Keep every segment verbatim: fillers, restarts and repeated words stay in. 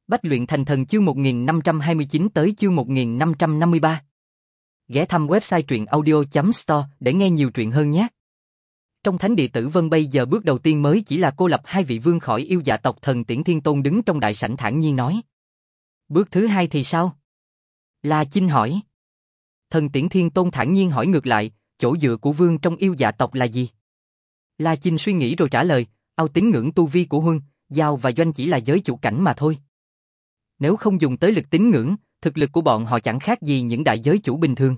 Bách luyện thành thần chương một nghìn năm trăm hai mươi chín tới chương một nghìn năm trăm năm mươi ba. Ghé thăm website truyện audio chấm store để nghe nhiều truyện hơn nhé. Trong thánh địa Tử Vân bây giờ bước đầu tiên mới chỉ là cô lập hai vị vương khỏi yêu dạ tộc. Thần Tiễn Thiên Tôn đứng trong đại sảnh thản nhiên nói. Bước thứ hai thì sao? La Chinh hỏi. Thần Tiễn Thiên Tôn thản nhiên hỏi ngược lại, chỗ dựa của vương trong yêu dạ tộc là gì? La Chinh suy nghĩ rồi trả lời, ao tín ngưỡng tu vi của Huân, Giao và Doanh chỉ là giới chủ cảnh mà thôi. Nếu không dùng tới lực tín ngưỡng, thực lực của bọn họ chẳng khác gì những đại giới chủ bình thường.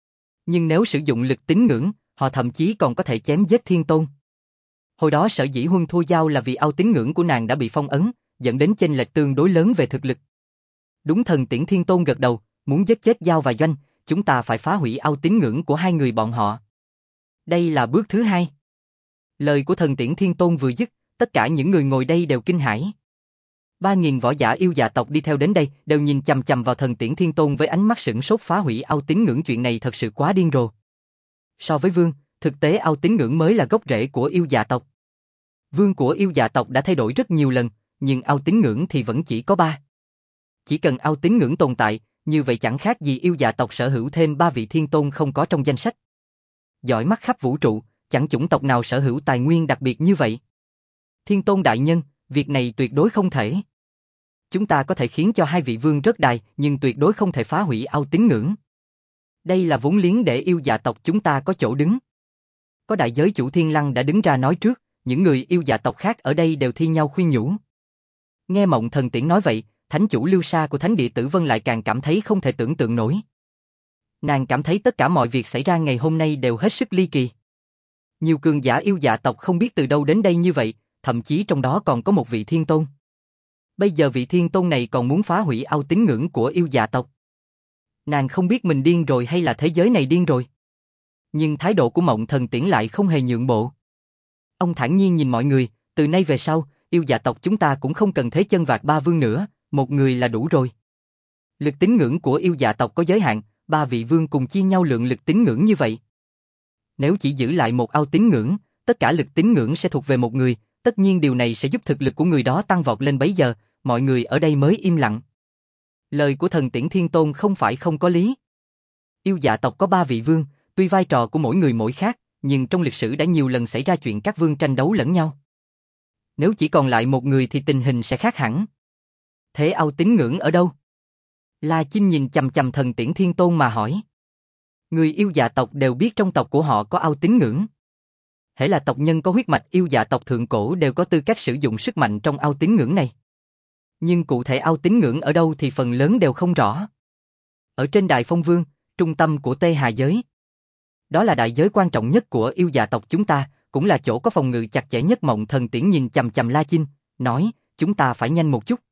Nhưng nếu sử dụng lực tín ngưỡng, họ thậm chí còn có thể chém giết Thiên Tôn. Hồi đó sở dĩ Huân thua Giao là vì ao tín ngưỡng của nàng đã bị phong ấn, dẫn đến chênh lệch tương đối lớn về thực lực. Đúng. Thần Tiễn Thiên Tôn gật đầu, muốn giết chết Giao và Doanh, chúng ta phải phá hủy ao tín ngưỡng của hai người bọn họ. Đây là bước thứ hai. Lời của Thần Tiễn Thiên Tôn vừa dứt, tất cả những người ngồi đây đều kinh hãi. Ba nghìn võ giả yêu dạ tộc đi theo đến đây đều nhìn chằm chằm vào Thần Tiễn Thiên Tôn với ánh mắt sửng sốt. Phá hủy ao tín ngưỡng, chuyện này thật sự quá điên rồ. So với vương, thực tế ao tín ngưỡng mới là gốc rễ của yêu dạ tộc. Vương của yêu dạ tộc đã thay đổi rất nhiều lần, nhưng ao tín ngưỡng thì vẫn chỉ có ba. Chỉ cần ao tín ngưỡng tồn tại, như vậy chẳng khác gì yêu dạ tộc sở hữu thêm ba vị thiên tôn không có trong danh sách. Giỏi mắt khắp vũ trụ, chẳng chủng tộc nào sở hữu tài nguyên đặc biệt như vậy. Thiên Tôn đại nhân, việc này tuyệt đối không thể. Chúng ta có thể khiến cho hai vị vương rớt đài, nhưng tuyệt đối không thể phá hủy ao tín ngưỡng. Đây là vốn liếng để yêu dạ tộc chúng ta có chỗ đứng. Có đại giới chủ Thiên Lăng đã đứng ra nói trước, những người yêu dạ tộc khác ở đây đều thi nhau khuyên nhủ. Nghe Mộng Thần Tiễn nói vậy, thánh chủ Lưu Sa của thánh địa Tử Vân lại càng cảm thấy không thể tưởng tượng nổi. Nàng cảm thấy tất cả mọi việc xảy ra ngày hôm nay đều hết sức ly kỳ. Nhiều cường giả yêu dạ tộc không biết từ đâu đến đây như vậy, thậm chí trong đó còn có một vị thiên tôn. Bây giờ vị thiên tôn này còn muốn phá hủy ao tín ngưỡng của yêu dạ tộc. Nàng không biết mình điên rồi hay là thế giới này điên rồi. Nhưng thái độ của Mộng Thần Tiễn lại không hề nhượng bộ. Ông thản nhiên nhìn mọi người, từ nay về sau, yêu dạ tộc chúng ta cũng không cần thế chân vạc ba vương nữa, một người là đủ rồi. Lực tín ngưỡng của yêu dạ tộc có giới hạn, ba vị vương cùng chia nhau lượng lực tín ngưỡng như vậy. Nếu chỉ giữ lại một ao tín ngưỡng, tất cả lực tín ngưỡng sẽ thuộc về một người, tất nhiên điều này sẽ giúp thực lực của người đó tăng vọt lên. Bấy giờ, mọi người ở đây mới im lặng. Lời của Thần Tiễn Thiên Tôn không phải không có lý. Yêu dạ tộc có ba vị vương, tuy vai trò của mỗi người mỗi khác, nhưng trong lịch sử đã nhiều lần xảy ra chuyện các vương tranh đấu lẫn nhau. Nếu chỉ còn lại một người thì tình hình sẽ khác hẳn. Thế ao tín ngưỡng ở đâu? La Chinh nhìn chằm chằm Thần Tiễn Thiên Tôn mà hỏi. Người yêu dạ tộc đều biết trong tộc của họ có ao tín ngưỡng. Hễ là tộc nhân có huyết mạch yêu dạ tộc thượng cổ đều có tư cách sử dụng sức mạnh trong ao tín ngưỡng này. Nhưng cụ thể ao tín ngưỡng ở đâu thì phần lớn đều không rõ. Ở trên Đài Phong Vương, trung tâm của Tê Hà giới. Đó là đại giới quan trọng nhất của yêu dạ tộc chúng ta, cũng là chỗ có phòng ngự chặt chẽ nhất. Mộng Thần Tiễn nhìn chằm chằm La Chinh, nói, chúng ta phải nhanh một chút.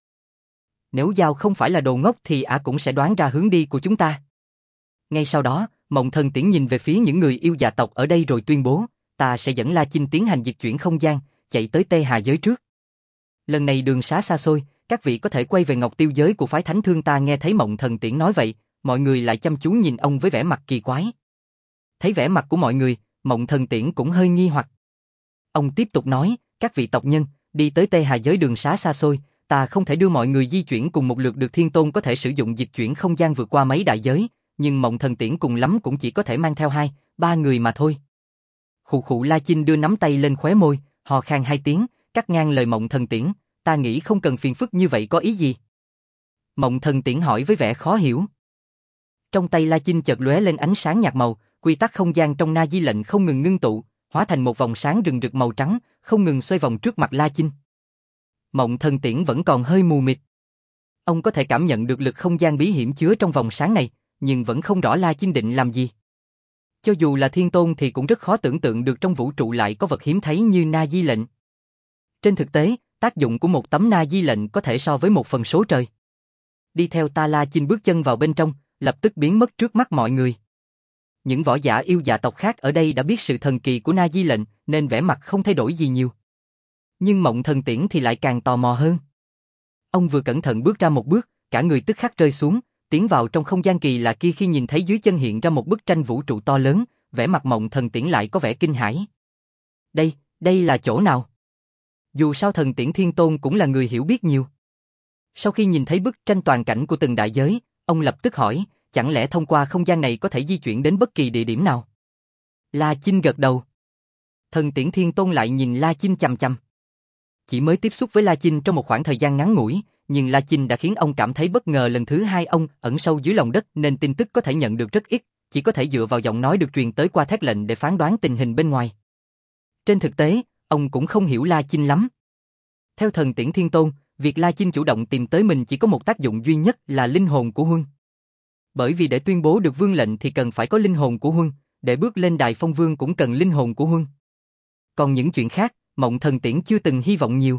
Nếu Giao không phải là đồ ngốc thì ả cũng sẽ đoán ra hướng đi của chúng ta. Ngay sau đó, Mộng Thần Tiễn nhìn về phía những người yêu dạ tộc ở đây rồi tuyên bố, ta sẽ dẫn La Chinh tiến hành dịch chuyển không gian, chạy tới Tê Hà giới trước. Lần này đường xá xa xôi, các vị có thể quay về Ngọc Tiêu giới của phái Thánh Thương ta. Nghe thấy Mộng Thần Tiễn nói vậy, mọi người lại chăm chú nhìn ông với vẻ mặt kỳ quái. Thấy vẻ mặt của mọi người, Mộng Thần Tiễn cũng hơi nghi hoặc. Ông tiếp tục nói, các vị tộc nhân, đi tới Tê Hà giới đường xá xa xôi, ta không thể đưa mọi người di chuyển cùng một lượt được. Thiên Tôn có thể sử dụng dịch chuyển không gian vượt qua mấy đại giới, nhưng Mộng Thần Tiễn cùng lắm cũng chỉ có thể mang theo hai, ba người mà thôi. Khụ khụ. La Chinh đưa nắm tay lên khóe môi, hò khan hai tiếng, cắt ngang lời Mộng Thần Tiễn, ta nghĩ không cần phiền phức như vậy. Có ý gì? Mộng Thần Tiễn hỏi với vẻ khó hiểu. Trong tay La Chinh chợt lóe lên ánh sáng nhạt màu, quy tắc không gian trong Na Di lệnh không ngừng ngưng tụ, hóa thành một vòng sáng rừng rực màu trắng, không ngừng xoay vòng trước mặt La Chinh. Mộng Thần Tiễn vẫn còn hơi mù mịt. Ông có thể cảm nhận được lực không gian bí hiểm chứa trong vòng sáng này, nhưng vẫn không rõ La Chinh định làm gì. Cho dù là thiên tôn thì cũng rất khó tưởng tượng được trong vũ trụ lại có vật hiếm thấy như Na Di lệnh. Trên thực tế, tác dụng của một tấm Na Di lệnh có thể so với một phần số trời. Đi theo ta. La Chinh bước chân vào bên trong, lập tức biến mất trước mắt mọi người. Những võ giả yêu dạ tộc khác ở đây đã biết sự thần kỳ của Na Di lệnh, nên vẻ mặt không thay đổi gì nhiều. Nhưng Mộng Thần Tiễn thì lại càng tò mò hơn. Ông vừa cẩn thận bước ra một bước, cả người tức khắc rơi xuống, tiến vào trong không gian kỳ lạ kia. Khi nhìn thấy dưới chân hiện ra một bức tranh vũ trụ to lớn, vẻ mặt Mộng Thần Tiễn lại có vẻ kinh hãi. Đây, đây là chỗ nào? Dù sao Thần Tiễn Thiên Tôn cũng là người hiểu biết nhiều. Sau khi nhìn thấy bức tranh toàn cảnh của từng đại giới, ông lập tức hỏi, chẳng lẽ thông qua không gian này có thể di chuyển đến bất kỳ địa điểm nào? La Chinh gật đầu. Thần Tiễn Thiên Tôn lại nhìn La Chinh chằm chằm. Chỉ mới tiếp xúc với La Chinh trong một khoảng thời gian ngắn ngủi, nhưng La Chinh đã khiến ông cảm thấy bất ngờ. Lần thứ hai ông ẩn sâu dưới lòng đất nên tin tức có thể nhận được rất ít, chỉ có thể dựa vào giọng nói được truyền tới qua thét lệnh để phán đoán tình hình bên ngoài. Trên thực tế, ông cũng không hiểu La Chinh lắm. Theo Thần Tiễn Thiên Tôn, việc La Chinh chủ động tìm tới mình chỉ có một tác dụng duy nhất là linh hồn của Huân. Bởi vì để tuyên bố được vương lệnh thì cần phải có linh hồn của Huân, để bước lên đài phong vương cũng cần linh hồn của Huân. Còn những chuyện khác, Mộng Thần Tiễn chưa từng hy vọng nhiều.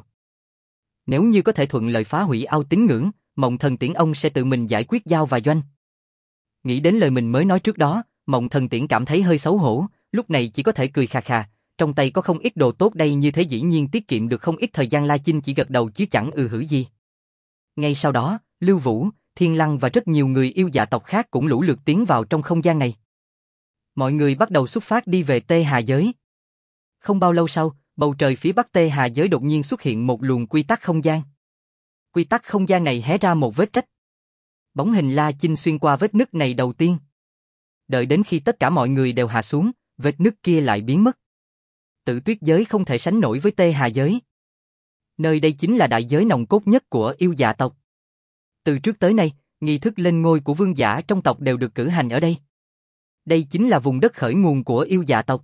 Nếu như có thể thuận lợi phá hủy ao tín ngưỡng, Mộng Thần Tiễn ông sẽ tự mình giải quyết Giao và Doanh. Nghĩ đến lời mình mới nói trước đó, Mộng Thần Tiễn cảm thấy hơi xấu hổ, lúc này chỉ có thể cười khà khà, trong tay có không ít đồ tốt đây, như thế dĩ nhiên tiết kiệm được không ít thời gian. La Chinh chỉ gật đầu chứ chẳng ừ hử gì. Ngay sau đó, Lưu Vũ, Thiên Lăng và rất nhiều người yêu dạ tộc khác cũng lũ lượt tiến vào trong không gian này. Mọi người bắt đầu xuất phát đi về Tê Hà Giới. Không bao lâu sau, bầu trời phía bắc Tê Hà Giới đột nhiên xuất hiện một luồng quy tắc không gian. Quy tắc không gian này hé ra một vết rách. Bóng hình La Chinh xuyên qua vết nứt này đầu tiên. Đợi đến khi tất cả mọi người đều hạ xuống, vết nứt kia lại biến mất. Tử Tuyết Giới không thể sánh nổi với Tê Hà Giới. Nơi đây chính là đại giới nòng cốt nhất của yêu dạ tộc. Từ trước tới nay, nghi thức lên ngôi của vương giả trong tộc đều được cử hành ở đây. Đây chính là vùng đất khởi nguồn của yêu dạ tộc.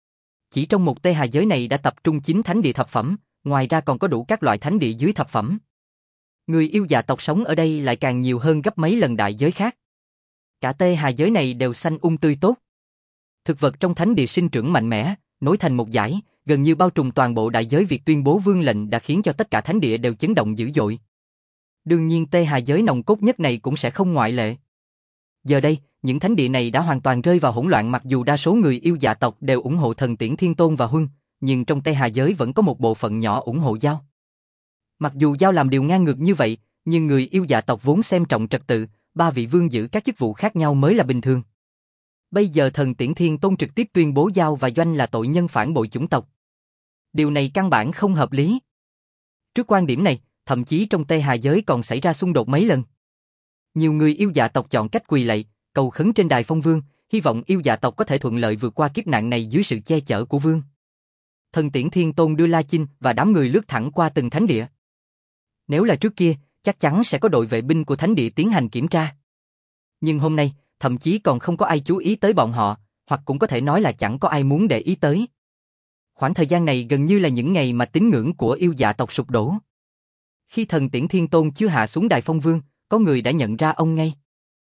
Chỉ trong một Tê Hà Giới này đã tập trung chín thánh địa thập phẩm, ngoài ra còn có đủ các loại thánh địa dưới thập phẩm. Người yêu dạ tộc sống ở đây lại càng nhiều hơn gấp mấy lần đại giới khác. Cả Tê Hà Giới này đều xanh um tươi tốt. Thực vật trong thánh địa sinh trưởng mạnh mẽ, nối thành một dải, gần như bao trùm toàn bộ đại giới. Việc tuyên bố vương lệnh đã khiến cho tất cả thánh địa đều chấn động dữ dội. Đương nhiên Tê Hà Giới nòng cốt nhất này cũng sẽ không ngoại lệ. Giờ đây, những thánh địa này đã hoàn toàn rơi vào hỗn loạn. Mặc dù đa số người yêu dạ tộc đều ủng hộ Thần Tiễn Thiên Tôn và Huân, nhưng trong Tê Hà Giới vẫn có một bộ phận nhỏ ủng hộ Giao. Mặc dù Giao làm điều ngang ngược như vậy, nhưng người yêu dạ tộc vốn xem trọng trật tự, ba vị vương giữ các chức vụ khác nhau mới là bình thường. Bây giờ Thần Tiễn Thiên Tôn trực tiếp tuyên bố Giao và Doanh là tội nhân phản bội chủng tộc. Điều này căn bản không hợp lý. Trước quan điểm này, thậm chí trong Tê Hà Giới còn xảy ra xung đột mấy lần. Nhiều người yêu dạ tộc chọn cách quỳ lạy, cầu khấn trên đài phong vương, hy vọng yêu dạ tộc có thể thuận lợi vượt qua kiếp nạn này dưới sự che chở của vương. Thần Tiễn Thiên Tôn đưa La Chinh và đám người lướt thẳng qua từng thánh địa. Nếu là trước kia, chắc chắn sẽ có đội vệ binh của thánh địa tiến hành kiểm tra. Nhưng hôm nay, thậm chí còn không có ai chú ý tới bọn họ, hoặc cũng có thể nói là chẳng có ai muốn để ý tới. Khoảng thời gian này gần như là những ngày mà tín ngưỡng của yêu dạ tộc sụp đổ. Khi Thần Tiễn Thiên Tôn chưa hạ xuống đài phong vương, có người đã nhận ra ông ngay.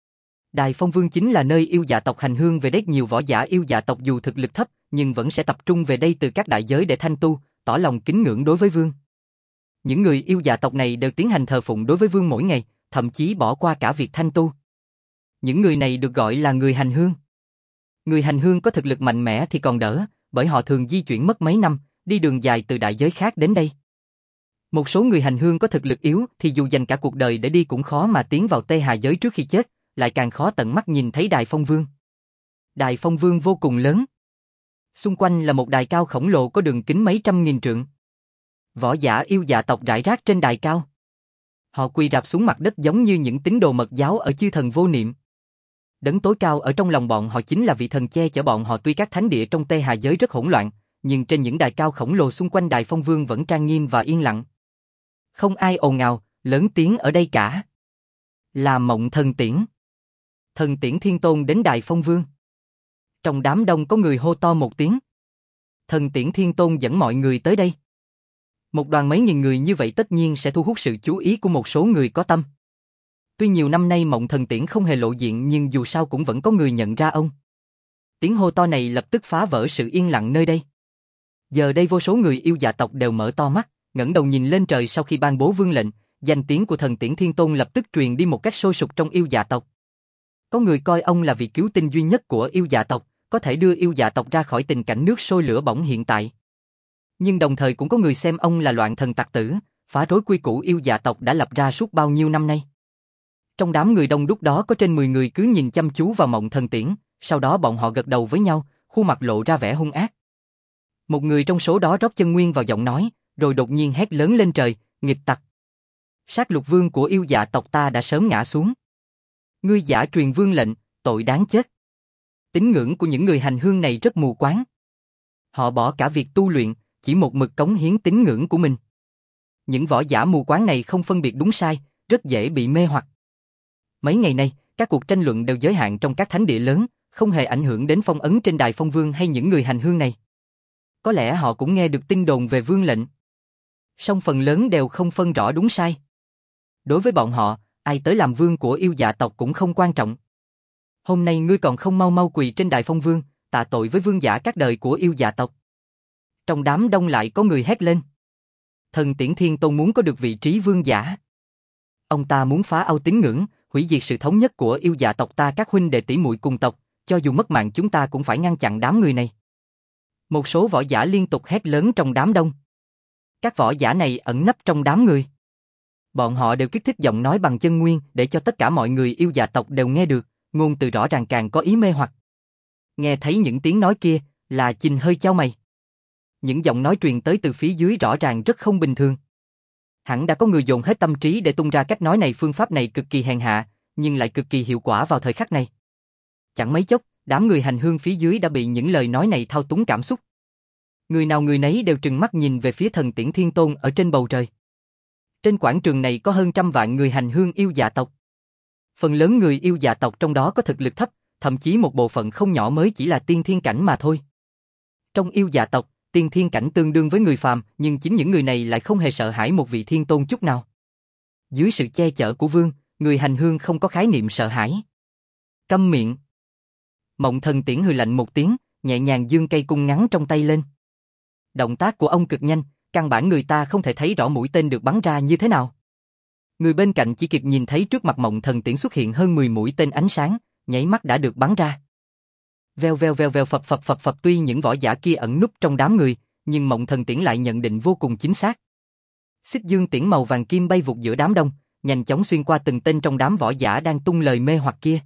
Đài phong vương chính là nơi yêu dạ tộc hành hương về đấy. Nhiều võ giả yêu dạ tộc dù thực lực thấp, nhưng vẫn sẽ tập trung về đây từ các đại giới để thanh tu, tỏ lòng kính ngưỡng đối với vương. Những người yêu dạ tộc này đều tiến hành thờ phụng đối với vương mỗi ngày, thậm chí bỏ qua cả việc thanh tu. Những người này được gọi là người hành hương. Người hành hương có thực lực mạnh mẽ thì còn đỡ, bởi họ thường di chuyển mất mấy năm, đi đường dài từ đại giới khác đến đây. Một số người hành hương có thực lực yếu thì dù dành cả cuộc đời để đi cũng khó mà tiến vào Tê Hà Giới trước khi chết, lại càng khó tận mắt nhìn thấy đài phong vương. Đài phong vương vô cùng lớn. Xung quanh là một đài cao khổng lồ có đường kính mấy trăm nghìn trượng. Võ giả yêu dạ tộc rải rác trên đài cao. Họ quỳ rạp xuống mặt đất giống như những tín đồ mật giáo ở chư thần vô niệm. Đấng tối cao ở trong lòng bọn họ chính là vị thần che chở bọn họ. Tuy các thánh địa trong Tê Hà Giới rất hỗn loạn, nhưng trên những đài cao khổng lồ xung quanh đài phong vương vẫn trang nghiêm và yên lặng. Không ai ồn ào, lớn tiếng ở đây cả. Là Mộng Thần Tiễn. Thần Tiễn Thiên Tôn đến đài phong vương. Trong đám đông có người hô to một tiếng. Thần Tiễn Thiên Tôn dẫn mọi người tới đây. Một đoàn mấy nghìn người như vậy tất nhiên sẽ thu hút sự chú ý của một số người có tâm. Tuy nhiều năm nay Mộng Thần Tiễn không hề lộ diện nhưng dù sao cũng vẫn có người nhận ra ông. Tiếng hô to này lập tức phá vỡ sự yên lặng nơi đây. Giờ đây vô số người yêu dạ tộc đều mở to mắt, ngẩng đầu nhìn lên trời. Sau khi ban bố vương lệnh, danh tiếng của Thần Tiễn Thiên Tôn lập tức truyền đi một cách sôi sục trong yêu dạ tộc. Có người coi ông là vị cứu tinh duy nhất của yêu dạ tộc, có thể đưa yêu dạ tộc ra khỏi tình cảnh nước sôi lửa bỏng hiện tại. Nhưng đồng thời cũng có người xem ông là loạn thần tặc tử, phá rối quy củ yêu dạ tộc đã lập ra suốt bao nhiêu năm nay. Trong đám người đông đúc đó có trên mười người cứ nhìn chăm chú vào Mộng Thần Tiễn, sau đó bọn họ gật đầu với nhau, khuôn mặt lộ ra vẻ hung ác. Một người trong số đó rót chân nguyên vào giọng nói, rồi đột nhiên hét lớn lên trời, nghịch tặc. Sát lục vương của yêu dạ tộc ta đã sớm ngã xuống. Ngươi giả truyền vương lệnh, tội đáng chết. Tín ngưỡng của những người hành hương này rất mù quáng. Họ bỏ cả việc tu luyện, chỉ một mực cống hiến tín ngưỡng của mình. Những võ giả mù quáng này không phân biệt đúng sai, rất dễ bị mê hoặc. Mấy ngày nay, các cuộc tranh luận đều giới hạn trong các thánh địa lớn, không hề ảnh hưởng đến phong ấn trên đài phong vương hay những người hành hương này. Có lẽ họ cũng nghe được tin đồn về vương lệnh. Song phần lớn đều không phân rõ đúng sai. Đối với bọn họ, ai tới làm vương của yêu dạ tộc cũng không quan trọng. Hôm nay ngươi còn không mau mau quỳ trên đài phong vương, tạ tội với vương giả các đời của yêu dạ tộc. Trong đám đông lại có người hét lên. Thần Tiễn Thiên Tôn muốn có được vị trí vương giả. Ông ta muốn phá ao tín ngưỡng, hủy diệt sự thống nhất của yêu dạ tộc ta, các huynh đệ tỷ muội cùng tộc, cho dù mất mạng chúng ta cũng phải ngăn chặn đám người này. Một số võ giả liên tục hét lớn trong đám đông. Các võ giả này ẩn nấp trong đám người. Bọn họ đều kích thích giọng nói bằng chân nguyên để cho tất cả mọi người yêu dạ tộc đều nghe được, ngôn từ rõ ràng càng có ý mê hoặc. Nghe thấy những tiếng nói kia, La Chinh hơi chau mày. Những giọng nói truyền tới từ phía dưới rõ ràng rất không bình thường. Hẳn đã có người dồn hết tâm trí để tung ra cách nói này, phương pháp này cực kỳ hèn hạ, nhưng lại cực kỳ hiệu quả vào thời khắc này. Chẳng mấy chốc, đám người hành hương phía dưới đã bị những lời nói này thao túng cảm xúc. Người nào người nấy đều trừng mắt nhìn về phía Thần Tiễn Thiên Tôn ở trên bầu trời. Trên quảng trường này có hơn trăm vạn người hành hương yêu dạ tộc. Phần lớn người yêu dạ tộc trong đó có thực lực thấp, thậm chí một bộ phận không nhỏ mới chỉ là tiên thiên cảnh mà thôi. Trong yêu dạ tộc, tiên thiên cảnh tương đương với người phàm, nhưng chính những người này lại không hề sợ hãi một vị thiên tôn chút nào. Dưới sự che chở của vương, người hành hương không có khái niệm sợ hãi. Câm miệng. Mộng Thần Tiễn hừ lạnh một tiếng, nhẹ nhàng giương cây cung ngắn trong tay lên. Động tác của ông cực nhanh, căn bản người ta không thể thấy rõ mũi tên được bắn ra như thế nào. Người bên cạnh chỉ kịp nhìn thấy trước mặt Mộng Thần Tiễn xuất hiện hơn mười mũi tên ánh sáng, nháy mắt đã được bắn ra. Veo veo veo veo phập phập phập phập, tuy những võ giả kia ẩn núp trong đám người, nhưng Mộng Thần Tiễn lại nhận định vô cùng chính xác. Xích dương tiễn màu vàng kim bay vụt giữa đám đông, nhanh chóng xuyên qua từng tên trong đám võ giả đang tung lời mê hoặc kia.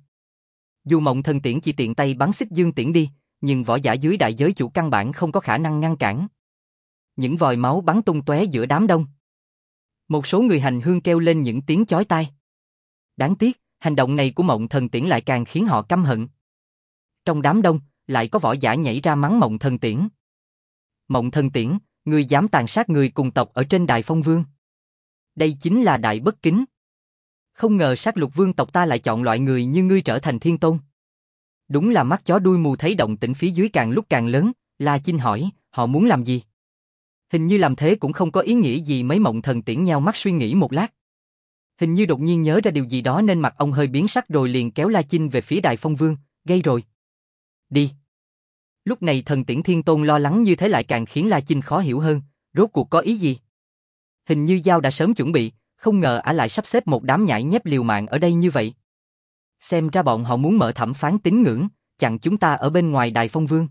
Dù Mộng Thần Tiễn chỉ tiện tay bắn xích dương tiễn đi, nhưng võ giả dưới đại giới chủ căn bản không có khả năng ngăn cản. Những vòi máu bắn tung tóe giữa đám đông. Một số người hành hương kêu lên những tiếng chói tai. Đáng tiếc, hành động này của Mộng Thần Tiễn lại càng khiến họ căm hận. Trong đám đông, lại có võ giả nhảy ra mắng Mộng Thần Tiễn. Mộng Thần Tiễn, ngươi dám tàn sát người cùng tộc ở trên đài phong vương. Đây chính là đại bất kính. Không ngờ sát lục vương tộc ta lại chọn loại người như ngươi trở thành thiên tôn. Đúng là mắt chó đuôi mù, thấy động tĩnh phía dưới càng lúc càng lớn, La Chinh hỏi, họ muốn làm gì? Hình như làm thế cũng không có ý nghĩa gì. Mấy Mộng Thần Tiễn nheo mắt suy nghĩ một lát. Hình như đột nhiên nhớ ra điều gì đó nên mặt ông hơi biến sắc, rồi liền kéo La Chinh về phía đài phong vương, gây rồi. Đi. Lúc này Thần Tiễn Thiên Tôn lo lắng như thế lại càng khiến La Chinh khó hiểu hơn, rốt cuộc có ý gì? Hình như Giao đã sớm chuẩn bị, không ngờ ả lại sắp xếp một đám nhãi nhép liều mạng ở đây như vậy. Xem ra bọn họ muốn mở thẩm phán tín ngưỡng, chặn chúng ta ở bên ngoài đài phong vương.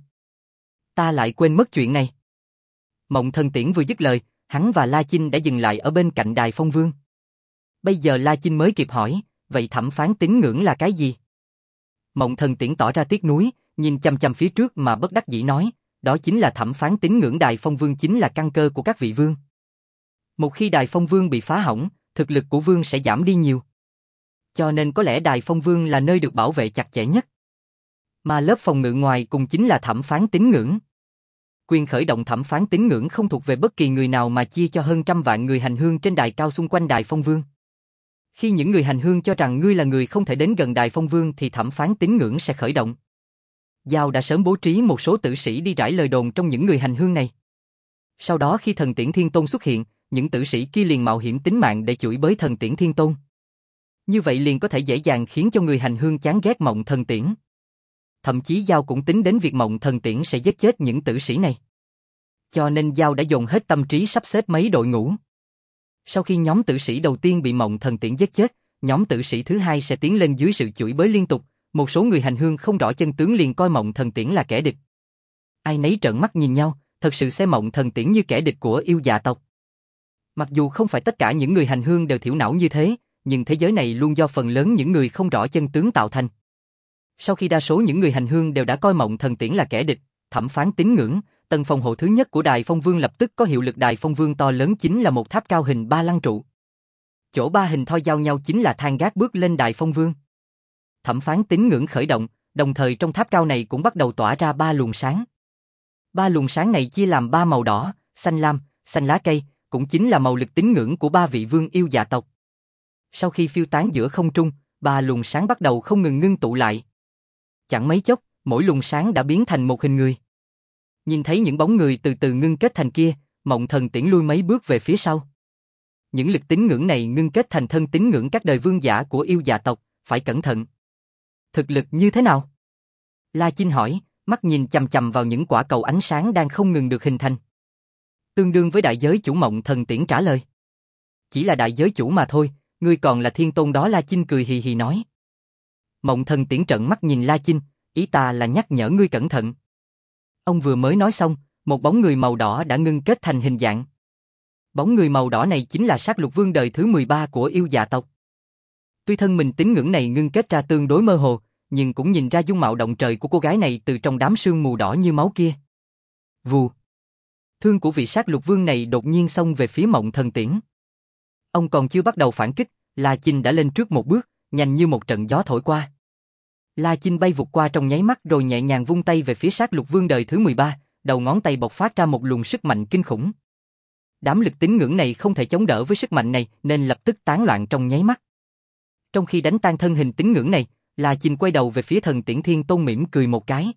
Ta lại quên mất chuyện này. Mộng Thần Tiễn vừa dứt lời, hắn và La Chinh đã dừng lại ở bên cạnh đài phong vương. Bây giờ La Chinh mới kịp hỏi, vậy thẩm phán tín ngưỡng là cái gì? Mộng Thần Tiễn tỏ ra tiếc nuối, nhìn chăm chăm phía trước mà bất đắc dĩ nói, đó chính là thẩm phán tín ngưỡng. Đài phong vương chính là căn cơ của các vị vương. Một khi đài phong vương bị phá hỏng, thực lực của vương sẽ giảm đi nhiều. Cho nên có lẽ đài phong vương là nơi được bảo vệ chặt chẽ nhất. Mà lớp phòng ngự ngoài cùng chính là thẩm phán tín ngưỡng. Quyền khởi động thẩm phán tín ngưỡng không thuộc về bất kỳ người nào mà chia cho hơn trăm vạn người hành hương trên đài cao xung quanh đài phong vương. Khi những người hành hương cho rằng ngươi là người không thể đến gần đài phong vương thì thẩm phán tín ngưỡng sẽ khởi động. Giao đã sớm bố trí một số tử sĩ đi rải lời đồn trong những người hành hương này. Sau đó khi Thần Tiễn Thiên Tôn xuất hiện, những tử sĩ kia liền mạo hiểm tính mạng để chửi bới Thần Tiễn Thiên Tôn. Như vậy liền có thể dễ dàng khiến cho người hành hương chán ghét Mộng Thần Tiễn. Thậm chí Giao cũng tính đến việc Mộng Thần Tiễn sẽ giết chết những tử sĩ này. Cho nên Giao đã dồn hết tâm trí sắp xếp mấy đội ngũ. Sau khi nhóm tử sĩ đầu tiên bị Mộng Thần Tiễn giết chết, nhóm tử sĩ thứ hai sẽ tiến lên dưới sự chửi bới liên tục. Một số người hành hương không rõ chân tướng liền coi Mộng Thần Tiễn là kẻ địch. Ai nấy trợn mắt nhìn nhau, thật sự xem Mộng Thần Tiễn như kẻ địch của yêu dạ tộc. Mặc dù không phải tất cả những người hành hương đều thiểu não như thế, nhưng thế giới này luôn do phần lớn những người không rõ chân tướng tạo thành. Sau khi đa số những người hành hương đều đã coi Mộng Thần Tiễn là kẻ địch, thẩm phán tín ngưỡng, tầng phòng hộ thứ nhất của đài phong vương lập tức có hiệu lực. Đài phong vương to lớn chính là một tháp cao hình ba lăng trụ. Chỗ ba hình thoi giao nhau chính là thang gác bước lên Đài Phong Vương. Thẩm phán tín ngưỡng khởi động, đồng thời trong tháp cao này cũng bắt đầu tỏa ra ba luồng sáng. Ba luồng sáng này chia làm ba màu đỏ, xanh lam, xanh lá cây, cũng chính là màu lực tín ngưỡng của ba vị vương yêu dạ tộc. Sau khi phiêu tán giữa không trung, ba luồng sáng bắt đầu không ngừng ngưng tụ lại. Chẳng mấy chốc, mỗi luồng sáng đã biến thành một hình người. Nhìn thấy những bóng người từ từ ngưng kết thành kia, Mộng Thần Tiễn lui mấy bước về phía sau. Những lực tín ngưỡng này ngưng kết thành thân tín ngưỡng các đời vương giả của yêu dạ tộc, phải cẩn thận. Thực lực như thế nào? La Chinh hỏi, mắt nhìn chằm chằm vào những quả cầu ánh sáng đang không ngừng được hình thành. Tương đương với đại giới chủ. Mộng Thần Tiễn trả lời. Chỉ là đại giới chủ mà thôi, ngươi còn là thiên tôn đó. La Chinh cười hì hì nói. Mộng Thần Tiễn trợn mắt nhìn La Chinh, ý ta là nhắc nhở ngươi cẩn thận. Ông vừa mới nói xong, một bóng người màu đỏ đã ngưng kết thành hình dạng. Bóng người màu đỏ này chính là Sát Lục Vương đời thứ mười ba của yêu dạ tộc. Tuy thân mình tín ngưỡng này ngưng kết ra tương đối mơ hồ, nhưng cũng nhìn ra dung mạo động trời của cô gái này từ trong đám sương mù đỏ như máu kia. Vù. Thương của vị Sát Lục Vương này đột nhiên xông về phía Mộng Thần Tiễn. Ông còn chưa bắt đầu phản kích, La Chinh đã lên trước một bước, nhanh như một trận gió thổi qua. La Chinh bay vụt qua trong nháy mắt rồi nhẹ nhàng vung tay về phía Sát Lục Vương đời thứ mười ba, đầu ngón tay bộc phát ra một luồng sức mạnh kinh khủng. Đám lực tín ngưỡng này không thể chống đỡ với sức mạnh này nên lập tức tán loạn trong nháy mắt. Trong khi đánh tan thân hình tín ngưỡng này, La Chinh quay đầu về phía Thần Tiễn Thiên Tôn mỉm cười một cái.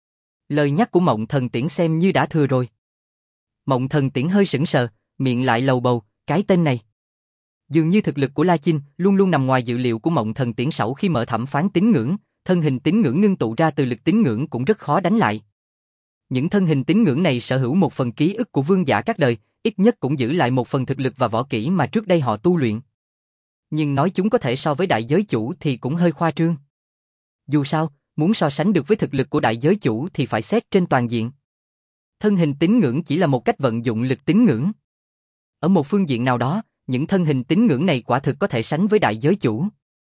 Lời nhắc của Mộng Thần Tiễn xem như đã thừa rồi. Mộng Thần Tiễn hơi sững sờ, miệng lại lầu bầu, cái tên này. Dường như thực lực của La Chinh luôn luôn nằm ngoài dự liệu của Mộng Thần Tiễn. Sau khi mở thẩm phán tín ngưỡng, thân hình tín ngưỡng ngưng tụ ra từ lực tín ngưỡng cũng rất khó đánh lại. Những thân hình tín ngưỡng này sở hữu một phần ký ức của vương giả các đời, ít nhất cũng giữ lại một phần thực lực và võ kỹ mà trước đây họ tu luyện. Nhưng nói chúng có thể so với đại giới chủ thì cũng hơi khoa trương. Dù sao, muốn so sánh được với thực lực của đại giới chủ thì phải xét trên toàn diện. Thân hình tín ngưỡng chỉ là một cách vận dụng lực tín ngưỡng. Ở một phương diện nào đó, những thân hình tín ngưỡng này quả thực có thể sánh với đại giới chủ.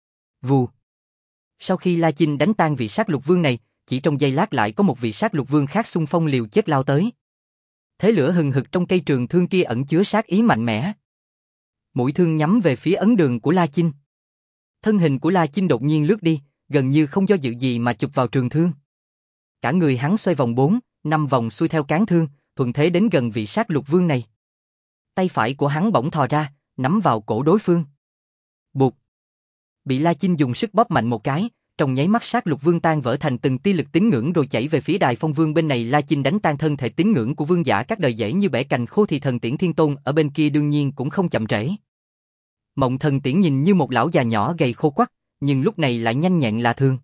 Vù. Sau khi La Chinh đánh tan vị Sát Lục Vương này, chỉ trong giây lát lại có một vị Sát Lục Vương khác xung phong liều chết lao tới. Thế lửa hừng hực trong cây trường thương kia ẩn chứa sát ý mạnh mẽ. Mũi thương nhắm về phía ấn đường của La Chinh. Thân hình của La Chinh đột nhiên lướt đi, gần như không do dự gì mà chụp vào trường thương. Cả người hắn xoay vòng bốn, năm vòng xuôi theo cán thương, thuận thế đến gần vị Sát Lục Vương này. Tay phải của hắn bỗng thò ra, nắm vào cổ đối phương. Bụt. Bị La Chinh dùng sức bóp mạnh một cái, trong nháy mắt Sát Lục Vương tan vỡ thành từng tia lực tín ngưỡng rồi chảy về phía Đài Phong Vương bên này. La Chinh đánh tan thân thể tín ngưỡng của vương giả các đời dễ như bẻ cành khô thì Thần Tiễn Thiên Tôn ở bên kia đương nhiên cũng không chậm trễ. Mộng Thần Tiễn nhìn như một lão già nhỏ gầy khô quắt, nhưng lúc này lại nhanh nhẹn lạ thường.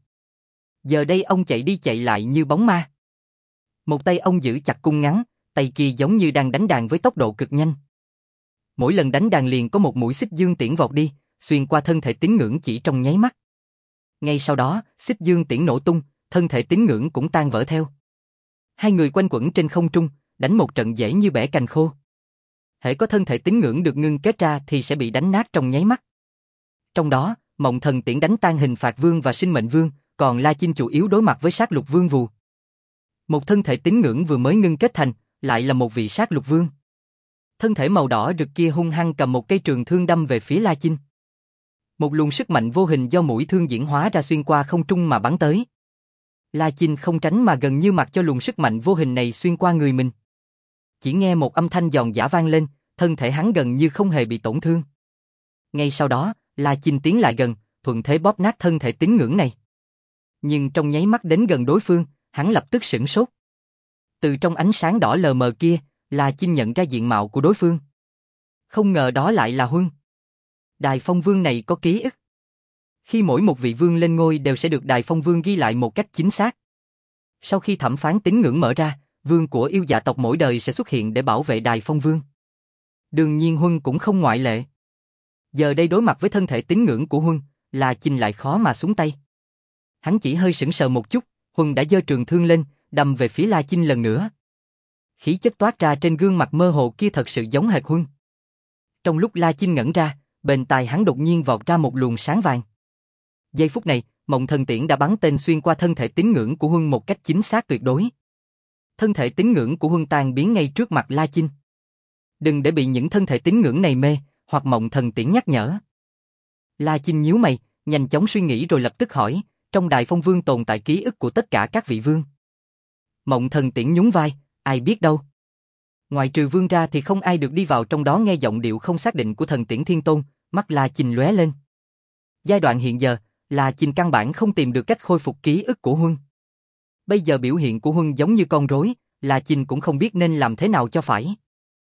Giờ đây ông chạy đi chạy lại như bóng ma. Một tay ông giữ chặt cung ngắn, tay kia giống như đang đánh đàn với tốc độ cực nhanh. Mỗi lần đánh đàn liền có một mũi xích dương tiễn vọt đi, xuyên qua thân thể tín ngưỡng chỉ trong nháy mắt. Ngay sau đó, xích dương tiễn nổ tung, thân thể tín ngưỡng cũng tan vỡ theo. Hai người quanh quẩn trên không trung, đánh một trận dễ như bẻ cành khô. Hễ có thân thể tín ngưỡng được ngưng kết ra thì sẽ bị đánh nát trong nháy mắt. Trong đó, Mộng Thần Tiễn đánh tan Hình Phạt Vương và Sinh Mệnh Vương, còn La Chinh chủ yếu đối mặt với Sát Lục Vương Vù. Một thân thể tín ngưỡng vừa mới ngưng kết thành, lại là một vị Sát Lục Vương. Thân thể màu đỏ rực kia hung hăng cầm một cây trường thương đâm về phía La Chinh. Một luồng sức mạnh vô hình do mũi thương diễn hóa ra xuyên qua không trung mà bắn tới. La Chinh không tránh mà gần như mặc cho luồng sức mạnh vô hình này xuyên qua người mình. Chỉ nghe một âm thanh giòn giã vang lên, thân thể hắn gần như không hề bị tổn thương. Ngay sau đó, La Chinh tiến lại gần, thuận thế bóp nát thân thể tín ngưỡng này. Nhưng trong nháy mắt đến gần đối phương, hắn lập tức sửng sốt. Từ trong ánh sáng đỏ lờ mờ kia, La Chinh nhận ra diện mạo của đối phương. Không ngờ đó lại là Huân. Đài Phong Vương này có ký ức. Khi mỗi một vị vương lên ngôi đều sẽ được Đài Phong Vương ghi lại một cách chính xác. Sau khi thẩm phán tín ngưỡng mở ra, vương của yêu dạ tộc mỗi đời sẽ xuất hiện để bảo vệ Đài Phong Vương. Đương nhiên Huân cũng không ngoại lệ. Giờ đây đối mặt với thân thể tín ngưỡng của Huân, La Chinh lại khó mà xuống tay. Hắn chỉ hơi sững sờ một chút, Huân đã giơ trường thương lên, đâm về phía La Chinh lần nữa. Khí chất toát ra trên gương mặt mơ hồ kia thật sự giống hệt Huân. Trong lúc La Chinh ngẩn ra, bên tai hắn đột nhiên vọt ra một luồng sáng vàng. Giây phút này, Mộng Thần Tiễn đã bắn tên xuyên qua thân thể tín ngưỡng của Huân một cách chính xác tuyệt đối. Thân thể tín ngưỡng của Huân tan biến ngay trước mặt La Chinh. Đừng để bị những thân thể tín ngưỡng này mê, hoặc Mộng Thần Tiễn nhắc nhở. La Chinh nhíu mày, nhanh chóng suy nghĩ rồi lập tức hỏi, trong Đài Phong Vương tồn tại ký ức của tất cả các vị vương. Mộng Thần Tiễn nhún vai, ai biết đâu. Ngoài trừ vương ra thì không ai được đi vào trong đó. Nghe giọng điệu không xác định của Thần Tiễn Thiên Tôn, mắt La Chinh lóe lên. Giai đoạn hiện giờ, La Chinh căn bản không tìm được cách khôi phục ký ức của Huân. Bây giờ biểu hiện của Huân giống như con rối, La Chinh cũng không biết nên làm thế nào cho phải.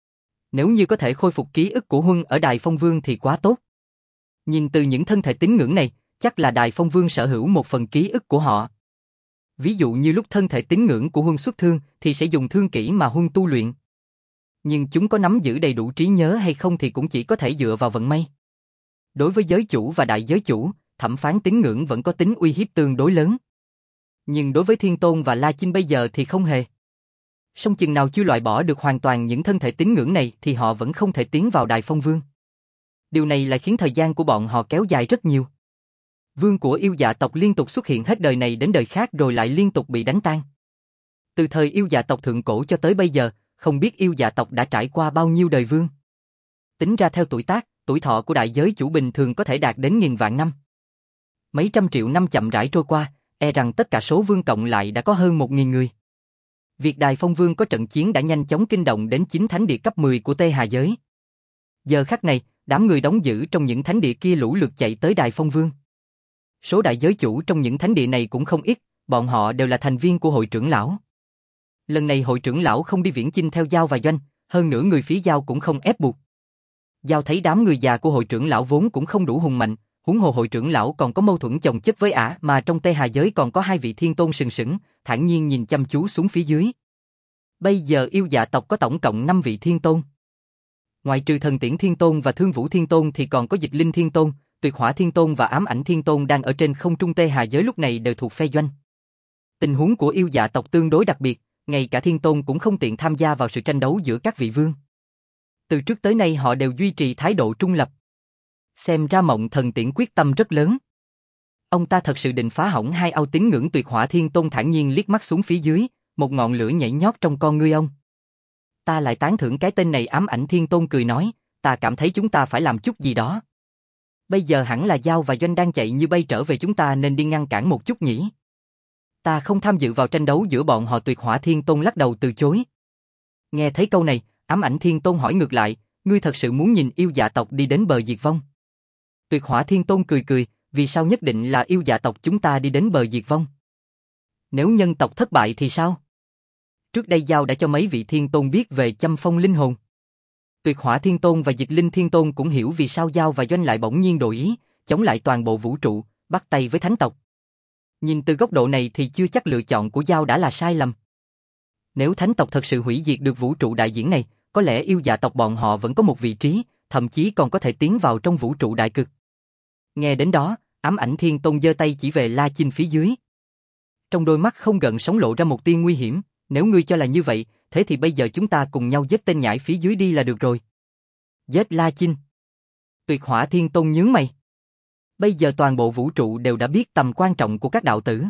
Nếu như có thể khôi phục ký ức của Huân ở Đài Phong Vương thì quá tốt. Nhìn từ những thân thể tín ngưỡng này, chắc là Đài Phong Vương sở hữu một phần ký ức của họ. Ví dụ như lúc thân thể tín ngưỡng của Huân xuất thương thì sẽ dùng thương kỹ mà Huân tu luyện. Nhưng chúng có nắm giữ đầy đủ trí nhớ hay không thì cũng chỉ có thể dựa vào vận may. Đối với giới chủ và đại giới chủ, thẩm phán tín ngưỡng vẫn có tính uy hiếp tương đối lớn. Nhưng đối với Thiên Tôn và La Chinh bây giờ thì không hề. Song chừng nào chưa loại bỏ được hoàn toàn những thân thể tín ngưỡng này thì họ vẫn không thể tiến vào Đài Phong Vương. Điều này lại khiến thời gian của bọn họ kéo dài rất nhiều. Vương của yêu dạ tộc liên tục xuất hiện hết đời này đến đời khác rồi lại liên tục bị đánh tan. Từ thời yêu dạ tộc thượng cổ cho tới bây giờ, không biết yêu dạ tộc đã trải qua bao nhiêu đời vương. Tính ra theo tuổi tác, tuổi thọ của đại giới chủ bình thường có thể đạt đến nghìn vạn năm. Mấy trăm triệu năm chậm rãi trôi qua, e rằng tất cả số vương cộng lại đã có hơn một nghìn người. Việc Đài Phong Vương có trận chiến đã nhanh chóng kinh động đến chín thánh địa cấp mười của Tê Hà Giới. Giờ khắc này, đám người đóng giữ trong những thánh địa kia lũ lượt chạy tới Đài Phong Vương. Số đại giới chủ trong những thánh địa này cũng không ít, bọn họ đều là thành viên của hội trưởng lão. Lần này hội trưởng lão không đi viễn chinh theo Giao và Doanh, hơn nữa người phía Giao cũng không ép buộc. Giao thấy đám người già của hội trưởng lão vốn cũng không đủ hùng mạnh, huống hồ hội trưởng lão còn có mâu thuẫn chồng chất với ả, mà trong Tê Hà Giới còn có hai vị thiên tôn sừng sững, thản nhiên nhìn chăm chú xuống phía dưới. Bây giờ yêu dạ tộc có tổng cộng năm vị thiên tôn. Ngoại trừ Thần Tiễn Thiên Tôn và Thương Vũ Thiên Tôn thì còn có Dịch Linh Thiên Tôn, Tuyệt Hỏa Thiên Tôn và Ám Ảnh Thiên Tôn đang ở trên không trung Tê Hà Giới lúc này đều thuộc phe Doanh. Tình huống của yêu dạ tộc tương đối đặc biệt, ngay cả Thiên Tôn cũng không tiện tham gia vào sự tranh đấu giữa các vị vương. Từ trước tới nay họ đều duy trì thái độ trung lập. Xem ra Mộng Thần Tiễn quyết tâm rất lớn. Ông ta thật sự định phá hỏng hai ao tín ngưỡng. Tuyệt Hỏa Thiên Tôn thản nhiên liếc mắt xuống phía dưới, một ngọn lửa nhảy nhót trong con ngươi ông. Ta lại tán thưởng cái tên này. Ám Ảnh Thiên Tôn cười nói, ta cảm thấy chúng ta phải làm chút gì đó. Bây giờ hẳn là Giao và Doanh đang chạy như bay trở về, chúng ta nên đi ngăn cản một chút nhỉ. Ta không tham dự vào tranh đấu giữa bọn họ. Tuyệt Hỏa Thiên Tôn lắc đầu từ chối. Nghe thấy câu này, Ám Ảnh Thiên Tôn hỏi ngược lại, ngươi thật sự muốn nhìn yêu dạ tộc đi đến bờ diệt vong? Tuyệt Hỏa Thiên Tôn cười cười, vì sao nhất định là yêu dạ tộc chúng ta đi đến bờ diệt vong? Nếu nhân tộc thất bại thì sao? Trước đây Giao đã cho mấy vị Thiên Tôn biết về châm phong linh hồn. Tuyệt Hỏa Thiên Tôn và Dịch Linh Thiên Tôn cũng hiểu vì sao Giao và Doanh lại bỗng nhiên đổi ý, chống lại toàn bộ vũ trụ, bắt tay với thánh tộc. Nhìn từ góc độ này thì chưa chắc lựa chọn của Giao đã là sai lầm. Nếu thánh tộc thật sự hủy diệt được vũ trụ đại diễn này, có lẽ yêu dạ tộc bọn họ vẫn có một vị trí, thậm chí còn có thể tiến vào trong vũ trụ đại cực. Nghe đến đó, Ám Ảnh Thiên Tôn giơ tay chỉ về La Chinh phía dưới. Trong đôi mắt không gợn sóng lộ ra một tia nguy hiểm, nếu ngươi cho là như vậy, thế thì bây giờ chúng ta cùng nhau giết tên nhãi phía dưới đi là được rồi. Giết La Chinh. Tuyệt Hỏa Thiên Tôn nhướng mày. Bây giờ toàn bộ vũ trụ đều đã biết tầm quan trọng của các đạo tử.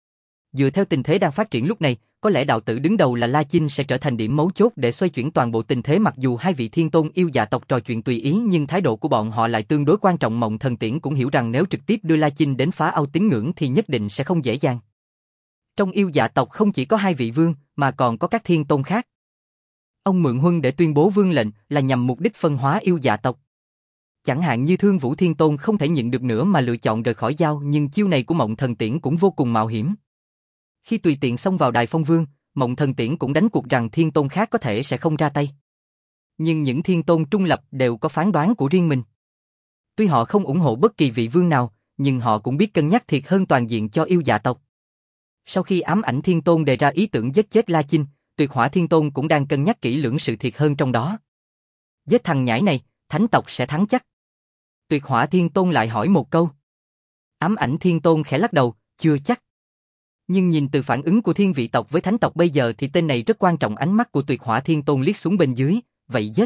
Dựa theo tình thế đang phát triển lúc này, có lẽ đạo tử đứng đầu là La Chinh sẽ trở thành điểm mấu chốt để xoay chuyển toàn bộ tình thế. Mặc dù hai vị thiên tôn yêu dạ tộc trò chuyện tùy ý nhưng thái độ của bọn họ lại tương đối quan trọng. Mộng Thần Tiễn cũng hiểu rằng nếu trực tiếp đưa La Chinh đến phá ao tín ngưỡng thì nhất định sẽ không dễ dàng. Trong yêu dạ tộc không chỉ có hai vị vương mà còn có các thiên tôn khác. Ông mượn Huân để tuyên bố vương lệnh là nhằm mục đích phân hóa yêu dạ tộc. Chẳng hạn như Thương Vũ Thiên Tôn không thể nhịn được nữa mà lựa chọn rời khỏi Giao, nhưng chiêu này của Mộng Thần Tiễn cũng vô cùng mạo hiểm. Khi tùy tiện xông vào Đài Phong Vương, Mộng Thần Tiễn cũng đánh cuộc rằng thiên tôn khác có thể sẽ không ra tay. Nhưng những thiên tôn trung lập đều có phán đoán của riêng mình. Tuy họ không ủng hộ bất kỳ vị vương nào, nhưng họ cũng biết cân nhắc thiệt hơn toàn diện cho yêu dạ tộc. Sau khi Ám Ảnh Thiên Tôn đề ra ý tưởng giết chết La Chinh, Tuyệt Hỏa Thiên Tôn cũng đang cân nhắc kỹ lưỡng sự thiệt hơn trong đó. Giết thằng nhãi này, thánh tộc sẽ thắng chắc. Tuyệt Hỏa Thiên Tôn lại hỏi một câu. Ám Ảnh Thiên Tôn khẽ lắc đầu, chưa chắc. Nhưng nhìn từ phản ứng của thiên vị tộc với thánh tộc bây giờ thì tên này rất quan trọng. Ánh mắt của Tuyệt Hỏa Thiên Tôn liếc xuống bên dưới, vậy giết.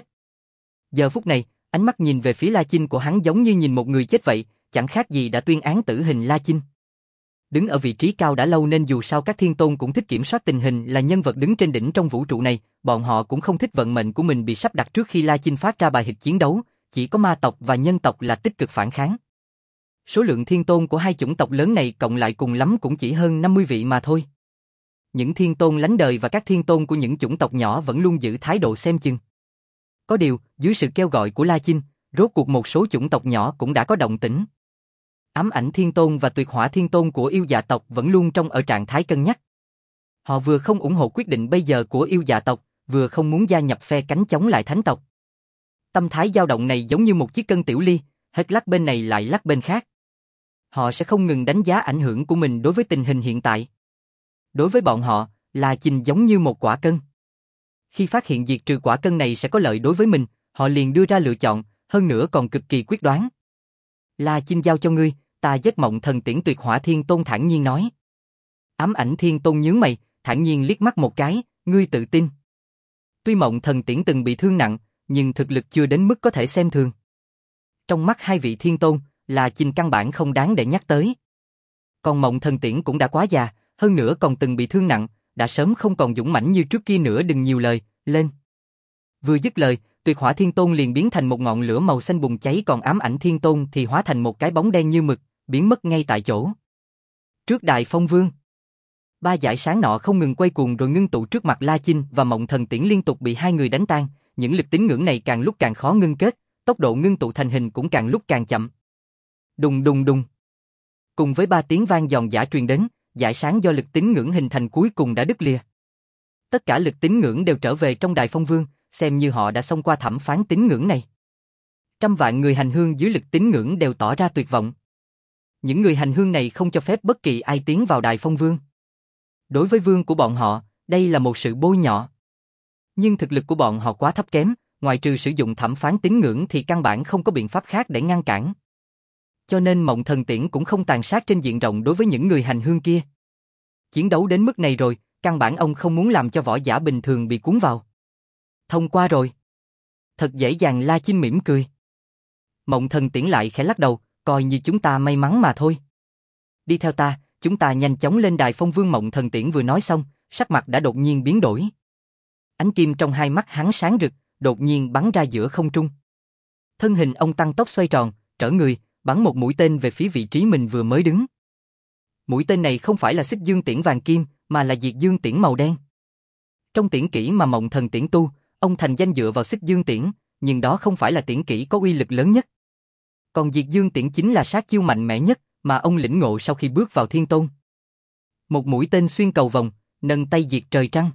Giờ phút này, ánh mắt nhìn về phía La Chinh của hắn giống như nhìn một người chết vậy, chẳng khác gì đã tuyên án tử hình La Chinh. Đứng ở vị trí cao đã lâu nên dù sao các thiên tôn cũng thích kiểm soát tình hình, là nhân vật đứng trên đỉnh trong vũ trụ này, bọn họ cũng không thích vận mệnh của mình bị sắp đặt trước khi La Chinh phát ra bài hịch chiến đấu, chỉ có ma tộc và nhân tộc là tích cực phản kháng. Số lượng thiên tôn của hai chủng tộc lớn này cộng lại cùng lắm cũng chỉ hơn năm mươi vị mà thôi. Những thiên tôn lánh đời và các thiên tôn của những chủng tộc nhỏ vẫn luôn giữ thái độ xem chừng. Có điều, dưới sự kêu gọi của La Chinh, rốt cuộc một số chủng tộc nhỏ cũng đã có động tĩnh. Ám Ảnh Thiên Tôn và Tuyệt Hỏa Thiên Tôn của yêu dạ tộc vẫn luôn trong ở trạng thái cân nhắc. Họ vừa không ủng hộ quyết định bây giờ của yêu dạ tộc, vừa không muốn gia nhập phe cánh chống lại thánh tộc. Tâm thái dao động này giống như một chiếc cân tiểu ly, hết lắc bên này lại lắc bên khác. Họ sẽ không ngừng đánh giá ảnh hưởng của mình đối với tình hình hiện tại. Đối với bọn họ, La Chinh giống như một quả cân. Khi phát hiện diệt trừ quả cân này sẽ có lợi đối với mình, họ liền đưa ra lựa chọn, hơn nữa còn cực kỳ quyết đoán. La Chinh giao cho ngươi, ta giết Mộng Thần Tiễn. Tuyệt Hỏa Thiên Tôn thản nhiên nói. Ám Ảnh Thiên Tôn nhướng mày, thản nhiên liếc mắt một cái, ngươi tự tin. Tuy Mộng Thần Tiễn từng bị thương nặng, nhưng thực lực chưa đến mức có thể xem thường. Trong mắt hai vị Thiên Tôn, La Chinh căn bản không đáng để nhắc tới. Còn Mộng Thần Tiễn cũng đã quá già, hơn nữa còn từng bị thương nặng, đã sớm không còn dũng mãnh như trước kia nữa. Đừng nhiều lời, lên. Vừa dứt lời, Tuyệt Hỏa Thiên Tôn liền biến thành một ngọn lửa màu xanh bùng cháy, còn Ám Ảnh Thiên Tôn thì hóa thành một cái bóng đen như mực, biến mất ngay tại chỗ. Trước Đài Phong Vương, ba dải sáng nọ không ngừng quay cuồng rồi ngưng tụ trước mặt La Chinh và Mộng Thần Tiễn liên tục bị hai người đánh tan, những lực tín ngưỡng này càng lúc càng khó ngưng kết, tốc độ ngưng tụ thành hình cũng càng lúc càng chậm. Đùng đùng đùng. Cùng với ba tiếng vang giòn giã truyền đến, dải sáng do lực tín ngưỡng hình thành cuối cùng đã đứt lìa. Tất cả lực tín ngưỡng đều trở về trong Đài Phong Vương, xem như họ đã xông qua thẩm phán tín ngưỡng này. Trăm vạn người hành hương dưới lực tín ngưỡng đều tỏ ra tuyệt vọng. Những người hành hương này không cho phép bất kỳ ai tiến vào Đài Phong Vương. Đối với vương của bọn họ, đây là một sự bôi nhọ. Nhưng thực lực của bọn họ quá thấp kém, ngoài trừ sử dụng thẩm phán tín ngưỡng thì căn bản không có biện pháp khác để ngăn cản. Cho nên Mộng Thần Tiễn cũng không tàn sát trên diện rộng đối với những người hành hương kia. Chiến đấu đến mức này rồi, căn bản ông không muốn làm cho võ giả bình thường bị cuốn vào. Thông qua rồi. Thật dễ dàng. La Chinh mỉm cười. Mộng Thần Tiễn lại khẽ lắc đầu, coi như chúng ta may mắn mà thôi. Đi theo ta, chúng ta nhanh chóng lên Đài Phong Vương. Mộng Thần Tiễn vừa nói xong, sắc mặt đã đột nhiên biến đổi. Ánh kim trong hai mắt hắn sáng rực, đột nhiên bắn ra giữa không trung. Thân hình ông tăng tốc xoay tròn, trở người, bắn một mũi tên về phía vị trí mình vừa mới đứng. Mũi tên này không phải là Xích Dương Tiễn vàng kim, mà là Diệt Dương Tiễn màu đen. Trong tiễn kỹ mà Mộng Thần Tiễn tu, ông thành danh dựa vào Xích Dương Tiễn, nhưng đó không phải là tiễn kỹ có uy lực lớn nhất. Còn Diệt Dương Tiễn chính là sát chiêu mạnh mẽ nhất mà ông lĩnh ngộ sau khi bước vào Thiên Tôn. Một mũi tên xuyên cầu vòng, nâng tay diệt trời trăng.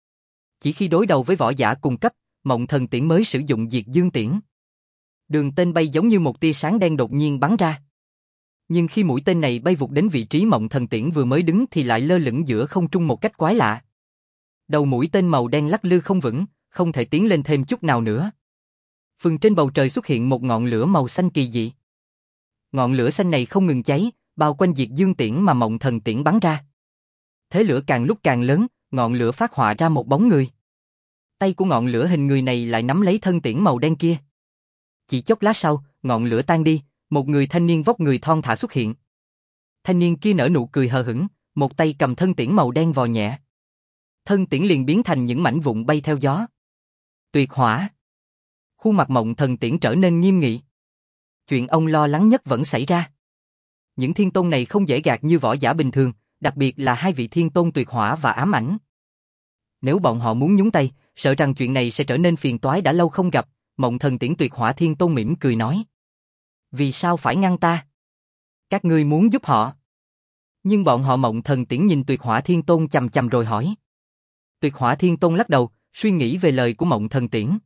Chỉ khi đối đầu với võ giả cùng cấp, Mộng Thần Tiễn mới sử dụng Diệt Dương Tiễn. Đường tên bay giống như một tia sáng đen đột nhiên bắn ra. Nhưng khi mũi tên này bay vụt đến vị trí Mộng Thần Tiễn vừa mới đứng thì lại lơ lửng giữa không trung một cách quái lạ. Đầu mũi tên màu đen lắc lư không vững, không thể tiến lên thêm chút nào nữa. Phần trên bầu trời xuất hiện một ngọn lửa màu xanh kỳ dị. Ngọn lửa xanh này không ngừng cháy, bao quanh Diệt Dương Tiễn mà Mộng Thần Tiễn bắn ra. Thế lửa càng lúc càng lớn, ngọn lửa phát họa ra một bóng người. Tay của ngọn lửa hình người này lại nắm lấy thân tiễn màu đen kia. Chỉ chốc lát sau, ngọn lửa tan đi, một người thanh niên vóc người thon thả xuất hiện. Thanh niên kia nở nụ cười hờ hững, một tay cầm thân tiễn màu đen vò nhẹ. Thân tiễn liền biến thành những mảnh vụn bay theo gió. Tuyệt hỏa. Khuôn mặt Mộng Thần Tiễn trở nên nghiêm nghị. Chuyện ông lo lắng nhất vẫn xảy ra. Những thiên tôn này không dễ gạt như võ giả bình thường, đặc biệt là hai vị thiên tôn Tuyệt Hỏa và Ám Ảnh. Nếu bọn họ muốn nhúng tay, sợ rằng chuyện này sẽ trở nên phiền toái. Đã lâu không gặp, Mộng Thần Tiễn Tuyệt Hỏa Thiên Tôn mỉm cười nói. Vì sao phải ngăn ta? Các ngươi muốn giúp họ. Nhưng bọn họ Mộng Thần Tiễn nhìn Tuyệt Hỏa Thiên Tôn chằm chằm rồi hỏi. Tuyệt Hỏa Thiên Tôn lắc đầu, suy nghĩ về lời của Mộng Thần Tiễn.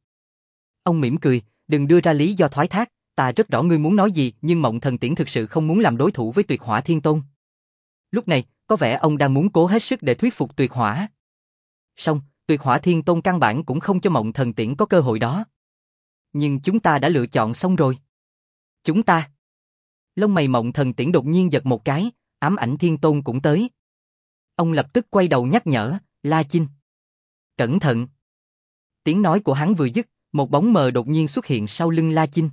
Ông mỉm cười, đừng đưa ra lý do thoái thác, ta rất rõ ngươi muốn nói gì, nhưng Mộng Thần Tiễn thực sự không muốn làm đối thủ với Tuyệt Hỏa Thiên Tôn. Lúc này, có vẻ ông đang muốn cố hết sức để thuyết phục Tuyệt Hỏa. Song, Tuyệt Hỏa Thiên Tôn căn bản cũng không cho Mộng Thần Tiễn có cơ hội đó. Nhưng chúng ta đã lựa chọn xong rồi. Chúng ta. Lông mày Mộng Thần Tiễn đột nhiên giật một cái, Ám Ảnh Thiên Tôn cũng tới. Ông lập tức quay đầu nhắc nhở, La Chinh. Cẩn thận. Tiếng nói của hắn vừa dứt, một bóng mờ đột nhiên xuất hiện sau lưng La Chinh.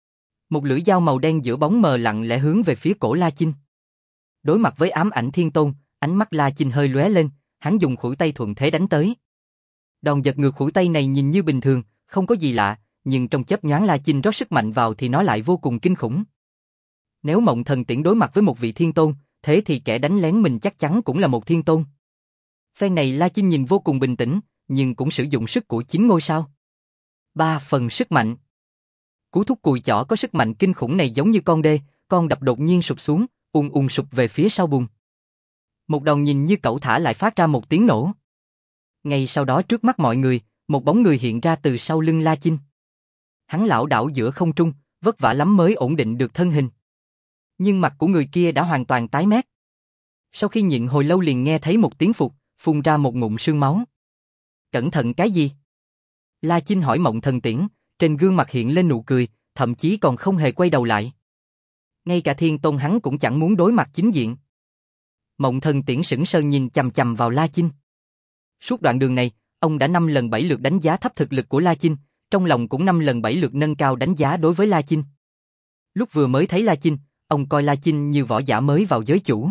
Một lưỡi dao màu đen giữa bóng mờ lặng lẽ hướng về phía cổ La Chinh. Đối mặt với Ám Ảnh Thiên Tôn, ánh mắt La Chinh hơi lóe lên, hắn dùng khuỷu tay thuận thế đánh tới. Đòn giật ngược khuỷu tay này nhìn như bình thường, không có gì lạ, nhưng trong chớp nhoáng La Chinh rót sức mạnh vào thì nó lại vô cùng kinh khủng. Nếu Mộng Thần Tiễn đối mặt với một vị thiên tôn, thế thì kẻ đánh lén mình chắc chắn cũng là một thiên tôn. Phen này La Chinh nhìn vô cùng bình tĩnh, nhưng cũng sử dụng sức của chín ngôi sao. Ba phần sức mạnh. Cú thúc cùi chỏ có sức mạnh kinh khủng này giống như con đê, con đập đột nhiên sụp xuống, ùn ùn sụp về phía sau bùn. Một đòn nhìn như cẩu thả lại phát ra một tiếng nổ. Ngay sau đó trước mắt mọi người, một bóng người hiện ra từ sau lưng La Chinh. Hắn lảo đảo giữa không trung, vất vả lắm mới ổn định được thân hình. Nhưng mặt của người kia đã hoàn toàn tái mét. Sau khi nhịn hồi lâu liền nghe thấy một tiếng phụt, phun ra một ngụm sương máu. Cẩn thận cái gì? La Chinh hỏi Mộng Thần Tiễn, trên gương mặt hiện lên nụ cười, thậm chí còn không hề quay đầu lại. Ngay cả thiên tôn hắn cũng chẳng muốn đối mặt chính diện. Mộng Thần Tiễn sững sờ nhìn chằm chằm vào La Chinh. Suốt đoạn đường này, ông đã năm lần bảy lượt đánh giá thấp thực lực của La Chinh, trong lòng cũng năm lần bảy lượt nâng cao đánh giá đối với La Chinh. Lúc vừa mới thấy La Chinh, ông coi La Chinh như võ giả mới vào giới chủ.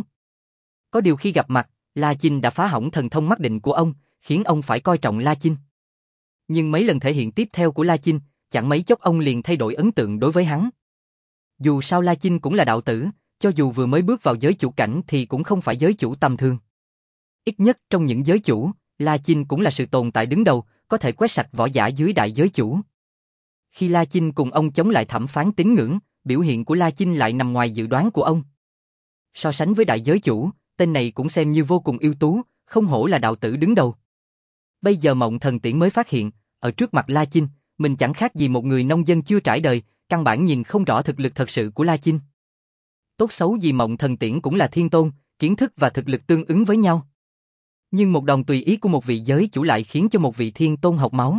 Có điều khi gặp mặt, La Chinh đã phá hỏng thần thông mắt định của ông, khiến ông phải coi trọng La Chinh. Nhưng mấy lần thể hiện tiếp theo của La Chinh, chẳng mấy chốc ông liền thay đổi ấn tượng đối với hắn. Dù sao La Chinh cũng là đạo tử, cho dù vừa mới bước vào giới chủ cảnh thì cũng không phải giới chủ tầm thường. Ít nhất trong những giới chủ, La Chinh cũng là sự tồn tại đứng đầu, có thể quét sạch võ giả dưới đại giới chủ. Khi La Chinh cùng ông chống lại thẩm phán tín ngưỡng, biểu hiện của La Chinh lại nằm ngoài dự đoán của ông. So sánh với đại giới chủ, tên này cũng xem như vô cùng ưu tú, không hổ là đạo tử đứng đầu. Bây giờ Mộng Thần Tiễn mới phát hiện, ở trước mặt La Chinh, mình chẳng khác gì một người nông dân chưa trải đời, căn bản nhìn không rõ thực lực thật sự của La Chinh. Tốt xấu gì Mộng Thần Tiễn cũng là thiên tôn, kiến thức và thực lực tương ứng với nhau. Nhưng một đòn tùy ý của một vị giới chủ lại khiến cho một vị thiên tôn học máu.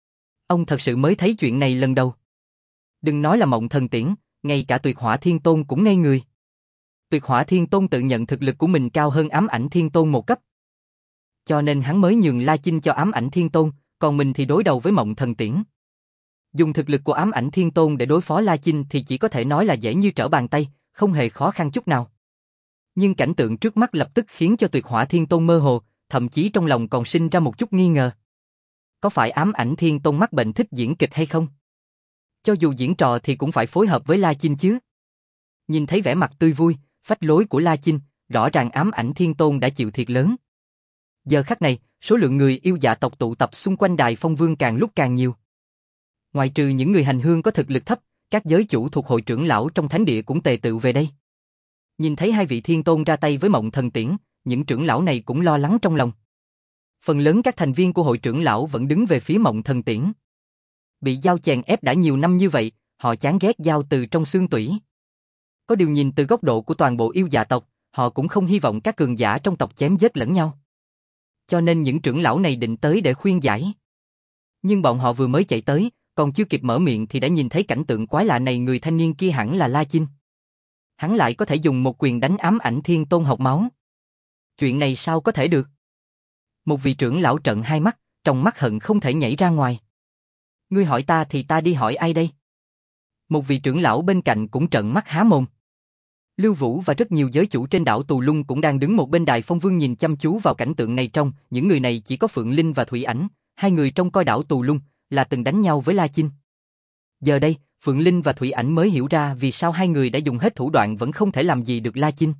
Ông thật sự mới thấy chuyện này lần đầu. Đừng nói là Mộng Thần Tiễn, ngay cả Tuyệt Hỏa Thiên Tôn cũng ngây người. Tuyệt Hỏa Thiên Tôn tự nhận thực lực của mình cao hơn Ám Ảnh Thiên Tôn một cấp. Cho nên hắn mới nhường La Chinh cho Ám Ảnh Thiên Tôn, còn mình thì đối đầu với Mộng Thần Tiễn. Dùng thực lực của Ám Ảnh Thiên Tôn để đối phó La Chinh thì chỉ có thể nói là dễ như trở bàn tay, không hề khó khăn chút nào. Nhưng cảnh tượng trước mắt lập tức khiến cho Tuyệt Hỏa Thiên Tôn mơ hồ, thậm chí trong lòng còn sinh ra một chút nghi ngờ. Có phải Ám Ảnh Thiên Tôn mắc bệnh thích diễn kịch hay không? Cho dù diễn trò thì cũng phải phối hợp với La Chinh chứ. Nhìn thấy vẻ mặt tươi vui, phách lối của La Chinh, rõ ràng Ám Ảnh Thiên Tôn đã chịu thiệt lớn. Giờ khắc này, số lượng người yêu dạ tộc tụ tập xung quanh Đài Phong Vương càng lúc càng nhiều. Ngoài trừ những người hành hương có thực lực thấp, các giới chủ thuộc hội trưởng lão trong thánh địa cũng tề tựu về đây. Nhìn thấy hai vị thiên tôn ra tay với Mộng Thần Tiễn, những trưởng lão này cũng lo lắng trong lòng. Phần lớn các thành viên của hội trưởng lão vẫn đứng về phía Mộng Thần Tiễn. Bị Dao chèn ép đã nhiều năm như vậy, họ chán ghét Dao từ trong xương tủy. Có điều nhìn từ góc độ của toàn bộ yêu dạ tộc, họ cũng không hy vọng các cường giả trong tộc chém giết lẫn nhau. Cho nên những trưởng lão này định tới để khuyên giải. Nhưng bọn họ vừa mới chạy tới, còn chưa kịp mở miệng thì đã nhìn thấy cảnh tượng quái lạ này, người thanh niên kia hẳn là La Chinh. Hắn lại có thể dùng một quyền đánh Ám Ảnh Thiên Tôn học máu. Chuyện này sao có thể được? Một vị trưởng lão trợn hai mắt, trong mắt hận không thể nhảy ra ngoài. Ngươi hỏi ta thì ta đi hỏi ai đây? Một vị trưởng lão bên cạnh cũng trợn mắt há mồm. Lưu Vũ và rất nhiều giới chủ trên đảo Tù Lung cũng đang đứng một bên Đài Phong Vương nhìn chăm chú vào cảnh tượng này. Trong những người này chỉ có Phượng Linh và Thủy Ảnh, hai người trong coi đảo Tù Lung, là từng đánh nhau với La Chinh. Giờ đây, Phượng Linh và Thủy Ảnh mới hiểu ra vì sao hai người đã dùng hết thủ đoạn vẫn không thể làm gì được La Chinh.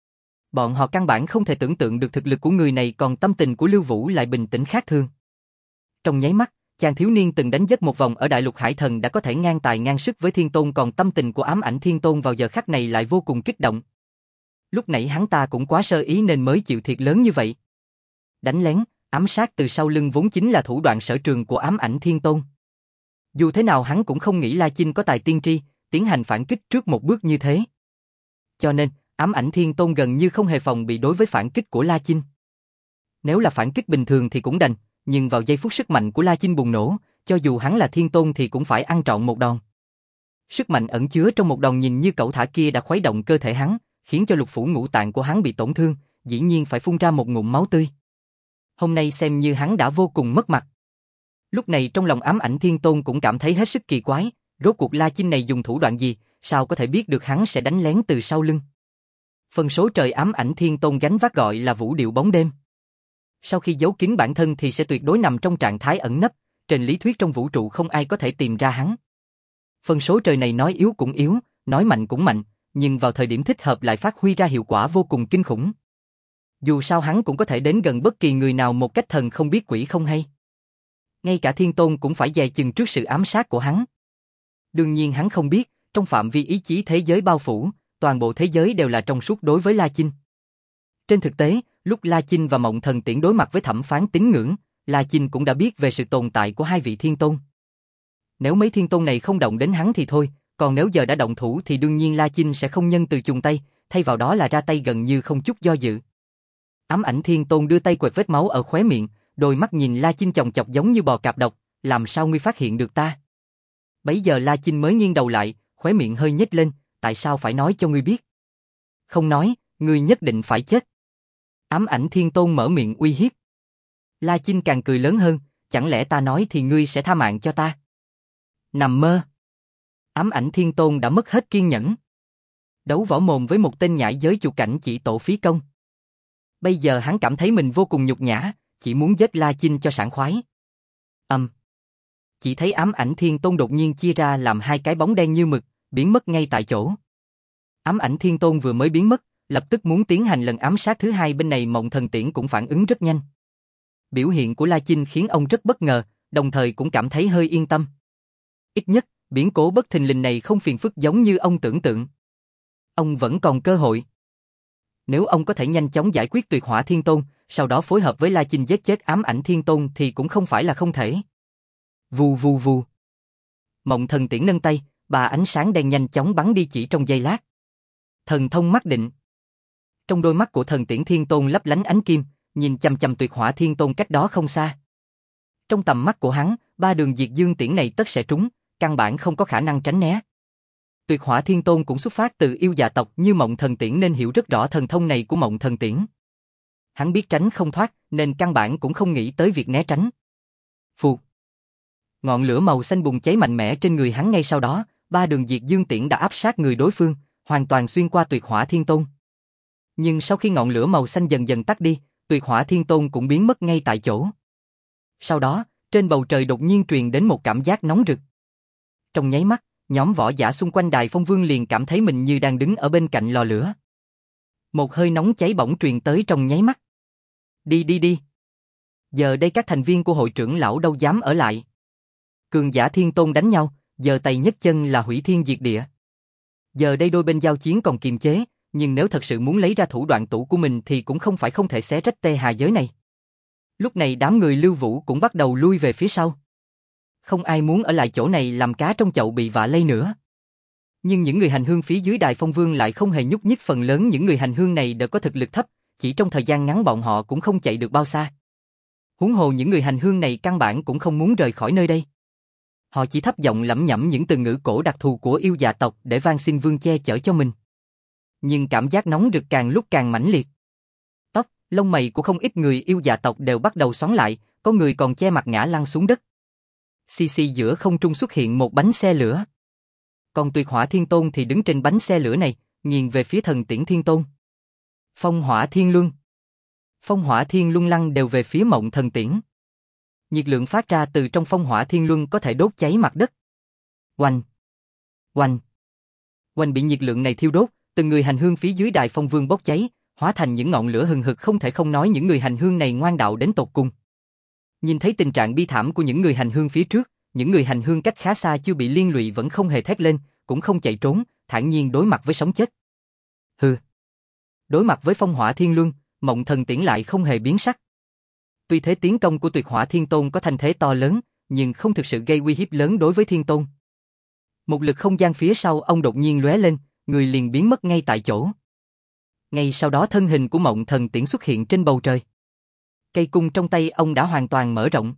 Bọn họ căn bản không thể tưởng tượng được thực lực của người này, còn tâm tình của Lưu Vũ lại bình tĩnh khác thường. Trong nháy mắt, chàng thiếu niên từng đánh giết một vòng ở Đại Lục Hải Thần đã có thể ngang tài ngang sức với Thiên Tôn, còn tâm tình của Ám Ảnh Thiên Tôn vào giờ khắc này lại vô cùng kích động. Lúc nãy hắn ta cũng quá sơ ý nên mới chịu thiệt lớn như vậy. Đánh lén, ám sát từ sau lưng vốn chính là thủ đoạn sở trường của Ám Ảnh Thiên Tôn. Dù thế nào hắn cũng không nghĩ La Chinh có tài tiên tri, tiến hành phản kích trước một bước như thế. Cho nên, Ám Ảnh Thiên Tôn gần như không hề phòng bị đối với phản kích của La Chinh. Nếu là phản kích bình thường thì cũng đành, nhưng vào giây phút sức mạnh của La Chinh bùng nổ, cho dù hắn là thiên tôn thì cũng phải ăn trọn một đòn. Sức mạnh ẩn chứa trong một đòn nhìn như cẩu thả kia đã khuấy động cơ thể hắn, khiến cho lục phủ ngũ tạng của hắn bị tổn thương, dĩ nhiên phải phun ra một ngụm máu tươi. Hôm nay xem như hắn đã vô cùng mất mặt. Lúc này trong lòng Ám Ảnh Thiên Tôn cũng cảm thấy hết sức kỳ quái, rốt cuộc La Chinh này dùng thủ đoạn gì, sao có thể biết được hắn sẽ đánh lén từ sau lưng. Phần số trời Ám Ảnh Thiên Tôn gánh vác gọi là vũ điệu bóng đêm. Sau khi giấu kín bản thân thì sẽ tuyệt đối nằm trong trạng thái ẩn nấp, trên lý thuyết trong vũ trụ không ai có thể tìm ra hắn. Phần số trời này nói yếu cũng yếu, nói mạnh cũng mạnh, nhưng vào thời điểm thích hợp lại phát huy ra hiệu quả vô cùng kinh khủng. Dù sao hắn cũng có thể đến gần bất kỳ người nào một cách thần không biết quỷ không hay. Ngay cả Thiên Tôn cũng phải dè chừng trước sự ám sát của hắn. Đương nhiên hắn không biết, trong phạm vi ý chí thế giới bao phủ, toàn bộ thế giới đều là trong suốt đối với La Chinh. Trên thực tế, lúc La Chinh và Mộng Thần Tiễn đối mặt với thẩm phán tín ngưỡng, La Chinh cũng đã biết về sự tồn tại của hai vị Thiên Tôn. Nếu mấy Thiên Tôn này không động đến hắn thì thôi, còn nếu giờ đã động thủ thì đương nhiên La Chinh sẽ không nhân từ chùng tay, thay vào đó là ra tay gần như không chút do dự. Ám Ảnh Thiên Tôn đưa tay quẹt vết máu ở khóe miệng, đôi mắt nhìn La Chinh chòng chọc giống như bò cạp độc, làm sao ngươi phát hiện được ta? Bấy giờ La Chinh mới nghiêng đầu lại, khóe miệng hơi nhếch lên, tại sao phải nói cho ngươi biết? Không nói, ngươi nhất định phải chết. Ám Ảnh Thiên Tôn mở miệng uy hiếp. La Chinh càng cười lớn hơn, chẳng lẽ ta nói thì ngươi sẽ tha mạng cho ta? Nằm mơ. Ám Ảnh Thiên Tôn đã mất hết kiên nhẫn. Đấu võ mồm với một tên nhãi giới chuột cảnh chỉ tổ phí công. Bây giờ hắn cảm thấy mình vô cùng nhục nhã, chỉ muốn giết La Chinh cho sảng khoái. Âm. Um. Chỉ thấy Ám Ảnh Thiên Tôn đột nhiên chia ra làm hai cái bóng đen như mực, biến mất ngay tại chỗ. Ám Ảnh Thiên Tôn vừa mới biến mất, lập tức muốn tiến hành lần ám sát thứ hai, bên này Mộng Thần Tiễn cũng phản ứng rất nhanh. Biểu hiện của La Chinh khiến ông rất bất ngờ, đồng thời cũng cảm thấy hơi yên tâm. Ít nhất, biến cố bất thình lình này không phiền phức giống như ông tưởng tượng. Ông vẫn còn cơ hội. Nếu ông có thể nhanh chóng giải quyết Tuyệt Hỏa Thiên Tôn, sau đó phối hợp với La Chinh giết chết Ám Ảnh Thiên Tôn thì cũng không phải là không thể. Vù vù vù. Mộng Thần Tiễn nâng tay, ba ánh sáng đen nhanh chóng bắn đi chỉ trong giây lát. Thần thông mắt định. Trong đôi mắt của Thần Tiễn Thiên Tôn lấp lánh ánh kim, nhìn chằm chằm Tuyệt Hỏa Thiên Tôn cách đó không xa. Trong tầm mắt của hắn, ba đường diệt dương tiễn này tất sẽ trúng, căn bản không có khả năng tránh né. Tuyệt Hỏa Thiên Tôn cũng xuất phát từ yêu dạ tộc như Mộng Thần Tiễn nên hiểu rất rõ thần thông này của Mộng Thần Tiễn. Hắn biết tránh không thoát nên căn bản cũng không nghĩ tới việc né tránh. Phụt. Ngọn lửa màu xanh bùng cháy mạnh mẽ trên người hắn, ngay sau đó, ba đường diệt dương tiễn đã áp sát người đối phương, hoàn toàn xuyên qua Tuyệt Hỏa Thiên Tôn. Nhưng sau khi ngọn lửa màu xanh dần dần tắt đi, Tuyệt Hỏa Thiên Tôn cũng biến mất ngay tại chỗ. Sau đó, trên bầu trời đột nhiên truyền đến một cảm giác nóng rực. Trong nháy mắt, nhóm võ giả xung quanh Đài Phong Vương liền cảm thấy mình như đang đứng ở bên cạnh lò lửa. Một hơi nóng cháy bỏng truyền tới trong nháy mắt. Đi đi đi. Giờ đây các thành viên của hội trưởng lão đâu dám ở lại. Cường giả Thiên Tôn đánh nhau, giờ tay nhấc chân là hủy thiên diệt địa. Giờ đây đôi bên giao chiến còn kiềm chế, nhưng nếu thật sự muốn lấy ra thủ đoạn tủ của mình thì cũng không phải không thể xé rách tê hà giới này. Lúc này đám người Lưu Vũ cũng bắt đầu lui về phía sau. Không ai muốn ở lại chỗ này làm cá trong chậu bị vạ lây nữa. Nhưng những người hành hương phía dưới Đài Phong Vương lại không hề nhúc nhích, phần lớn những người hành hương này đều có thực lực thấp, chỉ trong thời gian ngắn bọn họ cũng không chạy được bao xa. Huống hồ những người hành hương này căn bản cũng không muốn rời khỏi nơi đây. Họ chỉ thấp giọng lẩm nhẩm những từ ngữ cổ đặc thù của yêu dạ tộc để van xin Vương che chở cho mình. Nhưng cảm giác nóng rực càng lúc càng mãnh liệt. Tóc, lông mày của không ít người yêu dạ tộc đều bắt đầu xoắn lại, có người còn che mặt ngã lăn xuống đất. Xì xì giữa không trung xuất hiện một bánh xe lửa. Còn Tuyệt Hỏa Thiên Tôn thì đứng trên bánh xe lửa này, nghiêng về phía Thần Tiễn Thiên Tôn. Phong Hỏa Thiên Luân. Phong Hỏa Thiên Luân lăng đều về phía Mộng Thần Tiễn. Nhiệt lượng phát ra từ trong Phong Hỏa Thiên Luân có thể đốt cháy mặt đất. Oanh! Oanh! Oanh! Bị nhiệt lượng này thiêu đốt, từng người hành hương phía dưới Đài Phong Vương bốc cháy, hóa thành những ngọn lửa hừng hực, không thể không nói những người hành hương này ngoan đạo đến tột cùng. Nhìn thấy tình trạng bi thảm của những người hành hương phía trước, những người hành hương cách khá xa chưa bị liên lụy vẫn không hề thét lên, cũng không chạy trốn, thản nhiên đối mặt với sống chết. Hừ. Đối mặt với Phong Hỏa Thiên Luân, Mộng Thần Tiễn lại không hề biến sắc. Tuy thế tiến công của Tuyệt Hỏa Thiên Tôn có thanh thế to lớn, nhưng không thực sự gây uy hiếp lớn đối với Thiên Tôn. Một lực không gian phía sau ông đột nhiên lóe lên, người liền biến mất ngay tại chỗ. Ngay sau đó thân hình của Mộng Thần Tiễn xuất hiện trên bầu trời. Cây cung trong tay ông đã hoàn toàn mở rộng.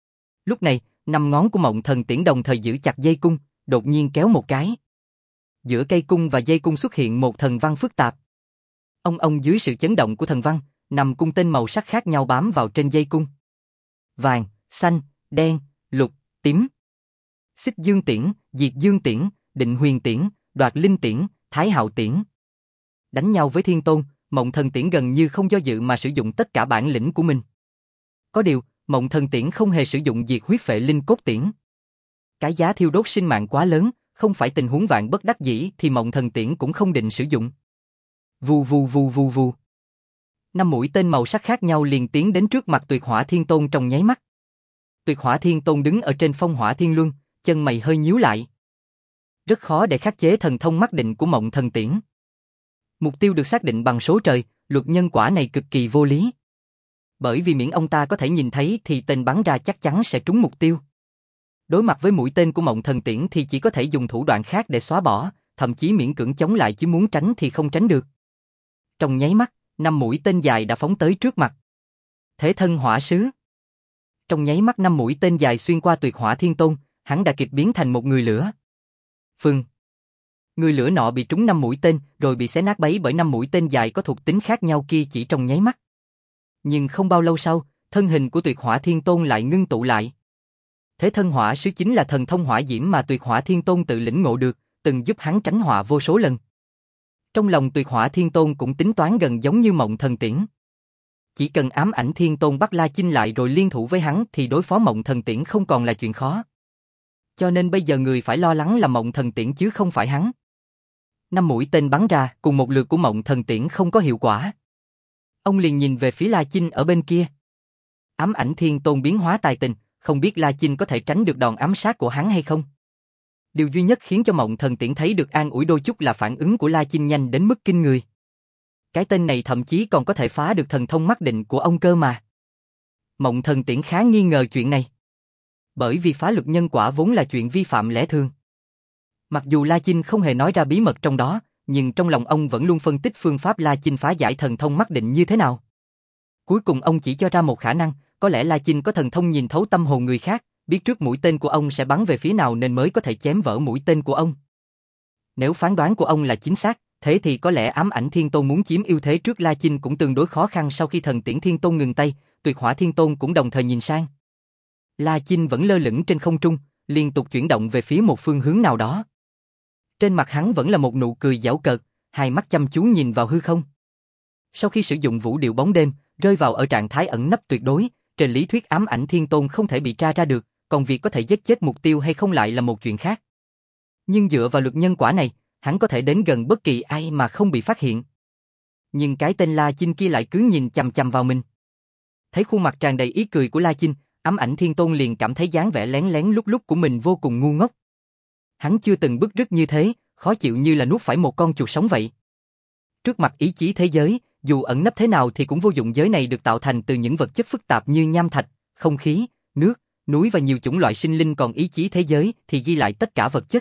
Lúc này, năm ngón của Mộng Thần Tiễn đồng thời giữ chặt dây cung, đột nhiên kéo một cái. Giữa cây cung và dây cung xuất hiện một thần văn phức tạp. Ông ông dưới sự chấn động của thần văn, năm cung tên màu sắc khác nhau bám vào trên dây cung. Vàng, xanh, đen, lục, tím. Xích Dương Tiễn, Diệt Dương Tiễn, Định Huyền Tiễn, Đoạt Linh Tiễn, Thái Hạo Tiễn. Đánh nhau với Thiên Tôn, Mộng Thần Tiễn gần như không do dự mà sử dụng tất cả bản lĩnh của mình. Có điều, Mộng Thần Tiễn không hề sử dụng Diệt Huyết Phệ Linh Cốt Tiễn. Cái giá thiêu đốt sinh mạng quá lớn, không phải tình huống vạn bất đắc dĩ thì Mộng Thần Tiễn cũng không định sử dụng. Vù vù vù vù vù. Năm mũi tên màu sắc khác nhau liền tiến đến trước mặt Tuyệt Hỏa Thiên Tôn trong nháy mắt. Tuyệt Hỏa Thiên Tôn đứng ở trên Phong Hỏa Thiên Luân, chân mày hơi nhíu lại. Rất khó để khắc chế thần thông mắc định của Mộng Thần Tiễn. Mục tiêu được xác định bằng số trời, luật nhân quả này cực kỳ vô lý. Bởi vì miễn ông ta có thể nhìn thấy thì tên bắn ra chắc chắn sẽ trúng mục tiêu. Đối mặt với mũi tên của Mộng Thần Tiễn thì chỉ có thể dùng thủ đoạn khác để xóa bỏ, thậm chí miễn cưỡng chống lại chứ muốn tránh thì không tránh được. Trong nháy mắt, năm mũi tên dài đã phóng tới trước mặt. Thế thân hỏa sứ. Trong nháy mắt năm mũi tên dài xuyên qua Tuyệt Hỏa Thiên Tôn, hắn đã kịp biến thành một người lửa. Phừng. Người lửa nọ bị trúng năm mũi tên, rồi bị xé nát bấy bởi năm mũi tên dài có thuộc tính khác nhau kia chỉ trong nháy mắt. Nhưng không bao lâu sau, thân hình của Tuyệt Hỏa Thiên Tôn lại ngưng tụ lại. Thế thân hỏa sứ chính là thần thông hỏa diễm mà Tuyệt Hỏa Thiên Tôn tự lĩnh ngộ được, từng giúp hắn tránh họa vô số lần. Trong lòng Tuyệt Hỏa Thiên Tôn cũng tính toán gần giống như Mộng Thần Tiễn. Chỉ cần Ám Ảnh Thiên Tôn bắt La Chinh lại rồi liên thủ với hắn thì đối phó Mộng Thần Tiễn không còn là chuyện khó. Cho nên bây giờ người phải lo lắng là Mộng Thần Tiễn chứ không phải hắn. Năm mũi tên bắn ra, cùng một lượt của Mộng Thần Tiễn không có hiệu quả. Ông liền nhìn về phía La Chinh ở bên kia. Ám Ảnh Thiên Tôn biến hóa tài tình, không biết La Chinh có thể tránh được đòn ám sát của hắn hay không. Điều duy nhất khiến cho Mộng Thần Tiễn thấy được an ủi đôi chút là phản ứng của La Chinh nhanh đến mức kinh người. Cái tên này thậm chí còn có thể phá được thần thông mắc định của ông cơ mà. Mộng Thần Tiễn khá nghi ngờ chuyện này. Bởi vì phá luật nhân quả vốn là chuyện vi phạm lẽ thường. Mặc dù La Chinh không hề nói ra bí mật trong đó, nhưng trong lòng ông vẫn luôn phân tích phương pháp La Chinh phá giải thần thông mắc định như thế nào. Cuối cùng ông chỉ cho ra một khả năng, có lẽ La Chinh có thần thông nhìn thấu tâm hồn người khác, biết trước mũi tên của ông sẽ bắn về phía nào nên mới có thể chém vỡ mũi tên của ông. Nếu phán đoán của ông là chính xác, thế thì có lẽ Ám Ảnh Thiên Tôn muốn chiếm ưu thế trước La Chinh cũng tương đối khó khăn. Sau khi Thần Tiễn Thiên Tôn ngừng tay, Tuyệt Hỏa Thiên Tôn cũng đồng thời nhìn sang. La Chinh vẫn lơ lửng trên không trung, liên tục chuyển động về phía một phương hướng nào đó. Trên mặt hắn vẫn là một nụ cười giảo cợt, hai mắt chăm chú nhìn vào hư không. Sau khi sử dụng vũ điệu bóng đêm, rơi vào ở trạng thái ẩn nấp tuyệt đối, trên lý thuyết Ám Ảnh Thiên Tôn không thể bị tra ra được, còn việc có thể giết chết mục tiêu hay không lại là một chuyện khác. Nhưng dựa vào luật nhân quả này, hắn có thể đến gần bất kỳ ai mà không bị phát hiện. Nhưng cái tên La Chinh kia lại cứ nhìn chằm chằm vào mình. Thấy khuôn mặt tràn đầy ý cười của La Chinh, Ám Ảnh Thiên Tôn liền cảm thấy dáng vẻ lén lén lúc lúc của mình vô cùng ngu ngốc. Hắn chưa từng bứt rứt như thế, khó chịu như là nuốt phải một con chuột sống vậy. Trước mặt ý chí thế giới, dù ẩn nấp thế nào thì cũng vô dụng. Giới này được tạo thành từ những vật chất phức tạp như nham thạch, không khí, nước, núi và nhiều chủng loại sinh linh, còn ý chí thế giới thì ghi lại tất cả vật chất.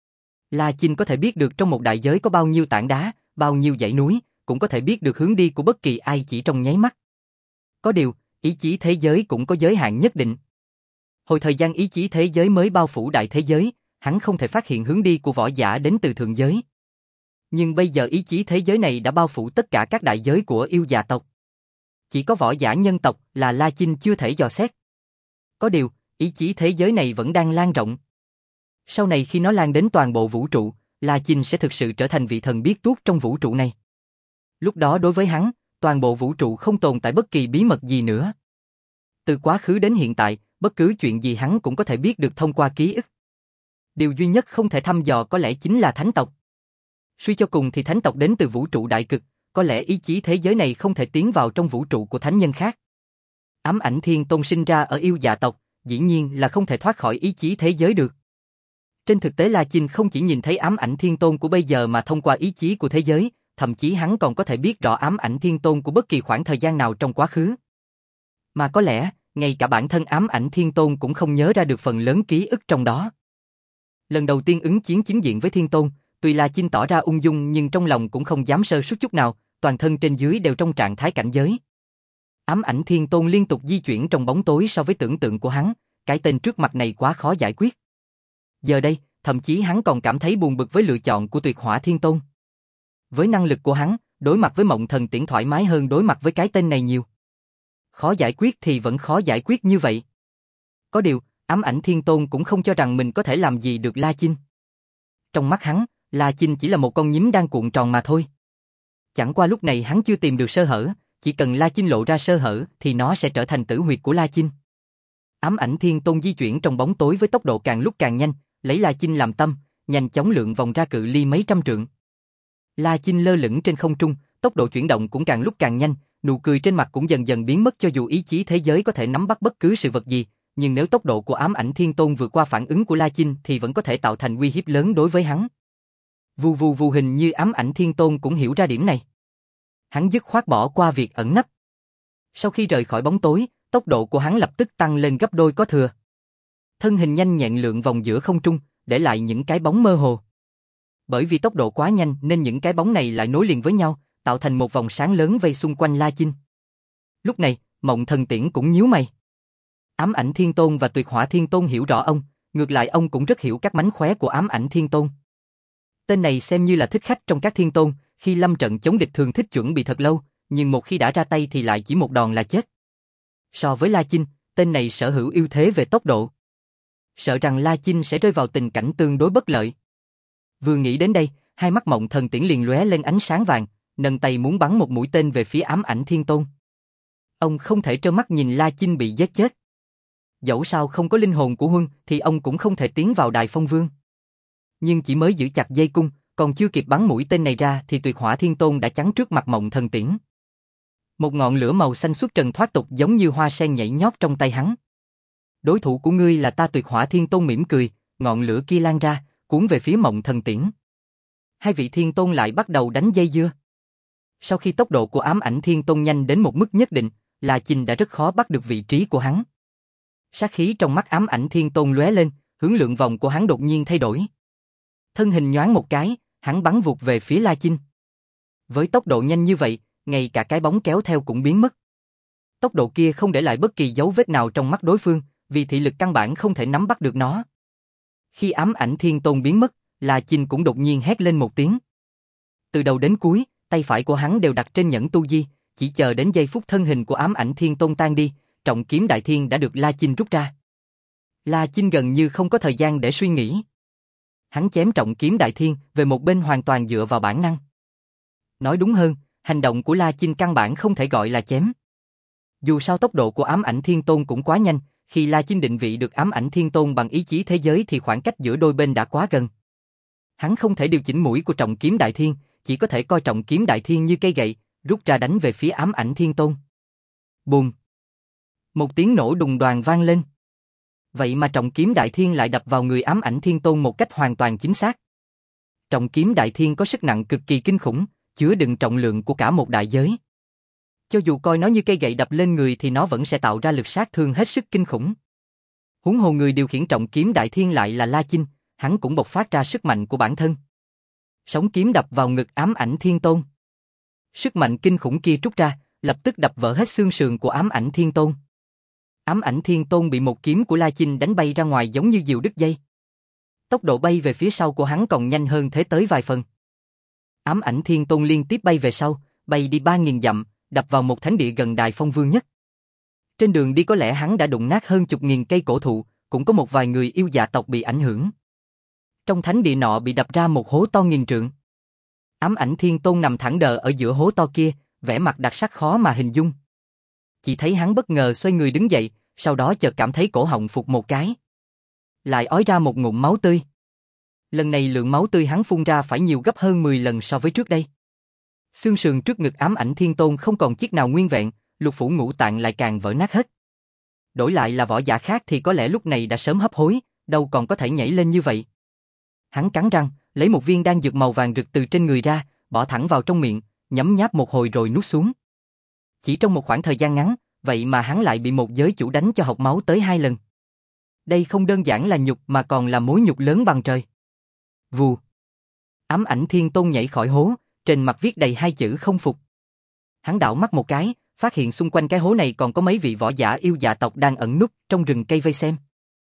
La Chinh có thể biết được trong một đại giới có bao nhiêu tảng đá, bao nhiêu dãy núi, cũng có thể biết được hướng đi của bất kỳ ai chỉ trong nháy mắt. Có điều, ý chí thế giới cũng có giới hạn nhất định. Hồi thời gian ý chí thế giới mới bao phủ đại thế giới, hắn không thể phát hiện hướng đi của võ giả đến từ thượng giới. Nhưng bây giờ ý chí thế giới này đã bao phủ tất cả các đại giới của yêu già tộc. Chỉ có võ giả nhân tộc là La Chinh chưa thể dò xét. Có điều, ý chí thế giới này vẫn đang lan rộng. Sau này khi nó lan đến toàn bộ vũ trụ, La Chinh sẽ thực sự trở thành vị thần biết tuốt trong vũ trụ này. Lúc đó đối với hắn, toàn bộ vũ trụ không tồn tại bất kỳ bí mật gì nữa. Từ quá khứ đến hiện tại, bất cứ chuyện gì hắn cũng có thể biết được thông qua ký ức. Điều duy nhất không thể thăm dò có lẽ chính là thánh tộc. Suy cho cùng thì thánh tộc đến từ vũ trụ đại cực, có lẽ ý chí thế giới này không thể tiến vào trong vũ trụ của thánh nhân khác. Ám Ảnh Thiên Tôn sinh ra ở yêu dạ tộc, dĩ nhiên là không thể thoát khỏi ý chí thế giới được. Trên thực tế La Chinh không chỉ nhìn thấy Ám Ảnh Thiên Tôn của bây giờ mà thông qua ý chí của thế giới, thậm chí hắn còn có thể biết rõ Ám Ảnh Thiên Tôn của bất kỳ khoảng thời gian nào trong quá khứ. Mà có lẽ, ngay cả bản thân Ám Ảnh Thiên Tôn cũng không nhớ ra được phần lớn ký ức trong đó. Lần đầu tiên ứng chiến chính diện với Thiên Tôn, tuy La Chinh tỏ ra ung dung nhưng trong lòng cũng không dám sơ suất chút nào, toàn thân trên dưới đều trong trạng thái cảnh giới. Ám Ảnh Thiên Tôn liên tục di chuyển trong bóng tối so với tưởng tượng của hắn, cái tên trước mặt này quá khó giải quyết. Giờ đây, thậm chí hắn còn cảm thấy buồn bực với lựa chọn của Tuyệt Hỏa Thiên Tôn. Với năng lực của hắn, đối mặt với Mộng Thần Tiễn thoải mái hơn đối mặt với cái tên này nhiều. Khó giải quyết thì vẫn khó giải quyết như vậy. Có điều, Ám Ảnh Thiên Tôn cũng không cho rằng mình có thể làm gì được La Chinh. Trong mắt hắn, La Chinh chỉ là một con nhím đang cuộn tròn mà thôi. Chẳng qua lúc này hắn chưa tìm được sơ hở, chỉ cần La Chinh lộ ra sơ hở thì nó sẽ trở thành tử huyệt của La Chinh. Ám Ảnh Thiên Tôn di chuyển trong bóng tối với tốc độ càng lúc càng nhanh, lấy La Chinh làm tâm, nhanh chóng lượn vòng ra cự ly mấy trăm trượng. La Chinh lơ lửng trên không trung, tốc độ chuyển động cũng càng lúc càng nhanh, nụ cười trên mặt cũng dần dần biến mất. Cho dù ý chí thế giới có thể nắm bắt bất cứ sự vật gì, nhưng nếu tốc độ của ám ảnh thiên tôn vượt qua phản ứng của La Chinh thì vẫn có thể tạo thành uy hiếp lớn đối với hắn. Vù vù vù, hình như ám ảnh thiên tôn cũng hiểu ra điểm này. Hắn dứt khoát bỏ qua việc ẩn nấp. Sau khi rời khỏi bóng tối, tốc độ của hắn lập tức tăng lên gấp đôi có thừa. Thân hình nhanh nhẹn lượn vòng giữa không trung, để lại những cái bóng mơ hồ. Bởi vì tốc độ quá nhanh nên những cái bóng này lại nối liền với nhau, tạo thành một vòng sáng lớn vây xung quanh La Chinh. Lúc này, Mộng Thần Tiễn cũng nhíu mày. Ám ảnh thiên tôn và tuyệt hỏa thiên tôn hiểu rõ ông, ngược lại ông cũng rất hiểu các mánh khóe của ám ảnh thiên tôn. Tên này xem như là thích khách trong các thiên tôn, khi lâm trận chống địch thường thích chuẩn bị thật lâu, nhưng một khi đã ra tay thì lại chỉ một đòn là chết. So với La Chinh, tên này sở hữu ưu thế về tốc độ. Sợ rằng La Chinh sẽ rơi vào tình cảnh tương đối bất lợi. Vừa nghĩ đến đây, hai mắt Mộng Thần Tiễn liền lóe lên ánh sáng vàng, nâng tay muốn bắn một mũi tên về phía ám ảnh thiên tôn. Ông không thể trơ mắt nhìn La Chinh bị giết chết. Dẫu sao không có linh hồn của Huân thì ông cũng không thể tiến vào Đại Phong Vương. Nhưng chỉ mới giữ chặt dây cung, còn chưa kịp bắn mũi tên này ra thì tuyệt hỏa thiên tôn đã chắn trước mặt Mộng Thần Tiễn. Một ngọn lửa màu xanh xuất trần thoát tục giống như hoa sen nhảy nhót trong tay hắn. Đối thủ của ngươi là ta. Tuyệt hỏa thiên tôn mỉm cười, ngọn lửa kia lan ra, cuốn về phía Mộng Thần Tiễn. Hai vị thiên tôn lại bắt đầu đánh dây dưa. Sau khi tốc độ của ám ảnh thiên tôn nhanh đến một mức nhất định, La Chinh đã rất khó bắt được vị trí của hắn. Sát khí trong mắt ám ảnh thiên tôn lóe lên, hướng lượng vòng của hắn đột nhiên thay đổi. Thân hình nhoáng một cái, hắn bắn vụt về phía La Chinh. Với tốc độ nhanh như vậy, ngay cả cái bóng kéo theo cũng biến mất. Tốc độ kia không để lại bất kỳ dấu vết nào trong mắt đối phương, vì thị lực căn bản không thể nắm bắt được nó. Khi ám ảnh thiên tôn biến mất, La Chinh cũng đột nhiên hét lên một tiếng. Từ đầu đến cuối, tay phải của hắn đều đặt trên nhẫn tu di, chỉ chờ đến giây phút thân hình của ám ảnh thiên tôn tan đi, trọng kiếm đại thiên đã được La Chinh rút ra. La Chinh gần như không có thời gian để suy nghĩ. Hắn chém trọng kiếm đại thiên về một bên hoàn toàn dựa vào bản năng. Nói đúng hơn, hành động của La Chinh căn bản không thể gọi là chém. Dù sao tốc độ của ám ảnh thiên tôn cũng quá nhanh, khi La Chinh định vị được ám ảnh thiên tôn bằng ý chí thế giới thì khoảng cách giữa đôi bên đã quá gần. Hắn không thể điều chỉnh mũi của trọng kiếm đại thiên, chỉ có thể coi trọng kiếm đại thiên như cây gậy, rút ra đánh về phía ám ảnh thiên tôn. Bùm! Một tiếng nổ đùng đoàng vang lên. Vậy mà trọng kiếm đại thiên lại đập vào người ám ảnh thiên tôn một cách hoàn toàn chính xác. Trọng kiếm đại thiên có sức nặng cực kỳ kinh khủng, chứa đựng trọng lượng của cả một đại giới. Cho dù coi nó như cây gậy đập lên người thì nó vẫn sẽ tạo ra lực sát thương hết sức kinh khủng. Huống hồ người điều khiển trọng kiếm đại thiên lại là La Chinh, hắn cũng bộc phát ra sức mạnh của bản thân. Sóng kiếm đập vào ngực ám ảnh thiên tôn. Sức mạnh kinh khủng kia trút ra, lập tức đập vỡ hết xương sườn của ám ảnh thiên tôn. Ám ảnh thiên tôn bị một kiếm của La Chinh đánh bay ra ngoài giống như diều đứt dây. Tốc độ bay về phía sau của hắn còn nhanh hơn thế tới vài phần. Ám ảnh thiên tôn liên tiếp bay về sau, bay đi ba nghìn dặm, đập vào một thánh địa gần Đại Phong Vương nhất. Trên đường đi có lẽ hắn đã đụng nát hơn chục nghìn cây cổ thụ, cũng có một vài người yêu dạ tộc bị ảnh hưởng. Trong thánh địa nọ bị đập ra một hố to nghìn trượng. Ám ảnh thiên tôn nằm thẳng đờ ở giữa hố to kia, vẻ mặt đặc sắc khó mà hình dung. Chỉ thấy hắn bất ngờ xoay người đứng dậy, sau đó chợt cảm thấy cổ họng phụt một cái. Lại ói ra một ngụm máu tươi. Lần này lượng máu tươi hắn phun ra phải nhiều gấp hơn mười lần so với trước đây. Xương sườn trước ngực ám ảnh thiên tôn không còn chiếc nào nguyên vẹn, lục phủ ngũ tạng lại càng vỡ nát hết. Đổi lại là võ giả khác thì có lẽ lúc này đã sớm hấp hối, đâu còn có thể nhảy lên như vậy. Hắn cắn răng, lấy một viên đan dược màu vàng rực từ trên người ra, bỏ thẳng vào trong miệng, nhấm nháp một hồi rồi nuốt xuống. Chỉ trong một khoảng thời gian ngắn, vậy mà hắn lại bị một giới chủ đánh cho hộc máu tới hai lần. Đây không đơn giản là nhục mà còn là mối nhục lớn bằng trời. Vù. Ám ảnh thiên tôn nhảy khỏi hố, trên mặt viết đầy hai chữ không phục. Hắn đảo mắt một cái, phát hiện xung quanh cái hố này còn có mấy vị võ giả yêu dạ tộc đang ẩn núp trong rừng cây vây xem.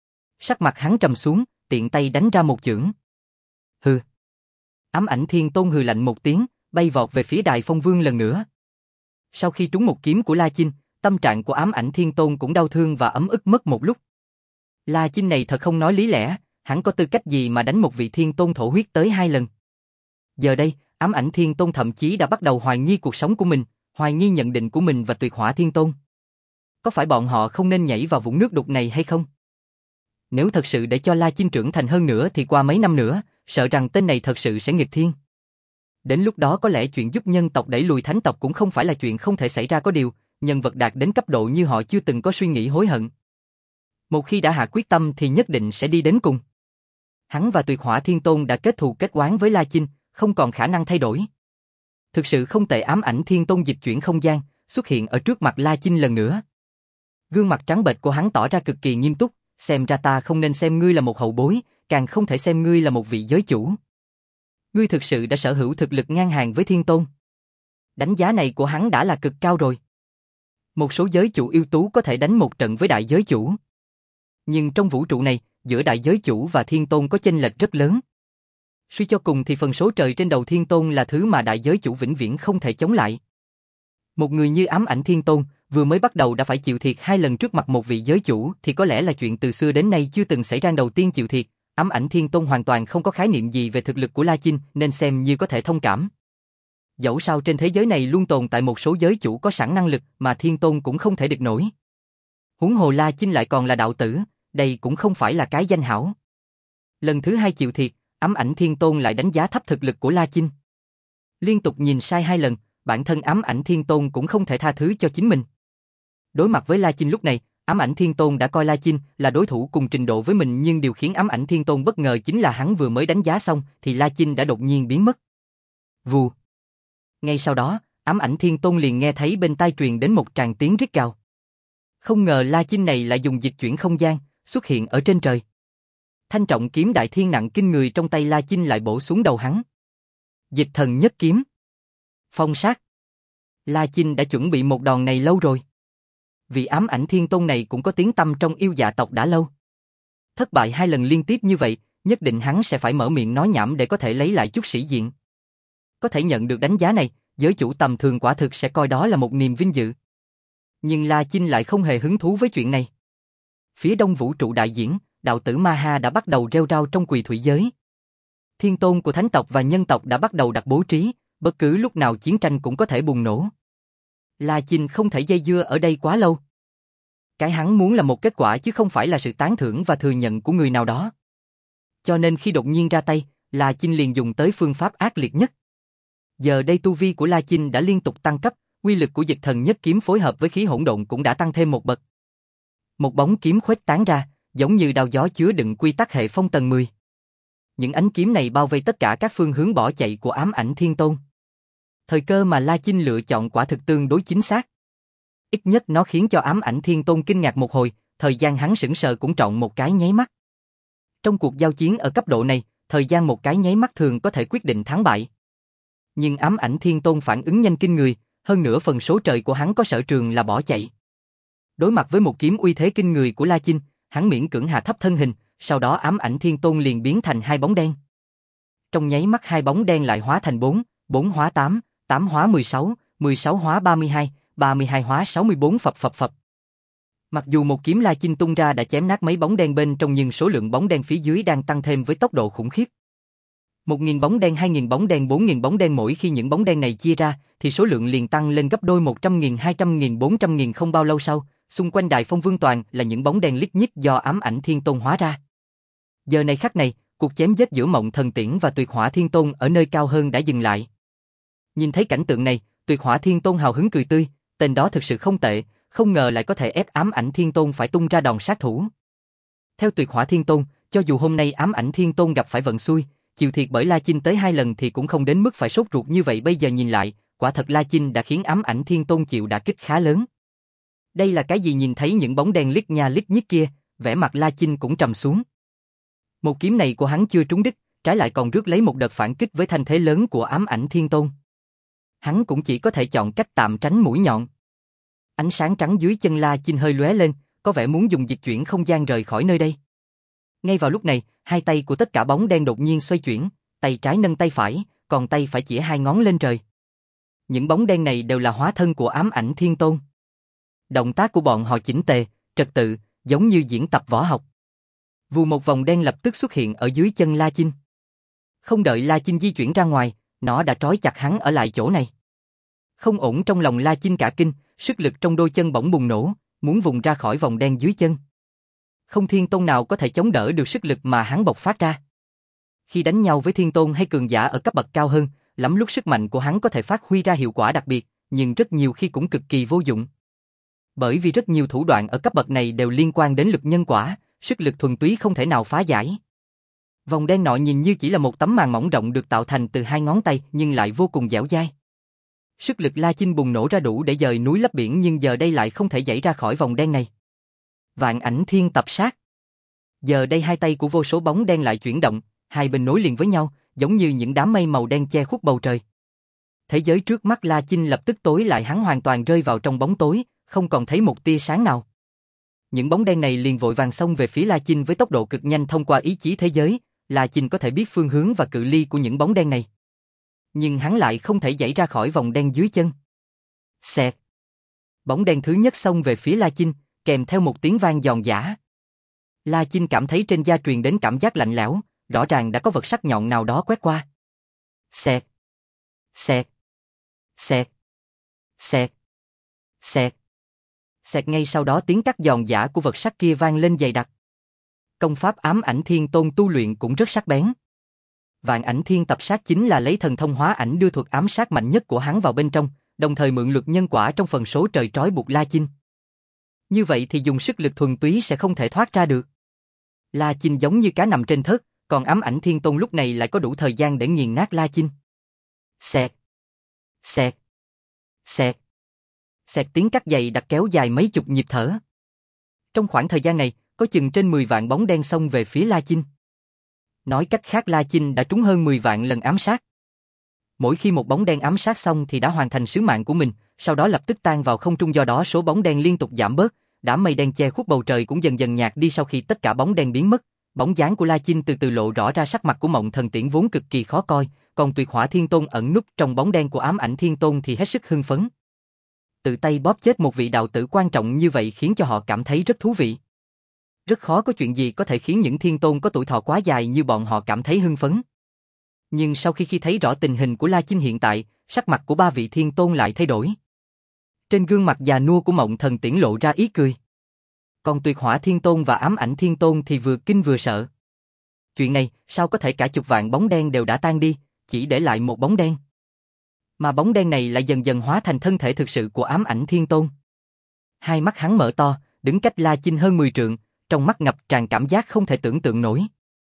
Sắc mặt hắn trầm xuống, tiện tay đánh ra một chưởng. Hừ. Ám ảnh thiên tôn hừ lạnh một tiếng, bay vọt về phía Đại Phong Vương lần nữa. Sau khi trúng một kiếm của La Chinh, tâm trạng của ám ảnh thiên tôn cũng đau thương và ấm ức mất một lúc. La Chinh này thật không nói lý lẽ, hắn có tư cách gì mà đánh một vị thiên tôn thổ huyết tới hai lần. Giờ đây, ám ảnh thiên tôn thậm chí đã bắt đầu hoài nghi cuộc sống của mình, hoài nghi nhận định của mình và tuyệt hỏa thiên tôn. Có phải bọn họ không nên nhảy vào vũng nước đục này hay không? Nếu thật sự để cho La Chinh trưởng thành hơn nữa thì qua mấy năm nữa, sợ rằng tên này thật sự sẽ nghịch thiên. Đến lúc đó có lẽ chuyện giúp nhân tộc đẩy lùi thánh tộc cũng không phải là chuyện không thể xảy ra, có điều, nhân vật đạt đến cấp độ như họ chưa từng có suy nghĩ hối hận. Một khi đã hạ quyết tâm thì nhất định sẽ đi đến cùng. Hắn và Tuyệt Hỏa Thiên Tôn đã kết thù kết oán với La Chinh, không còn khả năng thay đổi. Thực sự không tệ. Ám Ảnh Thiên Tôn dịch chuyển không gian, xuất hiện ở trước mặt La Chinh lần nữa. Gương mặt trắng bệch của hắn tỏ ra cực kỳ nghiêm túc, xem ra ta không nên xem ngươi là một hậu bối, càng không thể xem ngươi là một vị giới chủ. Ngươi thực sự đã sở hữu thực lực ngang hàng với Thiên Tôn. Đánh giá này của hắn đã là cực cao rồi. Một số giới chủ ưu tú có thể đánh một trận với đại giới chủ. Nhưng trong vũ trụ này, giữa đại giới chủ và Thiên Tôn có chênh lệch rất lớn. Suy cho cùng thì phần số trời trên đầu Thiên Tôn là thứ mà đại giới chủ vĩnh viễn không thể chống lại. Một người như Ám Ảnh Thiên Tôn, vừa mới bắt đầu đã phải chịu thiệt hai lần trước mặt một vị giới chủ thì có lẽ là chuyện từ xưa đến nay chưa từng xảy ra. Đầu tiên chịu thiệt, Ám Ảnh Thiên Tôn hoàn toàn không có khái niệm gì về thực lực của La Chinh nên xem như có thể thông cảm. Dẫu sao trên thế giới này luôn tồn tại một số giới chủ có sẵn năng lực mà Thiên Tôn cũng không thể địch nổi. Huống hồ La Chinh lại còn là đạo tử, đây cũng không phải là cái danh hảo. Lần thứ hai chịu thiệt, Ám Ảnh Thiên Tôn lại đánh giá thấp thực lực của La Chinh. Liên tục nhìn sai hai lần, bản thân Ám Ảnh Thiên Tôn cũng không thể tha thứ cho chính mình. Đối mặt với La Chinh lúc này, Ám Ảnh Thiên Tôn đã coi La Chinh là đối thủ cùng trình độ với mình, nhưng điều khiến Ám Ảnh Thiên Tôn bất ngờ chính là hắn vừa mới đánh giá xong thì La Chinh đã đột nhiên biến mất. Vù. Ngay sau đó, Ám Ảnh Thiên Tôn liền nghe thấy bên tai truyền đến một tràng tiếng rít gào. Không ngờ La Chinh này lại dùng dịch chuyển không gian, xuất hiện ở trên trời. Thanh trọng kiếm đại thiên nặng kinh người trong tay La Chinh lại bổ xuống đầu hắn. Dịch thần nhất kiếm. Phong sát. La Chinh đã chuẩn bị một đòn này lâu rồi. Vị Ám Ảnh Thiên Tôn này cũng có tiếng tăm trong yêu dạ tộc đã lâu. Thất bại hai lần liên tiếp như vậy, nhất định hắn sẽ phải mở miệng nói nhảm để có thể lấy lại chút sĩ diện. Có thể nhận được đánh giá này, giới chủ tầm thường quả thực sẽ coi đó là một niềm vinh dự. Nhưng La Chinh lại không hề hứng thú với chuyện này. Phía đông vũ trụ đại diễn, đạo tử Ma Ha đã bắt đầu rêu rao trong quỳ thủy giới. Thiên tôn của thánh tộc và nhân tộc đã bắt đầu đặt bố trí, bất cứ lúc nào chiến tranh cũng có thể bùng nổ. La Chinh không thể dây dưa ở đây quá lâu. Cái hắn muốn là một kết quả chứ không phải là sự tán thưởng và thừa nhận của người nào đó. Cho nên khi đột nhiên ra tay, La Chinh liền dùng tới phương pháp ác liệt nhất. Giờ đây tu vi của La Chinh đã liên tục tăng cấp, uy lực của dịch thần nhất kiếm phối hợp với khí hỗn độn cũng đã tăng thêm một bậc. Một bóng kiếm khuếch tán ra, giống như đao gió chứa đựng quy tắc hệ phong tầng mười. Những ánh kiếm này bao vây tất cả các phương hướng bỏ chạy của Ám Ảnh Thiên Tôn. Thời cơ mà La Chinh lựa chọn quả thực tương đối chính xác. Ít nhất nó khiến cho Ám Ảnh Thiên Tôn kinh ngạc một hồi, thời gian hắn sững sờ cũng trọn một cái nháy mắt. Trong cuộc giao chiến ở cấp độ này, thời gian một cái nháy mắt thường có thể quyết định thắng bại. Nhưng Ám Ảnh Thiên Tôn phản ứng nhanh kinh người, hơn nữa phần số trời của hắn có sở trường là bỏ chạy. Đối mặt với một kiếm uy thế kinh người của La Chinh, hắn miễn cưỡng hạ thấp thân hình, sau đó Ám Ảnh Thiên Tôn liền biến thành hai bóng đen. Trong nháy mắt hai bóng đen lại hóa thành bốn, bốn hóa tám, tám hóa mười sáu, mười sáu hóa ba mươi hai, ba mươi hai hóa sáu mươi bốn phập phập phập. Mặc dù một kiếm La Chinh tung ra đã chém nát mấy bóng đen bên trong nhưng số lượng bóng đen phía dưới đang tăng thêm với tốc độ khủng khiếp. một nghìn bóng đen, hai nghìn bóng đen, bốn nghìn bóng đen, mỗi khi những bóng đen này chia ra thì số lượng liền tăng lên gấp đôi, một trăm nghìn, hai trăm nghìn, bốn trăm nghìn. Không bao lâu sau, xung quanh Đài Phong Vương toàn là những bóng đen lít nhít do Ám Ảnh Thiên Tôn hóa ra. Giờ này khắc này, cuộc chém giết giữa Mộng Thần Tiễn và Tuyệt Hỏa Thiên Tôn ở nơi cao hơn đã dừng lại. Nhìn thấy cảnh tượng này, Tuyệt Hỏa Thiên Tôn hào hứng cười tươi, tên đó thực sự không tệ, không ngờ lại có thể ép Ám Ảnh Thiên Tôn phải tung ra đòn sát thủ. Theo Tuyệt Hỏa Thiên Tôn, cho dù hôm nay Ám Ảnh Thiên Tôn gặp phải vận xui, chịu thiệt bởi La Chinh tới hai lần thì cũng không đến mức phải sốt ruột như vậy. Bây giờ nhìn lại, quả thật La Chinh đã khiến Ám Ảnh Thiên Tôn chịu đả kích khá lớn. Đây là cái gì? Nhìn thấy những bóng đen lít nha lít nhít kia, vẻ mặt La Chinh cũng trầm xuống. Một kiếm này của hắn chưa trúng đích, trái lại còn rước lấy một đợt phản kích với thanh thế lớn của Ám Ảnh Thiên Tôn. Hắn cũng chỉ có thể chọn cách tạm tránh mũi nhọn. Ánh sáng trắng dưới chân La Chinh hơi lóe lên, có vẻ muốn dùng dịch chuyển không gian rời khỏi nơi đây. Ngay vào lúc này, hai tay của tất cả bóng đen đột nhiên xoay chuyển, tay trái nâng tay phải, còn tay phải chĩa hai ngón lên trời. Những bóng đen này đều là hóa thân của Ám Ảnh Thiên Tôn. Động tác của bọn họ chỉnh tề, trật tự, giống như diễn tập võ học. Vù, một vòng đen lập tức xuất hiện ở dưới chân La Chinh. Không đợi La Chinh di chuyển ra ngoài, nó đã trói chặt hắn ở lại chỗ này. Không ổn, trong lòng La Chinh cả kinh, sức lực trong đôi chân bỗng bùng nổ, muốn vùng ra khỏi vòng đen dưới chân. Không thiên tôn nào có thể chống đỡ được sức lực mà hắn bộc phát ra. Khi đánh nhau với thiên tôn hay cường giả ở cấp bậc cao hơn, lắm lúc sức mạnh của hắn có thể phát huy ra hiệu quả đặc biệt, nhưng rất nhiều khi cũng cực kỳ vô dụng. Bởi vì rất nhiều thủ đoạn ở cấp bậc này đều liên quan đến lực nhân quả, sức lực thuần túy không thể nào phá giải. Vòng đen nọ nhìn như chỉ là một tấm màn mỏng rộng được tạo thành từ hai ngón tay nhưng lại vô cùng dẻo dai. Sức lực La Chinh bùng nổ ra đủ để dời núi lấp biển nhưng giờ đây lại không thể giãy ra khỏi vòng đen này. Vạn ảnh thiên tập sát. Giờ đây hai tay của vô số bóng đen lại chuyển động, hai bên nối liền với nhau, giống như những đám mây màu đen che khuất bầu trời. Thế giới trước mắt La Chinh lập tức tối lại, hắn hoàn toàn rơi vào trong bóng tối, không còn thấy một tia sáng nào. Những bóng đen này liền vội vàng xông về phía La Chinh với tốc độ cực nhanh. Thông qua ý chí thế giới, La Chinh có thể biết phương hướng và cự ly của những bóng đen này. Nhưng hắn lại không thể giãy ra khỏi vòng đen dưới chân. Xẹt. Bóng đen thứ nhất xông về phía La Chinh, kèm theo một tiếng vang giòn giã. La Chinh cảm thấy trên da truyền đến cảm giác lạnh lẽo, rõ ràng đã có vật sắc nhọn nào đó quét qua. Xẹt. Xẹt. Xẹt. Xẹt. Xẹt. Xẹt, ngay sau đó tiếng cắt giòn giã của vật sắc kia vang lên dày đặc. Công pháp ám ảnh thiên tôn tu luyện cũng rất sắc bén. Vạn ảnh thiên tập sát chính là lấy thần thông hóa ảnh đưa thuật ám sát mạnh nhất của hắn vào bên trong, đồng thời mượn lực nhân quả trong phần số trời trói buộc La Chinh. Như vậy thì dùng sức lực thuần túy sẽ không thể thoát ra được. La Chinh giống như cá nằm trên thớt, còn ám ảnh thiên tôn lúc này lại có đủ thời gian để nghiền nát La Chinh. Xẹt. Xẹt. Xẹt. Xẹt, tiếng cắt dày đặc kéo dài mấy chục nhịp thở. Trong khoảng thời gian này, có chừng trên mười vạn bóng đen xông về phía La Chinh. Nói cách khác, La Chinh đã trúng hơn mười vạn lần ám sát. Mỗi khi một bóng đen ám sát xong thì đã hoàn thành sứ mạng của mình, sau đó lập tức tan vào không trung, do đó số bóng đen liên tục giảm bớt, đám mây đen che khuất bầu trời cũng dần dần nhạt đi. Sau khi tất cả bóng đen biến mất, bóng dáng của La Chinh từ từ lộ rõ ra. Sắc mặt của Mộng Thần Tiễn vốn cực kỳ khó coi, còn Tuyệt Hỏa Thiên Tôn ẩn núp trong bóng đen của ám ảnh Thiên Tôn thì hết sức hưng phấn. Tự tay bóp chết một vị đạo tử quan trọng như vậy khiến cho họ cảm thấy rất thú vị. Rất khó có chuyện gì có thể khiến những thiên tôn có tuổi thọ quá dài như bọn họ cảm thấy hưng phấn. Nhưng sau khi khi thấy rõ tình hình của La Chinh hiện tại, sắc mặt của ba vị thiên tôn lại thay đổi. Trên gương mặt già nua của Mộng Thần Tiễn lộ ra ý cười. Còn Tuyệt Hỏa Thiên Tôn và ám ảnh Thiên Tôn thì vừa kinh vừa sợ. Chuyện này, sao có thể cả chục vạn bóng đen đều đã tan đi, chỉ để lại một bóng đen. Mà bóng đen này lại dần dần hóa thành thân thể thực sự của ám ảnh Thiên Tôn. Hai mắt hắn mở to, đứng cách La Chinh hơn mười trượng, trong mắt ngập tràn cảm giác không thể tưởng tượng nổi.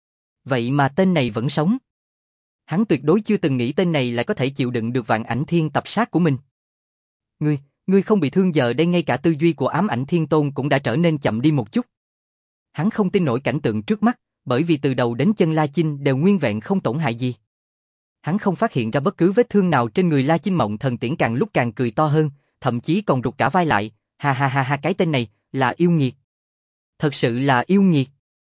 Vậy mà tên này vẫn sống. Hắn tuyệt đối chưa từng nghĩ tên này lại có thể chịu đựng được vạn ảnh thiên tập sát của mình. Ngươi, ngươi không bị thương? Giờ đây ngay cả tư duy của ám ảnh Thiên Tôn cũng đã trở nên chậm đi một chút. Hắn không tin nổi cảnh tượng trước mắt, bởi vì từ đầu đến chân La Chinh đều nguyên vẹn không tổn hại gì. Hắn không phát hiện ra bất cứ vết thương nào trên người La Chinh. Mộng Thần Tiễn càng lúc càng cười to hơn, thậm chí còn rụt cả vai lại. Ha ha ha ha, cái tên này là yêu nghiệt. Thật sự là yêu nghiệt.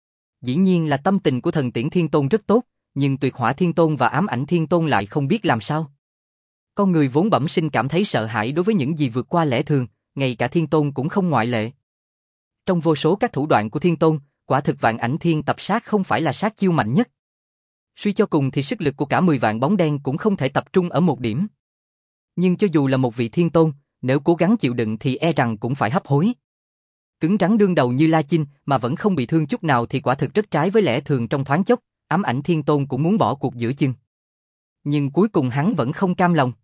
Dĩ nhiên là tâm tình của Thần Tiễn Thiên Tôn rất tốt, nhưng Tuyệt Hỏa Thiên Tôn và ám ảnh Thiên Tôn lại không biết làm sao. Con người vốn bẩm sinh cảm thấy sợ hãi đối với những gì vượt qua lẽ thường, ngay cả Thiên Tôn cũng không ngoại lệ. Trong vô số các thủ đoạn của Thiên Tôn, quả thực vạn ảnh thiên tập sát không phải là sát chiêu mạnh nhất. Suy cho cùng thì sức lực của cả mười vạn bóng đen cũng không thể tập trung ở một điểm. Nhưng cho dù là một vị Thiên Tôn, nếu cố gắng chịu đựng thì e rằng cũng phải hấp hối. Cứng rắn đương đầu như La Chinh mà vẫn không bị thương chút nào thì quả thực rất trái với lẽ thường. Trong thoáng chốc, ám ảnh Thiên Tôn cũng muốn bỏ cuộc giữa chừng. Nhưng cuối cùng hắn vẫn không cam lòng.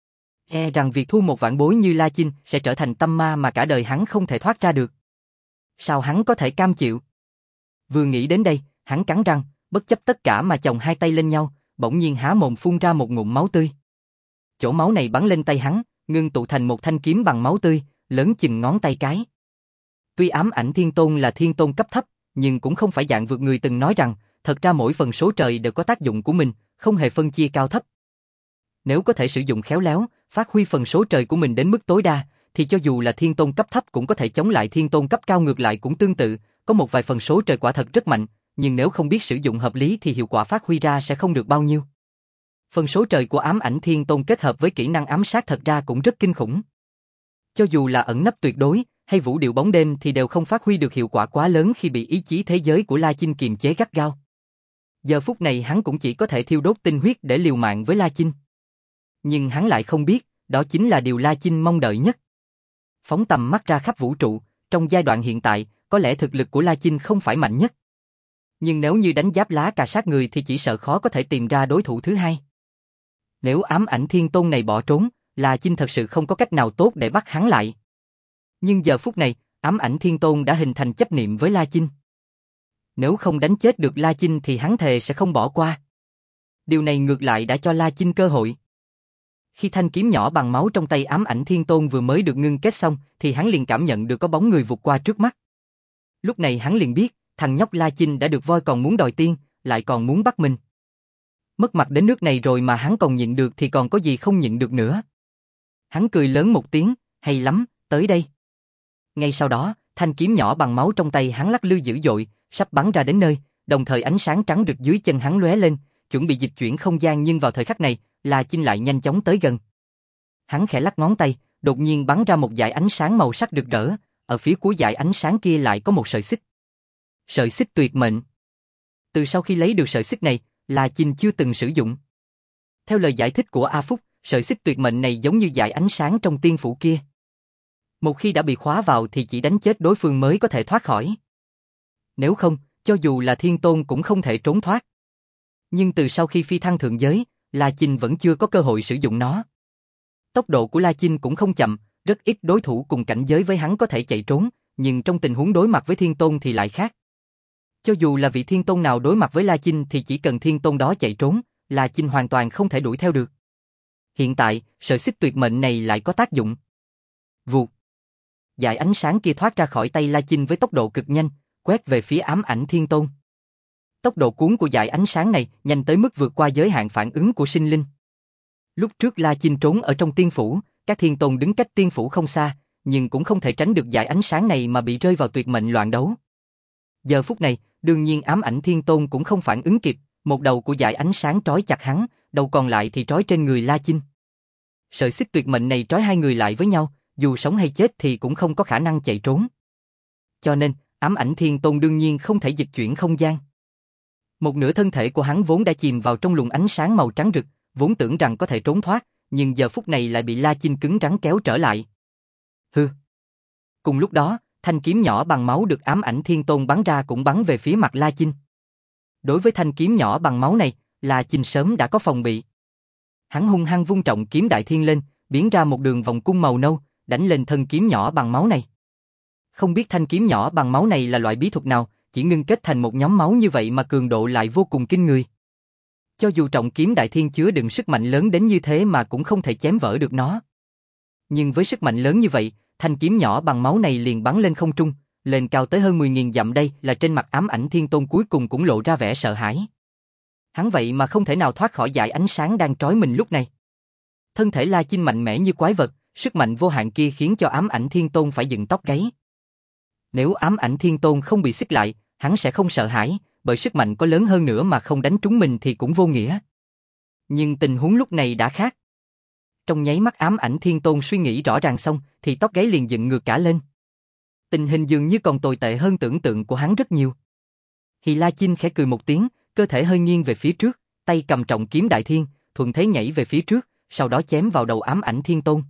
E rằng việc thua một vạn bối như La Chinh sẽ trở thành tâm ma mà cả đời hắn không thể thoát ra được. Sao hắn có thể cam chịu? Vừa nghĩ đến đây, hắn cắn răng, bất chấp tất cả mà chồng hai tay lên nhau, bỗng nhiên há mồm phun ra một ngụm máu tươi. Chỗ máu này bắn lên tay hắn, ngưng tụ thành một thanh kiếm bằng máu tươi, lớn chừng ngón tay cái. Tuy ám ảnh Thiên Tôn là Thiên Tôn cấp thấp, nhưng cũng không phải dạng vượt người từng nói rằng, thật ra mỗi phần số trời đều có tác dụng của mình, không hề phân chia cao thấp. Nếu có thể sử dụng khéo léo, phát huy phần số trời của mình đến mức tối đa, thì cho dù là Thiên Tôn cấp thấp cũng có thể chống lại Thiên Tôn cấp cao. Ngược lại cũng tương tự, có một vài phần số trời quả thật rất mạnh, nhưng nếu không biết sử dụng hợp lý thì hiệu quả phát huy ra sẽ không được bao nhiêu. Phần số trời của ám ảnh Thiên Tôn kết hợp với kỹ năng ám sát thật ra cũng rất kinh khủng. Cho dù là ẩn nấp tuyệt đối, hay vũ điệu bóng đêm thì đều không phát huy được hiệu quả quá lớn khi bị ý chí thế giới của La Chinh kiềm chế gắt gao. Giờ phút này hắn cũng chỉ có thể thiêu đốt tinh huyết để liều mạng với La Chinh. Nhưng hắn lại không biết, đó chính là điều La Chinh mong đợi nhất. Phóng tầm mắt ra khắp vũ trụ, trong giai đoạn hiện tại, có lẽ thực lực của La Chinh không phải mạnh nhất. Nhưng nếu như đánh giáp lá cà sát người thì chỉ sợ khó có thể tìm ra đối thủ thứ hai. Nếu ám ảnh thiên tôn này bỏ trốn, La Chinh thật sự không có cách nào tốt để bắt hắn lại. Nhưng giờ phút này, ám ảnh thiên tôn đã hình thành chấp niệm với La Chinh. Nếu không đánh chết được La Chinh thì hắn thề sẽ không bỏ qua. Điều này ngược lại đã cho La Chinh cơ hội. Khi thanh kiếm nhỏ bằng máu trong tay ám ảnh thiên tôn vừa mới được ngưng kết xong, thì hắn liền cảm nhận được có bóng người vụt qua trước mắt. Lúc này hắn liền biết, thằng nhóc La Chinh đã được voi còn muốn đòi tiên, lại còn muốn bắt mình. Mất mặt đến nước này rồi mà hắn còn nhịn được thì còn có gì không nhịn được nữa. Hắn cười lớn một tiếng, hay lắm, tới đây. Ngay sau đó, thanh kiếm nhỏ bằng máu trong tay hắn lắc lư dữ dội, sắp bắn ra đến nơi, đồng thời ánh sáng trắng rực dưới chân hắn lóe lên, chuẩn bị dịch chuyển không gian, nhưng vào thời khắc này, La Chinh lại nhanh chóng tới gần. Hắn khẽ lắc ngón tay, đột nhiên bắn ra một dải ánh sáng màu sắc rực rỡ, ở phía cuối dải ánh sáng kia lại có một sợi xích. Sợi xích tuyệt mệnh. Từ sau khi lấy được sợi xích này, La Chinh chưa từng sử dụng. Theo lời giải thích của A Phúc, sợi xích tuyệt mệnh này giống như dải ánh sáng trong tiên phủ kia. Một khi đã bị khóa vào thì chỉ đánh chết đối phương mới có thể thoát khỏi. Nếu không, cho dù là thiên tôn cũng không thể trốn thoát. Nhưng từ sau khi phi thăng thượng giới, La Chinh vẫn chưa có cơ hội sử dụng nó. Tốc độ của La Chinh cũng không chậm, rất ít đối thủ cùng cảnh giới với hắn có thể chạy trốn, nhưng trong tình huống đối mặt với thiên tôn thì lại khác. Cho dù là vị thiên tôn nào đối mặt với La Chinh thì chỉ cần thiên tôn đó chạy trốn, La Chinh hoàn toàn không thể đuổi theo được. Hiện tại, sợi xích tuyệt mệnh này lại có tác dụng. Vụt. Dải ánh sáng kia thoát ra khỏi tay La Chinh với tốc độ cực nhanh, quét về phía ám ảnh thiên tôn. Tốc độ cuốn của dải ánh sáng này nhanh tới mức vượt qua giới hạn phản ứng của sinh linh. Lúc trước La Chinh trốn ở trong tiên phủ, các thiên tôn đứng cách tiên phủ không xa, nhưng cũng không thể tránh được dải ánh sáng này mà bị rơi vào tuyệt mệnh loạn đấu. Giờ phút này, đương nhiên ám ảnh thiên tôn cũng không phản ứng kịp, một đầu của dải ánh sáng trói chặt hắn, đầu còn lại thì trói trên người La Chinh. Sợi xích tuyệt mệnh này trói hai người lại với nhau, dù sống hay chết thì cũng không có khả năng chạy trốn. Cho nên, ám ảnh thiên tôn đương nhiên không thể dịch chuyển không gian. Một nửa thân thể của hắn vốn đã chìm vào trong luồng ánh sáng màu trắng rực, vốn tưởng rằng có thể trốn thoát, nhưng giờ phút này lại bị La Chinh cứng rắn kéo trở lại. Hừ. Cùng lúc đó, thanh kiếm nhỏ bằng máu được ám ảnh thiên tôn bắn ra cũng bắn về phía mặt La Chinh. Đối với thanh kiếm nhỏ bằng máu này, La Chinh sớm đã có phòng bị. Hắn hung hăng vung trọng kiếm đại thiên lên, biến ra một đường vòng cung màu nâu, đánh lên thân kiếm nhỏ bằng máu này. Không biết thanh kiếm nhỏ bằng máu này là loại bí thuật nào, chỉ ngưng kết thành một nhóm máu như vậy mà cường độ lại vô cùng kinh người. Cho dù trọng kiếm đại thiên chứa đựng sức mạnh lớn đến như thế mà cũng không thể chém vỡ được nó. Nhưng với sức mạnh lớn như vậy, thanh kiếm nhỏ bằng máu này liền bắn lên không trung, lên cao tới hơn mười nghìn dặm, đây là trên mặt ám ảnh thiên tôn cuối cùng cũng lộ ra vẻ sợ hãi. Hắn vậy mà không thể nào thoát khỏi dải ánh sáng đang trói mình lúc này. Thân thể La Chinh mạnh mẽ như quái vật, sức mạnh vô hạn kia khiến cho ám ảnh thiên tôn phải dựng tóc gáy. Nếu ám ảnh thiên tôn không bị xích lại, hắn sẽ không sợ hãi, bởi sức mạnh có lớn hơn nữa mà không đánh trúng mình thì cũng vô nghĩa. Nhưng tình huống lúc này đã khác. Trong nháy mắt ám ảnh thiên tôn suy nghĩ rõ ràng xong, thì tóc gáy liền dựng ngược cả lên. Tình hình dường như còn tồi tệ hơn tưởng tượng của hắn rất nhiều. Thì La Chinh khẽ cười một tiếng, cơ thể hơi nghiêng về phía trước, tay cầm trọng kiếm đại thiên, thuận thế nhảy về phía trước, sau đó chém vào đầu ám ảnh thiên tôn.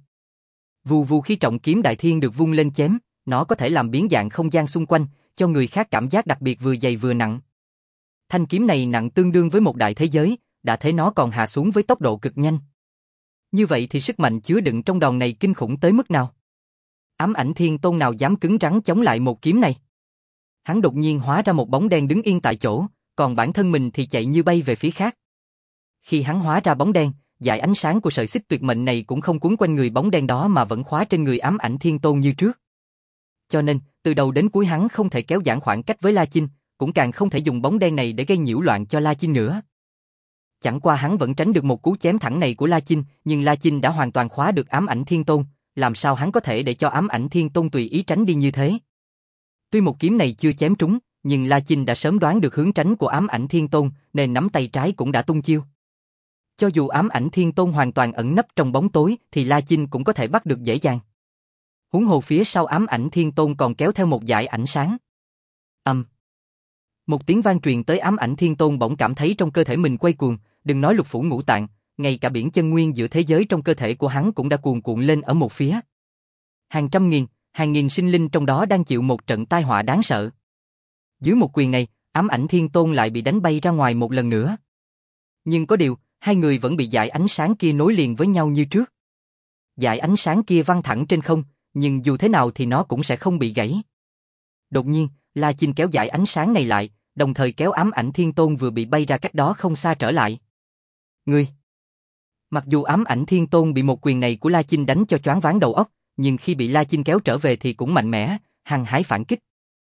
Vù vù, khi trọng kiếm đại thiên được vung lên chém, nó có thể làm biến dạng không gian xung quanh, cho người khác cảm giác đặc biệt vừa dày vừa nặng. Thanh kiếm này nặng tương đương với một đại thế giới, đã thấy nó còn hạ xuống với tốc độ cực nhanh. Như vậy thì sức mạnh chứa đựng trong đòn này kinh khủng tới mức nào? Ám ảnh thiên tôn nào dám cứng rắn chống lại một kiếm này? Hắn đột nhiên hóa ra một bóng đen đứng yên tại chỗ, còn bản thân mình thì chạy như bay về phía khác. Khi hắn hóa ra bóng đen, dải ánh sáng của sợi xích tuyệt mệnh này cũng không quấn quanh người bóng đen đó mà vẫn khóa trên người ám ảnh thiên tôn như trước. Cho nên, từ đầu đến cuối hắn không thể kéo giãn khoảng cách với La Chinh, cũng càng không thể dùng bóng đen này để gây nhiễu loạn cho La Chinh nữa. Chẳng qua hắn vẫn tránh được một cú chém thẳng này của La Chinh, nhưng La Chinh đã hoàn toàn khóa được ám ảnh thiên tôn, làm sao hắn có thể để cho ám ảnh thiên tôn tùy ý tránh đi như thế? Tuy một kiếm này chưa chém trúng, nhưng La Chinh đã sớm đoán được hướng tránh của ám ảnh thiên tôn, nên nắm tay trái cũng đã tung chiêu. Cho dù ám ảnh thiên tôn hoàn toàn ẩn nấp trong bóng tối, thì La Chinh cũng có thể bắt được dễ dàng. Huống hồ phía sau ám ảnh thiên tôn còn kéo theo một dải ánh sáng. Âm. Um. Một tiếng vang truyền tới, ám ảnh thiên tôn bỗng cảm thấy trong cơ thể mình quay cuồng, đừng nói lục phủ ngũ tạng, ngay cả biển chân nguyên giữa thế giới trong cơ thể của hắn cũng đã cuồn cuộn lên ở một phía. Hàng trăm nghìn, hàng nghìn sinh linh trong đó đang chịu một trận tai họa đáng sợ. Dưới một quyền này, ám ảnh thiên tôn lại bị đánh bay ra ngoài một lần nữa. Nhưng có điều, hai người vẫn bị dải ánh sáng kia nối liền với nhau như trước. Dải ánh sáng kia văng thẳng trên không, nhưng dù thế nào thì nó cũng sẽ không bị gãy. Đột nhiên, La Chinh kéo dải ánh sáng này lại, đồng thời kéo ám ảnh thiên tôn vừa bị bay ra cách đó không xa trở lại. Ngươi! Mặc dù ám ảnh thiên tôn bị một quyền này của La Chinh đánh cho choáng váng đầu óc, nhưng khi bị La Chinh kéo trở về thì cũng mạnh mẽ, hăng hái phản kích.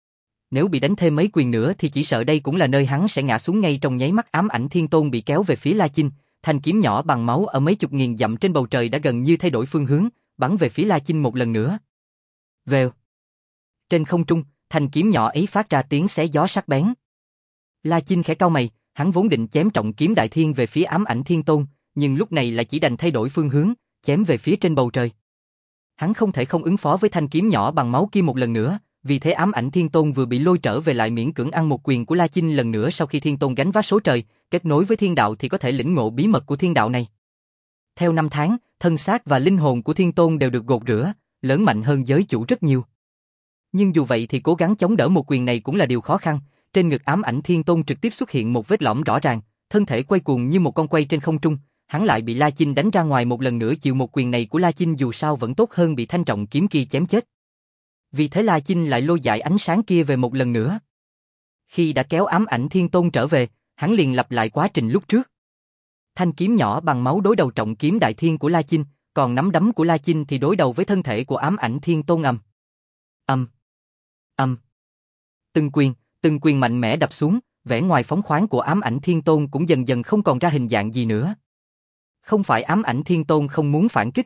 Nếu bị đánh thêm mấy quyền nữa thì chỉ sợ đây cũng là nơi hắn sẽ ngã xuống ngay trong nháy mắt. Ám ảnh thiên tôn bị kéo về phía La Chinh, thanh kiếm nhỏ bằng máu ở mấy chục nghìn dặm trên bầu trời đã gần như thay đổi phương hướng, bắn về phía La Chinh một lần nữa. Vèo. Trên không trung, thanh kiếm nhỏ ấy phát ra tiếng xé gió sắc bén. La Chinh khẽ cau mày, hắn vốn định chém trọng kiếm đại thiên về phía ám ảnh thiên tôn, nhưng lúc này lại chỉ đành thay đổi phương hướng, chém về phía trên bầu trời. Hắn không thể không ứng phó với thanh kiếm nhỏ bằng máu kia một lần nữa, vì thế ám ảnh thiên tôn vừa bị lôi trở về lại miễn cưỡng ăn một quyền của La Chinh lần nữa. Sau khi thiên tôn gánh vác số trời, kết nối với thiên đạo thì có thể lĩnh ngộ bí mật của thiên đạo này. Theo năm tháng, thân xác và linh hồn của thiên tôn đều được gột rửa, lớn mạnh hơn giới chủ rất nhiều. Nhưng dù vậy thì cố gắng chống đỡ một quyền này cũng là điều khó khăn. Trên ngực ám ảnh thiên tôn trực tiếp xuất hiện một vết lõm rõ ràng, thân thể quay cuồng như một con quay trên không trung. Hắn lại bị La Chinh đánh ra ngoài một lần nữa. Chịu một quyền này của La Chinh dù sao vẫn tốt hơn bị thanh trọng kiếm kia chém chết. Vì thế La Chinh lại lôi dải ánh sáng kia về một lần nữa. Khi đã kéo ám ảnh thiên tôn trở về, hắn liền lặp lại quá trình lúc trước. Thanh kiếm nhỏ bằng máu đối đầu trọng kiếm đại thiên của La Chinh, còn nắm đấm của La Chinh thì đối đầu với thân thể của ám ảnh thiên tôn. Ầm, ầm, ầm. Từng quyền, từng quyền mạnh mẽ đập xuống, vẻ ngoài phóng khoáng của ám ảnh thiên tôn cũng dần dần không còn ra hình dạng gì nữa. Không phải ám ảnh thiên tôn không muốn phản kích.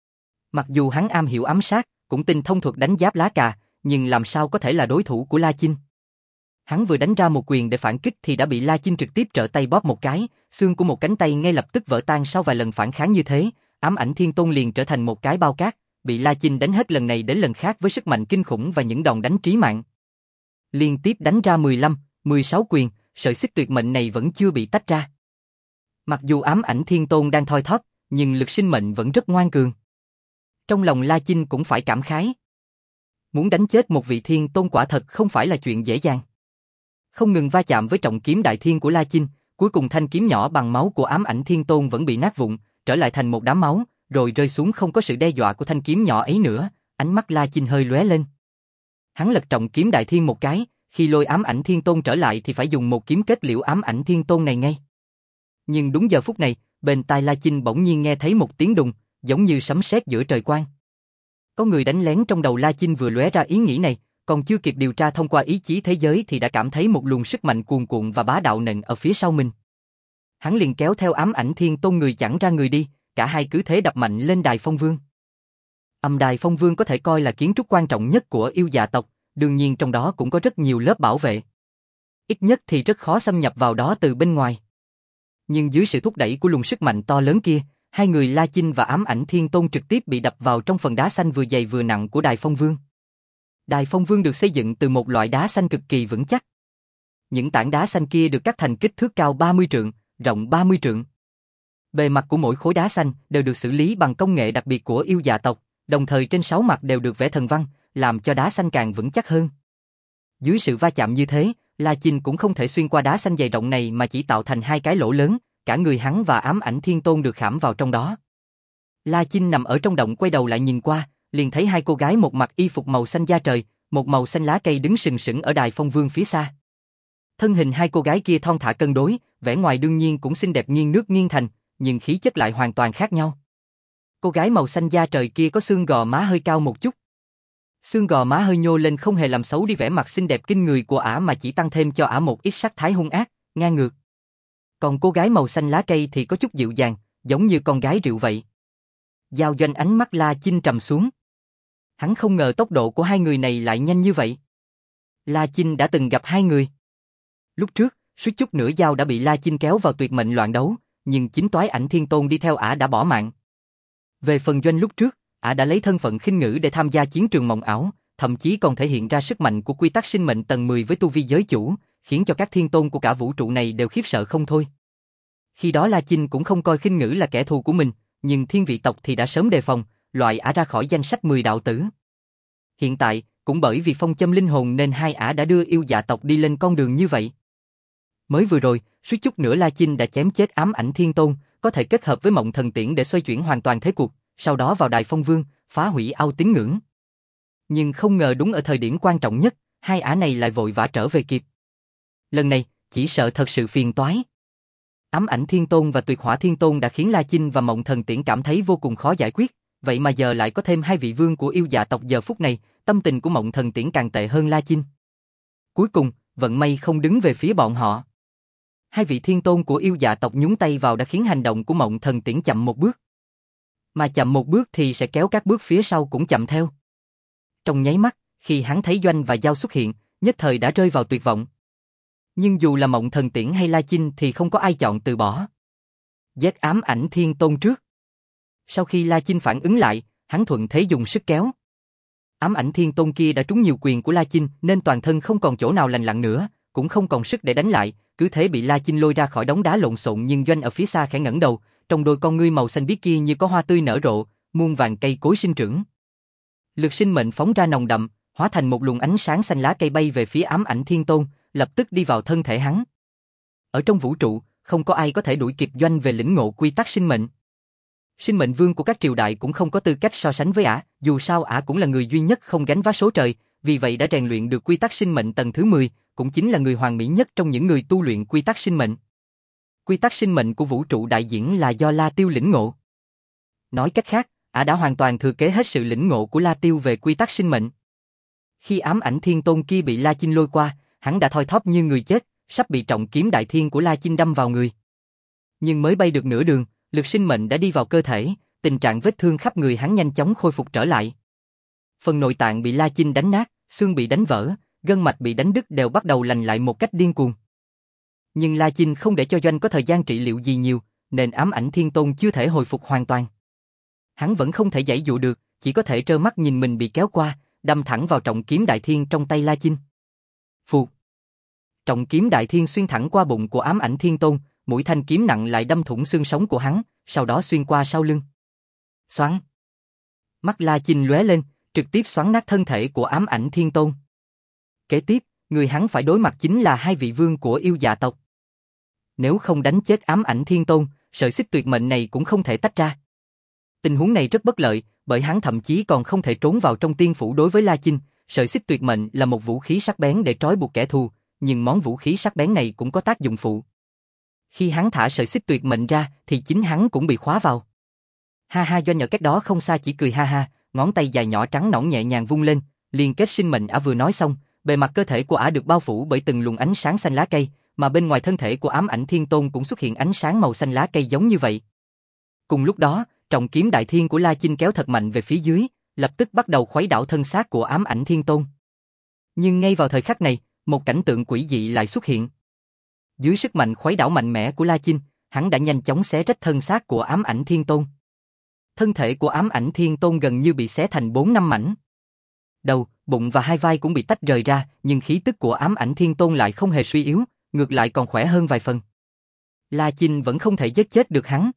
Mặc dù hắn am hiểu ám sát, cũng tinh thông thuật đánh giáp lá cà, nhưng làm sao có thể là đối thủ của La Chinh. Hắn vừa đánh ra một quyền để phản kích thì đã bị La Chinh trực tiếp trở tay bóp một cái, xương của một cánh tay ngay lập tức vỡ tan. Sau vài lần phản kháng như thế, ám ảnh thiên tôn liền trở thành một cái bao cát, bị La Chinh đánh hết lần này đến lần khác với sức mạnh kinh khủng và những đòn đánh trí mạng. Liên tiếp đánh ra mười lăm, mười sáu quyền, sợi xích tuyệt mệnh này vẫn chưa bị tách ra. Mặc dù ám ảnh thiên tôn đang thoi thóp, nhưng lực sinh mệnh vẫn rất ngoan cường. Trong lòng La Chinh cũng phải cảm khái. Muốn đánh chết một vị thiên tôn quả thật không phải là chuyện dễ dàng. Không ngừng va chạm với trọng kiếm đại thiên của La Chinh, cuối cùng thanh kiếm nhỏ bằng máu của ám ảnh thiên tôn vẫn bị nát vụn, trở lại thành một đám máu, rồi rơi xuống. Không có sự đe dọa của thanh kiếm nhỏ ấy nữa, ánh mắt La Chinh hơi lóe lên. Hắn lật trọng kiếm đại thiên một cái, khi lôi ám ảnh thiên tôn trở lại thì phải dùng một kiếm kết liễu ám ảnh thiên tôn này ngay. Nhưng đúng giờ phút này, bên tai La Chinh bỗng nhiên nghe thấy một tiếng đùng, giống như sấm sét giữa trời quang. Có người đánh lén. Trong đầu La Chinh vừa lóe ra ý nghĩ này, còn chưa kịp điều tra thông qua ý chí thế giới thì đã cảm thấy một luồng sức mạnh cuồn cuộn và bá đạo nện ở phía sau mình. Hắn liền kéo theo ám ảnh thiên tôn người chẳng ra người đi, cả hai cứ thế đập mạnh lên đài phong vương. Âm đài phong vương có thể coi là kiến trúc quan trọng nhất của yêu dạ tộc, đương nhiên trong đó cũng có rất nhiều lớp bảo vệ. Ít nhất thì rất khó xâm nhập vào đó từ bên ngoài. Nhưng dưới sự thúc đẩy của luồng sức mạnh to lớn kia, hai người La Chinh và ám ảnh thiên tôn trực tiếp bị đập vào trong phần đá xanh vừa dày vừa nặng của đài phong vương. Đài phong vương được xây dựng từ một loại đá xanh cực kỳ vững chắc. Những tảng đá xanh kia được cắt thành kích thước cao ba mươi trượng, rộng ba mươi trượng. Bề mặt của mỗi khối đá xanh đều được xử lý bằng công nghệ đặc biệt của yêu dạ tộc, đồng thời trên sáu mặt đều được vẽ thần văn, làm cho đá xanh càng vững chắc hơn. Dưới sự va chạm như thế, La Chinh cũng không thể xuyên qua đá xanh dày rộng này mà chỉ tạo thành hai cái lỗ lớn, cả người hắn và ám ảnh thiên tôn được khảm vào trong đó. La Chinh nằm ở trong động quay đầu lại nhìn qua, liền thấy hai cô gái một mặc y phục màu xanh da trời, một màu xanh lá cây đứng sừng sững ở đài phong vương phía xa. Thân hình hai cô gái kia thon thả cân đối, vẻ ngoài đương nhiên cũng xinh đẹp nghiêng nước nghiêng thành, nhưng khí chất lại hoàn toàn khác nhau. Cô gái màu xanh da trời kia có xương gò má hơi cao một chút. Xương gò má hơi nhô lên không hề làm xấu đi vẻ mặt xinh đẹp kinh người của ả mà chỉ tăng thêm cho ả một ít sắc thái hung ác, ngang ngược. Còn cô gái màu xanh lá cây thì có chút dịu dàng, giống như con gái rượu vậy. Giao Doanh ánh mắt La Chinh trầm xuống. Hắn không ngờ tốc độ của hai người này lại nhanh như vậy. La Chinh đã từng gặp hai người. Lúc trước, suýt chút nữa Giao đã bị La Chinh kéo vào tuyệt mệnh loạn đấu, nhưng chính toái ảnh thiên tôn đi theo ả đã bỏ mạng. Về phần Doanh lúc trước, ả đã lấy thân phận khinh ngữ để tham gia chiến trường mộng ảo, thậm chí còn thể hiện ra sức mạnh của quy tắc sinh mệnh tầng mười với tu vi giới chủ, khiến cho các thiên tôn của cả vũ trụ này đều khiếp sợ không thôi. Khi đó La Chinh cũng không coi khinh ngữ là kẻ thù của mình, nhưng thiên vị tộc thì đã sớm đề phòng, loại ả ra khỏi danh sách mười đạo tử. Hiện tại, cũng bởi vì phong châm linh hồn nên hai ả đã đưa yêu dạ tộc đi lên con đường như vậy. Mới vừa rồi, suýt chút nữa La Chinh đã chém chết ám ảnh thiên tôn, có thể kết hợp với mộng thần tiễn để xoay chuyển hoàn toàn thế cuộc, sau đó vào Đại Phong Vương, phá hủy ao tín ngưỡng. Nhưng không ngờ đúng ở thời điểm quan trọng nhất, hai ả này lại vội vã trở về kịp. Lần này, chỉ sợ thật sự phiền toái. Ám ảnh thiên tôn và tuyệt hỏa thiên tôn đã khiến La Chinh và mộng thần tiễn cảm thấy vô cùng khó giải quyết, vậy mà giờ lại có thêm hai vị vương của yêu dạ tộc giờ phút này, tâm tình của mộng thần tiễn càng tệ hơn La Chinh. Cuối cùng, vận may không đứng về phía bọn họ. Hai vị thiên tôn của yêu dạ tộc nhúng tay vào đã khiến hành động của mộng thần tiễn chậm một bước. Mà chậm một bước thì sẽ kéo các bước phía sau cũng chậm theo. Trong nháy mắt, khi hắn thấy Doanh và Giao xuất hiện, nhất thời đã rơi vào tuyệt vọng. Nhưng dù là mộng thần tiễn hay La Chinh thì không có ai chọn từ bỏ. Giết ám ảnh thiên tôn trước. Sau khi La Chinh phản ứng lại, hắn thuận thế dùng sức kéo. Ám ảnh thiên tôn kia đã trúng nhiều quyền của La Chinh nên toàn thân không còn chỗ nào lành lặn nữa, cũng không còn sức để đánh lại, cứ thế bị La Chinh lôi ra khỏi đống đá lộn xộn. Nhưng Doanh ở phía xa khẽ ngẩng đầu, trong đôi con ngươi màu xanh biếc kia như có hoa tươi nở rộ, muôn vàng cây cối sinh trưởng. Lực sinh mệnh phóng ra nồng đậm, hóa thành một luồng ánh sáng xanh lá cây bay về phía ám ảnh thiên tôn, lập tức đi vào thân thể hắn. Ở trong vũ trụ, không có ai có thể đuổi kịp Doanh về lĩnh ngộ quy tắc sinh mệnh. Sinh mệnh vương của các triều đại cũng không có tư cách so sánh với ả, dù sao ả cũng là người duy nhất không gánh vác số trời, vì vậy đã rèn luyện được quy tắc sinh mệnh tầng thứ mười, cũng chính là người hoàn mỹ nhất trong những người tu luyện quy tắc sinh mệnh. Quy tắc sinh mệnh của vũ trụ đại diễn là do La Tiêu lĩnh ngộ. Nói cách khác, ả đã hoàn toàn thừa kế hết sự lĩnh ngộ của La Tiêu về quy tắc sinh mệnh. Khi ám ảnh thiên tôn kia bị La Chinh lôi qua, hắn đã thoi thóp như người chết, sắp bị trọng kiếm đại thiên của La Chinh đâm vào người. Nhưng mới bay được nửa đường, lực sinh mệnh đã đi vào cơ thể, tình trạng vết thương khắp người hắn nhanh chóng khôi phục trở lại. Phần nội tạng bị La Chinh đánh nát, xương bị đánh vỡ, gân mạch bị đánh đứt đều bắt đầu lành lại một cách điên cuồng. Nhưng La Chinh không để cho Doanh có thời gian trị liệu gì nhiều, nên ám ảnh thiên tôn chưa thể hồi phục hoàn toàn. Hắn vẫn không thể giãy dụa được, chỉ có thể trơ mắt nhìn mình bị kéo qua, đâm thẳng vào trọng kiếm đại thiên trong tay La Chinh. Phụt! Trọng kiếm đại thiên xuyên thẳng qua bụng của ám ảnh thiên tôn, mũi thanh kiếm nặng lại đâm thủng xương sống của hắn, sau đó xuyên qua sau lưng. Xoắn! Mắt La Chinh lóe lên, trực tiếp xoắn nát thân thể của ám ảnh thiên tôn. Kế tiếp, người hắn phải đối mặt chính là hai vị vương của yêu dạ tộc. Nếu không đánh chết ám ảnh thiên tôn, sợi xích tuyệt mệnh này cũng không thể tách ra. Tình huống này rất bất lợi, bởi hắn thậm chí còn không thể trốn vào trong tiên phủ. Đối với La Chinh, sợi xích tuyệt mệnh là một vũ khí sắc bén để trói buộc kẻ thù, nhưng món vũ khí sắc bén này cũng có tác dụng phụ. Khi hắn thả sợi xích tuyệt mệnh ra, thì chính hắn cũng bị khóa vào. Ha ha, Doanh ở cách đó không xa chỉ cười ha ha, ngón tay dài nhỏ trắng nõn nhẹ nhàng vung lên, liên kết sinh mệnh. Ả vừa nói xong, bề mặt cơ thể của ả được bao phủ bởi từng luồng ánh sáng xanh lá cây, mà bên ngoài thân thể của ám ảnh thiên tôn cũng xuất hiện ánh sáng màu xanh lá cây giống như vậy. Cùng lúc đó, trọng kiếm đại thiên của La Chinh kéo thật mạnh về phía dưới, lập tức bắt đầu khuấy đảo thân xác của ám ảnh thiên tôn. Nhưng ngay vào thời khắc này, một cảnh tượng quỷ dị lại xuất hiện. Dưới sức mạnh khuấy đảo mạnh mẽ của La Chinh, hắn đã nhanh chóng xé rách thân xác của ám ảnh thiên tôn. Thân thể của ám ảnh thiên tôn gần như bị xé thành bốn năm mảnh. Đầu, bụng và hai vai cũng bị tách rời ra, nhưng khí tức của ám ảnh thiên tôn lại không hề suy yếu, ngược lại còn khỏe hơn vài phần. La Chinh vẫn không thể giết chết được hắn.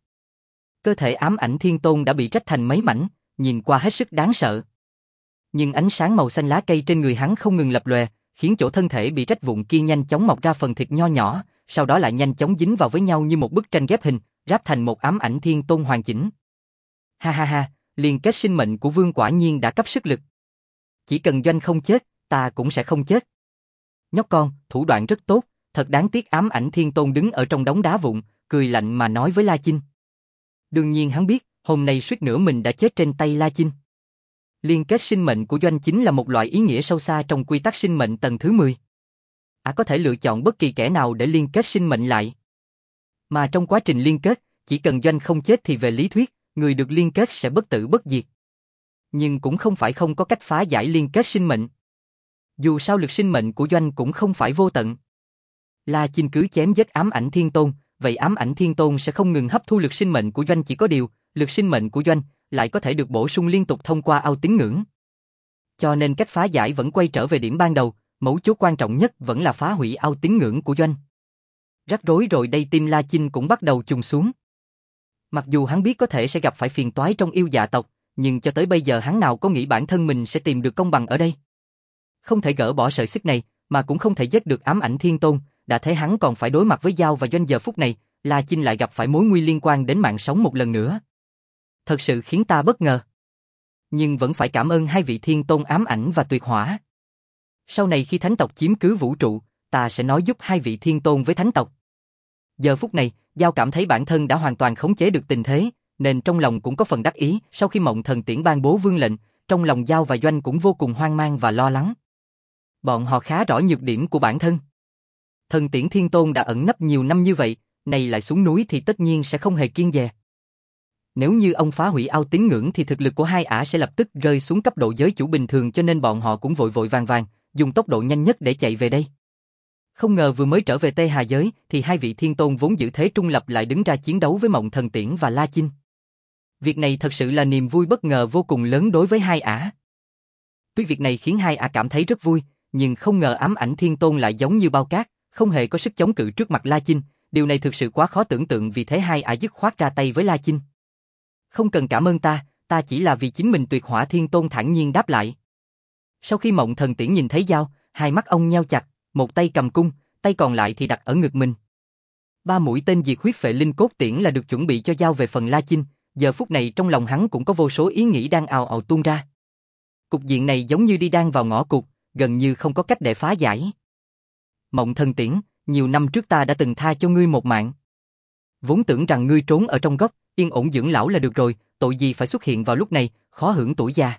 Cơ thể ám ảnh thiên tôn đã bị rách thành mấy mảnh, nhìn qua hết sức đáng sợ. Nhưng ánh sáng màu xanh lá cây trên người hắn không ngừng lập lòe, khiến chỗ thân thể bị rách vụn kia nhanh chóng mọc ra phần thịt nho nhỏ, sau đó lại nhanh chóng dính vào với nhau như một bức tranh ghép hình, ráp thành một ám ảnh thiên tôn hoàn chỉnh. Ha ha ha, liên kết sinh mệnh của vương quả nhiên đã cấp sức lực. Chỉ cần Doanh không chết, ta cũng sẽ không chết. Nhóc con, thủ đoạn rất tốt, thật đáng tiếc. Ám ảnh thiên tôn đứng ở trong đống đá vụn, cười lạnh mà nói với La Chinh. Đương nhiên hắn biết, hôm nay suýt nữa mình đã chết trên tay La Chinh. Liên kết sinh mệnh của Doanh chính là một loại ý nghĩa sâu xa trong quy tắc sinh mệnh tầng thứ mười. Ả có thể lựa chọn bất kỳ kẻ nào để liên kết sinh mệnh lại. Mà trong quá trình liên kết, chỉ cần Doanh không chết thì về lý thuyết, người được liên kết sẽ bất tử bất diệt. Nhưng cũng không phải không có cách phá giải liên kết sinh mệnh. Dù sao lực sinh mệnh của Doanh cũng không phải vô tận. La Chinh cứ chém giết ám ảnh thiên tôn, vậy ám ảnh thiên tôn sẽ không ngừng hấp thu lực sinh mệnh của Doanh, chỉ có điều, lực sinh mệnh của Doanh lại có thể được bổ sung liên tục thông qua ao tín ngưỡng. Cho nên cách phá giải vẫn quay trở về điểm ban đầu, mấu chốt quan trọng nhất vẫn là phá hủy ao tín ngưỡng của Doanh. Rắc rối rồi đây, tim La Chinh cũng bắt đầu chùng xuống. Mặc dù hắn biết có thể sẽ gặp phải phiền toái trong yêu dạ tộc, nhưng cho tới bây giờ hắn nào có nghĩ bản thân mình sẽ tìm được công bằng ở đây. Không thể gỡ bỏ sợi xích này, mà cũng không thể giết được ám ảnh thiên tôn, đã thế hắn còn phải đối mặt với Giao và Doanh giờ phút này, La Chinh lại gặp phải mối nguy liên quan đến mạng sống một lần nữa. Thật sự khiến ta bất ngờ. Nhưng vẫn phải cảm ơn hai vị thiên tôn ám ảnh và tuyệt hỏa. Sau này khi thánh tộc chiếm cứ vũ trụ, ta sẽ nói giúp hai vị thiên tôn với thánh tộc. Giờ phút này, Giao cảm thấy bản thân đã hoàn toàn khống chế được tình thế, nên trong lòng cũng có phần đắc ý. Sau khi Mộng Thần Tiễn ban bố vương lệnh, trong lòng Giao và Doanh cũng vô cùng hoang mang và lo lắng. Bọn họ khá rõ nhược điểm của bản thân. Thần Tiễn Thiên Tôn đã ẩn nấp nhiều năm như vậy, nay lại xuống núi thì tất nhiên sẽ không hề kiêng dè. Nếu như ông phá hủy ao tín ngưỡng thì thực lực của hai ả sẽ lập tức rơi xuống cấp độ giới chủ bình thường, cho nên bọn họ cũng vội vội vàng vàng, dùng tốc độ nhanh nhất để chạy về đây. Không ngờ vừa mới trở về Tê Hà giới thì hai vị thiên tôn vốn giữ thế trung lập lại đứng ra chiến đấu với Mộng Thần Tiễn và La Chinh. Việc này thật sự là niềm vui bất ngờ vô cùng lớn đối với hai ả. Tuy việc này khiến hai ả cảm thấy rất vui, nhưng không ngờ ám ảnh thiên tôn lại giống như bao cát, không hề có sức chống cự trước mặt La Chinh. Điều này thực sự quá khó tưởng tượng, vì thế hai ả dứt khoát ra tay với La Chinh. Không cần cảm ơn ta, ta chỉ là vì chính mình. Tuyệt hỏa thiên tôn thản nhiên đáp lại. Sau khi Mộng Thần Tiễn nhìn thấy Giao, hai mắt ông nheo chặt, một tay cầm cung, tay còn lại thì đặt ở ngực mình. Ba mũi tên diệt huyết phệ linh cốt tiễn là được chuẩn bị cho Giao về phần La Chinh. Giờ phút này trong lòng hắn cũng có vô số ý nghĩ đang ào ào tuôn ra. Cục diện này giống như đi đang vào ngõ cụt, gần như không có cách để phá giải. Mộng Thần Tiễn, nhiều năm trước ta đã từng tha cho ngươi một mạng. Vốn tưởng rằng ngươi trốn ở trong góc, yên ổn dưỡng lão là được rồi, tội gì phải xuất hiện vào lúc này, khó hưởng tuổi già.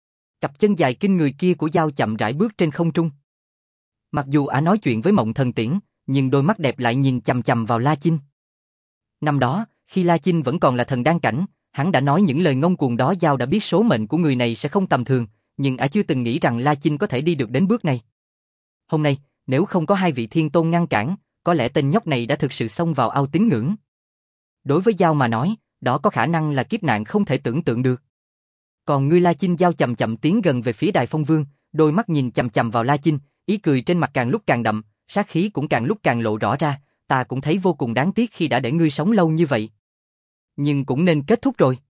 Cặp chân dài kinh người kia của Giao chậm rãi bước trên không trung. Mặc dù ả nói chuyện với Mộng Thần Tiễn, nhưng đôi mắt đẹp lại nhìn chằm chằm vào La Chinh. Năm đó, khi La Chinh vẫn còn là thần đan cảnh, hắn đã nói những lời ngông cuồng đó. Giao đã biết số mệnh của người này sẽ không tầm thường, nhưng ả chưa từng nghĩ rằng La Chinh có thể đi được đến bước này. Hôm nay, nếu không có hai vị thiên tôn ngăn cản, có lẽ tên nhóc này đã thực sự xông vào ao tín ngưỡng. Đối với Giao mà nói, đó có khả năng là kiếp nạn không thể tưởng tượng được. Còn ngươi La Chinh, Giao chậm chậm tiến gần về phía Đài Phong Vương, đôi mắt nhìn chằm chằm vào La Chinh, ý cười trên mặt càng lúc càng đậm, sát khí cũng càng lúc càng lộ rõ ra. Ta cũng thấy vô cùng đáng tiếc khi đã để ngươi sống lâu như vậy. Nhưng cũng nên kết thúc rồi.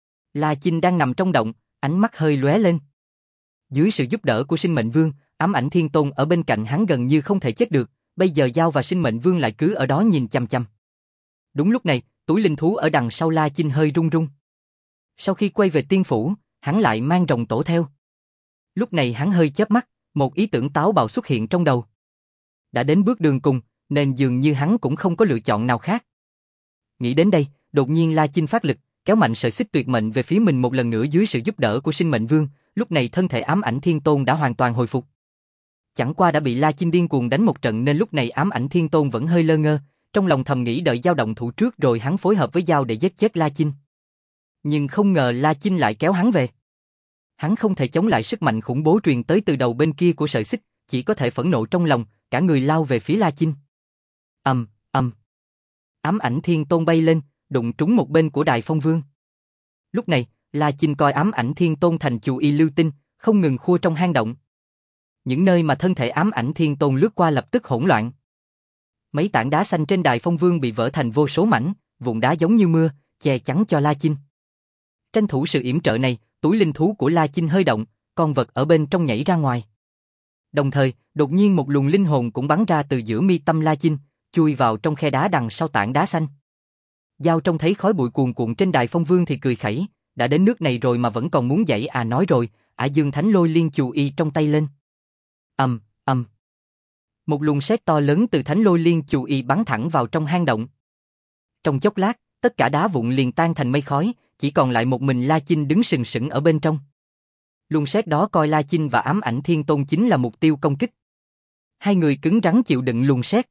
La Chinh đang nằm trong động, ánh mắt hơi lóe lên. Dưới sự giúp đỡ của Sinh Mệnh Vương, ám ảnh thiên tôn ở bên cạnh hắn gần như không thể chết được, bây giờ Giao và Sinh Mệnh Vương lại cứ ở đó nhìn chằm chằm. Đúng lúc này, túi linh thú ở đằng sau La Chinh hơi rung rung. Sau khi quay về tiên phủ, hắn lại mang rồng tổ theo. Lúc này hắn hơi chớp mắt, một ý tưởng táo bạo xuất hiện trong đầu. Đã đến bước đường cùng, nên dường như hắn cũng không có lựa chọn nào khác. Nghĩ đến đây, đột nhiên La Chinh phát lực, kéo mạnh sợi xích tuyệt mệnh về phía mình một lần nữa. Dưới sự giúp đỡ của Sinh Mệnh Vương, lúc này thân thể ám ảnh thiên tôn đã hoàn toàn hồi phục. Chẳng qua đã bị La Chinh điên cuồng đánh một trận nên lúc này ám ảnh thiên tôn vẫn hơi lơ ngơ, trong lòng thầm nghĩ đợi Giao động thủ trước rồi hắn phối hợp với Giao để giết chết La Chinh. Nhưng không ngờ La Chinh lại kéo hắn về. Hắn không thể chống lại sức mạnh khủng bố truyền tới từ đầu bên kia của sợi xích, chỉ có thể phẫn nộ trong lòng, cả người lao về phía La Chinh. Ầm, um, ầm. Um. Ám ảnh thiên tôn bay lên, đụng trúng một bên của Đài Phong Vương. Lúc này, La Chinh coi ám ảnh thiên tôn thành chù y lưu tinh, không ngừng khua trong hang động. Những nơi mà thân thể ám ảnh thiên tôn lướt qua lập tức hỗn loạn. Mấy tảng đá xanh trên Đài Phong Vương bị vỡ thành vô số mảnh, vụn đá giống như mưa, che chắn cho La Chinh. Tranh thủ sự yểm trợ này, túi linh thú của La Chinh hơi động, con vật ở bên trong nhảy ra ngoài. Đồng thời, đột nhiên một luồng linh hồn cũng bắn ra từ giữa mi tâm La Chinh, chui vào trong khe đá đằng sau tảng đá xanh. Giao trông thấy khói bụi cuồn cuộn trên Đài Phong Vương thì cười khẩy, đã đến nước này rồi mà vẫn còn muốn dậy à. Nói rồi, ả dương thánh lôi liên chù y trong tay lên. Ầm, um, ầm. Um. Một luồng sét to lớn từ thánh lôi liên chù y bắn thẳng vào trong hang động. Trong chốc lát, tất cả đá vụn liền tan thành mây khói, chỉ còn lại một mình La Chinh đứng sừng sững ở bên trong. Luồng sét đó coi La Chinh và ám ảnh thiên tôn chính là mục tiêu công kích. Hai người cứng rắn chịu đựng luồng sét.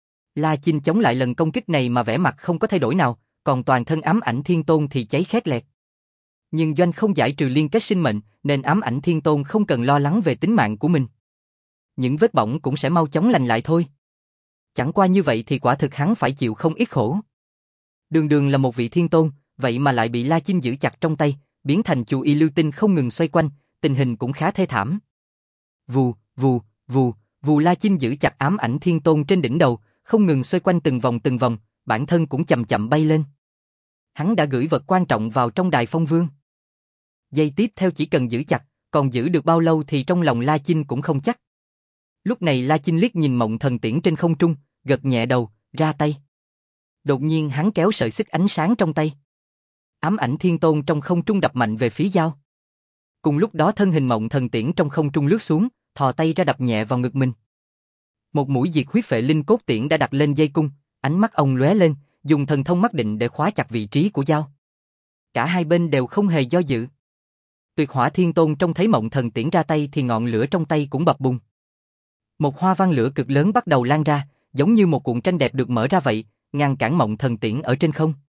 La Chinh chống lại lần công kích này mà vẻ mặt không có thay đổi nào, còn toàn thân ám ảnh thiên tôn thì cháy khét lẹt. Nhưng Doanh không giải trừ liên kết sinh mệnh, nên ám ảnh thiên tôn không cần lo lắng về tính mạng của mình. Những vết bỏng cũng sẽ mau chóng lành lại thôi. Chẳng qua như vậy thì quả thực hắn phải chịu không ít khổ. Đường đường là một vị thiên tôn, vậy mà lại bị La Chinh giữ chặt trong tay, biến thành chù y lưu tinh không ngừng xoay quanh, tình hình cũng khá thê thảm. Vù, vù, vù, vù. La Chinh giữ chặt ám ảnh thiên tôn trên đỉnh đầu, không ngừng xoay quanh từng vòng từng vòng, bản thân cũng chậm chậm bay lên. Hắn đã gửi vật quan trọng vào trong Đài Phong Vương. Giây tiếp theo chỉ cần giữ chặt, còn giữ được bao lâu thì trong lòng La Chinh cũng không chắc. Lúc này La Chinh liếc nhìn Mộng Thần Tiễn trên không trung, gật nhẹ đầu, ra tay. Đột nhiên hắn kéo sợi xích ánh sáng trong tay. Ám ảnh thiên tôn trong không trung đập mạnh về phía dao. Cùng lúc đó thân hình Mộng Thần Tiễn trong không trung lướt xuống, thò tay ra đập nhẹ vào ngực mình. Một mũi diệt huyết phệ linh cốt tiễn đã đặt lên dây cung, ánh mắt ông lóe lên, dùng thần thông mắt định để khóa chặt vị trí của dao. Cả hai bên đều không hề do dự. Tuyệt Hỏa Thiên Tôn trông thấy Mộng Thần Tiễn ra tay thì ngọn lửa trong tay cũng bập bùng. Một hoa văn lửa cực lớn bắt đầu lan ra, giống như một cuộn tranh đẹp được mở ra vậy, ngăn cản Mộng Thần Tiễn ở trên không.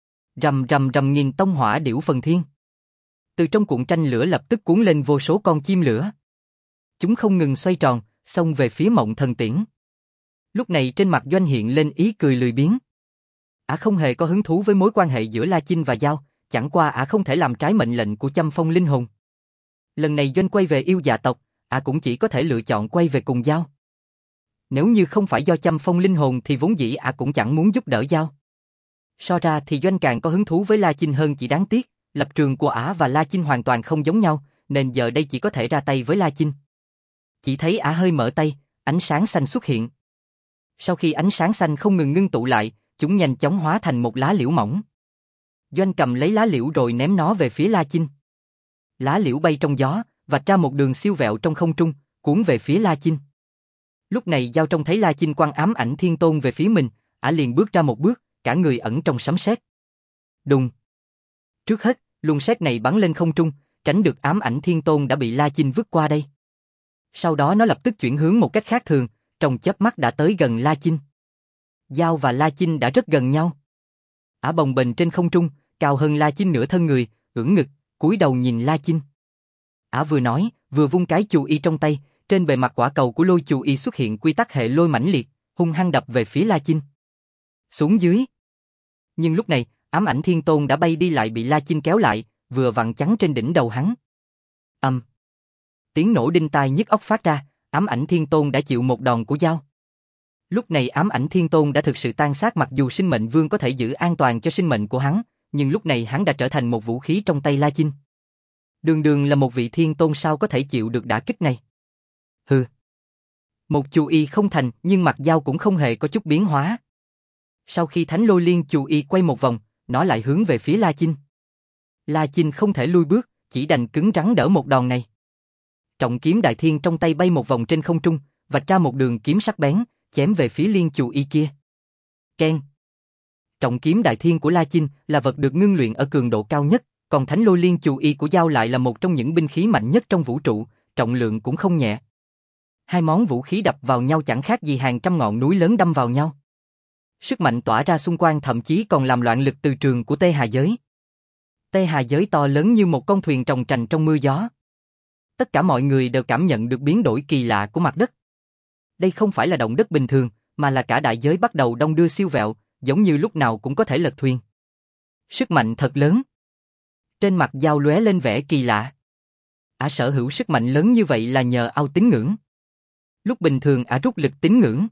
Rầm rầm rầm nghìn tông hỏa điểu phần thiên. Từ trong cuộn tranh lửa lập tức cuốn lên vô số con chim lửa. Chúng không ngừng xoay tròn, xông về phía Mộng Thần Tiễn. Lúc này trên mặt Doanh hiện lên ý cười lười biếng. Ả không hề có hứng thú với mối quan hệ giữa La Chinh và Dao, chẳng qua Ả không thể làm trái mệnh lệnh của Châm Phong linh hồn. Lần này Doanh quay về yêu dạ tộc, Ả cũng chỉ có thể lựa chọn quay về cùng Dao. Nếu như không phải do Châm Phong linh hồn thì vốn dĩ Ả cũng chẳng muốn giúp đỡ Dao. So ra thì Doanh càng có hứng thú với La Chinh hơn, chỉ đáng tiếc, lập trường của Ả và La Chinh hoàn toàn không giống nhau, nên giờ đây chỉ có thể ra tay với La Chinh. Chỉ thấy Ả hơi mở tay, ánh sáng xanh xuất hiện. Sau khi ánh sáng xanh không ngừng ngưng tụ lại, chúng nhanh chóng hóa thành một lá liễu mỏng. Doanh cầm lấy lá liễu rồi ném nó về phía La Chinh. Lá liễu bay trong gió, vạch ra một đường siêu vẹo trong không trung, cuốn về phía La Chinh. Lúc này Dao trông thấy La Chinh quăng ám ảnh thiên tôn về phía mình, Ả liền bước ra một bước, cả người ẩn trong sấm sét. Đùng. Trước hết, luồng sét này bắn lên không trung, tránh được ám ảnh thiên tôn đã bị La Chinh vứt qua đây. Sau đó nó lập tức chuyển hướng một cách khác thường, trong chớp mắt đã tới gần La Chinh. Dao và La Chinh đã rất gần nhau. Ả bồng bềnh trên không trung, cao hơn La Chinh nửa thân người, ưỡn ngực, cúi đầu nhìn La Chinh. Ả vừa nói, vừa vung cái chù y trong tay, trên bề mặt quả cầu của lôi chù y xuất hiện quy tắc hệ lôi mãnh liệt, hung hăng đập về phía La Chinh. Xuống dưới. Nhưng lúc này, ám ảnh thiên tôn đã bay đi lại bị La Chinh kéo lại, vừa vặn chắn trên đỉnh đầu hắn. Ầm. Um. Tiếng nổ đinh tai nhức óc phát ra, ám ảnh thiên tôn đã chịu một đòn của Dao. Lúc này ám ảnh thiên tôn đã thực sự tan xác, mặc dù sinh mệnh vương có thể giữ an toàn cho sinh mệnh của hắn, nhưng lúc này hắn đã trở thành một vũ khí trong tay La Chinh. Đường đường là một vị thiên tôn sao có thể chịu được đả kích này? Hừ. Một chù y không thành, nhưng mặt Dao cũng không hề có chút biến hóa. Sau khi Thánh Lôi Liên chù y quay một vòng, nó lại hướng về phía La Chinh. La Chinh không thể lui bước, chỉ đành cứng rắn đỡ một đòn này. Trọng kiếm đại thiên trong tay bay một vòng trên không trung, vạch ra một đường kiếm sắc bén, chém về phía liên chù y kia. Keng. Trọng kiếm đại thiên của La Chinh là vật được ngưng luyện ở cường độ cao nhất, còn Thánh Lôi Liên chù y của Dao lại là một trong những binh khí mạnh nhất trong vũ trụ, trọng lượng cũng không nhẹ. Hai món vũ khí đập vào nhau chẳng khác gì hàng trăm ngọn núi lớn đâm vào nhau. Sức mạnh tỏa ra xung quanh thậm chí còn làm loạn lực từ trường của Tê Hà Giới. Tê Hà Giới to lớn như một con thuyền trồng trành trong mưa gió. Tất cả mọi người đều cảm nhận được biến đổi kỳ lạ của mặt đất. Đây không phải là động đất bình thường, mà là cả đại giới bắt đầu đong đưa siêu vẹo, giống như lúc nào cũng có thể lật thuyền. Sức mạnh thật lớn. Trên mặt Dao lóe lên vẻ kỳ lạ. Ả sở hữu sức mạnh lớn như vậy là nhờ ao tín ngưỡng. Lúc bình thường Ả rút lực tín ngưỡng.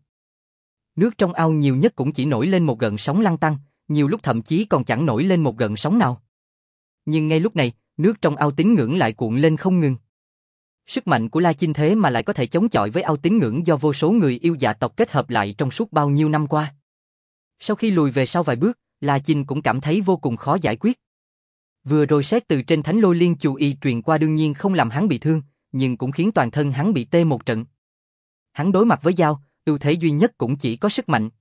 Nước trong ao nhiều nhất cũng chỉ nổi lên một gợn sóng lăn tăn, nhiều lúc thậm chí còn chẳng nổi lên một gợn sóng nào. Nhưng ngay lúc này, nước trong ao tín ngưỡng lại cuộn lên không ngừng. Sức mạnh của La Chinh thế mà lại có thể chống chọi với ao tín ngưỡng do vô số người yêu dạ tộc kết hợp lại trong suốt bao nhiêu năm qua. Sau khi lùi về sau vài bước, La Chinh cũng cảm thấy vô cùng khó giải quyết. Vừa rồi sét từ trên Thánh Lôi Liên chù y truyền qua đương nhiên không làm hắn bị thương, nhưng cũng khiến toàn thân hắn bị tê một trận. Hắn đối mặt với Dao, ưu thế duy nhất cũng chỉ có sức mạnh.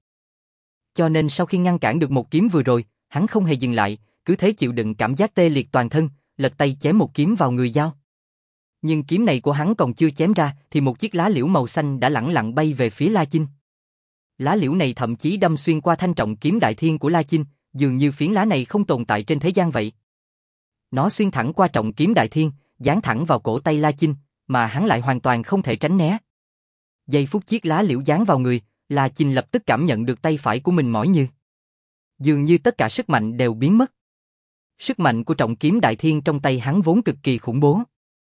Cho nên sau khi ngăn cản được một kiếm vừa rồi, hắn không hề dừng lại, cứ thế chịu đựng cảm giác tê liệt toàn thân, lật tay chém một kiếm vào người Dao. Nhưng kiếm này của hắn còn chưa chém ra thì một chiếc lá liễu màu xanh đã lẳng lặng bay về phía La Chinh. Lá liễu này thậm chí đâm xuyên qua thanh trọng kiếm đại thiên của La Chinh, dường như phiến lá này không tồn tại trên thế gian vậy. Nó xuyên thẳng qua trọng kiếm đại thiên, dán thẳng vào cổ tay La Chinh, mà hắn lại hoàn toàn không thể tránh né. Giây phút chiếc lá liễu dán vào người, La Chinh lập tức cảm nhận được tay phải của mình mỏi như. Dường như tất cả sức mạnh đều biến mất. Sức mạnh của trọng kiếm đại thiên trong tay hắn vốn cực kỳ khủng bố.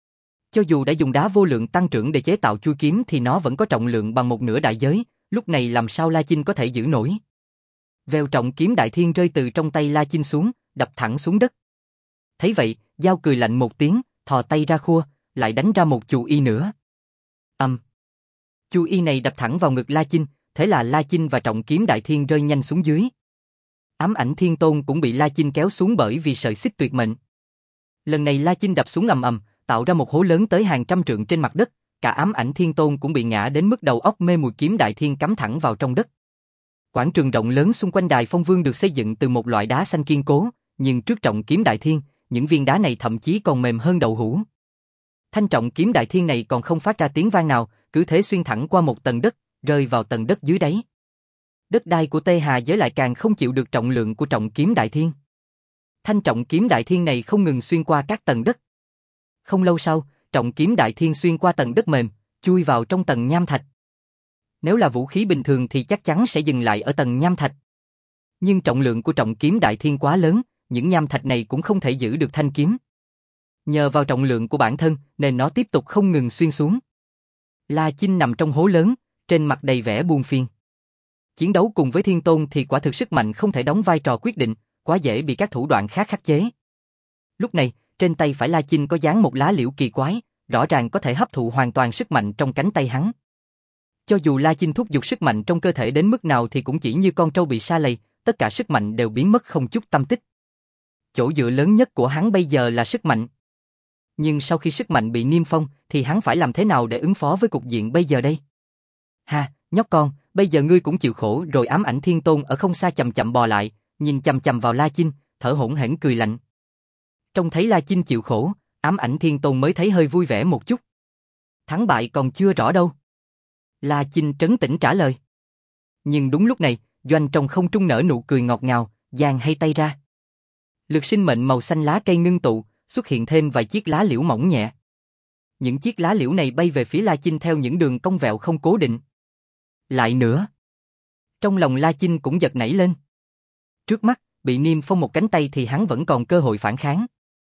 Cho dù đã dùng đá vô lượng tăng trưởng để chế tạo chuôi kiếm thì nó vẫn có trọng lượng bằng một nửa đại giới, lúc này làm sao La Chinh có thể giữ nổi. Vèo, trọng kiếm đại thiên rơi từ trong tay La Chinh xuống, đập thẳng xuống đất. Thấy vậy, Dao cười lạnh một tiếng, thò tay ra khua, lại đánh ra một chù y nữa. Ầm. Um. Chu y này đập thẳng vào ngực La Chinh, thế là La Chinh và trọng kiếm đại thiên rơi nhanh xuống dưới. Ám ảnh thiên tôn cũng bị La Chinh kéo xuống bởi vì sợi xích tuyệt mệnh. Lần này La Chinh đập xuống ầm ầm, tạo ra một hố lớn tới hàng trăm trượng trên mặt đất, cả ám ảnh thiên tôn cũng bị ngã đến mức đầu óc mê mùi, kiếm đại thiên cắm thẳng vào trong đất. Quảng trường rộng lớn xung quanh đài phong vương được xây dựng từ một loại đá xanh kiên cố, nhưng trước trọng kiếm đại thiên, những viên đá này thậm chí còn mềm hơn đậu hũ. Thanh trọng kiếm đại thiên này còn không phát ra tiếng vang nào, cứ thế xuyên thẳng qua một tầng đất, rơi vào tầng đất dưới đáy. Đất đai của Tê Hà giới lại càng không chịu được trọng lượng của trọng kiếm đại thiên. Thanh trọng kiếm đại thiên này không ngừng xuyên qua các tầng đất. Không lâu sau, trọng kiếm đại thiên xuyên qua tầng đất mềm, chui vào trong tầng nham thạch. Nếu là vũ khí bình thường thì chắc chắn sẽ dừng lại ở tầng nham thạch. Nhưng trọng lượng của trọng kiếm đại thiên quá lớn, những nham thạch này cũng không thể giữ được thanh kiếm. Nhờ vào trọng lượng của bản thân nên nó tiếp tục không ngừng xuyên xuống. La Chinh nằm trong hố lớn, trên mặt đầy vẻ buồn phiền. Chiến đấu cùng với thiên tôn thì quả thực sức mạnh không thể đóng vai trò quyết định, quá dễ bị các thủ đoạn khác khắc chế. Lúc này, trên tay phải La Chinh có dán một lá liễu kỳ quái, rõ ràng có thể hấp thụ hoàn toàn sức mạnh trong cánh tay hắn. Cho dù La Chinh thúc giục sức mạnh trong cơ thể đến mức nào thì cũng chỉ như con trâu bị sa lầy, tất cả sức mạnh đều biến mất không chút tâm tích. Chỗ dựa lớn nhất của hắn bây giờ là sức mạnh. Nhưng sau khi sức mạnh bị niêm phong thì hắn phải làm thế nào để ứng phó với cục diện bây giờ đây? Ha, nhóc con, bây giờ ngươi cũng chịu khổ rồi. Ám ảnh thiên tôn ở không xa chậm chậm bò lại, nhìn chằm chằm vào La Chinh, thở hổn hển cười lạnh. Trông thấy La Chinh chịu khổ, ám ảnh thiên tôn mới thấy hơi vui vẻ một chút. Thắng bại còn chưa rõ đâu. La Chinh trấn tĩnh trả lời. Nhưng đúng lúc này, Doanh trong không trung nở nụ cười ngọt ngào, giang hai tay ra. Lực sinh mệnh màu xanh lá cây ngưng tụ, xuất hiện thêm vài chiếc lá liễu mỏng nhẹ. Những chiếc lá liễu này bay về phía La Chinh theo những đường cong vẹo không cố định. Lại nữa. Trong lòng La Chinh cũng giật nảy lên. Trước mắt, bị niêm phong một cánh tay thì hắn vẫn còn cơ hội phản kháng.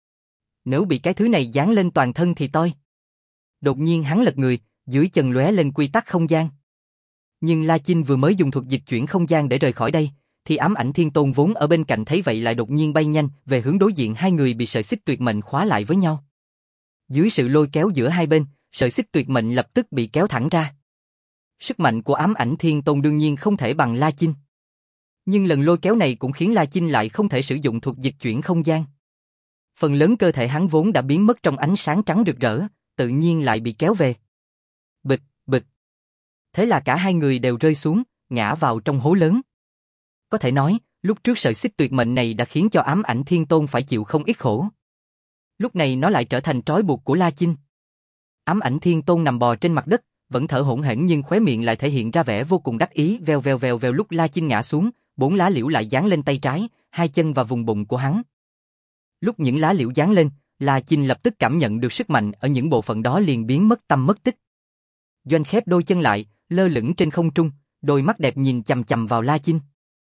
Nếu bị cái thứ này dán lên toàn thân thì toi. Đột nhiên hắn lật người, dưới chân lóe lên quy tắc không gian. Nhưng La Chinh vừa mới dùng thuật dịch chuyển không gian để rời khỏi đây, thì ám ảnh thiên tôn vốn ở bên cạnh thấy vậy lại đột nhiên bay nhanh về hướng đối diện, hai người bị sợi xích tuyệt mệnh khóa lại với nhau. Dưới sự lôi kéo giữa hai bên, sợi xích tuyệt mệnh lập tức bị kéo thẳng ra. Sức mạnh của ám ảnh thiên tôn đương nhiên không thể bằng La Chinh. Nhưng lần lôi kéo này cũng khiến La Chinh lại không thể sử dụng thuật dịch chuyển không gian. Phần lớn cơ thể hắn vốn đã biến mất trong ánh sáng trắng rực rỡ, tự nhiên lại bị kéo về. Bịch, bịch. Thế là cả hai người đều rơi xuống, ngã vào trong hố lớn. Có thể nói, lúc trước sợi xích tuyệt mệnh này đã khiến cho ám ảnh thiên tôn phải chịu không ít khổ. Lúc này nó lại trở thành trói buộc của La Chinh. Ám ảnh thiên tôn nằm bò trên mặt đất, vẫn thở hổn hển nhưng khóe miệng lại thể hiện ra vẻ vô cùng đắc ý. Vèo vèo vèo vèo, lúc La Chinh ngã xuống, bốn lá liễu lại dán lên tay trái, hai chân và vùng bụng của hắn. Lúc những lá liễu dán lên, La Chinh lập tức cảm nhận được sức mạnh ở những bộ phận đó liền biến mất tăm mất tích. Doanh khép đôi chân lại, lơ lửng trên không trung, đôi mắt đẹp nhìn chằm chằm vào La Chinh.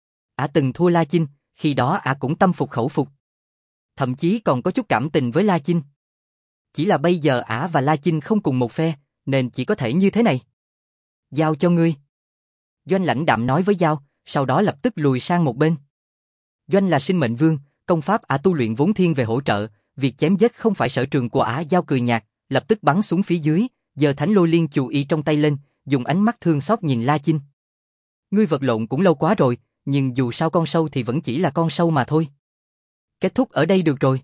Ả từng thua La Chinh, khi đó Ả cũng tâm phục khẩu phục. Thậm chí còn có chút cảm tình với La Chinh. Chỉ là bây giờ Ả và La Chinh không cùng một phe, nên chỉ có thể như thế này. Giao cho ngươi. Doanh lãnh đạm nói với Giao, sau đó lập tức lùi sang một bên. Doanh là sinh mệnh vương, công pháp Ả tu luyện vốn thiên về hỗ trợ, việc chém giết không phải sở trường của Ả. Giao cười nhạt, lập tức bắn xuống phía dưới, giơ thánh lôi liên chù y trong tay lên, dùng ánh mắt thương xót nhìn La Chinh. Ngươi vật lộn cũng lâu quá rồi, nhưng dù sao con sâu thì vẫn chỉ là con sâu mà thôi. Kết thúc ở đây được rồi.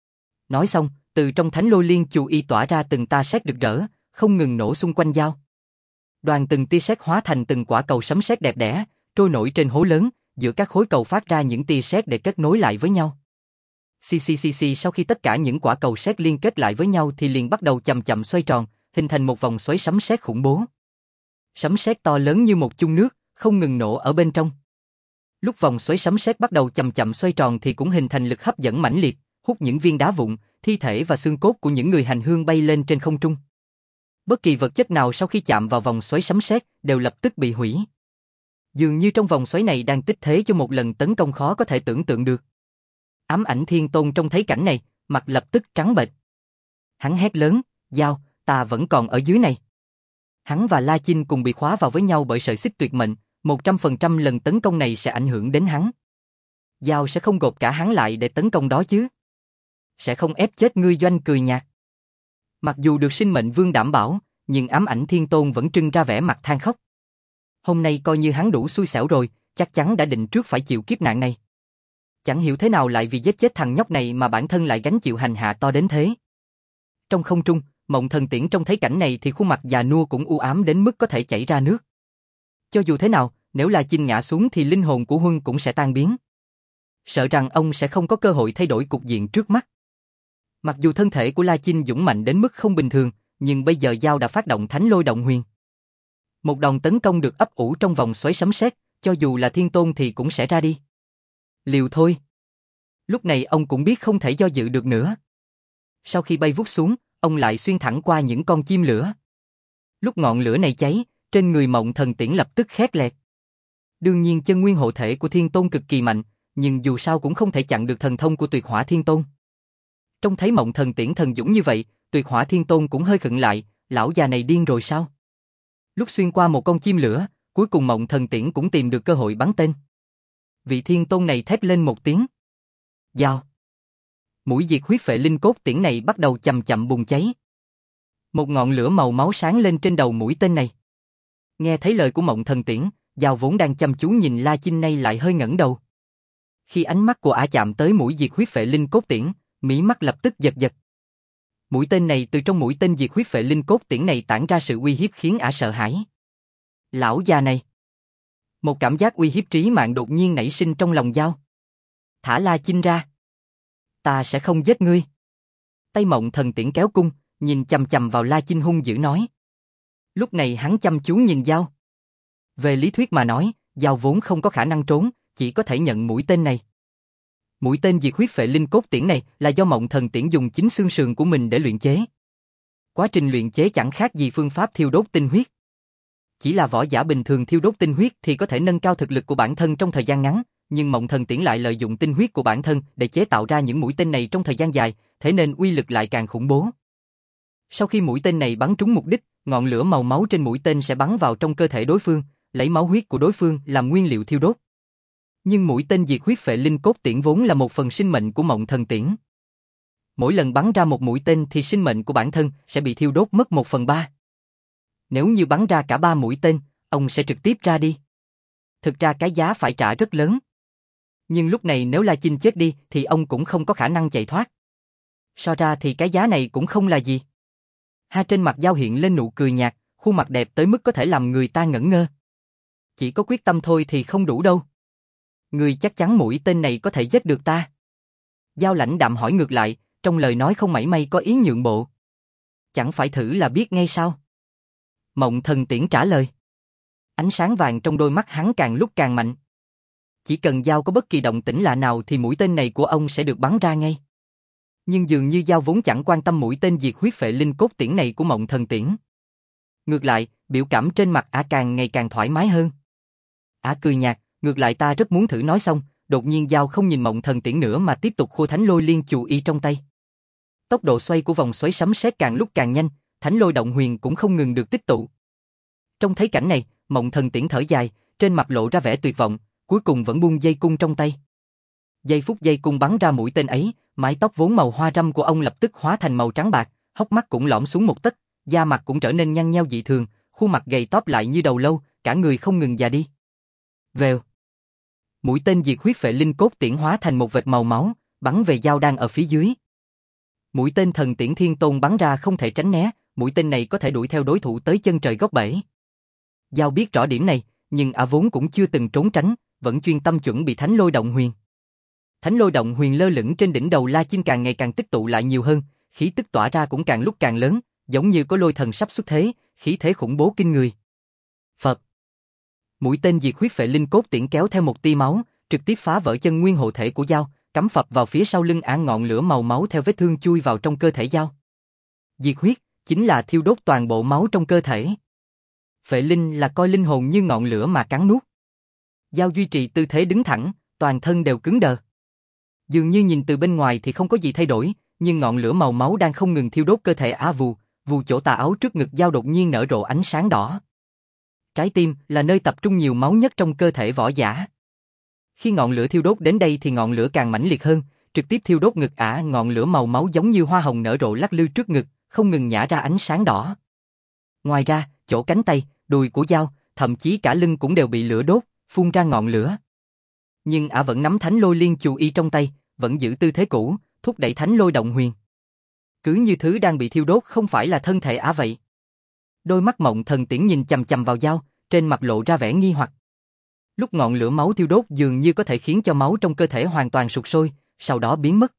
Nói xong, từ trong thánh lôi liên chù y tỏa ra từng tia sét rực rỡ, không ngừng nổ xung quanh Giao. Đoàn từng tia sét hóa thành từng quả cầu sấm sét đẹp đẽ, trôi nổi trên hố lớn, giữa các khối cầu phát ra những tia sét để kết nối lại với nhau. Xì xì xì xì, sau khi tất cả những quả cầu sét liên kết lại với nhau thì liền bắt đầu chậm chậm xoay tròn, hình thành một vòng xoáy sấm sét khủng bố. Sấm sét to lớn như một chung nước, không ngừng nổ ở bên trong. Lúc vòng xoáy sấm sét bắt đầu chậm chậm xoay tròn thì cũng hình thành lực hấp dẫn mãnh liệt, hút những viên đá vụn, thi thể và xương cốt của những người hành hương bay lên trên không trung. Bất kỳ vật chất nào sau khi chạm vào vòng xoáy sấm sét đều lập tức bị hủy. Dường như trong vòng xoáy này đang tích thế cho một lần tấn công khó có thể tưởng tượng được. Ám ảnh thiên tôn trông thấy cảnh này, mặt lập tức trắng bệch. Hắn hét lớn, Giao, ta vẫn còn ở dưới này. Hắn và La Chinh cùng bị khóa vào với nhau bởi sợi xích tuyệt mệnh, một trăm phần trăm lần tấn công này sẽ ảnh hưởng đến hắn. Giao sẽ không gộp cả hắn lại để tấn công đó chứ. Sẽ không ép chết ngươi. Doanh cười nhạt. Mặc dù được sinh mệnh vương đảm bảo, nhưng ám ảnh Thiên Tôn vẫn trưng ra vẻ mặt than khóc. Hôm nay coi như hắn đủ xui xẻo rồi, chắc chắn đã định trước phải chịu kiếp nạn này. Chẳng hiểu thế nào lại vì giết chết thằng nhóc này mà bản thân lại gánh chịu hành hạ to đến thế. Trong không trung, Mộng Thần Tiễn trông thấy cảnh này thì khuôn mặt già nua cũng u ám đến mức có thể chảy ra nước. Cho dù thế nào, nếu La Chinh ngã xuống thì linh hồn của Huân cũng sẽ tan biến. Sợ rằng ông sẽ không có cơ hội thay đổi cục diện trước mắt. Mặc dù thân thể của La Chinh dũng mạnh đến mức không bình thường, nhưng bây giờ Giao đã phát động Thánh Lôi Động Huyền. Một đòn tấn công được ấp ủ trong vòng xoáy sấm sét, cho dù là Thiên Tôn thì cũng sẽ ra đi. Liều thôi. Lúc này ông cũng biết không thể do dự được nữa. Sau khi bay vút xuống, ông lại xuyên thẳng qua những con chim lửa. Lúc ngọn lửa này cháy, trên người Mộng Thần Tiễn lập tức khét lẹt. Đương nhiên chân nguyên hộ thể của Thiên Tôn cực kỳ mạnh, nhưng dù sao cũng không thể chặn được thần thông của Tuyệt Hỏa Thiên Tôn. Trông thấy Mộng Thần Tiễn thần dũng như vậy, Tuyệt Hỏa Thiên Tôn cũng hơi khựng lại, lão già này điên rồi sao? Lúc xuyên qua một con chim lửa, cuối cùng Mộng Thần Tiễn cũng tìm được cơ hội bắn tên. Vị Thiên Tôn này thét lên một tiếng. Giao. Mũi diệt huyết phệ linh cốt tiễn này bắt đầu chậm chậm bùng cháy. Một ngọn lửa màu máu sáng lên trên đầu mũi tên này. Nghe thấy lời của Mộng Thần Tiễn, Giao vốn đang chăm chú nhìn La Chinh nay lại hơi ngẩng đầu. Khi ánh mắt của ả chạm tới mũi diệt huyết phệ linh cốt tiễn, mí mắt lập tức giật giật. Mũi tên này từ trong mũi tên diệt huyết phệ linh cốt tiễn này tản ra sự uy hiếp khiến ả sợ hãi. Lão già này. Một cảm giác uy hiếp trí mạng đột nhiên nảy sinh trong lòng Giao. Thả La Chinh ra. Ta sẽ không giết ngươi. Tay Mộng Thần Tiễn kéo cung, nhìn chằm chằm vào La Chinh hung dữ nói. Lúc này hắn chăm chú nhìn Giao. Về lý thuyết mà nói, Giao vốn không có khả năng trốn, chỉ có thể nhận mũi tên này. Mũi tên diệt huyết phệ linh cốt tiễn này là do Mộng Thần Tiễn dùng chính xương sườn của mình để luyện chế. Quá trình luyện chế chẳng khác gì phương pháp thiêu đốt tinh huyết. Chỉ là võ giả bình thường thiêu đốt tinh huyết thì có thể nâng cao thực lực của bản thân trong thời gian ngắn, nhưng Mộng Thần Tiễn lại lợi dụng tinh huyết của bản thân để chế tạo ra những mũi tên này trong thời gian dài, thế nên uy lực lại càng khủng bố. Sau khi mũi tên này bắn trúng mục đích, ngọn lửa màu máu trên mũi tên sẽ bắn vào trong cơ thể đối phương, lấy máu huyết của đối phương làm nguyên liệu thiêu đốt. Nhưng mũi tên diệt huyết phệ linh cốt tiễn vốn là một phần sinh mệnh của Mộng Thần Tiễn. Mỗi lần bắn ra một mũi tên thì sinh mệnh của bản thân sẽ bị thiêu đốt mất một phần ba. Nếu như bắn ra cả ba mũi tên, ông sẽ trực tiếp ra đi. Thực ra cái giá phải trả rất lớn. Nhưng lúc này nếu La Chinh chết đi thì ông cũng không có khả năng chạy thoát. So ra thì cái giá này cũng không là gì. Ha, trên mặt Giao hiện lên nụ cười nhạt, khuôn mặt đẹp tới mức có thể làm người ta ngẩn ngơ. Chỉ có quyết tâm thôi thì không đủ đâu. Ngươi chắc chắn mũi tên này có thể giết được ta? Giao lãnh đạm hỏi ngược lại, trong lời nói không mảy may có ý nhượng bộ. Chẳng phải thử là biết ngay sao? Mộng Thần Tiễn trả lời. Ánh sáng vàng trong đôi mắt hắn càng lúc càng mạnh. Chỉ cần Giao có bất kỳ động tĩnh lạ nào thì mũi tên này của ông sẽ được bắn ra ngay. Nhưng dường như Giao vốn chẳng quan tâm mũi tên diệt huyết phệ linh cốt tiễn này của Mộng Thần Tiễn. Ngược lại, biểu cảm trên mặt ả càng ngày càng thoải mái hơn. Ả cười nhạt, ngược lại ta rất muốn thử nói xong, đột nhiên Giao không nhìn Mộng Thần Tiễn nữa mà tiếp tục khô Thánh Lôi Liên Chù Y trong tay. Tốc độ xoay của vòng xoáy sấm sét càng lúc càng nhanh, Thánh Lôi Động Huyền cũng không ngừng được tích tụ. Trong thấy cảnh này, Mộng Thần Tiễn thở dài, trên mặt lộ ra vẻ tuyệt vọng, cuối cùng vẫn buông dây cung trong tay. Giây phút dây cung bắn ra mũi tên ấy, mái tóc vốn màu hoa râm của ông lập tức hóa thành màu trắng bạc, hốc mắt cũng lõm xuống một tấc, da mặt cũng trở nên nhăn nheo dị thường, khuôn mặt gầy tóp lại như đầu lâu, cả người không ngừng già đi. Vèo. Mũi tên diệt huyết phệ linh cốt tiễn hóa thành một vệt màu máu, bắn về Giao đang ở phía dưới. Mũi tên thần tiễn Thiên Tôn bắn ra không thể tránh né, mũi tên này có thể đuổi theo đối thủ tới chân trời góc bể. Giao biết rõ điểm này, nhưng ả vốn cũng chưa từng trốn tránh, vẫn chuyên tâm chuẩn bị Thánh Lôi Động Huyền. Thánh Lôi Động Huyền lơ lửng trên đỉnh đầu La Chinh càng ngày càng tích tụ lại nhiều hơn, khí tức tỏa ra cũng càng lúc càng lớn, giống như có lôi thần sắp xuất thế, khí thế khủng bố kinh người. Phật. Mũi tên diệt huyết phệ linh cốt tiễn kéo theo một tia máu, trực tiếp phá vỡ chân nguyên hộ thể của Giao, cắm phập vào phía sau lưng ả, ngọn lửa màu máu theo vết thương chui vào trong cơ thể Giao. Diệt huyết chính là thiêu đốt toàn bộ máu trong cơ thể. Phệ linh là coi linh hồn như ngọn lửa mà cắn nuốt. Giao duy trì tư thế đứng thẳng, toàn thân đều cứng đờ. Dường như nhìn từ bên ngoài thì không có gì thay đổi, nhưng ngọn lửa màu máu đang không ngừng thiêu đốt cơ thể ả. Vù, vù chỗ tà áo trước ngực Giao đột nhiên nở rộ ánh sáng đỏ. Trái tim là nơi tập trung nhiều máu nhất trong cơ thể võ giả. Khi ngọn lửa thiêu đốt đến đây thì ngọn lửa càng mãnh liệt hơn, trực tiếp thiêu đốt ngực ả, ngọn lửa màu máu giống như hoa hồng nở rộ lắc lư trước ngực, không ngừng nhả ra ánh sáng đỏ. Ngoài ra, chỗ cánh tay, đùi của Giao, thậm chí cả lưng cũng đều bị lửa đốt, phun ra ngọn lửa. Nhưng ả vẫn nắm thánh lôi liên chù y trong tay, vẫn giữ tư thế cũ, thúc đẩy thánh lôi động huyền. Cứ như thứ đang bị thiêu đốt không phải là thân thể ả vậy. Đôi mắt Mộng Thần Tiễn nhìn chằm chằm vào Giao, trên mặt lộ ra vẻ nghi hoặc. Lúc ngọn lửa máu thiêu đốt dường như có thể khiến cho máu trong cơ thể hoàn toàn sụt sôi, sau đó biến mất.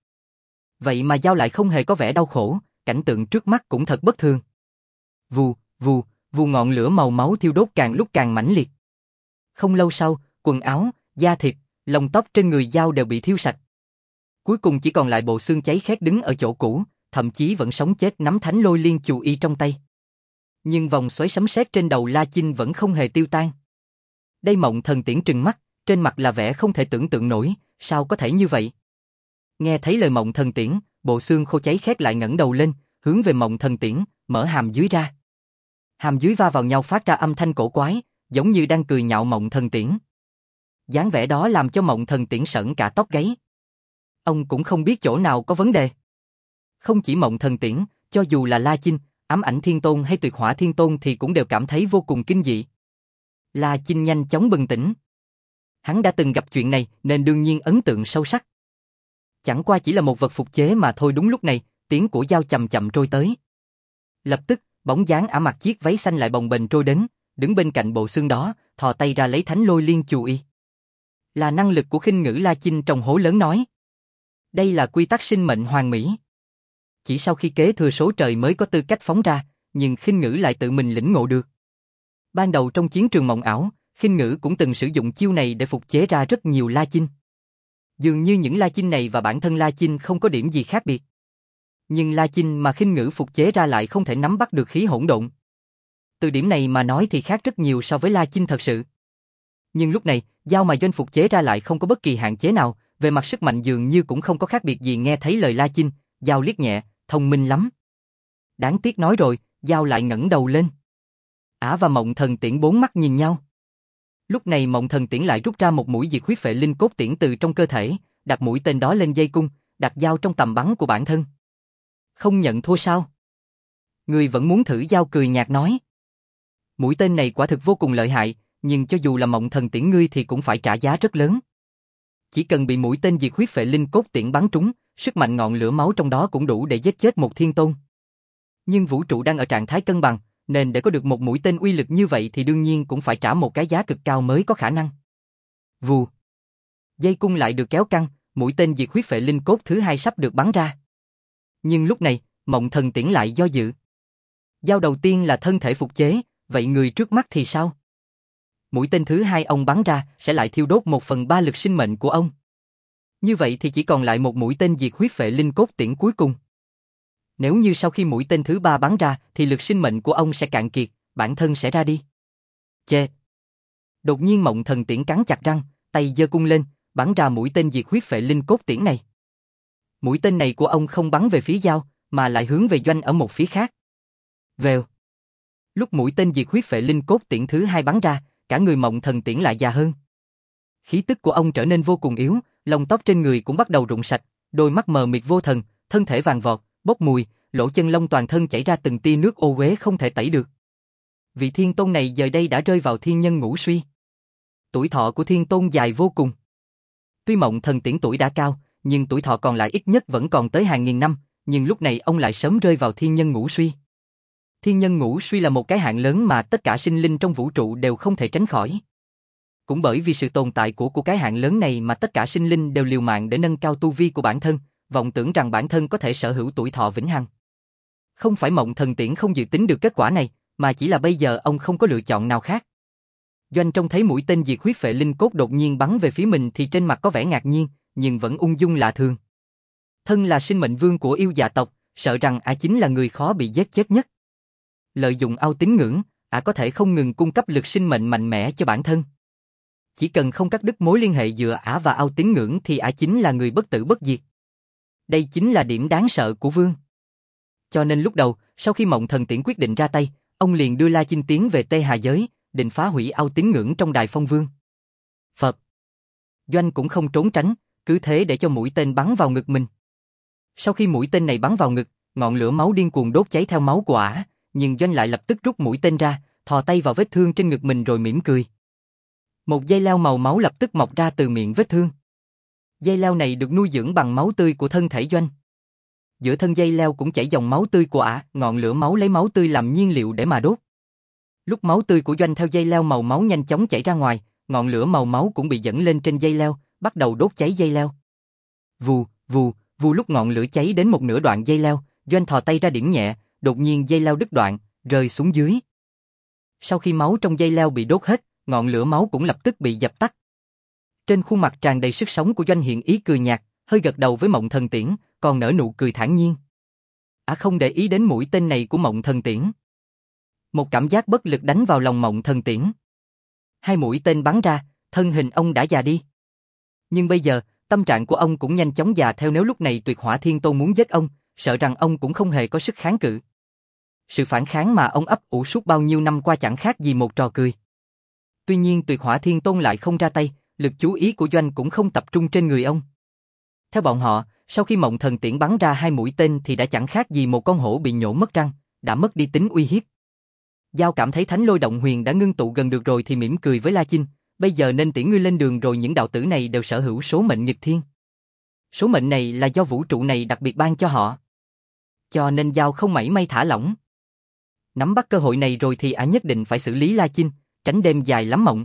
Vậy mà Giao lại không hề có vẻ đau khổ, cảnh tượng trước mắt cũng thật bất thường. Vù, vù, vù ngọn lửa màu máu thiêu đốt càng lúc càng mãnh liệt. Không lâu sau, quần áo, da thịt, lông tóc trên người Giao đều bị thiêu sạch. Cuối cùng chỉ còn lại bộ xương cháy khét đứng ở chỗ cũ, thậm chí vẫn sống chết nắm thánh lôi liên chù y trong tay. Nhưng vòng xoáy sấm sét trên đầu La Chinh vẫn không hề tiêu tan. Đây Mộng Thần Tiễn trừng mắt, trên mặt là vẻ không thể tưởng tượng nổi, sao có thể như vậy? Nghe thấy lời Mộng Thần Tiễn, bộ xương khô cháy khét lại ngẩng đầu lên, hướng về Mộng Thần Tiễn, mở hàm dưới ra. Hàm dưới va vào nhau phát ra âm thanh cổ quái, giống như đang cười nhạo Mộng Thần Tiễn. Dáng vẻ đó làm cho Mộng Thần Tiễn sởn cả tóc gáy. Ông cũng không biết chỗ nào có vấn đề. Không chỉ Mộng Thần Tiễn, cho dù là La Chinh, Ám Ảnh Thiên Tôn hay Tuyệt Hỏa Thiên Tôn thì cũng đều cảm thấy vô cùng kinh dị. La Chinh nhanh chóng bừng tỉnh. Hắn đã từng gặp chuyện này nên đương nhiên ấn tượng sâu sắc. Chẳng qua chỉ là một vật phục chế mà thôi. Đúng lúc này, tiếng của Giao chậm chậm trôi tới. Lập tức, bóng dáng ả mặc chiếc váy xanh lại bồng bềnh trôi đến, đứng bên cạnh bộ xương đó, thò tay ra lấy thánh lôi liên chù y. Là năng lực của khinh ngữ. La Chinh trong hố lớn nói. Đây là quy tắc sinh mệnh hoàn mỹ. Chỉ sau khi kế thừa số trời mới có tư cách phóng ra, nhưng khinh ngữ lại tự mình lĩnh ngộ được. Ban đầu trong chiến trường mộng ảo, khinh ngữ cũng từng sử dụng chiêu này để phục chế ra rất nhiều La Chinh. Dường như những La Chinh này và bản thân La Chinh không có điểm gì khác biệt. Nhưng La Chinh mà khinh ngữ phục chế ra lại không thể nắm bắt được khí hỗn độn. Từ điểm này mà nói thì khác rất nhiều so với La Chinh thật sự. Nhưng lúc này, Giao mà Doanh phục chế ra lại không có bất kỳ hạn chế nào, về mặt sức mạnh dường như cũng không có khác biệt gì. Nghe thấy lời La Chinh, Giao liếc nhẹ, thông minh lắm. Đáng tiếc nói rồi, Giao lại ngẩng đầu lên. Ả và Mộng Thần Tiễn bốn mắt nhìn nhau. Lúc này Mộng Thần Tiễn lại rút ra một mũi diệt huyết phệ linh cốt tiễn từ trong cơ thể, đặt mũi tên đó lên dây cung, đặt Giao trong tầm bắn của bản thân. Không nhận thua sao? Ngươi vẫn muốn thử? Giao cười nhạt nói. Mũi tên này quả thực vô cùng lợi hại, nhưng cho dù là Mộng Thần Tiễn ngươi thì cũng phải trả giá rất lớn. Chỉ cần bị mũi tên diệt huyết phệ linh cốt tiễn bắn trúng, sức mạnh ngọn lửa máu trong đó cũng đủ để giết chết một thiên tôn. Nhưng vũ trụ đang ở trạng thái cân bằng, nên để có được một mũi tên uy lực như vậy thì đương nhiên cũng phải trả một cái giá cực cao mới có khả năng. Vù. Dây cung lại được kéo căng, mũi tên diệt huyết phệ linh cốt thứ hai sắp được bắn ra. Nhưng lúc này, Mộng Thần Tiễn lại do dự. Giao đầu tiên là thân thể phục chế, vậy người trước mắt thì sao? Mũi tên thứ hai ông bắn ra sẽ lại thiêu đốt một phần ba lực sinh mệnh của ông. Như vậy thì chỉ còn lại một mũi tên diệt huyết phệ linh cốt tiễn cuối cùng. Nếu như sau khi mũi tên thứ ba bắn ra thì lực sinh mệnh của ông sẽ cạn kiệt, bản thân sẽ ra đi. Chê! Đột nhiên Mộng Thần Tiễn cắn chặt răng, tay giơ cung lên, bắn ra mũi tên diệt huyết phệ linh cốt tiễn này. Mũi tên này của ông không bắn về phía Giao, mà lại hướng về Doanh ở một phía khác. Vèo! Lúc mũi tên diệt huyết phệ linh cốt tiễn thứ hai bắn ra, cả người Mộng Thần Tiễn lại già hơn. Khí tức của ông trở nên vô cùng yếu, lông tóc trên người cũng bắt đầu rụng sạch, đôi mắt mờ mịt vô thần, thân thể vàng vọt, bốc mùi, lỗ chân lông toàn thân chảy ra từng tia nước ô uế không thể tẩy được. Vị thiên tôn này giờ đây đã rơi vào thiên nhân ngũ suy. Tuổi thọ của thiên tôn dài vô cùng. Tuy Mộng Thần Tiễn tuổi đã cao, nhưng tuổi thọ còn lại ít nhất vẫn còn tới hàng nghìn năm, nhưng lúc này ông lại sớm rơi vào thiên nhân ngũ suy. Thiên nhân ngũ suy là một cái hạn lớn mà tất cả sinh linh trong vũ trụ đều không thể tránh khỏi. Cũng bởi vì sự tồn tại của của cái hạn lớn này mà tất cả sinh linh đều liều mạng để nâng cao tu vi của bản thân, vọng tưởng rằng bản thân có thể sở hữu tuổi thọ vĩnh hằng. Không phải Mộng Thần Tiễn không dự tính được kết quả này, mà chỉ là bây giờ ông không có lựa chọn nào khác. Doanh trông thấy mũi tên diệt huyết phệ linh cốt đột nhiên bắn về phía mình thì trên mặt có vẻ ngạc nhiên, nhưng vẫn ung dung lạ thường. Thân là sinh mệnh vương của yêu dạ tộc, sợ rằng ả chính là người khó bị giết chết nhất. Lợi dụng ao tín ngưỡng, ả có thể không ngừng cung cấp lực sinh mệnh mạnh mẽ cho bản thân. Chỉ cần không cắt đứt mối liên hệ giữa ả và ao tín ngưỡng thì ả chính là người bất tử bất diệt. Đây chính là điểm đáng sợ của vương. Cho nên lúc đầu, sau khi Mộng Thần Tiễn quyết định ra tay, ông liền đưa La Chinh tiến về Tê Hà Giới, định phá hủy ao tín ngưỡng trong Đài Phong Vương. Phật. Doanh cũng không trốn tránh, cứ thế để cho mũi tên bắn vào ngực mình. Sau khi mũi tên này bắn vào ngực, ngọn lửa máu điên cuồng đốt cháy theo máu của ả, nhưng Doanh lại lập tức rút mũi tên ra, thò tay vào vết thương trên ngực mình rồi mỉm cười. Một dây leo màu máu lập tức mọc ra từ miệng vết thương. Dây leo này được nuôi dưỡng bằng máu tươi của thân thể Doanh. Giữa thân dây leo cũng chảy dòng máu tươi của ả, ngọn lửa máu lấy máu tươi làm nhiên liệu để mà đốt. Lúc máu tươi của Doanh theo dây leo màu máu nhanh chóng chảy ra ngoài, ngọn lửa màu máu cũng bị dẫn lên trên dây leo, bắt đầu đốt cháy dây leo. Vù, vù, vù lúc ngọn lửa cháy đến một nửa đoạn dây leo, Doanh thò tay ra điểm nhẹ, đột nhiên dây leo đứt đoạn, rơi xuống dưới. Sau khi máu trong dây leo bị đốt hết, ngọn lửa máu cũng lập tức bị dập tắt. Trên khuôn mặt tràn đầy sức sống của Doanh hiện ý cười nhạt, hơi gật đầu với Mộng Thần Tiễn, còn nở nụ cười thản nhiên. Ả không để ý đến mũi tên này của Mộng Thần Tiễn. Một cảm giác bất lực đánh vào lòng Mộng Thần Tiễn. Hai mũi tên bắn ra, thân hình ông đã già đi. Nhưng bây giờ, tâm trạng của ông cũng nhanh chóng già theo, nếu lúc này Tuyệt Hỏa Thiên Tôn muốn giết ông, sợ rằng ông cũng không hề có sức kháng cự. Sự phản kháng mà ông ấp ủ suốt bao nhiêu năm qua chẳng khác gì một trò cười. Tuy nhiên Tuyệt Hỏa Thiên Tôn lại không ra tay, lực chú ý của Doanh cũng không tập trung trên người ông. Theo bọn họ, sau khi Mộng Thần Tiễn bắn ra hai mũi tên thì đã chẳng khác gì một con hổ bị nhổ mất răng, đã mất đi tính uy hiếp. Giao cảm thấy Thánh Lôi Động Huyền đã ngưng tụ gần được rồi thì mỉm cười với La Chinh, bây giờ nên tiễn ngươi lên đường rồi, những đạo tử này đều sở hữu số mệnh nghịch thiên. Số mệnh này là do vũ trụ này đặc biệt ban cho họ. Cho nên Giao không mảy may thả lỏng. Nắm bắt cơ hội này rồi thì ả nhất định phải xử lý La Chinh, tránh đêm dài lắm mộng.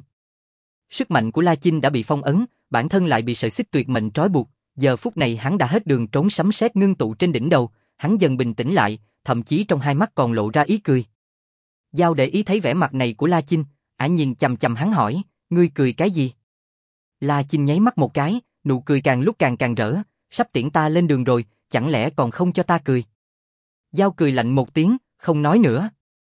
Sức mạnh của La Chinh đã bị phong ấn, bản thân lại bị sợi xích tuyệt mệnh trói buộc, giờ phút này hắn đã hết đường trốn, sấm sét ngưng tụ trên đỉnh đầu, hắn dần bình tĩnh lại, thậm chí trong hai mắt còn lộ ra ý cười. Giao để ý thấy vẻ mặt này của La Chinh, ả nhìn chằm chằm hắn hỏi, ngươi cười cái gì? La Chinh nháy mắt một cái, nụ cười càng lúc càng càng rỡ, sắp tiễn ta lên đường rồi, chẳng lẽ còn không cho ta cười? Giao cười lạnh một tiếng, không nói nữa.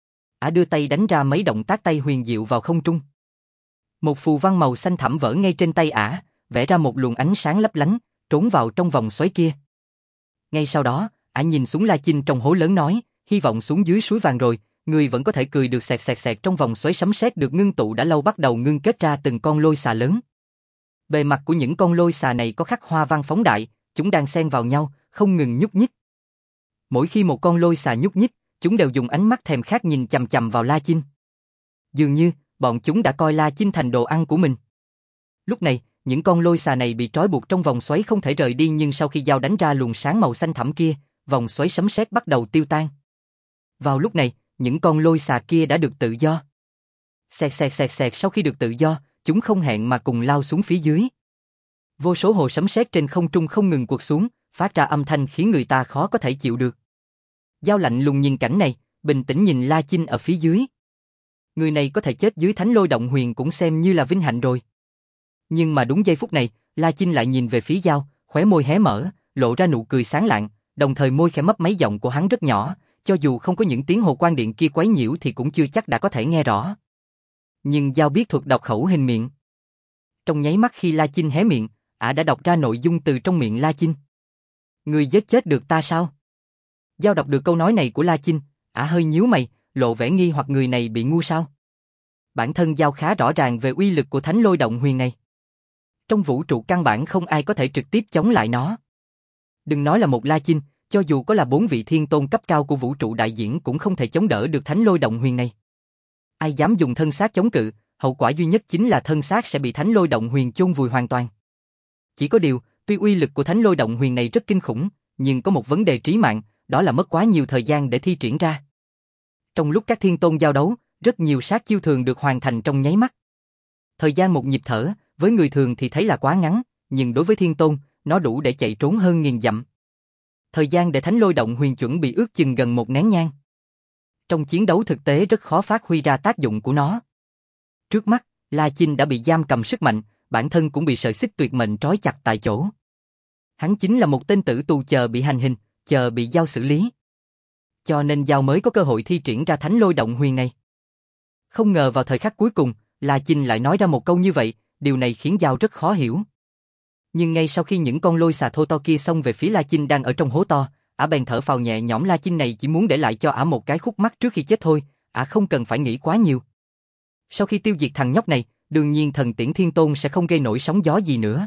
Ả đưa tay đánh ra mấy động tác tay huyền diệu vào không trung. Một phù văn màu xanh thẳm vỡ ngay trên tay ả, vẽ ra một luồng ánh sáng lấp lánh, trốn vào trong vòng xoáy kia. Ngay sau đó, ả nhìn xuống La Chinh trong hố lớn nói, hy vọng xuống dưới suối vàng rồi, người vẫn có thể cười được. Sẹt sẹt sẹt, trong vòng xoáy sấm sét được ngưng tụ đã lâu bắt đầu ngưng kết ra từng con lôi xà lớn. Bề mặt của những con lôi xà này có khắc hoa văn phóng đại, chúng đang xen vào nhau, không ngừng nhúc nhích. Mỗi khi một con lôi xà nhúc nhích, chúng đều dùng ánh mắt thèm khát nhìn chằm chằm vào La Chinh. Dường như, bọn chúng đã coi La Chinh thành đồ ăn của mình. Lúc này, những con lôi xà này bị trói buộc trong vòng xoáy không thể rời đi, nhưng sau khi Giao đánh ra luồng sáng màu xanh thẳm kia, vòng xoáy sấm sét bắt đầu tiêu tan. Vào lúc này, những con lôi xà kia đã được tự do. Xẹt xẹt xẹt xẹt, sau khi được tự do, chúng không hẹn mà cùng lao xuống phía dưới. Vô số hồ sấm sét trên không trung không ngừng quật xuống, phát ra âm thanh khiến người ta khó có thể chịu được. Giao lạnh lùng nhìn cảnh này, bình tĩnh nhìn La Chinh ở phía dưới. Người này có thể chết dưới Thánh Lôi Động Huyền cũng xem như là vinh hạnh rồi. Nhưng mà đúng giây phút này, La Chinh lại nhìn về phía Giao, khóe môi hé mở, lộ ra nụ cười sáng lạng, đồng thời môi khẽ mấp máy, giọng của hắn rất nhỏ, cho dù không có những tiếng hồ quan điện kia quấy nhiễu thì cũng chưa chắc đã có thể nghe rõ. Nhưng Giao biết thuật đọc khẩu hình miệng. Trong nháy mắt khi La Chinh hé miệng, ả đã đọc ra nội dung từ trong miệng La Chinh. Người giết chết được ta sao? Giao đọc được câu nói này của La Chinh, ả hơi nhíu mày, lộ vẻ nghi hoặc, người này bị ngu sao? Bản thân Giao khá rõ ràng về uy lực của Thánh Lôi Động Huyền này. Trong vũ trụ căn bản không ai có thể trực tiếp chống lại nó. Đừng nói là một La Chinh, cho dù có là bốn vị thiên tôn cấp cao của vũ trụ đại diễn cũng không thể chống đỡ được Thánh Lôi Động Huyền này. Ai dám dùng thân xác chống cự, hậu quả duy nhất chính là thân xác sẽ bị Thánh Lôi Động Huyền chôn vùi hoàn toàn. Chỉ có điều, tuy uy lực của Thánh Lôi Động Huyền này rất kinh khủng, nhưng có một vấn đề trí mạng, đó là mất quá nhiều thời gian để thi triển ra. Trong lúc các thiên tôn giao đấu, rất nhiều sát chiêu thường được hoàn thành trong nháy mắt. Thời gian một nhịp thở, với người thường thì thấy là quá ngắn, nhưng đối với thiên tôn, nó đủ để chạy trốn hơn nghìn dặm. Thời gian để Thánh Lôi Động Huyền chuẩn bị ước chừng gần một nén nhang. Trong chiến đấu thực tế rất khó phát huy ra tác dụng của nó. Trước mắt, La Chinh đã bị giam cầm sức mạnh, bản thân cũng bị sợi xích tuyệt mệnh trói chặt tại chỗ. Hắn chính là một tên tử tù chờ bị hành hình, chờ bị Giao xử lý. Cho nên Giao mới có cơ hội thi triển ra Thánh Lôi Động Huyền này. Không ngờ vào thời khắc cuối cùng, La Chinh lại nói ra một câu như vậy, điều này khiến Giao rất khó hiểu. Nhưng ngay sau khi những con lôi xà thô to kia xông về phía La Chinh đang ở trong hố to, ả bèn thở phào nhẹ nhõm. La Chinh này chỉ muốn để lại cho ả một cái khúc mắc trước khi chết thôi, ả không cần phải nghĩ quá nhiều. Sau khi tiêu diệt thằng nhóc này, đương nhiên Thần Tiễn Thiên Tôn sẽ không gây nổi sóng gió gì nữa.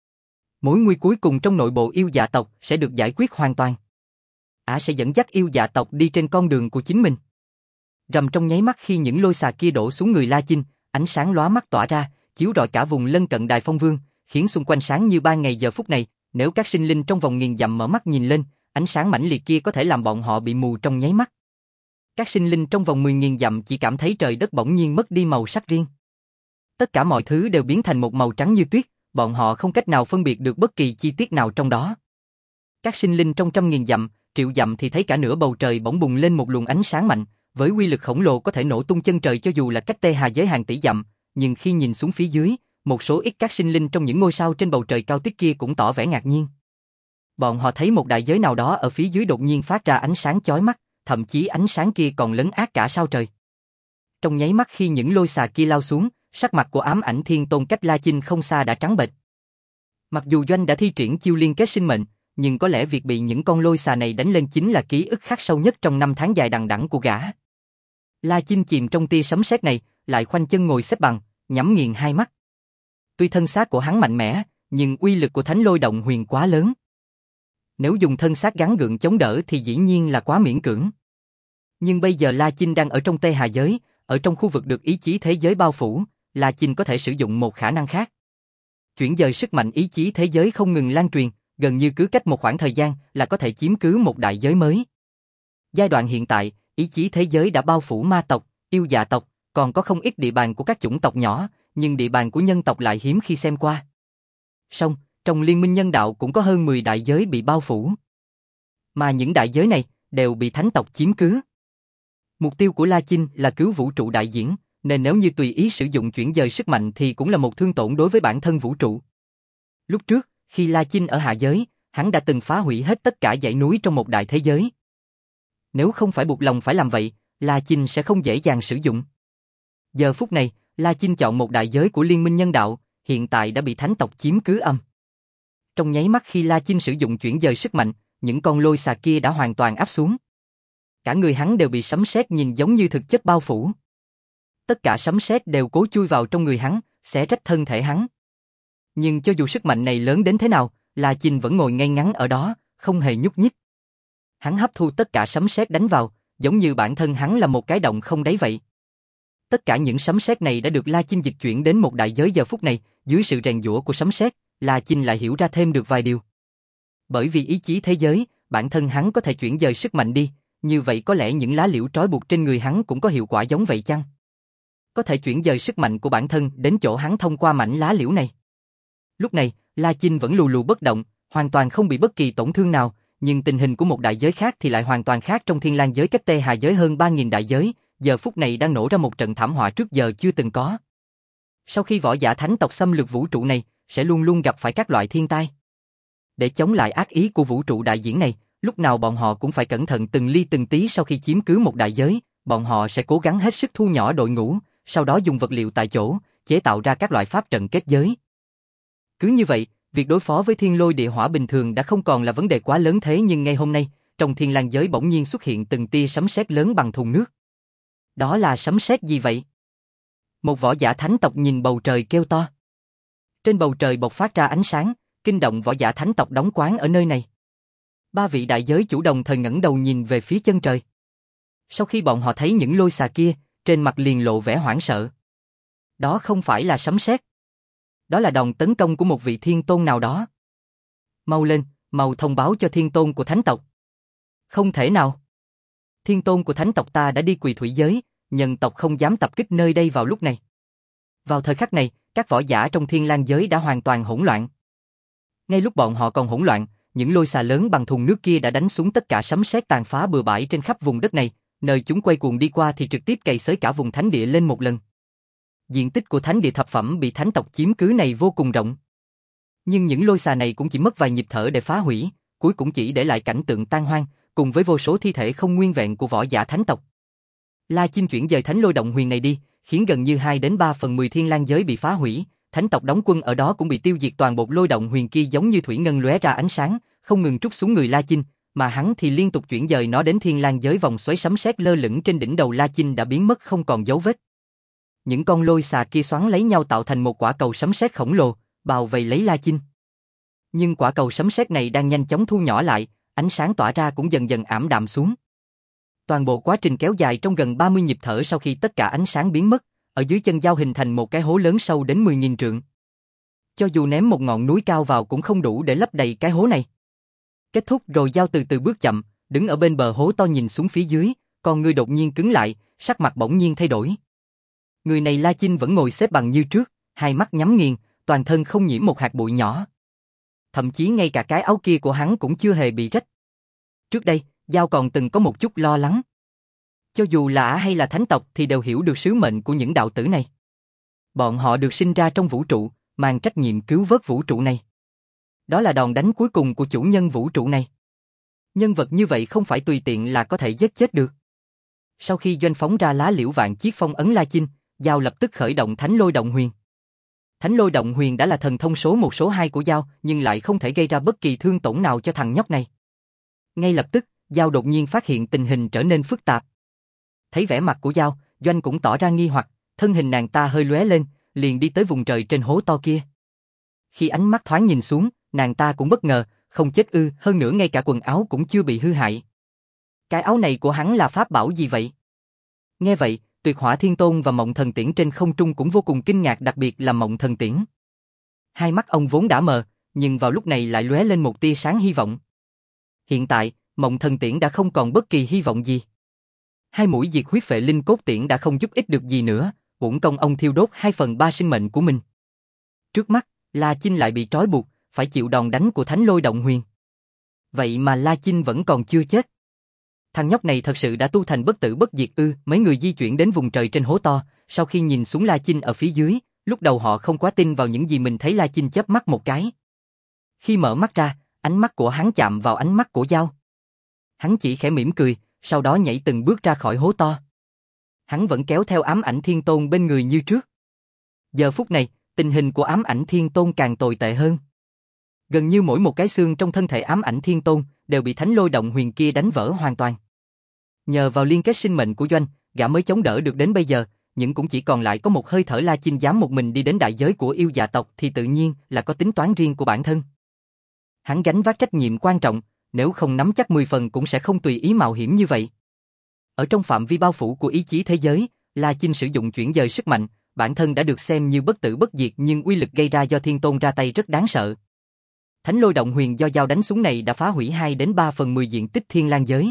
Mối nguy cuối cùng trong nội bộ yêu dạ tộc sẽ được giải quyết hoàn toàn. Ả sẽ dẫn dắt yêu dạ tộc đi trên con đường của chính mình. Rầm trong nháy mắt khi những lôi xà kia đổ xuống người La Chinh, ánh sáng lóa mắt tỏa ra, chiếu rọi cả vùng lân cận Đài Phong Vương, khiến xung quanh sáng như ban ngày giờ phút này, nếu các sinh linh trong vòng nghìn dặm mở mắt nhìn lên, ánh sáng mãnh liệt kia có thể làm bọn họ bị mù trong nháy mắt. Các sinh linh trong vòng mười nghìn dặm chỉ cảm thấy trời đất bỗng nhiên mất đi màu sắc riêng. Tất cả mọi thứ đều biến thành một màu trắng như tuyết, bọn họ không cách nào phân biệt được bất kỳ chi tiết nào trong đó. Các sinh linh trong trăm nghìn dặm, triệu dặm thì thấy cả nửa bầu trời bỗng bùng lên một luồng ánh sáng mạnh, với uy lực khổng lồ có thể nổ tung chân trời cho dù là cách Tê Hà giới hàng tỷ dặm, nhưng khi nhìn xuống phía dưới, một số ít các sinh linh trong những ngôi sao trên bầu trời cao tiết kia cũng tỏ vẻ ngạc nhiên. Bọn họ thấy một đại giới nào đó ở phía dưới đột nhiên phát ra ánh sáng chói mắt, thậm chí ánh sáng kia còn lấn át cả sao trời. Trong nháy mắt khi những lôi xà kia lao xuống, sắc mặt của Ám Ảnh Thiên Tôn cách La Chinh không xa đã trắng bệch. Mặc dù Doanh đã thi triển chiêu liên kết sinh mệnh, nhưng có lẽ việc bị những con lôi xà này đánh lên chính là ký ức khắc sâu nhất trong năm tháng dài đằng đẵng của gã. La Chinh chìm trong tia sấm sét này, lại khoanh chân ngồi xếp bằng, nhắm nghiền hai mắt. Tuy thân xác của hắn mạnh mẽ, nhưng uy lực của Thánh Lôi Động Huyền quá lớn. Nếu dùng thân xác gắng gượng chống đỡ thì dĩ nhiên là quá miễn cưỡng. Nhưng bây giờ La Chinh đang ở trong Tê Hà giới, ở trong khu vực được ý chí thế giới bao phủ, La Chinh có thể sử dụng một khả năng khác. Chuyển dời sức mạnh ý chí thế giới không ngừng lan truyền, gần như cứ cách một khoảng thời gian là có thể chiếm cứ một đại giới mới. Giai đoạn hiện tại, ý chí thế giới đã bao phủ ma tộc, yêu dạ tộc, còn có không ít địa bàn của các chủng tộc nhỏ, nhưng địa bàn của nhân tộc lại hiếm khi xem qua. Song, trong liên minh nhân đạo cũng có hơn mười đại giới bị bao phủ. Mà những đại giới này đều bị thánh tộc chiếm cứ. Mục tiêu của La Chinh là cứu vũ trụ đại diễn, nên nếu như tùy ý sử dụng chuyển dời sức mạnh thì cũng là một thương tổn đối với bản thân vũ trụ. Lúc trước, khi La Chinh ở hạ giới, hắn đã từng phá hủy hết tất cả dãy núi trong một đại thế giới. Nếu không phải buộc lòng phải làm vậy, La Chinh sẽ không dễ dàng sử dụng. Giờ phút này, La Chinh chọn một đại giới của liên minh nhân đạo, hiện tại đã bị thánh tộc chiếm cứ âm. Trong nháy mắt khi La Chinh sử dụng chuyển dời sức mạnh, những con lôi xà kia đã hoàn toàn áp xuống. Cả người hắn đều bị sấm sét nhìn giống như thực chất bao phủ. Tất cả sấm sét đều cố chui vào trong người hắn, xé rách thân thể hắn. Nhưng cho dù sức mạnh này lớn đến thế nào, La Chinh vẫn ngồi ngay ngắn ở đó, không hề nhúc nhích. Hắn hấp thu tất cả sấm sét đánh vào, giống như bản thân hắn là một cái động không đáy vậy. Tất cả những sấm sét này đã được La Chinh dịch chuyển đến một đại giới giờ phút này, dưới sự rèn giũa của sấm sét, La Chinh lại hiểu ra thêm được vài điều. Bởi vì ý chí thế giới, bản thân hắn có thể chuyển dời sức mạnh đi, như vậy có lẽ những lá liễu trói buộc trên người hắn cũng có hiệu quả giống vậy chăng? Có thể chuyển dời sức mạnh của bản thân đến chỗ hắn thông qua mảnh lá liễu này. Lúc này, La Chinh vẫn lù lù bất động, hoàn toàn không bị bất kỳ tổn thương nào, nhưng tình hình của một đại giới khác thì lại hoàn toàn khác. Trong Thiên Lang giới cách Tê Hà giới hơn ba nghìn đại giới, giờ phút này đang nổ ra một trận thảm họa trước giờ chưa từng có. Sau khi võ giả thánh tộc xâm lược vũ trụ này, sẽ luôn luôn gặp phải các loại thiên tai. Để chống lại ác ý của vũ trụ đại diễn này, lúc nào bọn họ cũng phải cẩn thận từng ly từng tí. Sau khi chiếm cứ một đại giới, bọn họ sẽ cố gắng hết sức thu nhỏ đội ngũ, sau đó dùng vật liệu tại chỗ, chế tạo ra các loại pháp trận kết giới. Cứ như vậy, việc đối phó với thiên lôi địa hỏa bình thường đã không còn là vấn đề quá lớn. Thế nhưng ngay hôm nay, trong Thiên Lang giới bỗng nhiên xuất hiện từng tia sấm sét lớn bằng thùng nước. Đó là sấm sét gì vậy? Một võ giả thánh tộc nhìn bầu trời kêu to. Trên bầu trời bộc phát ra ánh sáng, kinh động võ giả thánh tộc đóng quán ở nơi này. Ba vị đại giới chủ đồng thời ngẩng đầu nhìn về phía chân trời. Sau khi bọn họ thấy những lôi xà kia, trên mặt liền lộ vẻ hoảng sợ. Đó không phải là sấm sét. Đó là đòn tấn công của một vị thiên tôn nào đó. Mau lên, mau thông báo cho thiên tôn của thánh tộc. Không thể nào. Thiên tôn của thánh tộc ta đã đi quỳ thủy giới, nhân tộc không dám tập kích nơi đây vào lúc này. Vào thời khắc này, các võ giả trong Thiên Lang giới đã hoàn toàn hỗn loạn. Ngay lúc bọn họ còn hỗn loạn, những lôi xà lớn bằng thùng nước kia đã đánh xuống tất cả sấm sét tàn phá bừa bãi trên khắp vùng đất này, nơi chúng quay cuồng đi qua thì trực tiếp cày xới cả vùng thánh địa lên một lần. Diện tích của thánh địa thập phẩm bị thánh tộc chiếm cứ này vô cùng rộng. Nhưng những lôi xà này cũng chỉ mất vài nhịp thở để phá hủy, cuối cùng chỉ để lại cảnh tượng tan hoang, cùng với vô số thi thể không nguyên vẹn của võ giả thánh tộc. La Chinh chuyển dời Thánh Lôi Động Huyền này đi, khiến gần như hai đến ba phần mười Thiên Lang giới bị phá hủy, thánh tộc đóng quân ở đó cũng bị tiêu diệt. Toàn bộ lôi động huyền kia giống như thủy ngân lóe ra ánh sáng, không ngừng trút xuống người La Chinh, mà hắn thì liên tục chuyển dời nó đến Thiên Lang giới. Vòng xoáy sấm sét lơ lửng trên đỉnh đầu La Chinh đã biến mất không còn dấu vết. Những con lôi xà kia xoắn lấy nhau tạo thành một quả cầu sấm sét khổng lồ, bao vây lấy La Chinh. Nhưng quả cầu sấm sét này đang nhanh chóng thu nhỏ lại, ánh sáng tỏa ra cũng dần dần ảm đạm xuống. Toàn bộ quá trình kéo dài trong gần ba mươi nhịp thở sau khi tất cả ánh sáng biến mất, ở dưới chân Dao hình thành một cái hố lớn sâu đến mười nghìn trượng. Cho dù ném một ngọn núi cao vào cũng không đủ để lấp đầy cái hố này. Kết thúc rồi Dao từ từ bước chậm, đứng ở bên bờ hố to nhìn xuống phía dưới, con người đột nhiên cứng lại, sắc mặt bỗng nhiên thay đổi. Người này La Chinh vẫn ngồi xếp bằng như trước, hai mắt nhắm nghiền, toàn thân không nhiễm một hạt bụi nhỏ. Thậm chí ngay cả cái áo kia của hắn cũng chưa hề bị rách. Trước đây, Dao còn từng có một chút lo lắng. Cho dù là ả hay là thánh tộc thì đều hiểu được sứ mệnh của những đạo tử này. Bọn họ được sinh ra trong vũ trụ, mang trách nhiệm cứu vớt vũ trụ này. Đó là đòn đánh cuối cùng của chủ nhân vũ trụ này. Nhân vật như vậy không phải tùy tiện là có thể giết chết được. Sau khi doanh phóng ra lá liễu vạn chiếc phong ấn La Chinh, Dao lập tức khởi động Thánh Lôi Động Huyền. Thánh Lôi Động Huyền đã là thần thông số một số hai của Dao, nhưng lại không thể gây ra bất kỳ thương tổn nào cho thằng nhóc này. Ngay lập tức, Dao đột nhiên phát hiện tình hình trở nên phức tạp. Thấy vẻ mặt của Dao, Doanh cũng tỏ ra nghi hoặc, thân hình nàng ta hơi lóe lên, liền đi tới vùng trời trên hố to kia. Khi ánh mắt thoáng nhìn xuống, nàng ta cũng bất ngờ, không chết ư, hơn nữa ngay cả quần áo cũng chưa bị hư hại. Cái áo này của hắn là pháp bảo gì vậy? Nghe vậy, Tuyệt Hỏa Thiên Tôn và Mộng Thần Tiễn trên không trung cũng vô cùng kinh ngạc, đặc biệt là Mộng Thần Tiễn. Hai mắt ông vốn đã mờ, nhưng vào lúc này lại lóe lên một tia sáng hy vọng. Hiện tại, Mộng Thần Tiễn đã không còn bất kỳ hy vọng gì. Hai mũi diệt huyết phệ linh cốt tiễn đã không giúp ích được gì nữa, uổng công ông thiêu đốt hai phần ba sinh mệnh của mình. Trước mắt, La Chinh lại bị trói buộc, phải chịu đòn đánh của Thánh Lôi Động Huyền. Vậy mà La Chinh vẫn còn chưa chết. Thằng nhóc này thật sự đã tu thành bất tử bất diệt ư? Mấy người di chuyển đến vùng trời trên hố to, sau khi nhìn xuống La Chinh ở phía dưới, lúc đầu họ không quá tin vào những gì mình thấy. La Chinh chớp mắt một cái. Khi mở mắt ra, ánh mắt của hắn chạm vào ánh mắt của Dao. Hắn chỉ khẽ mỉm cười, sau đó nhảy từng bước ra khỏi hố to. Hắn vẫn kéo theo Ám Ảnh Thiên Tôn bên người như trước. Giờ phút này, tình hình của Ám Ảnh Thiên Tôn càng tồi tệ hơn. Gần như mỗi một cái xương trong thân thể Ám Ảnh Thiên Tôn đều bị Thánh Lôi Động Huyền kia đánh vỡ hoàn toàn. Nhờ vào liên kết sinh mệnh của Doanh, gã mới chống đỡ được đến bây giờ, nhưng cũng chỉ còn lại có một hơi thở. La Chinh dám một mình đi đến đại giới của yêu dạ tộc thì tự nhiên là có tính toán riêng của bản thân. Hắn gánh vác trách nhiệm quan trọng, nếu không nắm chắc mười phần cũng sẽ không tùy ý mạo hiểm như vậy. Ở trong phạm vi bao phủ của ý chí thế giới, La Chinh sử dụng chuyển dời sức mạnh, bản thân đã được xem như bất tử bất diệt, nhưng uy lực gây ra do Thiên Tôn ra tay rất đáng sợ. Thánh Lôi Động Huyền do Dao đánh xuống này đã phá hủy hai đến ba phần mười diện tích Thiên Lang giới.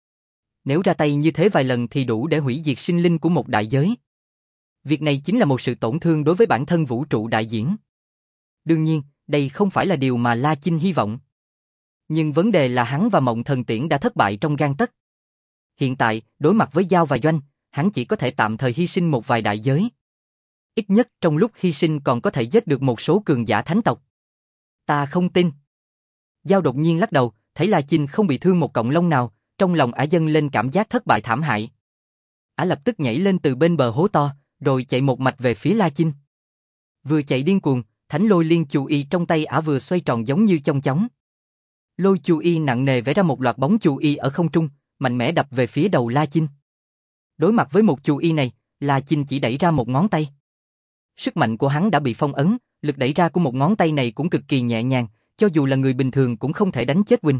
Nếu ra tay như thế vài lần thì đủ để hủy diệt sinh linh của một đại giới. Việc này chính là một sự tổn thương đối với bản thân vũ trụ đại diễn. Đương nhiên, đây không phải là điều mà La Chinh hy vọng. Nhưng vấn đề là hắn và Mộng Thần Tiễn đã thất bại trong gang tấc. Hiện tại, đối mặt với Dao và Doanh, hắn chỉ có thể tạm thời hy sinh một vài đại giới. Ít nhất trong lúc hy sinh còn có thể giết được một số cường giả thánh tộc. Ta không tin. Dao đột nhiên lắc đầu, thấy La Chinh không bị thương một cọng lông nào, trong lòng ả dâng lên cảm giác thất bại thảm hại. Ả lập tức nhảy lên từ bên bờ hố to, rồi chạy một mạch về phía La Chinh. Vừa chạy điên cuồng, Thánh Lôi Liên Chu Y trong tay ả vừa xoay tròn giống như chong chóng. Lôi Chu Y nặng nề vẽ ra một loạt bóng Chu Y ở không trung, mạnh mẽ đập về phía đầu La Chinh. Đối mặt với một Chu Y này, La Chinh chỉ đẩy ra một ngón tay. Sức mạnh của hắn đã bị phong ấn, lực đẩy ra của một ngón tay này cũng cực kỳ nhẹ nhàng, cho dù là người bình thường cũng không thể đánh chết huynh.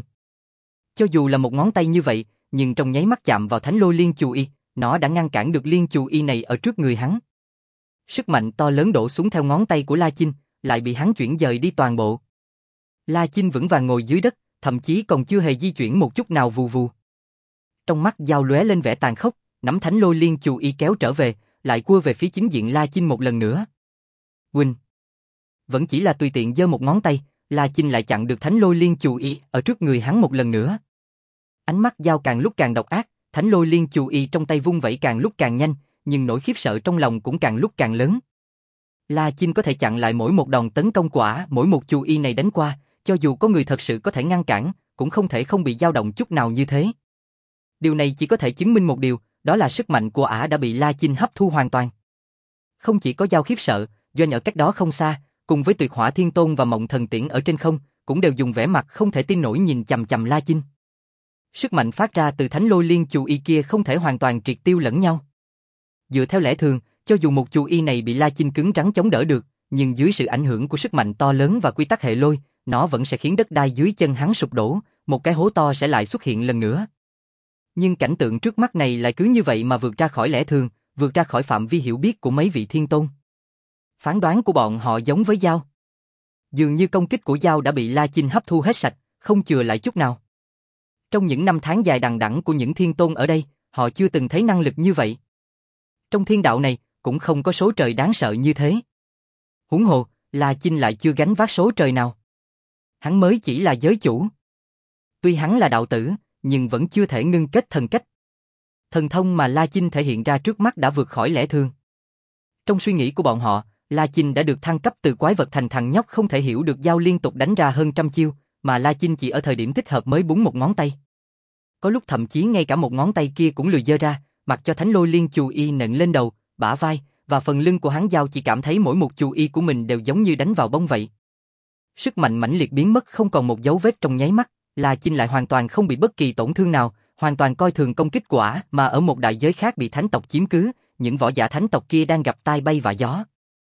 Cho dù là một ngón tay như vậy, nhưng trong nháy mắt chạm vào Thánh Lôi Liên Chu Y, nó đã ngăn cản được Liên Chu Y này ở trước người hắn. Sức mạnh to lớn đổ xuống theo ngón tay của La Chinh, lại bị hắn chuyển dời đi toàn bộ. La Chinh vững vàng ngồi dưới đất, thậm chí còn chưa hề di chuyển một chút nào, vù vù. Trong mắt Dao lóe lên vẻ tàn khốc, nắm Thánh Lôi Liên Chu Y kéo trở về, lại cua về phía chính diện La Chinh một lần nữa. Huynh! Vẫn chỉ là tùy tiện giơ một ngón tay, La Chinh lại chặn được Thánh Lôi Liên Chu Y ở trước người hắn một lần nữa. Ánh mắt Dao càng lúc càng độc ác, Thánh Lôi Liên Chu Y trong tay vung vẩy càng lúc càng nhanh, nhưng nỗi khiếp sợ trong lòng cũng càng lúc càng lớn. La Chinh có thể chặn lại mỗi một đòn tấn công quả, mỗi một Chu Y này đánh qua, cho dù có người thật sự có thể ngăn cản, cũng không thể không bị dao động chút nào như thế. Điều này chỉ có thể chứng minh một điều, đó là sức mạnh của ả đã bị La Chinh hấp thu hoàn toàn. Không chỉ có Dao khiếp sợ, Doanh ở cách đó không xa, cùng với Tuyệt Hỏa Thiên Tôn và Mộng Thần Tiễn ở trên không, cũng đều dùng vẻ mặt không thể tin nổi nhìn chằm chằm La Chinh. Sức mạnh phát ra từ Thánh Lôi Liên Chu Y kia không thể hoàn toàn triệt tiêu lẫn nhau. Dựa theo lẽ thường, cho dù một Chu Y này bị La Chinh cứng rắn chống đỡ được, nhưng dưới sự ảnh hưởng của sức mạnh to lớn và quy tắc hệ lôi, nó vẫn sẽ khiến đất đai dưới chân hắn sụp đổ, một cái hố to sẽ lại xuất hiện lần nữa. Nhưng cảnh tượng trước mắt này lại cứ như vậy mà vượt ra khỏi lẽ thường, vượt ra khỏi phạm vi hiểu biết của mấy vị thiên tôn. Phán đoán của bọn họ giống với Giao. Dường như công kích của Giao đã bị La Chinh hấp thu hết sạch, không chừa lại chút nào. Trong những năm tháng dài đằng đẵng của những thiên tôn ở đây, họ chưa từng thấy năng lực như vậy. Trong thiên đạo này, cũng không có số trời đáng sợ như thế. Huống hồ, La Chinh lại chưa gánh vác số trời nào. Hắn mới chỉ là giới chủ. Tuy hắn là đạo tử, nhưng vẫn chưa thể ngưng kết thần cách. Thần thông mà La Chinh thể hiện ra trước mắt đã vượt khỏi lẽ thường. Trong suy nghĩ của bọn họ, La Chinh đã được thăng cấp từ quái vật thành thằng nhóc không thể hiểu được Giao liên tục đánh ra hơn trăm chiêu, mà La Chinh chỉ ở thời điểm thích hợp mới búng một ngón tay. Có lúc thậm chí ngay cả một ngón tay kia cũng lười giơ ra, mặc cho thánh lôi liên chù y nện lên đầu, bả vai và phần lưng của hắn. Giao chỉ cảm thấy mỗi một chù y của mình đều giống như đánh vào bông vậy. Sức mạnh mãnh liệt biến mất không còn một dấu vết trong nháy mắt, La Chinh lại hoàn toàn không bị bất kỳ tổn thương nào, hoàn toàn coi thường công kích của ả, mà ở một đại giới khác bị thánh tộc chiếm cứ, những võ giả thánh tộc kia đang gặp tai bay vạ gió.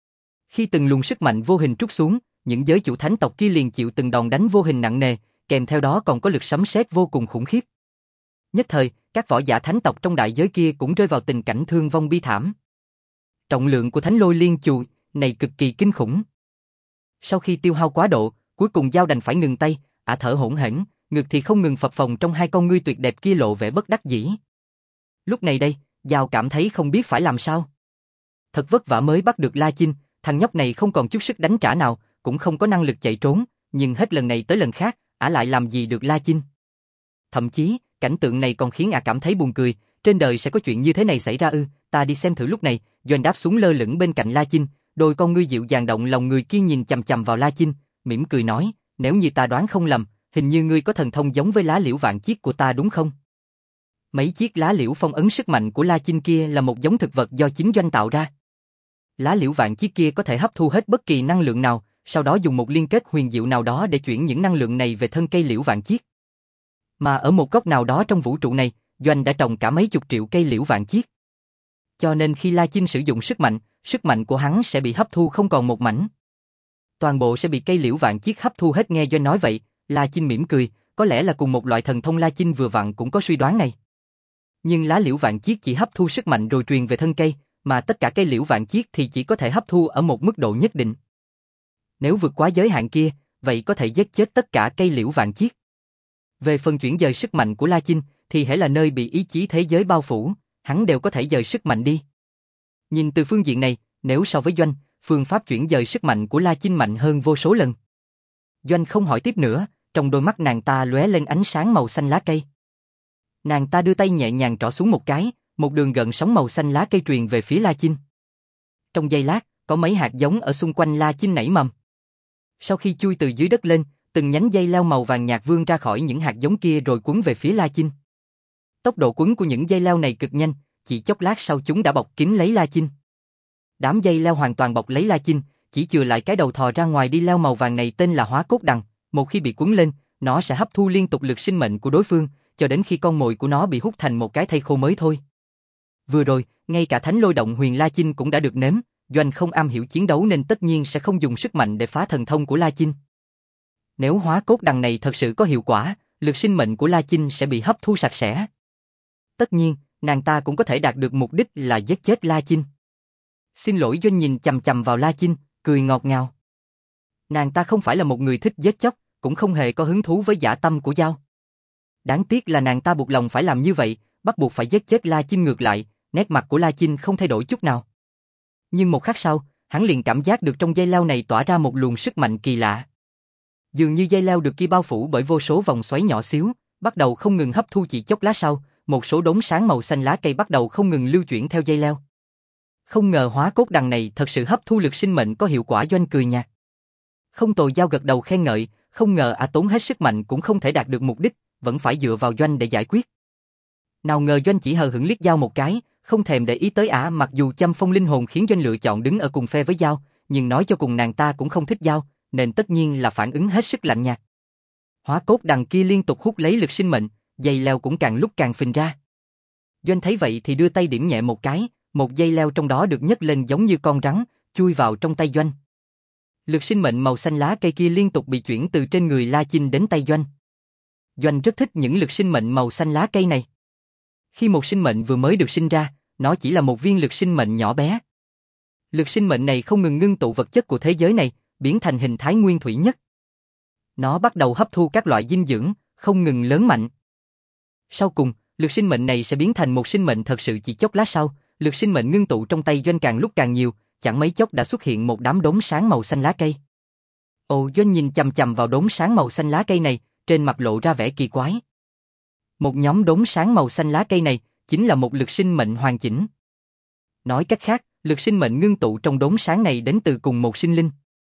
Khi từng luồng sức mạnh vô hình trút xuống, những giới chủ thánh tộc kia liền chịu từng đòn đánh vô hình nặng nề, kèm theo đó còn có lực sấm sét vô cùng khủng khiếp. Nhất thời, các võ giả thánh tộc trong đại giới kia cũng rơi vào tình cảnh thương vong bi thảm. Trọng lượng của thánh lôi liên chù này cực kỳ kinh khủng. Sau khi tiêu hao quá độ, cuối cùng Giao đành phải ngừng tay, ả thở hổn hển, ngực thì không ngừng phập phồng, trong hai con ngươi tuyệt đẹp kia lộ vẻ bất đắc dĩ. Lúc này đây, Giao cảm thấy không biết phải làm sao. Thật vất vả mới bắt được La Chinh, thằng nhóc này không còn chút sức đánh trả nào, cũng không có năng lực chạy trốn, nhưng hết lần này tới lần khác, ả lại làm gì được La Chinh. Thậm chí, cảnh tượng này còn khiến ả cảm thấy buồn cười, trên đời sẽ có chuyện như thế này xảy ra ư? Ta đi xem thử. Lúc này, Doanh đáp xuống lơ lửng bên cạnh La Chinh, đôi con ngươi dịu dàng động lòng người kia nhìn chằm chằm vào La Chinh, mỉm cười nói, nếu như ta đoán không lầm, hình như ngươi có thần thông giống với lá liễu vạn chiếc của ta đúng không? Mấy chiếc lá liễu phong ấn sức mạnh của La Chinh kia là một giống thực vật do chính Doanh tạo ra. Lá liễu vạn chiếc kia có thể hấp thu hết bất kỳ năng lượng nào, sau đó dùng một liên kết huyền diệu nào đó để chuyển những năng lượng này về thân cây liễu vạn chiếc. Mà ở một góc nào đó trong vũ trụ này, Doanh đã trồng cả mấy chục triệu cây liễu vạn chiếc. Cho nên khi La Chinh sử dụng sức mạnh, sức mạnh của hắn sẽ bị hấp thu không còn một mảnh. Toàn bộ sẽ bị cây liễu vạn chiếc hấp thu hết. Nghe Doanh nói vậy, La Chinh mỉm cười, có lẽ là cùng một loại thần thông La Chinh vừa vặn cũng có suy đoán này. Nhưng lá liễu vạn chiếc chỉ hấp thu sức mạnh rồi truyền về thân cây, mà tất cả cây liễu vạn chiếc thì chỉ có thể hấp thu ở một mức độ nhất định. Nếu vượt quá giới hạn kia, vậy có thể giết chết tất cả cây liễu vạn chiếc. Về phần chuyển dời sức mạnh của La Chinh, thì hễ là nơi bị ý chí thế giới bao phủ, hắn đều có thể dời sức mạnh đi. Nhìn từ phương diện này, nếu so với Doanh, phương pháp chuyển dời sức mạnh của La Chinh mạnh hơn vô số lần. Doanh không hỏi tiếp nữa, trong đôi mắt nàng ta lóe lên ánh sáng màu xanh lá cây. Nàng ta đưa tay nhẹ nhàng trỏ xuống một cái, một đường gợn sóng màu xanh lá cây truyền về phía La Chinh. Trong giây lát, có mấy hạt giống ở xung quanh La Chinh nảy mầm. Sau khi chui từ dưới đất lên, từng nhánh dây leo màu vàng nhạt vươn ra khỏi những hạt giống kia rồi quấn về phía La Chinh. Tốc độ quấn của những dây leo này cực nhanh, chỉ chốc lát sau chúng đã bọc kín lấy La Chinh. Đám dây leo hoàn toàn bọc lấy La Chinh, chỉ chừa lại cái đầu thò ra ngoài đi. Leo màu vàng này tên là Hóa Cốt Đằng, một khi bị quấn lên, nó sẽ hấp thu liên tục lực sinh mệnh của đối phương, cho đến khi con mồi của nó bị hút thành một cái thây khô mới thôi. Vừa rồi, ngay cả Thánh Lôi Động Huyền La Chinh cũng đã được nếm, Doanh không am hiểu chiến đấu nên tất nhiên sẽ không dùng sức mạnh để phá thần thông của La Chinh. Nếu Hóa Cốt Đằng này thật sự có hiệu quả, lực sinh mệnh của La Chinh sẽ bị hấp thu sạch sẽ. Tất nhiên, nàng ta cũng có thể đạt được mục đích là giết chết La Chinh. Xin lỗi. Doanh nhìn chằm chằm vào La Chinh, cười ngọt ngào. Nàng ta không phải là một người thích giết chóc, cũng không hề có hứng thú với dã tâm của Giao. Đáng tiếc là nàng ta buộc lòng phải làm như vậy, bắt buộc phải giết chết La Chinh. Ngược lại, nét mặt của La Chinh không thay đổi chút nào. Nhưng một khắc sau, hắn liền cảm giác được trong dây leo này tỏa ra một luồng sức mạnh kỳ lạ. Dường như dây leo được kia bao phủ bởi vô số vòng xoáy nhỏ xíu, bắt đầu không ngừng hấp thu. Chỉ chốc lát sau, một số đốm sáng màu xanh lá cây bắt đầu không ngừng lưu chuyển theo dây leo. Không ngờ Hóa Cốt Đằng này thật sự hấp thu lực sinh mệnh có hiệu quả. Doanh cười nhạt. Không tồi. Giao gật đầu khen ngợi, không ngờ ả tốn hết sức mạnh cũng không thể đạt được mục đích, vẫn phải dựa vào Doanh để giải quyết. Nào ngờ Doanh chỉ hờ hững liếc Giao một cái, không thèm để ý tới ả. Mặc dù châm phong linh hồn khiến Doanh lựa chọn đứng ở cùng phe với Giao, nhưng nói cho cùng nàng ta cũng không thích Giao, nên tất nhiên là phản ứng hết sức lạnh nhạt. Hóa Cốt Đằng kia liên tục hút lấy lực sinh mệnh, dây leo cũng càng lúc càng phình ra. Doanh thấy vậy thì đưa tay điểm nhẹ một cái, một dây leo trong đó được nhấc lên giống như con rắn, chui vào trong tay Doanh. Lực sinh mệnh màu xanh lá cây kia liên tục bị chuyển từ trên người La Chinh đến tay Doanh. Doanh rất thích những lực sinh mệnh màu xanh lá cây này. Khi một sinh mệnh vừa mới được sinh ra, nó chỉ là một viên lực sinh mệnh nhỏ bé. Lực sinh mệnh này không ngừng ngưng tụ vật chất của thế giới này, biến thành hình thái nguyên thủy nhất. Nó bắt đầu hấp thu các loại dinh dưỡng, không ngừng lớn mạnh. Sau cùng, lực sinh mệnh này sẽ biến thành một sinh mệnh thật sự chỉ chốc lát sau, lực sinh mệnh ngưng tụ trong tay Doanh càng lúc càng nhiều, chẳng mấy chốc đã xuất hiện một đám đốm sáng màu xanh lá cây. Ồ, Doanh nhìn chằm chằm vào đốm sáng màu xanh lá cây này, trên mặt lộ ra vẻ kỳ quái. Một nhóm đốm sáng màu xanh lá cây này chính là một lực sinh mệnh hoàn chỉnh. Nói cách khác, lực sinh mệnh ngưng tụ trong đốm sáng này đến từ cùng một sinh linh.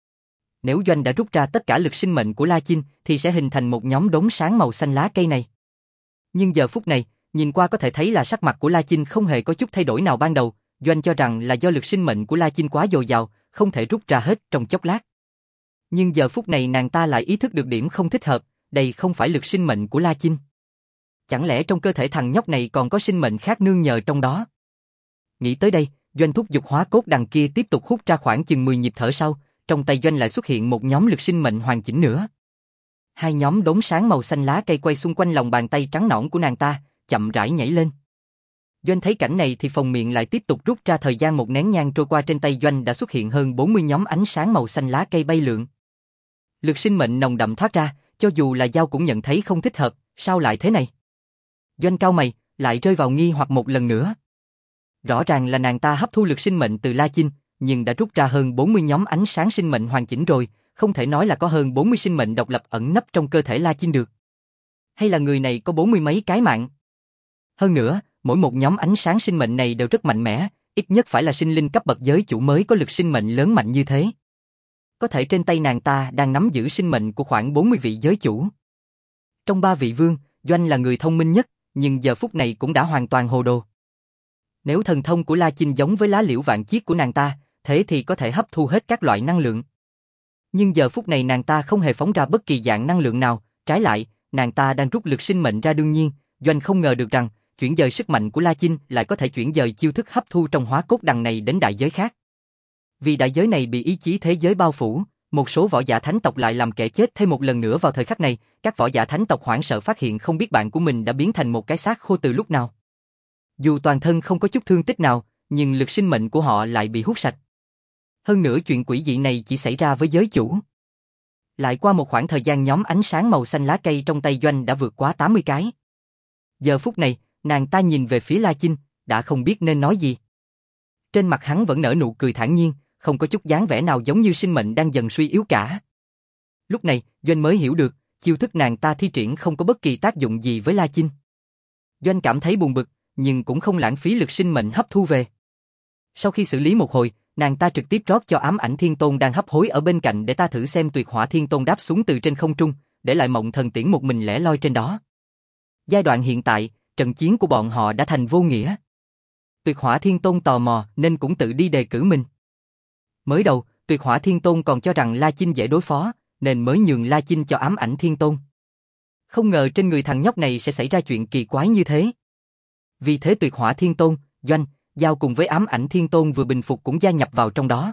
Nếu Doanh đã rút ra tất cả lực sinh mệnh của La Chinh thì sẽ hình thành một nhóm đốm sáng màu xanh lá cây này. Nhưng giờ phút này, nhìn qua có thể thấy là sắc mặt của La Chinh không hề có chút thay đổi nào ban đầu, Doanh cho rằng là do lực sinh mệnh của La Chinh quá dồi dào, không thể rút ra hết trong chốc lát. Nhưng giờ phút này nàng ta lại ý thức được điểm không thích hợp, đây không phải lực sinh mệnh của La Chinh. Chẳng lẽ trong cơ thể thằng nhóc này còn có sinh mệnh khác nương nhờ trong đó? Nghĩ tới đây, Doanh thúc giục hóa cốt đằng kia tiếp tục hút ra khoảng chừng mười nhịp thở sau, trong tay Doanh lại xuất hiện một nhóm lực sinh mệnh hoàn chỉnh nữa. Hai nhóm đốm sáng màu xanh lá cây quay xung quanh lòng bàn tay trắng nõn của nàng ta, chậm rãi nhảy lên. Doanh thấy cảnh này thì phồng miệng lại tiếp tục rút ra, thời gian một nén nhang trôi qua, trên tay Doanh đã xuất hiện hơn bốn mươi nhóm ánh sáng màu xanh lá cây bay lượn. Lực sinh mệnh nồng đậm thoát ra, cho dù là Giao cũng nhận thấy không thích hợp, sao lại thế này? Doanh cau mày, lại rơi vào nghi hoặc một lần nữa. Rõ ràng là nàng ta hấp thu lực sinh mệnh từ La Chinh, nhưng đã rút ra hơn bốn mươi nhóm ánh sáng sinh mệnh hoàn chỉnh rồi, không thể nói là có hơn bốn mươi sinh mệnh độc lập ẩn nấp trong cơ thể La Chinh được. Hay là người này có bốn mươi mấy cái mạng? Hơn nữa, mỗi một nhóm ánh sáng sinh mệnh này đều rất mạnh mẽ, ít nhất phải là sinh linh cấp bậc giới chủ mới có lực sinh mệnh lớn mạnh như thế. Có thể trên tay nàng ta đang nắm giữ sinh mệnh của khoảng bốn mươi vị giới chủ. Trong ba vị vương, Doanh là người thông minh nhất, nhưng giờ phút này cũng đã hoàn toàn hồ đồ. Nếu thần thông của La Chinh giống với lá liễu vạn chiết của nàng ta, thế thì có thể hấp thu hết các loại năng lượng. Nhưng giờ phút này nàng ta không hề phóng ra bất kỳ dạng năng lượng nào, trái lại, nàng ta đang rút lực sinh mệnh ra. Đương nhiên, Doanh không ngờ được rằng, chuyển dời sức mạnh của La Chinh lại có thể chuyển dời chiêu thức hấp thu trong hóa cốt đằng này đến đại giới khác. Vì đại giới này bị ý chí thế giới bao phủ, một số võ giả thánh tộc lại làm kẻ chết thêm một lần nữa vào thời khắc này, các võ giả thánh tộc hoảng sợ phát hiện không biết bạn của mình đã biến thành một cái xác khô từ lúc nào. Dù toàn thân không có chút thương tích nào, nhưng lực sinh mệnh của họ lại bị hút sạch. Hơn nữa chuyện quỷ dị này chỉ xảy ra với giới chủ. Lại qua một khoảng thời gian, nhóm ánh sáng màu xanh lá cây trong tay Doanh đã vượt quá tám mươi cái. Giờ phút này, nàng ta nhìn về phía La Chinh, đã không biết nên nói gì. Trên mặt hắn vẫn nở nụ cười thản nhiên, không có chút dáng vẻ nào giống như sinh mệnh đang dần suy yếu cả. Lúc này, Doanh mới hiểu được, chiêu thức nàng ta thi triển không có bất kỳ tác dụng gì với La Chinh. Doanh cảm thấy buồn bực, nhưng cũng không lãng phí lực sinh mệnh hấp thu về. Sau khi xử lý một hồi, nàng ta trực tiếp rót cho Ám Ảnh Thiên Tôn đang hấp hối ở bên cạnh để ta thử xem. Tuyệt Hỏa Thiên Tôn đáp xuống từ trên không trung, để lại Mộng Thần Tiễn một mình lẻ loi trên đó. Giai đoạn hiện tại, trận chiến của bọn họ đã thành vô nghĩa. Tuyệt Hỏa Thiên Tôn tò mò nên cũng tự đi đề cử mình. Mới đầu, Tuyệt Hỏa Thiên Tôn còn cho rằng La Chinh dễ đối phó, nên mới nhường La Chinh cho Ám Ảnh Thiên Tôn. Không ngờ trên người thằng nhóc này sẽ xảy ra chuyện kỳ quái như thế. Vì thế Tuyệt Hỏa Thiên Tôn, Doanh, Giao cùng với Ám Ảnh Thiên Tôn vừa bình phục cũng gia nhập vào trong đó.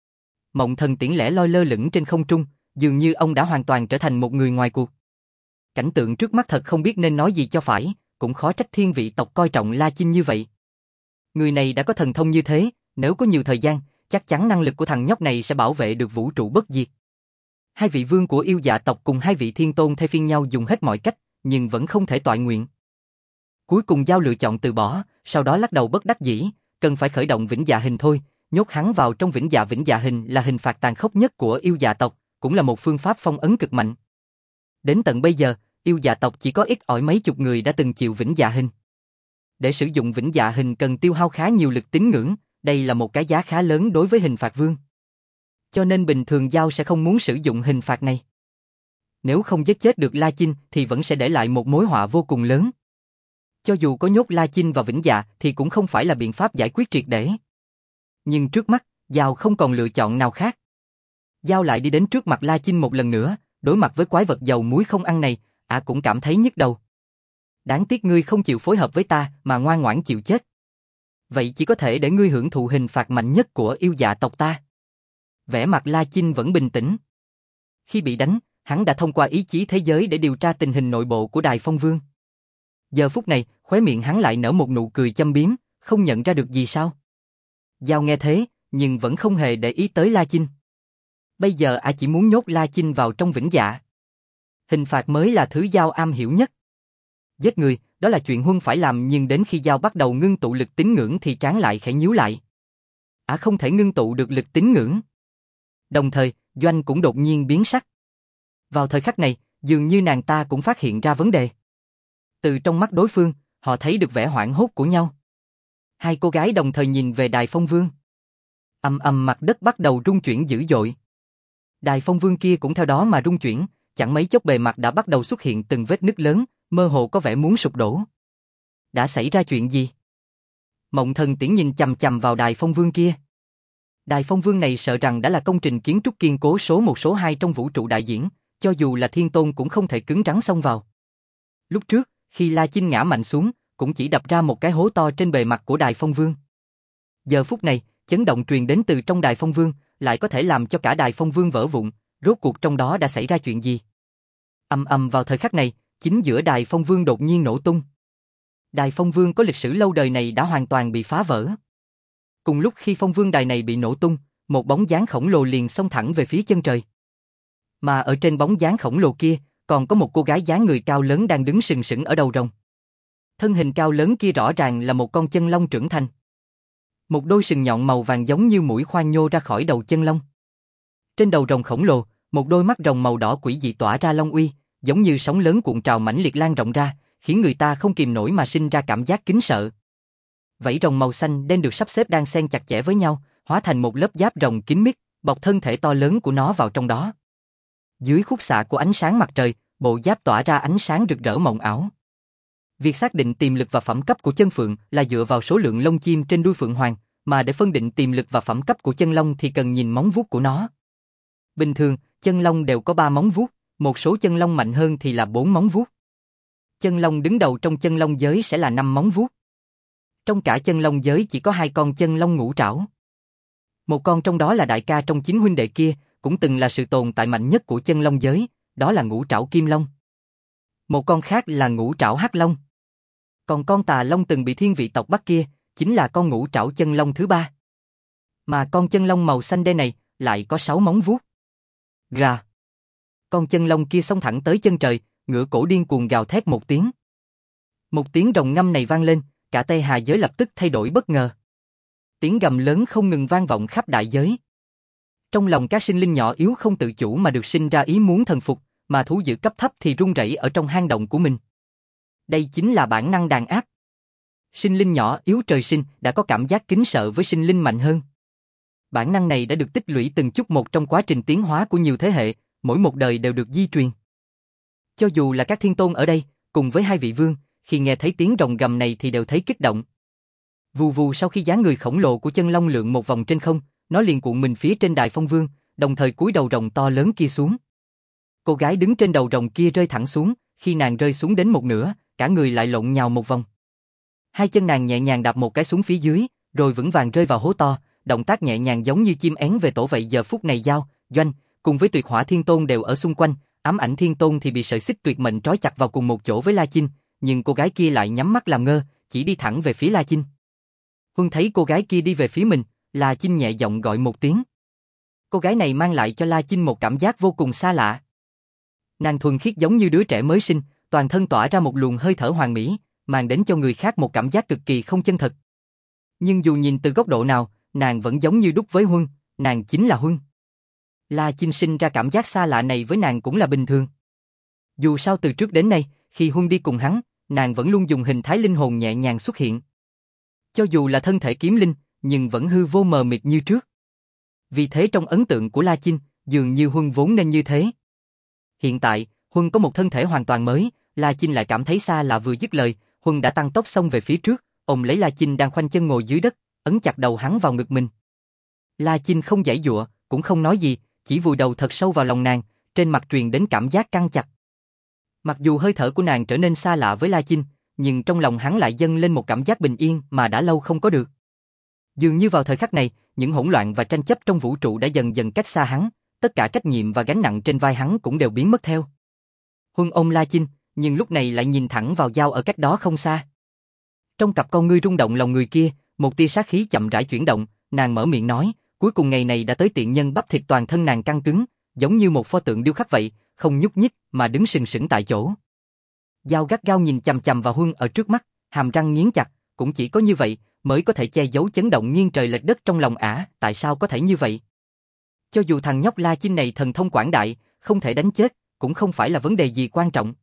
Mộng Thần Tiễn lẻ loi lơ lửng trên không trung, dường như ông đã hoàn toàn trở thành một người ngoài cuộc. Cảnh tượng trước mắt thật không biết nên nói gì cho phải, cũng khó trách thiên vị tộc coi trọng La Chinh như vậy. Người này đã có thần thông như thế, nếu có nhiều thời gian, chắc chắn năng lực của thằng nhóc này sẽ bảo vệ được vũ trụ bất diệt. Hai vị vương của yêu dạ tộc cùng hai vị thiên tôn thay phiên nhau dùng hết mọi cách, nhưng vẫn không thể toại nguyện. Cuối cùng Giao lựa chọn từ bỏ, sau đó lắc đầu bất đắc dĩ, cần phải khởi động vĩnh dạ hình thôi, nhốt hắn vào trong vĩnh dạ. Vĩnh dạ hình là hình phạt tàn khốc nhất của yêu dạ tộc, cũng là một phương pháp phong ấn cực mạnh. Đến tận bây giờ, yêu dạ tộc chỉ có ít ỏi mấy chục người đã từng chịu vĩnh dạ hình. Để sử dụng vĩnh dạ hình cần tiêu hao khá nhiều lực tín ngưỡng, đây là một cái giá khá lớn đối với hình phạt vương. Cho nên bình thường Giao sẽ không muốn sử dụng hình phạt này. Nếu không giết chết được La Chinh thì vẫn sẽ để lại một mối họa vô cùng lớn. Cho dù có nhốt La Chinh vào vĩnh dạ thì cũng không phải là biện pháp giải quyết triệt để. Nhưng trước mắt, Giao không còn lựa chọn nào khác. Giao lại đi đến trước mặt La Chinh một lần nữa, đối mặt với quái vật dầu muối không ăn này, ả à cũng cảm thấy nhức đầu. Đáng tiếc ngươi không chịu phối hợp với ta mà ngoan ngoãn chịu chết. Vậy chỉ có thể để ngươi hưởng thụ hình phạt mạnh nhất của yêu dạ tộc ta. Vẻ mặt La Chinh vẫn bình tĩnh. Khi bị đánh, hắn đã thông qua ý chí thế giới để điều tra tình hình nội bộ của Đài Phong Vương. Giờ phút này, Khóe miệng hắn lại nở một nụ cười châm biếm, không nhận ra được gì sao? Giao nghe thế, nhưng vẫn không hề để ý tới La Chinh. Bây giờ ả chỉ muốn nhốt La Chinh vào trong vĩnh dạ. Hình phạt mới là thứ Giao am hiểu nhất. Giết người, đó là chuyện Huân phải làm, nhưng đến khi Giao bắt đầu ngưng tụ lực tín ngưỡng thì trán lại khẽ nhíu lại. Ả không thể ngưng tụ được lực tín ngưỡng. Đồng thời, Doanh cũng đột nhiên biến sắc. Vào thời khắc này, dường như nàng ta cũng phát hiện ra vấn đề. Từ trong mắt đối phương, họ thấy được vẻ hoảng hốt của nhau. Hai cô gái đồng thời nhìn về Đài Phong Vương. Ầm ầm, mặt đất bắt đầu rung chuyển dữ dội. Đài Phong Vương kia cũng theo đó mà rung chuyển, chẳng mấy chốc bề mặt đã bắt đầu xuất hiện từng vết nứt lớn, mơ hồ có vẻ muốn sụp đổ. Đã xảy ra chuyện gì? Mộng Thần Tiễn nhìn chằm chằm vào Đài Phong Vương kia. Đài Phong Vương này sợ rằng đã là công trình kiến trúc kiên cố số một số hai trong vũ trụ đại diễn, cho dù là Thiên Tôn cũng không thể cứng rắn xông vào. Lúc trước, khi La Chinh ngã mạnh xuống, cũng chỉ đập ra một cái hố to trên bề mặt của Đài Phong Vương. Giờ phút này, chấn động truyền đến từ trong Đài Phong Vương, lại có thể làm cho cả Đài Phong Vương vỡ vụn, rốt cuộc trong đó đã xảy ra chuyện gì? Ầm ầm, vào thời khắc này, chính giữa Đài Phong Vương đột nhiên nổ tung. Đài Phong Vương có lịch sử lâu đời này đã hoàn toàn bị phá vỡ. Cùng lúc khi Phong Vương đài này bị nổ tung, một bóng dáng khổng lồ liền xông thẳng về phía chân trời. Mà ở trên bóng dáng khổng lồ kia, còn có một cô gái dáng người cao lớn đang đứng sừng sững ở đầu rồng. Thân hình cao lớn kia rõ ràng là một con chân long trưởng thành. Một đôi sừng nhọn màu vàng giống như mũi khoan nhô ra khỏi đầu chân long. Trên đầu rồng khổng lồ, một đôi mắt rồng màu đỏ quỷ dị tỏa ra long uy, giống như sóng lớn cuộn trào mãnh liệt lan rộng ra, khiến người ta không kìm nổi mà sinh ra cảm giác kính sợ. Vảy rồng màu xanh đen được sắp xếp đan xen chặt chẽ với nhau, hóa thành một lớp giáp rồng kín mít, bọc thân thể to lớn của nó vào trong đó. Dưới khúc xạ của ánh sáng mặt trời, bộ giáp tỏa ra ánh sáng rực rỡ mộng ảo. Việc xác định tiềm lực và phẩm cấp của chân phượng là dựa vào số lượng lông chim trên đuôi phượng hoàng, mà để phân định tiềm lực và phẩm cấp của chân long thì cần nhìn móng vuốt của nó. Bình thường, chân long đều có ba móng vuốt, một số chân long mạnh hơn thì là bốn móng vuốt. Chân long đứng đầu trong chân long giới sẽ là năm móng vuốt. Trong cả chân long giới chỉ có hai con chân long ngũ trảo. Một con trong đó là đại ca trong chín huynh đệ kia, cũng từng là sự tồn tại mạnh nhất của chân long giới, đó là ngũ trảo kim long. Một con khác là ngũ trảo hắc long. Còn con tà long từng bị thiên vị tộc bắt kia, chính là con ngũ trảo chân long thứ ba. Mà con chân long màu xanh đen này lại có sáu móng vuốt. Gà. Con chân long kia xông thẳng tới chân trời, ngửa cổ điên cuồng gào thét một tiếng. Một tiếng rồng ngâm này vang lên, cả Tây Hà giới lập tức thay đổi bất ngờ. Tiếng gầm lớn không ngừng vang vọng khắp đại giới. Trong lòng các sinh linh nhỏ yếu không tự chủ mà được sinh ra ý muốn thần phục, mà thú dữ cấp thấp thì run rẩy ở trong hang động của mình. Đây chính là bản năng đàn áp. Sinh linh nhỏ yếu trời sinh đã có cảm giác kính sợ với sinh linh mạnh hơn. Bản năng này đã được tích lũy từng chút một trong quá trình tiến hóa của nhiều thế hệ, mỗi một đời đều được di truyền. Cho dù là các thiên tôn ở đây, cùng với hai vị vương, khi nghe thấy tiếng rồng gầm này thì đều thấy kích động. Vù vù, sau khi dáng người khổng lồ của chân long lượn một vòng trên không, nó liền cuộn mình phía trên Đài Phong Vương, đồng thời cúi đầu rồng to lớn kia xuống. Cô gái đứng trên đầu rồng kia rơi thẳng xuống, khi nàng rơi xuống đến một nửa, cả người lại lộn nhào một vòng. Hai chân nàng nhẹ nhàng đạp một cái xuống phía dưới, rồi vững vàng rơi vào hố to, động tác nhẹ nhàng giống như chim én về tổ. Vậy giờ phút này Giao, Doanh, cùng với Tuyệt Hỏa Thiên Tôn đều ở xung quanh, Ám Ảnh Thiên Tôn thì bị sợi xích tuyệt mệnh trói chặt vào cùng một chỗ với La Chinh, nhưng cô gái kia lại nhắm mắt làm ngơ, chỉ đi thẳng về phía La Chinh. Huân thấy cô gái kia đi về phía mình, La Chinh nhẹ giọng gọi một tiếng. Cô gái này mang lại cho La Chinh một cảm giác vô cùng xa lạ. Nàng thuần khiết giống như đứa trẻ mới sinh, toàn thân tỏa ra một luồng hơi thở hoàn mỹ, mang đến cho người khác một cảm giác cực kỳ không chân thật. Nhưng dù nhìn từ góc độ nào, nàng vẫn giống như đúc với Huân, nàng chính là Huân. La Chinh sinh ra cảm giác xa lạ này với nàng cũng là bình thường. Dù sao từ trước đến nay, khi Huân đi cùng hắn, nàng vẫn luôn dùng hình thái linh hồn nhẹ nhàng xuất hiện. Cho dù là thân thể kiếm linh, nhưng vẫn hư vô mờ mịt như trước. Vì thế trong ấn tượng của La Chinh, dường như Huân vốn nên như thế. Hiện tại, Huân có một thân thể hoàn toàn mới, La Chinh lại cảm thấy xa lạ. Vừa dứt lời, Huân đã tăng tốc xông về phía trước, ôm lấy La Chinh đang khoanh chân ngồi dưới đất, ấn chặt đầu hắn vào ngực mình. La Chinh không giãy giụa, cũng không nói gì, chỉ vùi đầu thật sâu vào lòng nàng, trên mặt truyền đến cảm giác căng chặt. Mặc dù hơi thở của nàng trở nên xa lạ với La Chinh, nhưng trong lòng hắn lại dâng lên một cảm giác bình yên mà đã lâu không có được. Dường như vào thời khắc này, những hỗn loạn và tranh chấp trong vũ trụ đã dần dần cách xa hắn, tất cả trách nhiệm và gánh nặng trên vai hắn cũng đều biến mất theo. Huân ôm La Chinh, nhưng lúc này lại nhìn thẳng vào Giao ở cách đó không xa. Trong cặp con ngươi rung động lòng người kia, một tia sát khí chậm rãi chuyển động, nàng mở miệng nói, cuối cùng ngày này đã tới. Tiện nhân bắp thịt toàn thân nàng căng cứng, giống như một pho tượng điêu khắc vậy, không nhúc nhích mà đứng sừng sững tại chỗ. Dao gắt gao nhìn chằm chằm vào Huân ở trước mắt, hàm răng nghiến chặt, cũng chỉ có như vậy mới có thể che giấu chấn động nghiêng trời lệch đất trong lòng ả. Tại sao có thể như vậy? Cho dù thằng nhóc La Chinh này thần thông quảng đại, không thể đánh chết, cũng không phải là vấn đề gì quan trọng.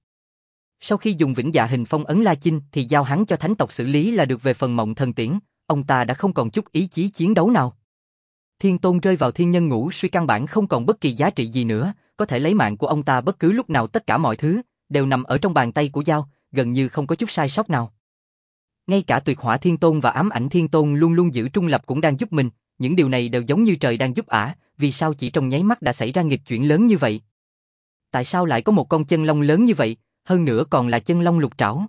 Sau khi dùng vĩnh dạ hình phong ấn La Chinh thì giao hắn cho thánh tộc xử lý là được. Về phần Mộng Thần Tiễn, ông ta đã không còn chút ý chí chiến đấu nào. Thiên Tôn rơi vào thiên nhân ngũ suy, căn bản không còn bất kỳ giá trị gì nữa, có thể lấy mạng của ông ta bất cứ lúc nào. Tất cả mọi thứ đều nằm ở trong bàn tay của Giao, gần như không có chút sai sót nào. Ngay cả Tuyệt Hỏa Thiên Tôn và Ám Ảnh Thiên Tôn luôn luôn giữ trung lập cũng đang giúp mình, những điều này đều giống như trời đang giúp ả. Vì sao chỉ trong nháy mắt đã xảy ra nghịch chuyển lớn như vậy? Tại sao lại có một con chân long lớn như vậy, hơn nữa còn là chân long lục trảo?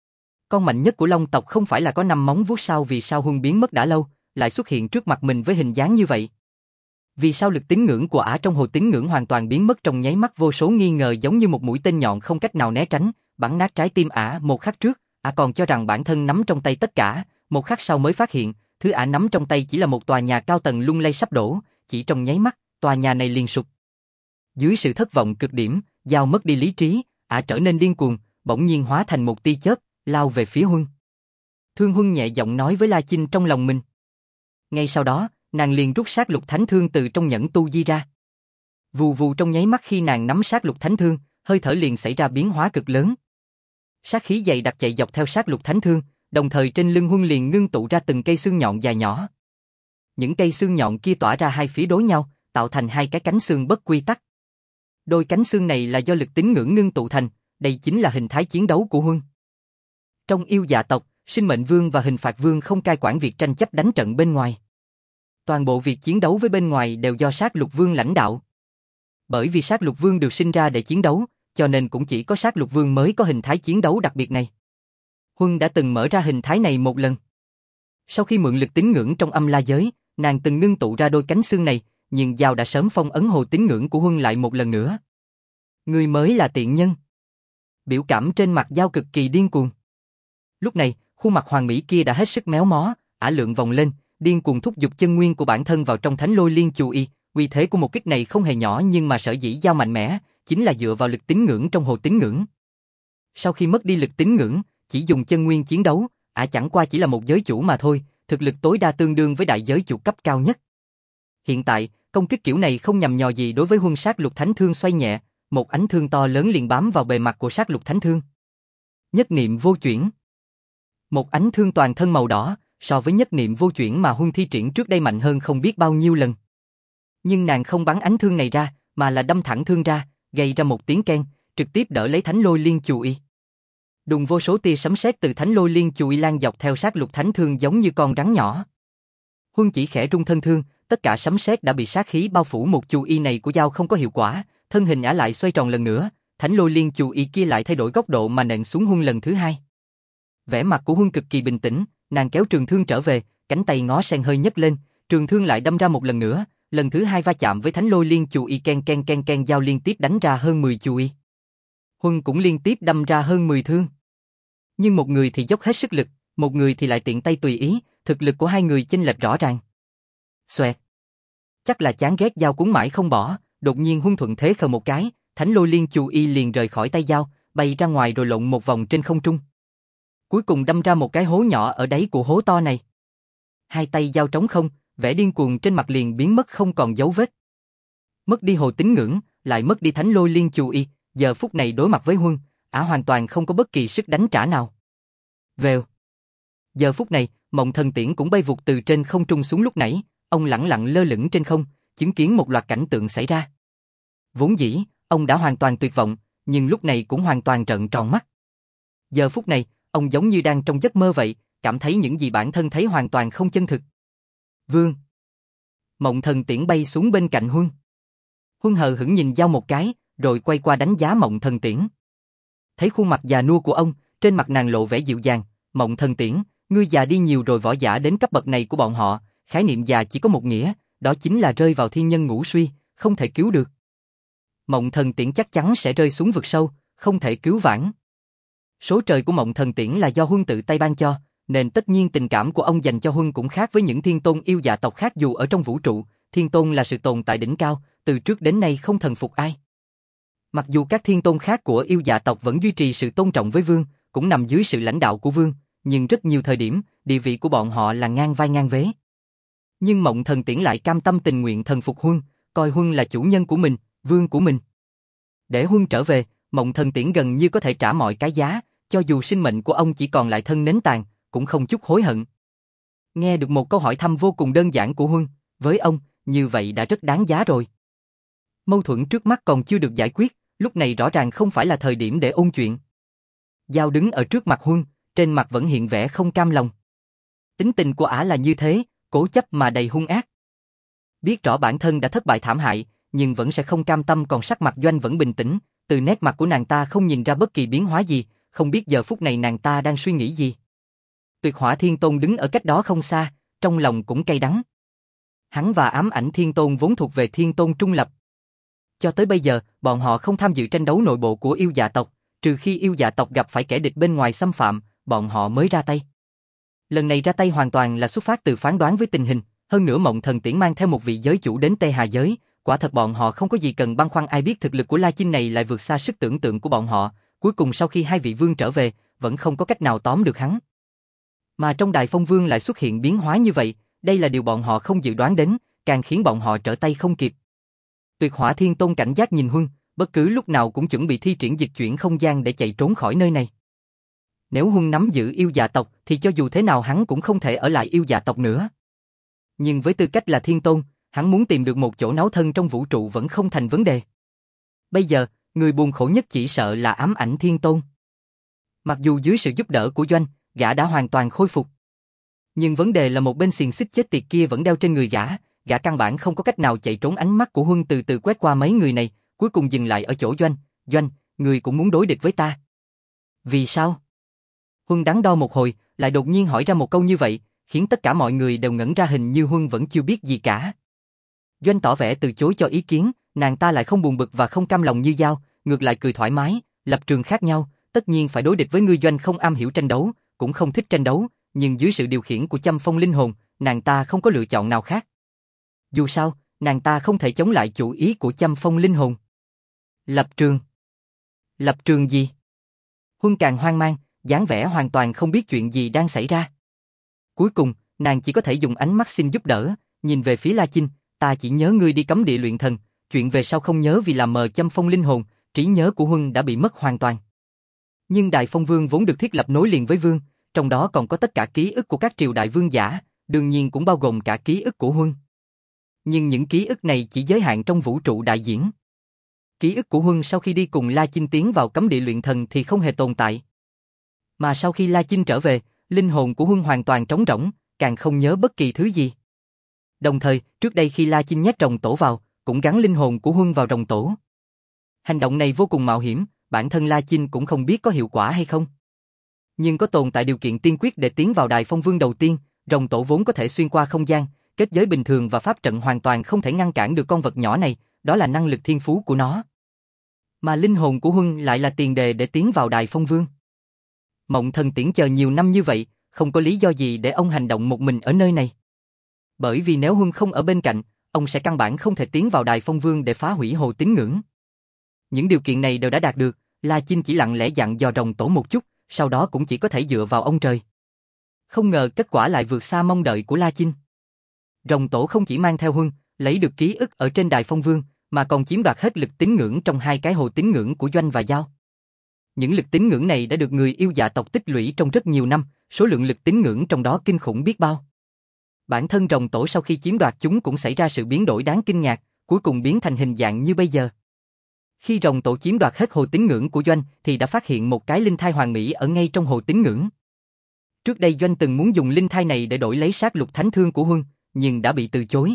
Con mạnh nhất của long tộc không phải là có năm móng vuốt sao? Vì sao Huân biến mất đã lâu, lại xuất hiện trước mặt mình với hình dáng như vậy? Vì sao lực tín ngưỡng của ả trong hồ tín ngưỡng hoàn toàn biến mất trong nháy mắt? Vô số nghi ngờ giống như một mũi tên nhọn không cách nào né tránh, bắn nát trái tim ả. Một khắc trước, ả còn cho rằng bản thân nắm trong tay tất cả, một khắc sau mới phát hiện, thứ ả nắm trong tay chỉ là một tòa nhà cao tầng lung lay sắp đổ, chỉ trong nháy mắt, tòa nhà này liền sụp. Dưới sự thất vọng cực điểm, Giao mất đi lý trí, ả trở nên điên cuồng, bỗng nhiên hóa thành một tia chớp, lao về phía Huân. Thương Huân nhẹ giọng nói với La Chinh trong lòng mình. Ngay sau đó, nàng liền rút sát lục thánh thương từ trong nhẫn tu di ra. Vù vù, trong nháy mắt khi nàng nắm sát lục thánh thương, hơi thở liền xảy ra biến hóa cực lớn. Sát khí dày đặc chạy dọc theo sát lục thánh thương, đồng thời trên lưng Huân liền ngưng tụ ra từng cây xương nhọn dài nhỏ. Những cây xương nhọn kia tỏa ra hai phía đối nhau, tạo thành hai cái cánh xương bất quy tắc. Đôi cánh xương này là do lực tín ngưỡng ngưng tụ thành, đây chính là hình thái chiến đấu của Huân. Trong yêu dạ tộc, Sinh Mệnh Vương và Hình Phạt Vương không cai quản việc tranh chấp đánh trận bên ngoài. Toàn bộ việc chiến đấu với bên ngoài đều do Sát Lục Vương lãnh đạo. Bởi vì Sát Lục Vương được sinh ra để chiến đấu, cho nên cũng chỉ có Sát Lục Vương mới có hình thái chiến đấu đặc biệt này. Huân đã từng mở ra hình thái này một lần. Sau khi mượn lực tín ngưỡng trong âm la giới, nàng từng ngưng tụ ra đôi cánh xương này, nhưng Giao đã sớm phong ấn hồ tín ngưỡng của Huân lại một lần nữa. Người mới là tiện nhân. Biểu cảm trên mặt Giao cực kỳ điên cuồng. Lúc này, khuôn mặt hoàng mỹ kia đã hết sức méo mó, ả lượn vòng lên, điên cuồng thúc giục chân nguyên của bản thân vào trong Thánh Lôi Liên Chu Y. Uy thế của một kích này không hề nhỏ, nhưng mà sở dĩ Giao mạnh mẽ, chính là dựa vào lực tín ngưỡng trong hồ tín ngưỡng. Sau khi mất đi lực tín ngưỡng, chỉ dùng chân nguyên chiến đấu, ả chẳng qua chỉ là một giới chủ mà thôi, thực lực tối đa tương đương với đại giới chủ cấp cao nhất. Hiện tại, công kích kiểu này không nhằm nhò gì đối với Huân. Sát lục thánh thương xoay nhẹ, một ánh thương to lớn liền bám vào bề mặt của sát lục thánh thương. Nhất niệm vô chuyển. Một ánh thương toàn thân màu đỏ, so với nhất niệm vô chuyển mà Huân thi triển trước đây mạnh hơn không biết bao nhiêu lần. Nhưng nàng không bắn ánh thương này ra, mà là đâm thẳng thương ra, gây ra một tiếng keng, trực tiếp đỡ lấy Thánh Lôi Liên Chu Y. Đùng, vô số tia sấm sét từ Thánh Lôi Liên Chu Y lan dọc theo sát lục thánh thương giống như con rắn nhỏ. Huân chỉ khẽ rung thân thương, tất cả sấm sét đã bị sát khí bao phủ. Một Chu Y này của Giao không có hiệu quả, thân hình ả lại xoay tròn lần nữa, Thánh Lôi Liên Chu Y kia lại thay đổi góc độ mà nện xuống Huân lần thứ hai. Vẻ mặt của Huân cực kỳ bình tĩnh, nàng kéo trường thương trở về, cánh tay ngó sen hơi nhấc lên, trường thương lại đâm ra một lần nữa, lần thứ hai va chạm với Thánh Lôi Liên Chu Y, ken ken ken ken, Giao liên tiếp đánh ra hơn mười Chu Y. Huân cũng liên tiếp đâm ra hơn mười thương. Nhưng một người thì dốc hết sức lực, một người thì lại tiện tay tùy ý, thực lực của hai người chênh lệch rõ ràng. Xoẹt. Chắc là chán ghét Giao cuốn mãi không bỏ, đột nhiên Huân thuận thế khờ một cái, Thánh Lôi Liên Chu Y liền rời khỏi tay Giao, bay ra ngoài rồi lộn một vòng trên không trung. Cuối cùng đâm ra một cái hố nhỏ ở đáy của hố to này. Hai tay Giao trống không, vẻ điên cuồng trên mặt liền biến mất không còn dấu vết. Mất đi hồ tín ngưỡng, lại mất đi Thánh Lôi Liên Chu Y, giờ phút này đối mặt với Huân, ả hoàn toàn không có bất kỳ sức đánh trả nào. Vèo. Giờ phút này, Mộng Thần Tiễn cũng bay vụt từ trên không trung xuống. Lúc nãy, ông lẳng lặng lơ lửng trên không, chứng kiến một loạt cảnh tượng xảy ra. Vốn dĩ, ông đã hoàn toàn tuyệt vọng, nhưng lúc này cũng hoàn toàn trợn tròn mắt. Giờ phút này, ông giống như đang trong giấc mơ vậy, cảm thấy những gì bản thân thấy hoàn toàn không chân thực. Vương. Mộng Thần Tiễn bay xuống bên cạnh Huân. Huân hờ hững nhìn Giao một cái, rồi quay qua đánh giá Mộng Thần Tiễn. Thấy khuôn mặt già nua của ông, trên mặt nàng lộ vẻ dịu dàng. Mộng Thần Tiễn, ngươi già đi nhiều rồi. Võ giả đến cấp bậc này của bọn họ, khái niệm già chỉ có một nghĩa, đó chính là rơi vào thiên nhân ngũ suy, không thể cứu được. Mộng Thần Tiễn chắc chắn sẽ rơi xuống vực sâu, không thể cứu vãn. Số trời của Mộng Thần Tiễn là do Huân tự tay ban cho, Nên tất nhiên tình cảm của ông dành cho Huân cũng khác với những thiên tôn yêu dạ tộc khác dù ở trong vũ trụ, thiên tôn là sự tồn tại đỉnh cao, từ trước đến nay không thần phục ai. Mặc dù các thiên tôn khác của yêu dạ tộc vẫn duy trì sự tôn trọng với vương, cũng nằm dưới sự lãnh đạo của vương, nhưng rất nhiều thời điểm, địa vị của bọn họ là ngang vai ngang vế. Nhưng Mộng Thần Tiễn lại cam tâm tình nguyện thần phục Huân, coi Huân là chủ nhân của mình, vương của mình. Để Huân trở về, Mộng Thần Tiễn gần như có thể trả mọi cái giá, cho dù sinh mệnh của ông chỉ còn lại thân nến tàn, cũng không chút hối hận. Nghe được một câu hỏi thăm vô cùng đơn giản của Huân, với ông, như vậy đã rất đáng giá rồi. Mâu thuẫn trước mắt còn chưa được giải quyết, lúc này rõ ràng không phải là thời điểm để ôn chuyện. Giao đứng ở trước mặt Huân, trên mặt vẫn hiện vẻ không cam lòng. Tính tình của ả là như thế, cố chấp mà đầy hung ác. Biết rõ bản thân đã thất bại thảm hại, nhưng vẫn sẽ không cam tâm, còn sắc mặt Doanh vẫn bình tĩnh, từ nét mặt của nàng ta không nhìn ra bất kỳ biến hóa gì, không biết giờ phút này nàng ta đang suy nghĩ gì. Tuyệt Hỏa Thiên Tôn đứng ở cách đó không xa, trong lòng cũng cay đắng. Hắn và Ám Ảnh Thiên Tôn vốn thuộc về Thiên Tôn trung lập. Cho tới bây giờ, bọn họ không tham dự tranh đấu nội bộ của yêu dạ tộc, trừ khi yêu dạ tộc gặp phải kẻ địch bên ngoài xâm phạm, bọn họ mới ra tay. Lần này ra tay hoàn toàn là xuất phát từ phán đoán với tình hình, hơn nữa Mộng Thần Tiễn mang theo một vị giới chủ đến Tê Hà giới, quả thật bọn họ không có gì cần băn khoăn, ai biết thực lực của La Chinh này lại vượt xa sức tưởng tượng của bọn họ, cuối cùng sau khi hai vị vương trở về, vẫn không có cách nào tóm được hắn. Mà trong Đài Phong Vương lại xuất hiện biến hóa như vậy, đây là điều bọn họ không dự đoán đến, càng khiến bọn họ trở tay không kịp. Tuyệt Hỏa Thiên Tôn cảnh giác nhìn Huân, bất cứ lúc nào cũng chuẩn bị thi triển dịch chuyển không gian để chạy trốn khỏi nơi này. Nếu Huân nắm giữ yêu dạ tộc thì cho dù thế nào hắn cũng không thể ở lại yêu dạ tộc nữa. Nhưng với tư cách là Thiên Tôn, hắn muốn tìm được một chỗ náo thân trong vũ trụ vẫn không thành vấn đề. Bây giờ, người buồn khổ nhất chỉ sợ là Ám Ảnh Thiên Tôn. Mặc dù dưới sự giúp đỡ của Doanh, gã đã hoàn toàn khôi phục. Nhưng vấn đề là một bên xiềng xích chết tiệt kia vẫn đeo trên người gã, gã căn bản không có cách nào chạy trốn. Ánh mắt của Huân từ từ quét qua mấy người này, cuối cùng dừng lại ở chỗ Doanh. Doanh, người cũng muốn đối địch với ta. Vì sao? Huân đắn đo một hồi, lại đột nhiên hỏi ra một câu như vậy, khiến tất cả mọi người đều ngẩn ra, hình như Huân vẫn chưa biết gì cả. Doanh tỏ vẻ từ chối cho ý kiến, nàng ta lại không buồn bực và không cam lòng như Giao, ngược lại cười thoải mái, lập trường khác nhau, tất nhiên phải đối địch với ngươi. Doanh không am hiểu tranh đấu, cũng không thích tranh đấu, nhưng dưới sự điều khiển của Châm Phong linh hồn, nàng ta không có lựa chọn nào khác. Dù sao, nàng ta không thể chống lại chủ ý của Châm Phong linh hồn. Lập trường? Lập trường gì? Huân càng hoang mang, dáng vẻ hoàn toàn không biết chuyện gì đang xảy ra. Cuối cùng, nàng chỉ có thể dùng ánh mắt xin giúp đỡ, nhìn về phía La Chinh, ta chỉ nhớ ngươi đi cấm địa luyện thần, chuyện về sau không nhớ vì làm mờ Châm Phong linh hồn, trí nhớ của Huân đã bị mất hoàn toàn. Nhưng Đại Phong Vương vốn được thiết lập nối liền với Vương, trong đó còn có tất cả ký ức của các triều đại vương giả, đương nhiên cũng bao gồm cả ký ức của Huân. Nhưng những ký ức này chỉ giới hạn trong vũ trụ đại diễn. Ký ức của Huân sau khi đi cùng La Chinh tiến vào cấm địa luyện thần thì không hề tồn tại. Mà sau khi La Chinh trở về, linh hồn của Huân hoàn toàn trống rỗng, càng không nhớ bất kỳ thứ gì. Đồng thời, trước đây khi La Chinh nhét rồng tổ vào, cũng gắn linh hồn của Huân vào rồng tổ. Hành động này vô cùng mạo hiểm, bản thân La Chinh cũng không biết có hiệu quả hay không. Nhưng có tồn tại điều kiện tiên quyết để tiến vào Đài Phong Vương đầu tiên, rồng tổ vốn có thể xuyên qua không gian, kết giới bình thường và pháp trận hoàn toàn không thể ngăn cản được con vật nhỏ này, đó là năng lực thiên phú của nó. Mà linh hồn của Huân lại là tiền đề để tiến vào Đài Phong Vương. Mộng Thần Tiễn chờ nhiều năm như vậy, không có lý do gì để ông hành động một mình ở nơi này. Bởi vì nếu Huân không ở bên cạnh, ông sẽ căn bản không thể tiến vào Đài Phong Vương để phá hủy hồ tín ngưỡng. Những điều kiện này đều đã đạt được, La Chinh chỉ lặng lẽ dặn dò rồng tổ một chút, sau đó cũng chỉ có thể dựa vào ông trời. Không ngờ kết quả lại vượt xa mong đợi của La Chinh. Rồng tổ không chỉ mang theo Huân, lấy được ký ức ở trên Đài Phong Vương, mà còn chiếm đoạt hết lực tín ngưỡng trong hai cái hồ tín ngưỡng của Doanh và Giao. Những lực tín ngưỡng này đã được người yêu dạ tộc tích lũy trong rất nhiều năm, số lượng lực tín ngưỡng trong đó kinh khủng biết bao. Bản thân rồng tổ sau khi chiếm đoạt chúng cũng xảy ra sự biến đổi đáng kinh ngạc, cuối cùng biến thành hình dạng như bây giờ. Khi rồng tổ chiếm đoạt hết hồ tín ngưỡng của Doanh thì đã phát hiện một cái linh thai hoàn mỹ ở ngay trong hồ tín ngưỡng. Trước đây Doanh từng muốn dùng linh thai này để đổi lấy sát lục thánh thương của Huân, nhưng đã bị từ chối.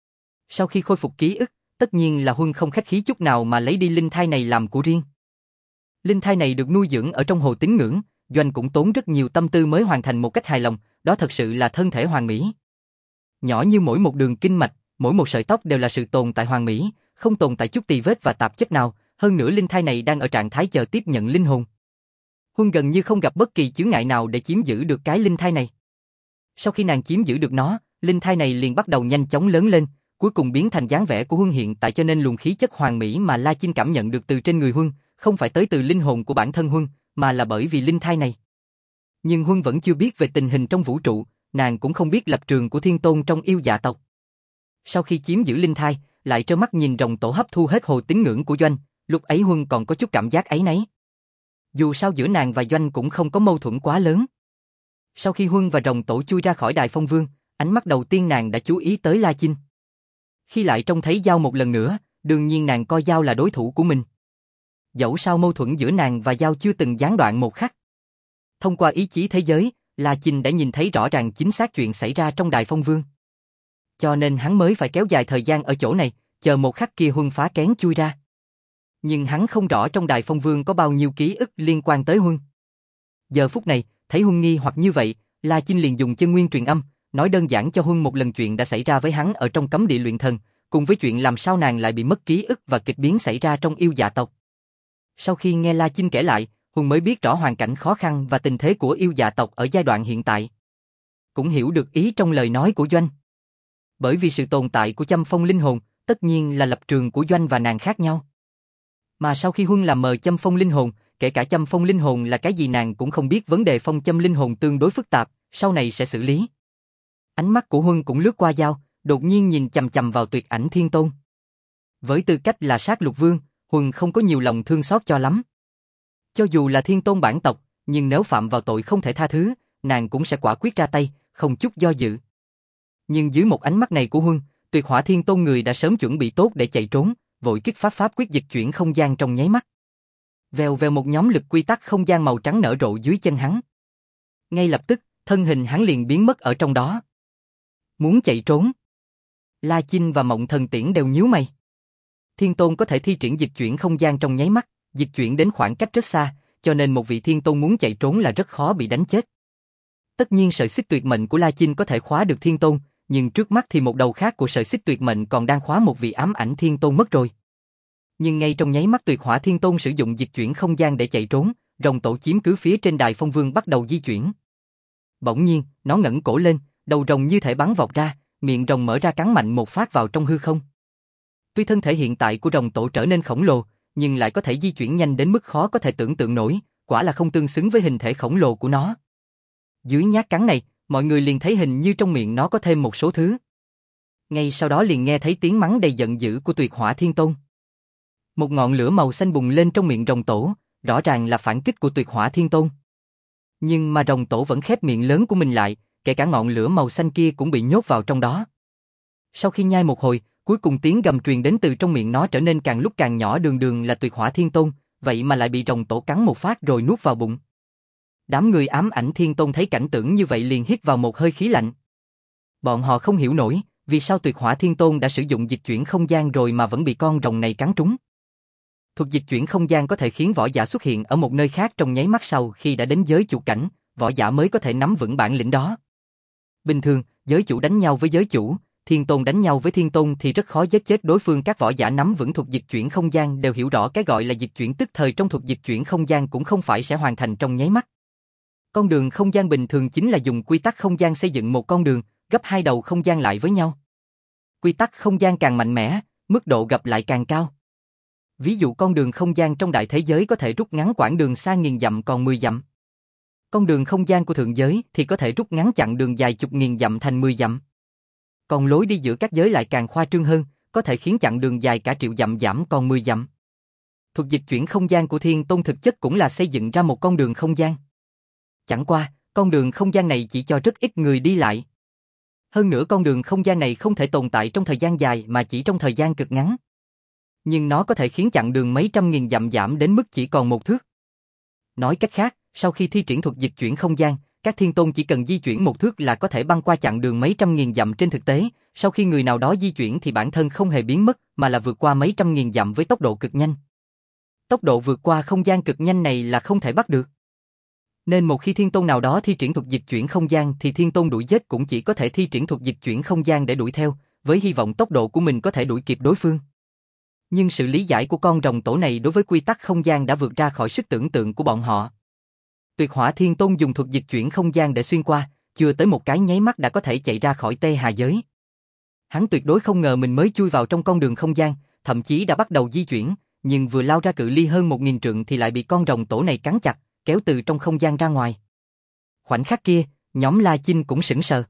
Sau khi khôi phục ký ức, tất nhiên là Huân không khách khí chút nào mà lấy đi linh thai này làm của riêng. Linh thai này được nuôi dưỡng ở trong hồ tín ngưỡng, Doanh cũng tốn rất nhiều tâm tư mới hoàn thành một cách hài lòng, đó thật sự là thân thể hoàn mỹ. Nhỏ như mỗi một đường kinh mạch, mỗi một sợi tóc đều là sự tồn tại hoàn mỹ, không tồn tại chút tì vết và tạp chất nào, hơn nữa linh thai này đang ở trạng thái chờ tiếp nhận linh hồn. Huân gần như không gặp bất kỳ chướng ngại nào để chiếm giữ được cái linh thai này. Sau khi nàng chiếm giữ được nó, linh thai này liền bắt đầu nhanh chóng lớn lên, cuối cùng biến thành dáng vẻ của Huân hiện tại, cho nên luồng khí chất hoàn mỹ mà La Chinh cảm nhận được từ trên người Huân, không phải tới từ linh hồn của bản thân Huân, mà là bởi vì linh thai này. Nhưng Huân vẫn chưa biết về tình hình trong vũ trụ, nàng cũng không biết lập trường của Thiên Tôn trong yêu dạ tộc. Sau khi chiếm giữ linh thai, lại trơ mắt nhìn rồng tổ hấp thu hết hồ tín ngưỡng của Doanh, lúc ấy Huân còn có chút cảm giác áy náy. Dù sao giữa nàng và Doanh cũng không có mâu thuẫn quá lớn. Sau khi Huân và rồng tổ chui ra khỏi Đài Phong Vương, ánh mắt đầu tiên nàng đã chú ý tới La Chinh. Khi lại trông thấy Giao một lần nữa, đương nhiên nàng coi Giao là đối thủ của mình. Dẫu sao mâu thuẫn giữa nàng và Giao chưa từng gián đoạn một khắc. Thông qua ý chí thế giới, La Chinh đã nhìn thấy rõ ràng chính xác chuyện xảy ra trong Đài Phong Vương. Cho nên hắn mới phải kéo dài thời gian ở chỗ này, chờ một khắc kia Huân phá kén chui ra. Nhưng hắn không rõ trong Đài Phong Vương có bao nhiêu ký ức liên quan tới Huân. Giờ phút này, thấy Huân nghi hoặc như vậy, La Chinh liền dùng chân nguyên truyền âm, nói đơn giản cho Huân một lần chuyện đã xảy ra với hắn ở trong cấm địa luyện thần, cùng với chuyện làm sao nàng lại bị mất ký ức và kịch biến xảy ra trong yêu dạ tộc. Sau khi nghe La Chinh kể lại, Huân mới biết rõ hoàn cảnh khó khăn và tình thế của yêu dạ tộc ở giai đoạn hiện tại. Cũng hiểu được ý trong lời nói của Doanh. Bởi vì sự tồn tại của Châm Phong linh hồn, tất nhiên là lập trường của Doanh và nàng khác nhau. Mà sau khi Huân làm mờ Châm Phong linh hồn, kể cả Châm Phong linh hồn là cái gì nàng cũng không biết, vấn đề phong châm linh hồn tương đối phức tạp, sau này sẽ xử lý. Ánh mắt của Huân cũng lướt qua Giao, đột nhiên nhìn chằm chằm vào Tuyệt Ảnh Thiên Tôn. Với tư cách là sát lục vương, Huân không có nhiều lòng thương xót cho lắm. Cho dù là Thiên Tôn bản tộc, nhưng nếu phạm vào tội không thể tha thứ, nàng cũng sẽ quả quyết ra tay, không chút do dự. Nhưng dưới một ánh mắt này của Huân, Tuyệt Hỏa Thiên Tôn người đã sớm chuẩn bị tốt để chạy trốn, vội kích phát pháp quyết dịch chuyển không gian trong nháy mắt. Vèo vèo một nhóm lực quy tắc không gian màu trắng nở rộ dưới chân hắn. Ngay lập tức, thân hình hắn liền biến mất ở trong đó. Muốn chạy trốn? La Chinh và Mộng Thần Tiễn đều nhíu mày. Thiên Tôn có thể thi triển dịch chuyển không gian trong nháy mắt, dịch chuyển đến khoảng cách rất xa, cho nên một vị Thiên Tôn muốn chạy trốn là rất khó bị đánh chết. Tất nhiên sợi xích tuyệt mệnh của La Chinh có thể khóa được Thiên Tôn, nhưng trước mắt thì một đầu khác của sợi xích tuyệt mệnh còn đang khóa một vị ám ảnh Thiên Tôn mất rồi. Nhưng ngay trong nháy mắt Tuyệt Hỏa Thiên Tôn sử dụng dịch chuyển không gian để chạy trốn, rồng tổ chiếm cứ phía trên Đài Phong Vương bắt đầu di chuyển. Bỗng nhiên, nó ngẩng cổ lên, đầu rồng như thể bắn vọt ra, miệng rồng mở ra cắn mạnh một phát vào trong hư không. Tuy thân thể hiện tại của rồng tổ trở nên khổng lồ, nhưng lại có thể di chuyển nhanh đến mức khó có thể tưởng tượng nổi, quả là không tương xứng với hình thể khổng lồ của nó. Dưới nhát cắn này, mọi người liền thấy hình như trong miệng nó có thêm một số thứ. Ngay sau đó liền nghe thấy tiếng mắng đầy giận dữ của Tuyệt Hỏa Thiên Tôn. Một ngọn lửa màu xanh bùng lên trong miệng rồng tổ, rõ ràng là phản kích của Tuyệt Hỏa Thiên Tôn. Nhưng mà rồng tổ vẫn khép miệng lớn của mình lại, kể cả ngọn lửa màu xanh kia cũng bị nhốt vào trong đó. Sau khi nhai một hồi, cuối cùng tiếng gầm truyền đến từ trong miệng nó trở nên càng lúc càng nhỏ, đường đường là Tuyệt Hỏa Thiên Tôn, vậy mà lại bị rồng tổ cắn một phát rồi nuốt vào bụng. Đám người ám ảnh Thiên Tôn thấy cảnh tượng như vậy liền hít vào một hơi khí lạnh. Bọn họ không hiểu nổi, vì sao Tuyệt Hỏa Thiên Tôn đã sử dụng dịch chuyển không gian rồi mà vẫn bị con rồng này cắn trúng. Thuật dịch chuyển không gian có thể khiến võ giả xuất hiện ở một nơi khác trong nháy mắt, sau khi đã đến giới chủ cảnh, võ giả mới có thể nắm vững bản lĩnh đó. Bình thường, giới chủ đánh nhau với giới chủ, Thiên Tôn đánh nhau với Thiên Tôn thì rất khó giết chết đối phương. Các võ giả nắm vững thuật dịch chuyển không gian đều hiểu rõ cái gọi là dịch chuyển tức thời trong thuật dịch chuyển không gian cũng không phải sẽ hoàn thành trong nháy mắt. Con đường không gian bình thường chính là dùng quy tắc không gian xây dựng một con đường, gấp hai đầu không gian lại với nhau. Quy tắc không gian càng mạnh mẽ, mức độ gập lại càng cao. Ví dụ con đường không gian trong đại thế giới có thể rút ngắn quãng đường xa nghìn dặm còn mười dặm. Con đường không gian của thượng giới thì có thể rút ngắn chặng đường dài chục nghìn dặm thành mười dặm. Còn lối đi giữa các giới lại càng khoa trương hơn, có thể khiến chặng đường dài cả triệu dặm giảm còn mười dặm. Thuật dịch chuyển không gian của Thiên Tôn thực chất cũng là xây dựng ra một con đường không gian. Chẳng qua, con đường không gian này chỉ cho rất ít người đi lại. Hơn nữa con đường không gian này không thể tồn tại trong thời gian dài mà chỉ trong thời gian cực ngắn. Nhưng nó có thể khiến chặng đường mấy trăm nghìn dặm giảm đến mức chỉ còn một thước. Nói cách khác, sau khi thi triển thuật dịch chuyển không gian, các Thiên Tôn chỉ cần di chuyển một thước là có thể băng qua chặng đường mấy trăm nghìn dặm. Trên thực tế, sau khi người nào đó di chuyển thì bản thân không hề biến mất, mà là vượt qua mấy trăm nghìn dặm với tốc độ cực nhanh. Tốc độ vượt qua không gian cực nhanh này là không thể bắt được. Nên một khi Thiên Tôn nào đó thi triển thuật dịch chuyển không gian thì Thiên Tôn đuổi giết cũng chỉ có thể thi triển thuật dịch chuyển không gian để đuổi theo, với hy vọng tốc độ của mình có thể đuổi kịp đối phương. Nhưng sự lý giải của con rồng tổ này đối với quy tắc không gian đã vượt ra khỏi sức tưởng tượng của bọn họ. Tuyệt Hỏa Thiên Tôn dùng thuật dịch chuyển không gian để xuyên qua, chưa tới một cái nháy mắt đã có thể chạy ra khỏi Tê Hà giới. Hắn tuyệt đối không ngờ mình mới chui vào trong con đường không gian, thậm chí đã bắt đầu di chuyển, nhưng vừa lao ra cự ly hơn một nghìn trượng thì lại bị con rồng tổ này cắn chặt, kéo từ trong không gian ra ngoài. Khoảnh khắc kia, nhóm La Chinh cũng sững sờ.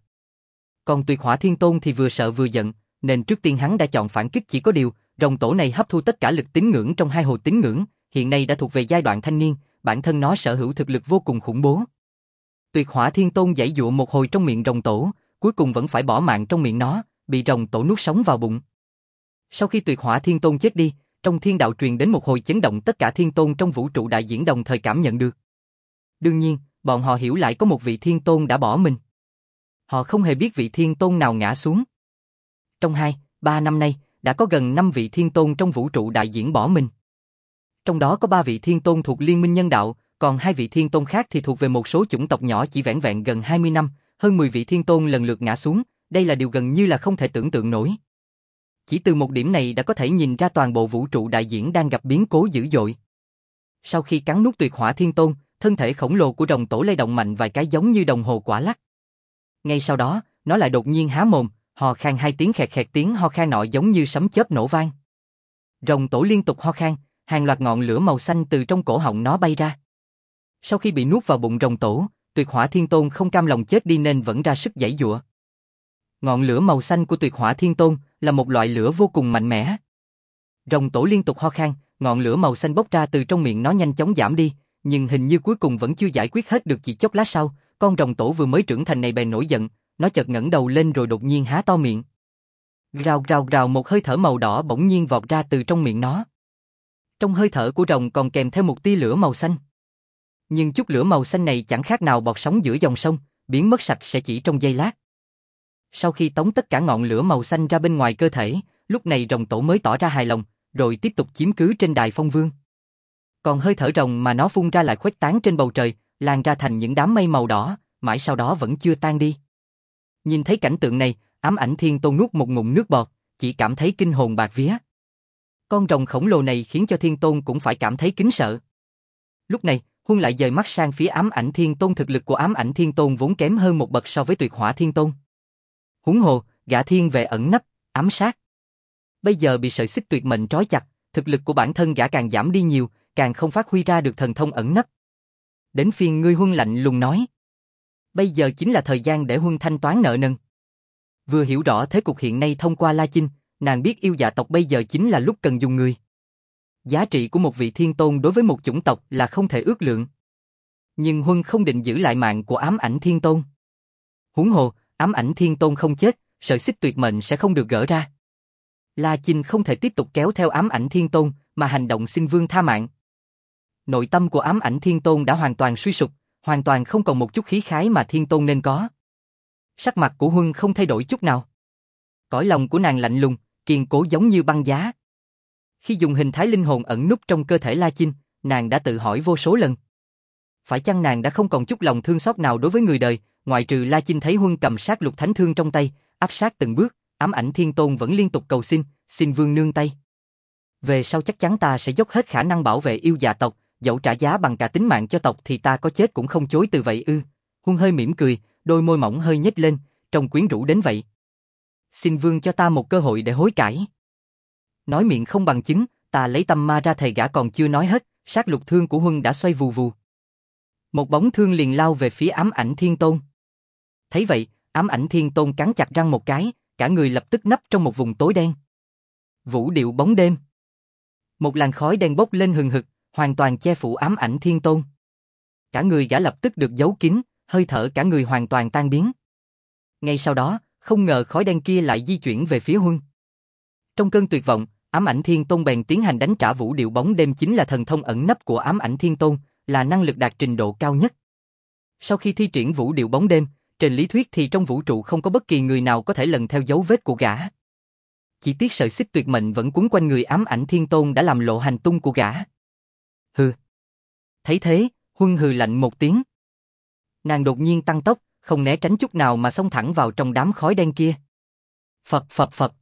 Còn Tuyệt Hỏa Thiên Tôn thì vừa sợ vừa giận, nên trước tiên hắn đã chọn phản kích, chỉ có điều, rồng tổ này hấp thu tất cả lực tín ngưỡng trong hai hồ tín ngưỡng, hiện nay đã thuộc về giai đoạn thanh niên, bản thân nó sở hữu thực lực vô cùng khủng bố. Tuyệt Hỏa Thiên Tôn giãy giụa một hồi trong miệng rồng tổ, cuối cùng vẫn phải bỏ mạng trong miệng nó, bị rồng tổ nuốt sống vào bụng. Sau khi Tuyệt Hỏa Thiên Tôn chết đi, trong thiên đạo truyền đến một hồi chấn động, tất cả thiên tôn trong vũ trụ đại diễn đồng thời cảm nhận được. Đương nhiên, bọn họ hiểu lại có một vị thiên tôn đã bỏ mình. Họ không hề biết vị thiên tôn nào ngã xuống. Trong hai, ba năm nay, đã có gần năm vị thiên tôn trong vũ trụ đại diễn bỏ mình. Trong đó có ba vị thiên tôn thuộc Liên minh Nhân đạo, còn hai vị thiên tôn khác thì thuộc về một số chủng tộc nhỏ chỉ vẻn vẹn gần hai mươi năm, hơn mười vị thiên tôn lần lượt ngã xuống, đây là điều gần như là không thể tưởng tượng nổi. Chỉ từ một điểm này đã có thể nhìn ra toàn bộ vũ trụ đại diễn đang gặp biến cố dữ dội. Sau khi cắn nuốt Tuyệt Hỏa Thiên Tôn, thân thể khổng lồ của rồng tổ lay động mạnh vài cái giống như đồng hồ quả lắc. Ngay sau đó, nó lại đột nhiên há mồm, ho khan hai tiếng, khẹt khẹt, tiếng ho khan nọ giống như sấm chớp nổ vang. Rồng tổ liên tục ho khan, hàng loạt ngọn lửa màu xanh từ trong cổ họng nó bay ra. Sau khi bị nuốt vào bụng rồng tổ, Tuyệt Hỏa Thiên Tôn không cam lòng chết đi nên vẫn ra sức giãy giụa. Ngọn lửa màu xanh của Tuyệt Hỏa Thiên Tôn là một loại lửa vô cùng mạnh mẽ. Rồng tổ liên tục ho khan, ngọn lửa màu xanh bốc ra từ trong miệng nó nhanh chóng giảm đi, nhưng hình như cuối cùng vẫn chưa giải quyết hết được. Chỉ chốc lát sau, con rồng tổ vừa mới trưởng thành này bèn nổi giận, nó chợt ngẩng đầu lên rồi đột nhiên há to miệng. Rào rào rào, một hơi thở màu đỏ bỗng nhiên vọt ra từ trong miệng nó. Trong hơi thở của rồng còn kèm theo một tia lửa màu xanh. Nhưng chút lửa màu xanh này chẳng khác nào bọt sóng giữa dòng sông, biến mất sạch sẽ chỉ trong giây lát. Sau khi tống tất cả ngọn lửa màu xanh ra bên ngoài cơ thể, lúc này rồng tổ mới tỏ ra hài lòng, rồi tiếp tục chiếm cứ trên đài phong vương. Còn hơi thở rồng mà nó phun ra lại khuếch tán trên bầu trời, lan ra thành những đám mây màu đỏ, mãi sau đó vẫn chưa tan đi. Nhìn thấy cảnh tượng này, Ám Ảnh Thiên Tôn nuốt một ngụm nước bọt, chỉ cảm thấy kinh hồn bạt vía. Con rồng khổng lồ này khiến cho Thiên Tôn cũng phải cảm thấy kính sợ. Lúc này, Huân lại dời mắt sang phía Ám Ảnh Thiên Tôn. Thực lực của Ám Ảnh Thiên Tôn vốn kém hơn một bậc so với Tuyệt Hỏa Thiên Tôn. Huống hồ, gã thiên về ẩn nấp, ám sát. Bây giờ bị sợi xích tuyệt mệnh trói chặt, thực lực của bản thân gã càng giảm đi nhiều, càng không phát huy ra được thần thông ẩn nấp. Đến phiên ngươi, Huân lạnh lùng nói. Bây giờ chính là thời gian để Huân thanh toán nợ nần. Vừa hiểu rõ thế cục hiện nay thông qua La Chinh, nàng biết yêu dạ tộc bây giờ chính là lúc cần dùng người. Giá trị của một vị thiên tôn đối với một chủng tộc là không thể ước lượng. Nhưng Huân không định giữ lại mạng của Ám Ảnh Thiên Tôn. Huống hồ, Ám Ảnh Thiên Tôn không chết, sợi xích tuyệt mệnh sẽ không được gỡ ra. La Chinh không thể tiếp tục kéo theo Ám Ảnh Thiên Tôn mà hành động xin vương tha mạng. Nội tâm của Ám Ảnh Thiên Tôn đã hoàn toàn suy sụp, hoàn toàn không còn một chút khí khái mà Thiên Tôn nên có. Sắc mặt của Huân không thay đổi chút nào. Cõi lòng của nàng lạnh lùng, kiên cố giống như băng giá. Khi dùng hình thái linh hồn ẩn núp trong cơ thể La Chinh, nàng đã tự hỏi vô số lần. Phải chăng nàng đã không còn chút lòng thương xót nào đối với người đời, ngoại trừ La Chinh thấy Huân cầm sát lục thánh thương trong tay, áp sát từng bước, Ám Ảnh Thiên Tôn vẫn liên tục cầu xin, xin vương nương tay. Về sau chắc chắn ta sẽ dốc hết khả năng bảo vệ yêu dạ tộc, dẫu trả giá bằng cả tính mạng cho tộc thì ta có chết cũng không chối từ vậy ư. Huân hơi mỉm cười, đôi môi mỏng hơi nhếch lên, trông quyến rũ đến vậy. Xin vương cho ta một cơ hội để hối cải. Nói miệng không bằng chứng, ta lấy tâm ma ra thầy. Gã còn chưa nói hết, sát lục thương của Huân đã xoay vù vù. Một bóng thương liền lao về phía Ám Ảnh Thiên Tôn. Thấy vậy, Ám Ảnh Thiên Tôn cắn chặt răng một cái, cả người lập tức nấp trong một vùng tối đen. Vũ điệu bóng đêm. Một làn khói đen bốc lên hừng hực, hoàn toàn che phủ Ám Ảnh Thiên Tôn. Cả người gã lập tức được giấu kín, hơi thở cả người hoàn toàn tan biến. Ngay sau đó, không ngờ khói đen kia lại di chuyển về phía Huân. Trong cơn tuyệt vọng, Ám Ảnh Thiên Tôn bèn tiến hành đánh trả vũ điệu bóng đêm, chính là thần thông ẩn nấp của Ám Ảnh Thiên Tôn, là năng lực đạt trình độ cao nhất. Sau khi thi triển vũ điệu bóng đêm, trên lý thuyết thì trong vũ trụ không có bất kỳ người nào có thể lần theo dấu vết của gã. Chỉ tiếc sợi xích tuyệt mệnh vẫn quấn quanh người Ám Ảnh Thiên Tôn đã làm lộ hành tung của gã. Hừ. Thấy thế, Huân hừ lạnh một tiếng. Nàng đột nhiên tăng tốc, không né tránh chút nào mà xông thẳng vào trong đám khói đen kia. Phập phập phập.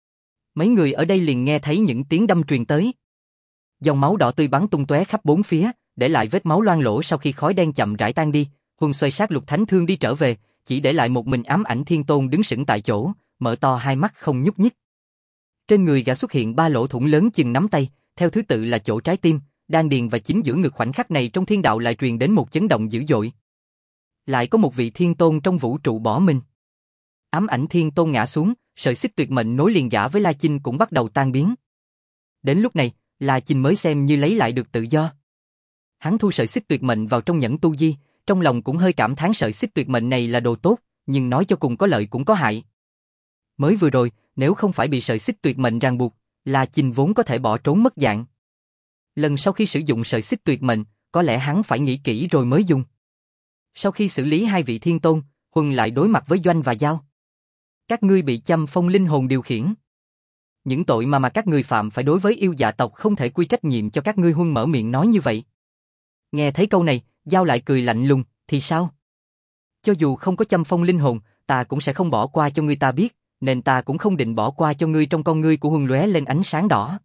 Mấy người ở đây liền nghe thấy những tiếng đâm truyền tới. Dòng máu đỏ tươi bắn tung tóe khắp bốn phía, để lại vết máu loang lổ sau khi khói đen chậm rãi tan đi, Huân xoay sát Lục Thánh Thương đi trở về, chỉ để lại một mình ám ảnh Thiên Tôn đứng sững tại chỗ, mở to hai mắt không nhúc nhích. Trên người gã xuất hiện ba lỗ thủng lớn chừng nắm tay, theo thứ tự là chỗ trái tim, đan điền và chính giữa ngực. Khoảnh khắc này trong thiên đạo lại truyền đến một chấn động dữ dội. Lại có một vị Thiên Tôn trong vũ trụ bỏ mình. Ám ảnh Thiên Tôn ngã xuống, sợi xích tuyệt mệnh nối liền gã với La Chinh cũng bắt đầu tan biến. Đến lúc này, La Chinh mới xem như lấy lại được tự do. Hắn thu sợi xích tuyệt mệnh vào trong nhẫn tu di, trong lòng cũng hơi cảm thán sợi xích tuyệt mệnh này là đồ tốt, nhưng nói cho cùng có lợi cũng có hại. Mới vừa rồi, nếu không phải bị sợi xích tuyệt mệnh ràng buộc, La Chinh vốn có thể bỏ trốn mất dạng. Lần sau khi sử dụng sợi xích tuyệt mệnh, có lẽ hắn phải nghĩ kỹ rồi mới dùng. Sau khi xử lý hai vị Thiên Tôn, Huân lại đối mặt với Doanh và Giao. Các ngươi bị Châm Phong linh hồn điều khiển. Những tội mà mà các ngươi phạm phải đối với yêu dạ tộc không thể quy trách nhiệm cho các ngươi. Huân mở miệng nói như vậy. Nghe thấy câu này, Giao lại cười lạnh lùng, thì sao? Cho dù không có Châm Phong linh hồn, ta cũng sẽ không bỏ qua cho ngươi. Ta biết, nên ta cũng không định bỏ qua cho ngươi. Trong con ngươi của Huân lóe lên ánh sáng đỏ.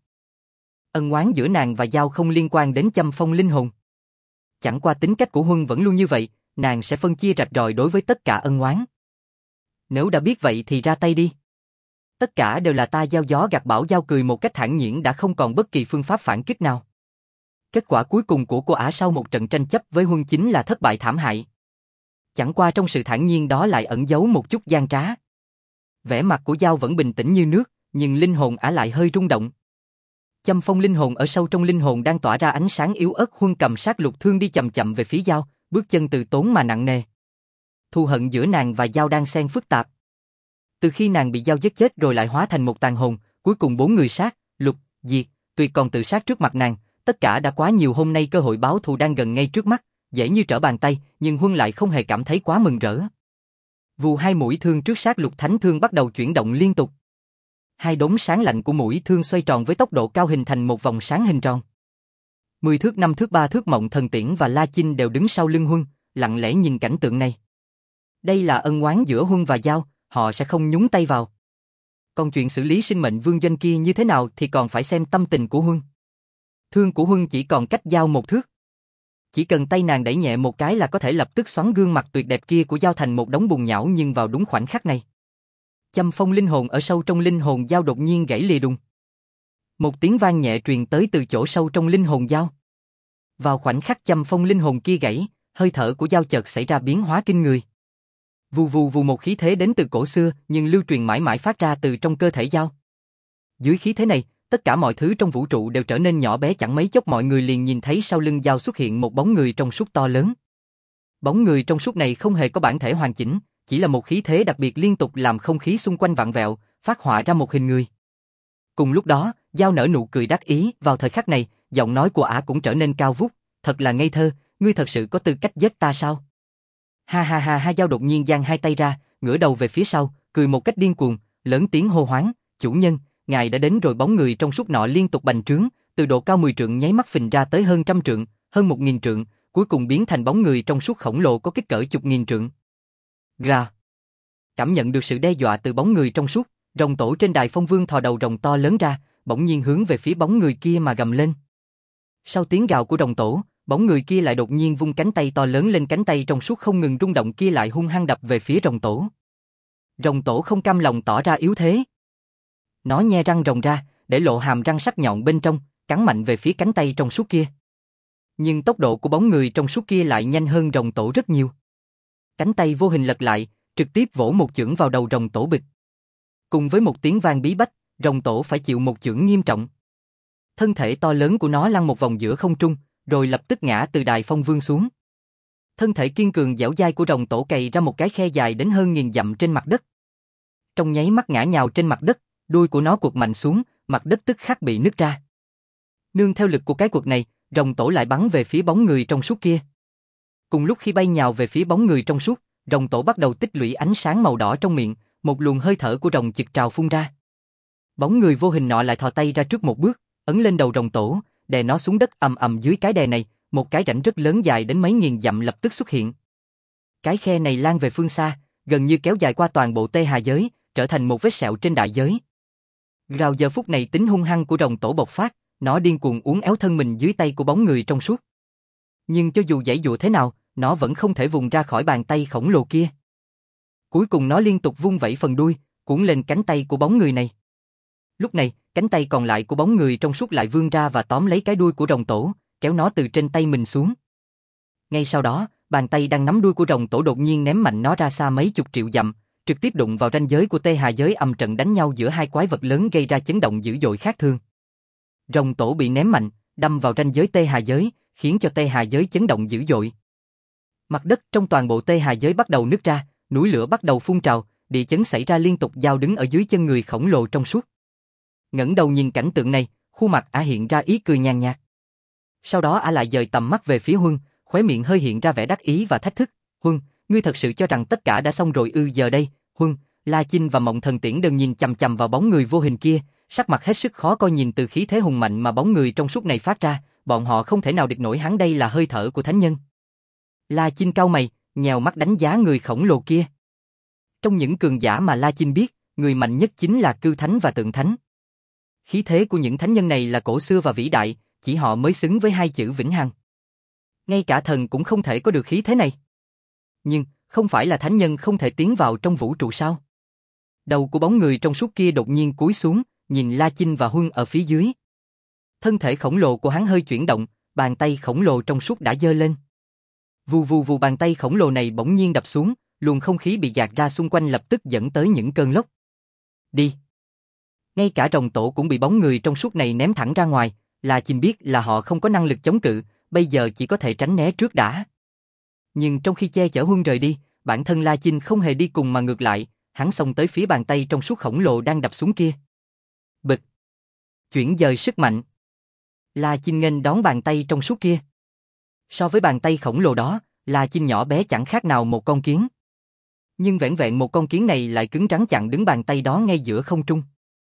Ân oán giữa nàng và Giao không liên quan đến Châm Phong linh hồn. Chẳng qua tính cách của Huân vẫn luôn như vậy, nàng sẽ phân chia rạch ròi đối với tất cả ân oán. Nếu đã biết vậy thì ra tay đi. Tất cả đều là ta gieo gió gặt bão. Giao cười một cách thản nhiên, đã không còn bất kỳ phương pháp phản kích nào. Kết quả cuối cùng của cô ả sau một trận tranh chấp với Huân chính là thất bại thảm hại. Chẳng qua trong sự thản nhiên đó lại ẩn giấu một chút gian trá. Vẻ mặt của Giao vẫn bình tĩnh như nước, nhưng linh hồn ả lại hơi rung động. Châm Phong linh hồn ở sâu trong linh hồn đang tỏa ra ánh sáng yếu ớt. Huân cầm sát lục thương đi chậm chậm về phía Giao, bước chân từ tốn mà nặng nề. Thù hận giữa nàng và Giao đang xen phức tạp. Từ khi nàng bị Giao giết chết rồi lại hóa thành một tàn hồn, cuối cùng bốn người sát, lục, diệt, tuyệt còn tự sát trước mặt nàng, tất cả đã quá nhiều. Hôm nay cơ hội báo thù đang gần ngay trước mắt, dễ như trở bàn tay, nhưng Huân lại không hề cảm thấy quá mừng rỡ. Vù hai mũi thương trước sát lục thánh thương bắt đầu chuyển động liên tục. Hai đốm sáng lạnh của mũi thương xoay tròn với tốc độ cao hình thành một vòng sáng hình tròn. Mười thước, năm thước, ba thước Mộng Thần Tiễn và La Chinh đều đứng sau lưng Huân, lặng lẽ nhìn cảnh tượng này. Đây là ân oán giữa Huân và Giao, họ sẽ không nhúng tay vào. Còn chuyện xử lý sinh mệnh vương Doanh kia như thế nào thì còn phải xem tâm tình của Huân. Thương của Huân chỉ còn cách Giao một thước. Chỉ cần tay nàng đẩy nhẹ một cái là có thể lập tức xoắn gương mặt tuyệt đẹp kia của Giao thành một đống bùn nhão. Nhưng vào đúng khoảnh khắc này, Châm Phong linh hồn ở sâu trong linh hồn Giao đột nhiên gãy lìa đùng. Một tiếng vang nhẹ truyền tới từ chỗ sâu trong linh hồn Giao. Vào khoảnh khắc Châm Phong linh hồn kia gãy, hơi thở của Giao chợt xảy ra biến hóa kinh người. Vù vù vù, một khí thế đến từ cổ xưa nhưng lưu truyền mãi mãi phát ra từ trong cơ thể Giao. Dưới khí thế này, tất cả mọi thứ trong vũ trụ đều trở nên nhỏ bé. Chẳng mấy chốc mọi người liền nhìn thấy sau lưng Giao xuất hiện một bóng người trong suốt to lớn. Bóng người trong suốt này không hề có bản thể hoàn chỉnh, chỉ là một khí thế đặc biệt liên tục làm không khí xung quanh vặn vẹo, phát họa ra một hình người. Cùng lúc đó, Giao nở nụ cười đắc ý. Vào thời khắc này, giọng nói của ả cũng trở nên cao vút. Thật là ngây thơ, ngươi thật sự có tư cách giết ta sao? Ha ha ha ha. Giao đột nhiên giang hai tay ra, ngửa đầu về phía sau, cười một cách điên cuồng, lớn tiếng hô hoáng, chủ nhân, ngài đã đến rồi. Bóng người trong suốt nọ liên tục bành trướng, từ độ cao mười trượng nháy mắt phình ra tới hơn trăm trượng, hơn một nghìn trượng, cuối cùng biến thành bóng người trong suốt khổng lồ có kích cỡ chục nghìn trượng. Ra. Cảm nhận được sự đe dọa từ bóng người trong suốt, rồng tổ trên đài phong vương thò đầu rồng to lớn ra, bỗng nhiên hướng về phía bóng người kia mà gầm lên. Sau tiếng gào của rồng tổ, bóng người kia lại đột nhiên vung cánh tay to lớn lên. Cánh tay trong suốt không ngừng rung động kia lại hung hăng đập về phía rồng tổ. Rồng tổ không cam lòng tỏ ra yếu thế. Nó nhe răng rồng ra, để lộ hàm răng sắc nhọn bên trong, cắn mạnh về phía cánh tay trong suốt kia. Nhưng tốc độ của bóng người trong suốt kia lại nhanh hơn rồng tổ rất nhiều. Cánh tay vô hình lật lại, trực tiếp vỗ một chưởng vào đầu rồng tổ bịch. Cùng với một tiếng vang bí bách, rồng tổ phải chịu một chưởng nghiêm trọng. Thân thể to lớn của nó lăn một vòng giữa không trung, rồi lập tức ngã từ đài phong vương xuống. Thân thể kiên cường dẻo dai của rồng tổ cày ra một cái khe dài đến hơn nghìn dặm trên mặt đất. Trong nháy mắt ngã nhào trên mặt đất, đuôi của nó quật mạnh xuống, mặt đất tức khắc bị nứt ra. Nương theo lực của cái quật này, rồng tổ lại bắn về phía bóng người trong suốt kia. Cùng lúc khi bay nhào về phía bóng người trong suốt, rồng tổ bắt đầu tích lũy ánh sáng màu đỏ trong miệng, một luồng hơi thở của rồng chực trào phun ra. Bóng người vô hình nọ lại thò tay ra trước một bước, ấn lên đầu rồng tổ, đè nó xuống đất. Ầm ầm. Dưới cái đè này, một cái rãnh rất lớn dài đến mấy nghìn dặm lập tức xuất hiện. Cái khe này lan về phương xa, gần như kéo dài qua toàn bộ Tê Hà giới, trở thành một vết sẹo trên đại giới. Rào giờ phút này tính hung hăng của rồng tổ bộc phát, nó điên cuồng uốn éo thân mình dưới tay của bóng người trong suốt. Nhưng cho dù giãy giụa thế nào, nó vẫn không thể vùng ra khỏi bàn tay khổng lồ kia. Cuối cùng nó liên tục vung vẩy phần đuôi, cuốn lên cánh tay của bóng người này. Lúc này, cánh tay còn lại của bóng người trong suốt lại vươn ra và tóm lấy cái đuôi của rồng tổ, kéo nó từ trên tay mình xuống. Ngay sau đó, bàn tay đang nắm đuôi của rồng tổ đột nhiên ném mạnh nó ra xa mấy chục triệu dặm, trực tiếp đụng vào ranh giới của Tê Hà giới, âm trận đánh nhau giữa hai quái vật lớn gây ra chấn động dữ dội khác thường. Rồng tổ bị ném mạnh, đâm vào ranh giới Tê Hà giới, khiến cho Tê Hà giới chấn động dữ dội. Mặt đất trong toàn bộ Tê Hà giới bắt đầu nứt ra, núi lửa bắt đầu phun trào, địa chấn xảy ra liên tục. Dao đứng ở dưới chân người khổng lồ trong suốt. Ngẩng đầu nhìn cảnh tượng này, khuôn mặt ả hiện ra ý cười nhàn nhạt. Sau đó ả lại dời tầm mắt về phía Huân, khóe miệng hơi hiện ra vẻ đắc ý và thách thức. Huân, ngươi thật sự cho rằng tất cả đã xong rồi ư? Giờ đây, Huân, La Chinh và Mộng Thần Tiễn đều nhìn chằm chằm vào bóng người vô hình kia, sắc mặt hết sức khó coi. Nhìn từ khí thế hùng mạnh mà bóng người trong suốt này phát ra, bọn họ không thể nào địch nổi hắn. Đây là hơi thở của thánh nhân. La Chinh cau mày, nhèo mắt đánh giá người khổng lồ kia. Trong những cường giả mà La Chinh biết, người mạnh nhất chính là Cư Thánh và Tượng Thánh. Khí thế của những thánh nhân này là cổ xưa và vĩ đại, chỉ họ mới xứng với hai chữ vĩnh hằng. Ngay cả thần cũng không thể có được khí thế này. Nhưng, không phải là thánh nhân không thể tiến vào trong vũ trụ sao? Đầu của bóng người trong suốt kia đột nhiên cúi xuống, nhìn La Chinh và Huân ở phía dưới. Thân thể khổng lồ của hắn hơi chuyển động, bàn tay khổng lồ trong suốt đã giơ lên. Vù vù vù, bàn tay khổng lồ này bỗng nhiên đập xuống, luồng không khí bị gạt ra xung quanh lập tức dẫn tới những cơn lốc. Đi! Ngay cả rồng tổ cũng bị bóng người trong suốt này ném thẳng ra ngoài, La Chinh biết là họ không có năng lực chống cự, bây giờ chỉ có thể tránh né trước đã. Nhưng trong khi che chở Huân rời đi, bản thân La Chinh không hề đi cùng mà ngược lại, hắn xông tới phía bàn tay trong suốt khổng lồ đang đập xuống kia. Bịch! Chuyển dời sức mạnh. La Chinh nghênh đón bàn tay trong suốt kia. So với bàn tay khổng lồ đó, La Chinh nhỏ bé chẳng khác nào một con kiến. Nhưng vẻn vẹn một con kiến này lại cứng rắn chặn đứng bàn tay đó ngay giữa không trung.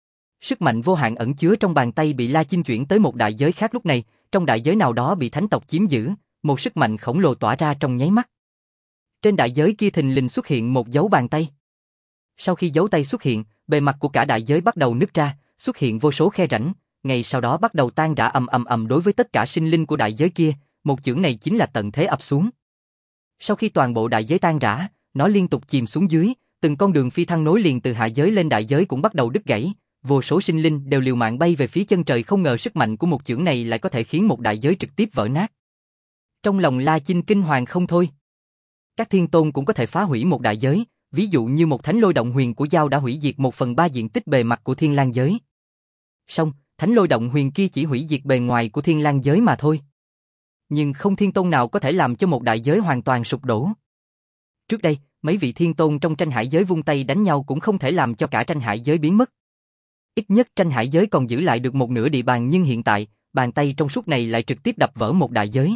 Sức mạnh vô hạn ẩn chứa trong bàn tay bị La Chinh chuyển tới một đại giới khác. Lúc này, trong đại giới nào đó bị thánh tộc chiếm giữ, một sức mạnh khổng lồ tỏa ra trong nháy mắt. Trên đại giới kia thình lình xuất hiện một dấu bàn tay. Sau khi dấu tay xuất hiện, bề mặt của cả đại giới bắt đầu nứt ra, xuất hiện vô số khe rãnh, ngay sau đó bắt đầu tan rã ầm ầm ầm đối với tất cả sinh linh của đại giới kia, một chưởng này chính là tận thế ập xuống. Sau khi toàn bộ đại giới tan rã, nó liên tục chìm xuống dưới, từng con đường phi thăng nối liền từ hạ giới lên đại giới cũng bắt đầu đứt gãy, vô số sinh linh đều liều mạng bay về phía chân trời. Không ngờ sức mạnh của một chưởng này lại có thể khiến một đại giới trực tiếp vỡ nát. Trong lòng La Chinh kinh hoàng không thôi. Các thiên tôn cũng có thể phá hủy một đại giới, ví dụ như một thánh lôi động huyền của Dao đã hủy diệt một phần ba diện tích bề mặt của Thiên Lang giới. Song, thánh lôi động huyền kia chỉ hủy diệt bề ngoài của Thiên Lang giới mà thôi. Nhưng không thiên tôn nào có thể làm cho một đại giới hoàn toàn sụp đổ. Trước đây, mấy vị thiên tôn trong tranh hải giới vung tay đánh nhau cũng không thể làm cho cả tranh hải giới biến mất. Ít nhất tranh hải giới còn giữ lại được một nửa địa bàn, nhưng hiện tại, bàn tay trong suốt này lại trực tiếp đập vỡ một đại giới.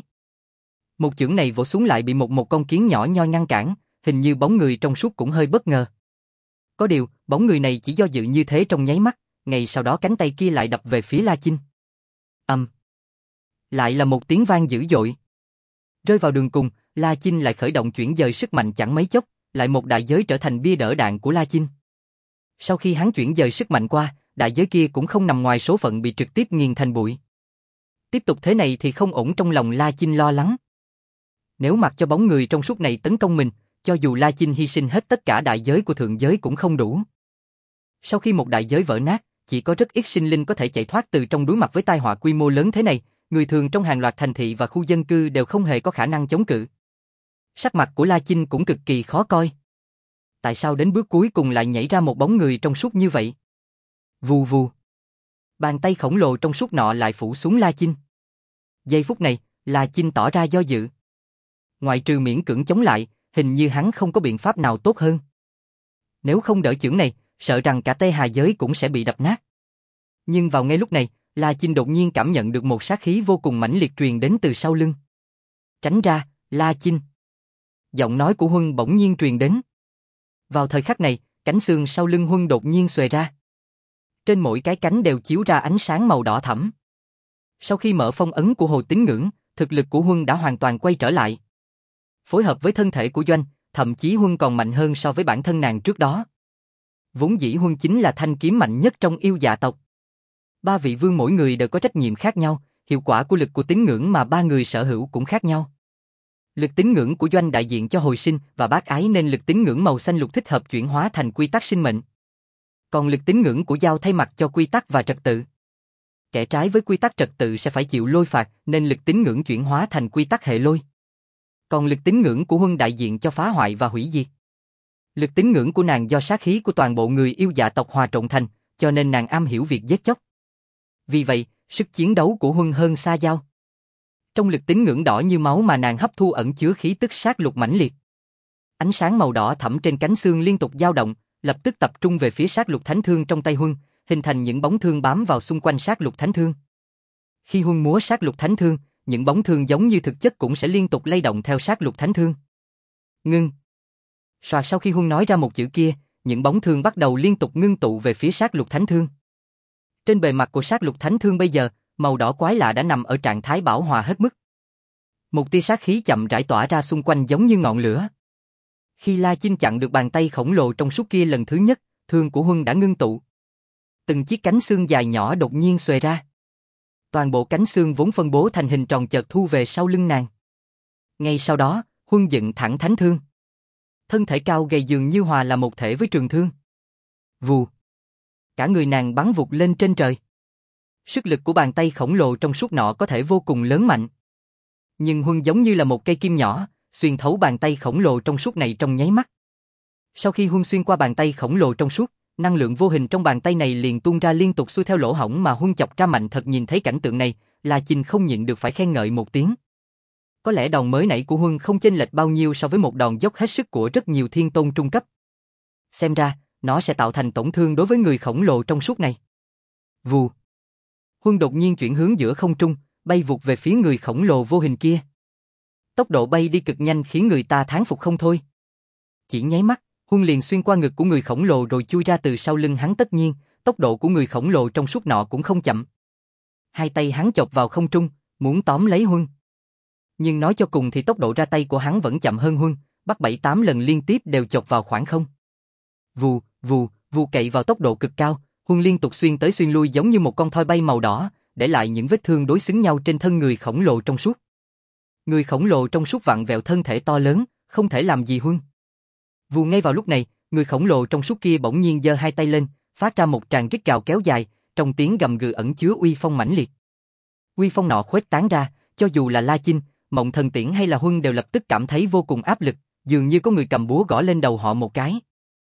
Một chưởng này vỗ xuống lại bị một một con kiến nhỏ nhoi ngăn cản, hình như bóng người trong suốt cũng hơi bất ngờ. Có điều, bóng người này chỉ do dự như thế trong nháy mắt, ngay sau đó cánh tay kia lại đập về phía La Chinh. Ầm. Um. Lại là một tiếng vang dữ dội. Rơi vào đường cùng, La Chinh lại khởi động chuyển dời sức mạnh chẳng mấy chốc, lại một đại giới trở thành bia đỡ đạn của La Chinh. Sau khi hắn chuyển dời sức mạnh qua, đại giới kia cũng không nằm ngoài số phận bị trực tiếp nghiền thành bụi. Tiếp tục thế này thì không ổn, trong lòng La Chinh lo lắng. Nếu mặc cho bóng người trong suốt này tấn công mình, cho dù La Chinh hy sinh hết tất cả đại giới của thượng giới cũng không đủ. Sau khi một đại giới vỡ nát, chỉ có rất ít sinh linh có thể chạy thoát từ trong. Đối mặt với tai họa quy mô lớn thế này, người thường trong hàng loạt thành thị và khu dân cư đều không hề có khả năng chống cự. Sắc mặt của La Chinh cũng cực kỳ khó coi. Tại sao đến bước cuối cùng lại nhảy ra một bóng người trong suốt như vậy? Vù vù. Bàn tay khổng lồ trong suốt nọ lại phủ xuống La Chinh. Giây phút này, La Chinh tỏ ra do dự. Ngoại trừ miễn cưỡng chống lại, hình như hắn không có biện pháp nào tốt hơn. Nếu không đỡ chưởng này, sợ rằng cả Tê Hà giới cũng sẽ bị đập nát. Nhưng vào ngay lúc này, La Chinh đột nhiên cảm nhận được một sát khí vô cùng mãnh liệt truyền đến từ sau lưng. Tránh ra, La Chinh. Giọng nói của Huân bỗng nhiên truyền đến. Vào thời khắc này, cánh xương sau lưng Huân đột nhiên xòe ra. Trên mỗi cái cánh đều chiếu ra ánh sáng màu đỏ thẫm. Sau khi mở phong ấn của Hồ Tín Ngưỡng, thực lực của Huân đã hoàn toàn quay trở lại. Phối hợp với thân thể của Doanh, thậm chí Huân còn mạnh hơn so với bản thân nàng trước đó. Vốn dĩ Huân chính là thanh kiếm mạnh nhất trong yêu dạ tộc. Ba vị vương mỗi người đều có trách nhiệm khác nhau, hiệu quả của lực của tín ngưỡng mà ba người sở hữu cũng khác nhau. Lực tín ngưỡng của Doanh đại diện cho hồi sinh và bác ái nên lực tín ngưỡng màu xanh lục thích hợp chuyển hóa thành quy tắc sinh mệnh. Còn lực tín ngưỡng của Giao thay mặt cho quy tắc và trật tự. Kẻ trái với quy tắc trật tự sẽ phải chịu lôi phạt nên lực tín ngưỡng chuyển hóa thành quy tắc hệ lôi. Còn lực tín ngưỡng của Huân đại diện cho phá hoại và hủy diệt. Lực tín ngưỡng của nàng do sát khí của toàn bộ người yêu dạ tộc hòa trộn thành, cho nên nàng am hiểu việc giết chóc. Vì vậy, sức chiến đấu của Huân hơn xa Giao. Trong lực tín ngưỡng đỏ như máu mà nàng hấp thu ẩn chứa khí tức sát lục mãnh liệt. Ánh sáng màu đỏ thẫm trên cánh xương liên tục dao động, lập tức tập trung về phía sát lục thánh thương trong tay Huân, hình thành những bóng thương bám vào xung quanh sát lục thánh thương. Khi Huân múa sát lục thánh thương, những bóng thương giống như thực chất cũng sẽ liên tục lay động theo sát lục thánh thương. Ngưng. Soạt sau khi Huân nói ra một chữ kia, những bóng thương bắt đầu liên tục ngưng tụ về phía sát lục thánh thương. Trên bề mặt của sát lục thánh thương bây giờ, màu đỏ quái lạ đã nằm ở trạng thái bảo hòa hết mức. Một tia sát khí chậm rãi tỏa ra xung quanh giống như ngọn lửa. Khi La Chinh chặn được bàn tay khổng lồ trong suốt kia lần thứ nhất, thương của Huân đã ngưng tụ. Từng chiếc cánh xương dài nhỏ đột nhiên xòe ra. Toàn bộ cánh xương vốn phân bố thành hình tròn chợt thu về sau lưng nàng. Ngay sau đó, Huân dựng thẳng thánh thương. Thân thể cao gầy dường như hòa là một thể với trường thương. Vù. Cả người nàng bắn vụt lên trên trời. Sức lực của bàn tay khổng lồ trong suốt nọ có thể vô cùng lớn mạnh. Nhưng Huân giống như là một cây kim nhỏ, xuyên thấu bàn tay khổng lồ trong suốt này trong nháy mắt. Sau khi Huân xuyên qua bàn tay khổng lồ trong suốt, năng lượng vô hình trong bàn tay này liền tuôn ra liên tục xuôi theo lỗ hổng mà Huân chọc ra mạnh thật. Nhìn thấy cảnh tượng này, La Chinh không nhịn được phải khen ngợi một tiếng. Có lẽ đòn mới nãy của Huân không chênh lệch bao nhiêu so với một đòn dốc hết sức của rất nhiều thiên tôn trung cấp. Xem ra, nó sẽ tạo thành tổn thương đối với người khổng lồ trong suốt này. Vù. Huân đột nhiên chuyển hướng giữa không trung, bay vụt về phía người khổng lồ vô hình kia. Tốc độ bay đi cực nhanh khiến người ta thán phục không thôi. Chỉ nháy mắt, Huân liền xuyên qua ngực của người khổng lồ rồi chui ra từ sau lưng hắn. Tất nhiên, tốc độ của người khổng lồ trong suốt nọ cũng không chậm. Hai tay hắn chộp vào không trung, muốn tóm lấy Huân. Nhưng nói cho cùng thì tốc độ ra tay của hắn vẫn chậm hơn Huân, bắt bảy tám lần liên tiếp đều chộp vào khoảng không. Vù, vù, vù cậy vào tốc độ cực cao, Huân liên tục xuyên tới xuyên lui giống như một con thoi bay màu đỏ, để lại những vết thương đối xứng nhau trên thân người khổng lồ trong suốt. Người khổng lồ trong suốt vặn vẹo thân thể to lớn, không thể làm gì Huân. Vù ngay vào lúc này, người khổng lồ trong suốt kia bỗng nhiên giơ hai tay lên, phát ra một tràng rít gào kéo dài, trong tiếng gầm gừ ẩn chứa uy phong mãnh liệt. Uy phong nọ khuếch tán ra, cho dù là La Chinh, Mộng Thần Tiễn hay là Huân đều lập tức cảm thấy vô cùng áp lực, dường như có người cầm búa gõ lên đầu họ một cái.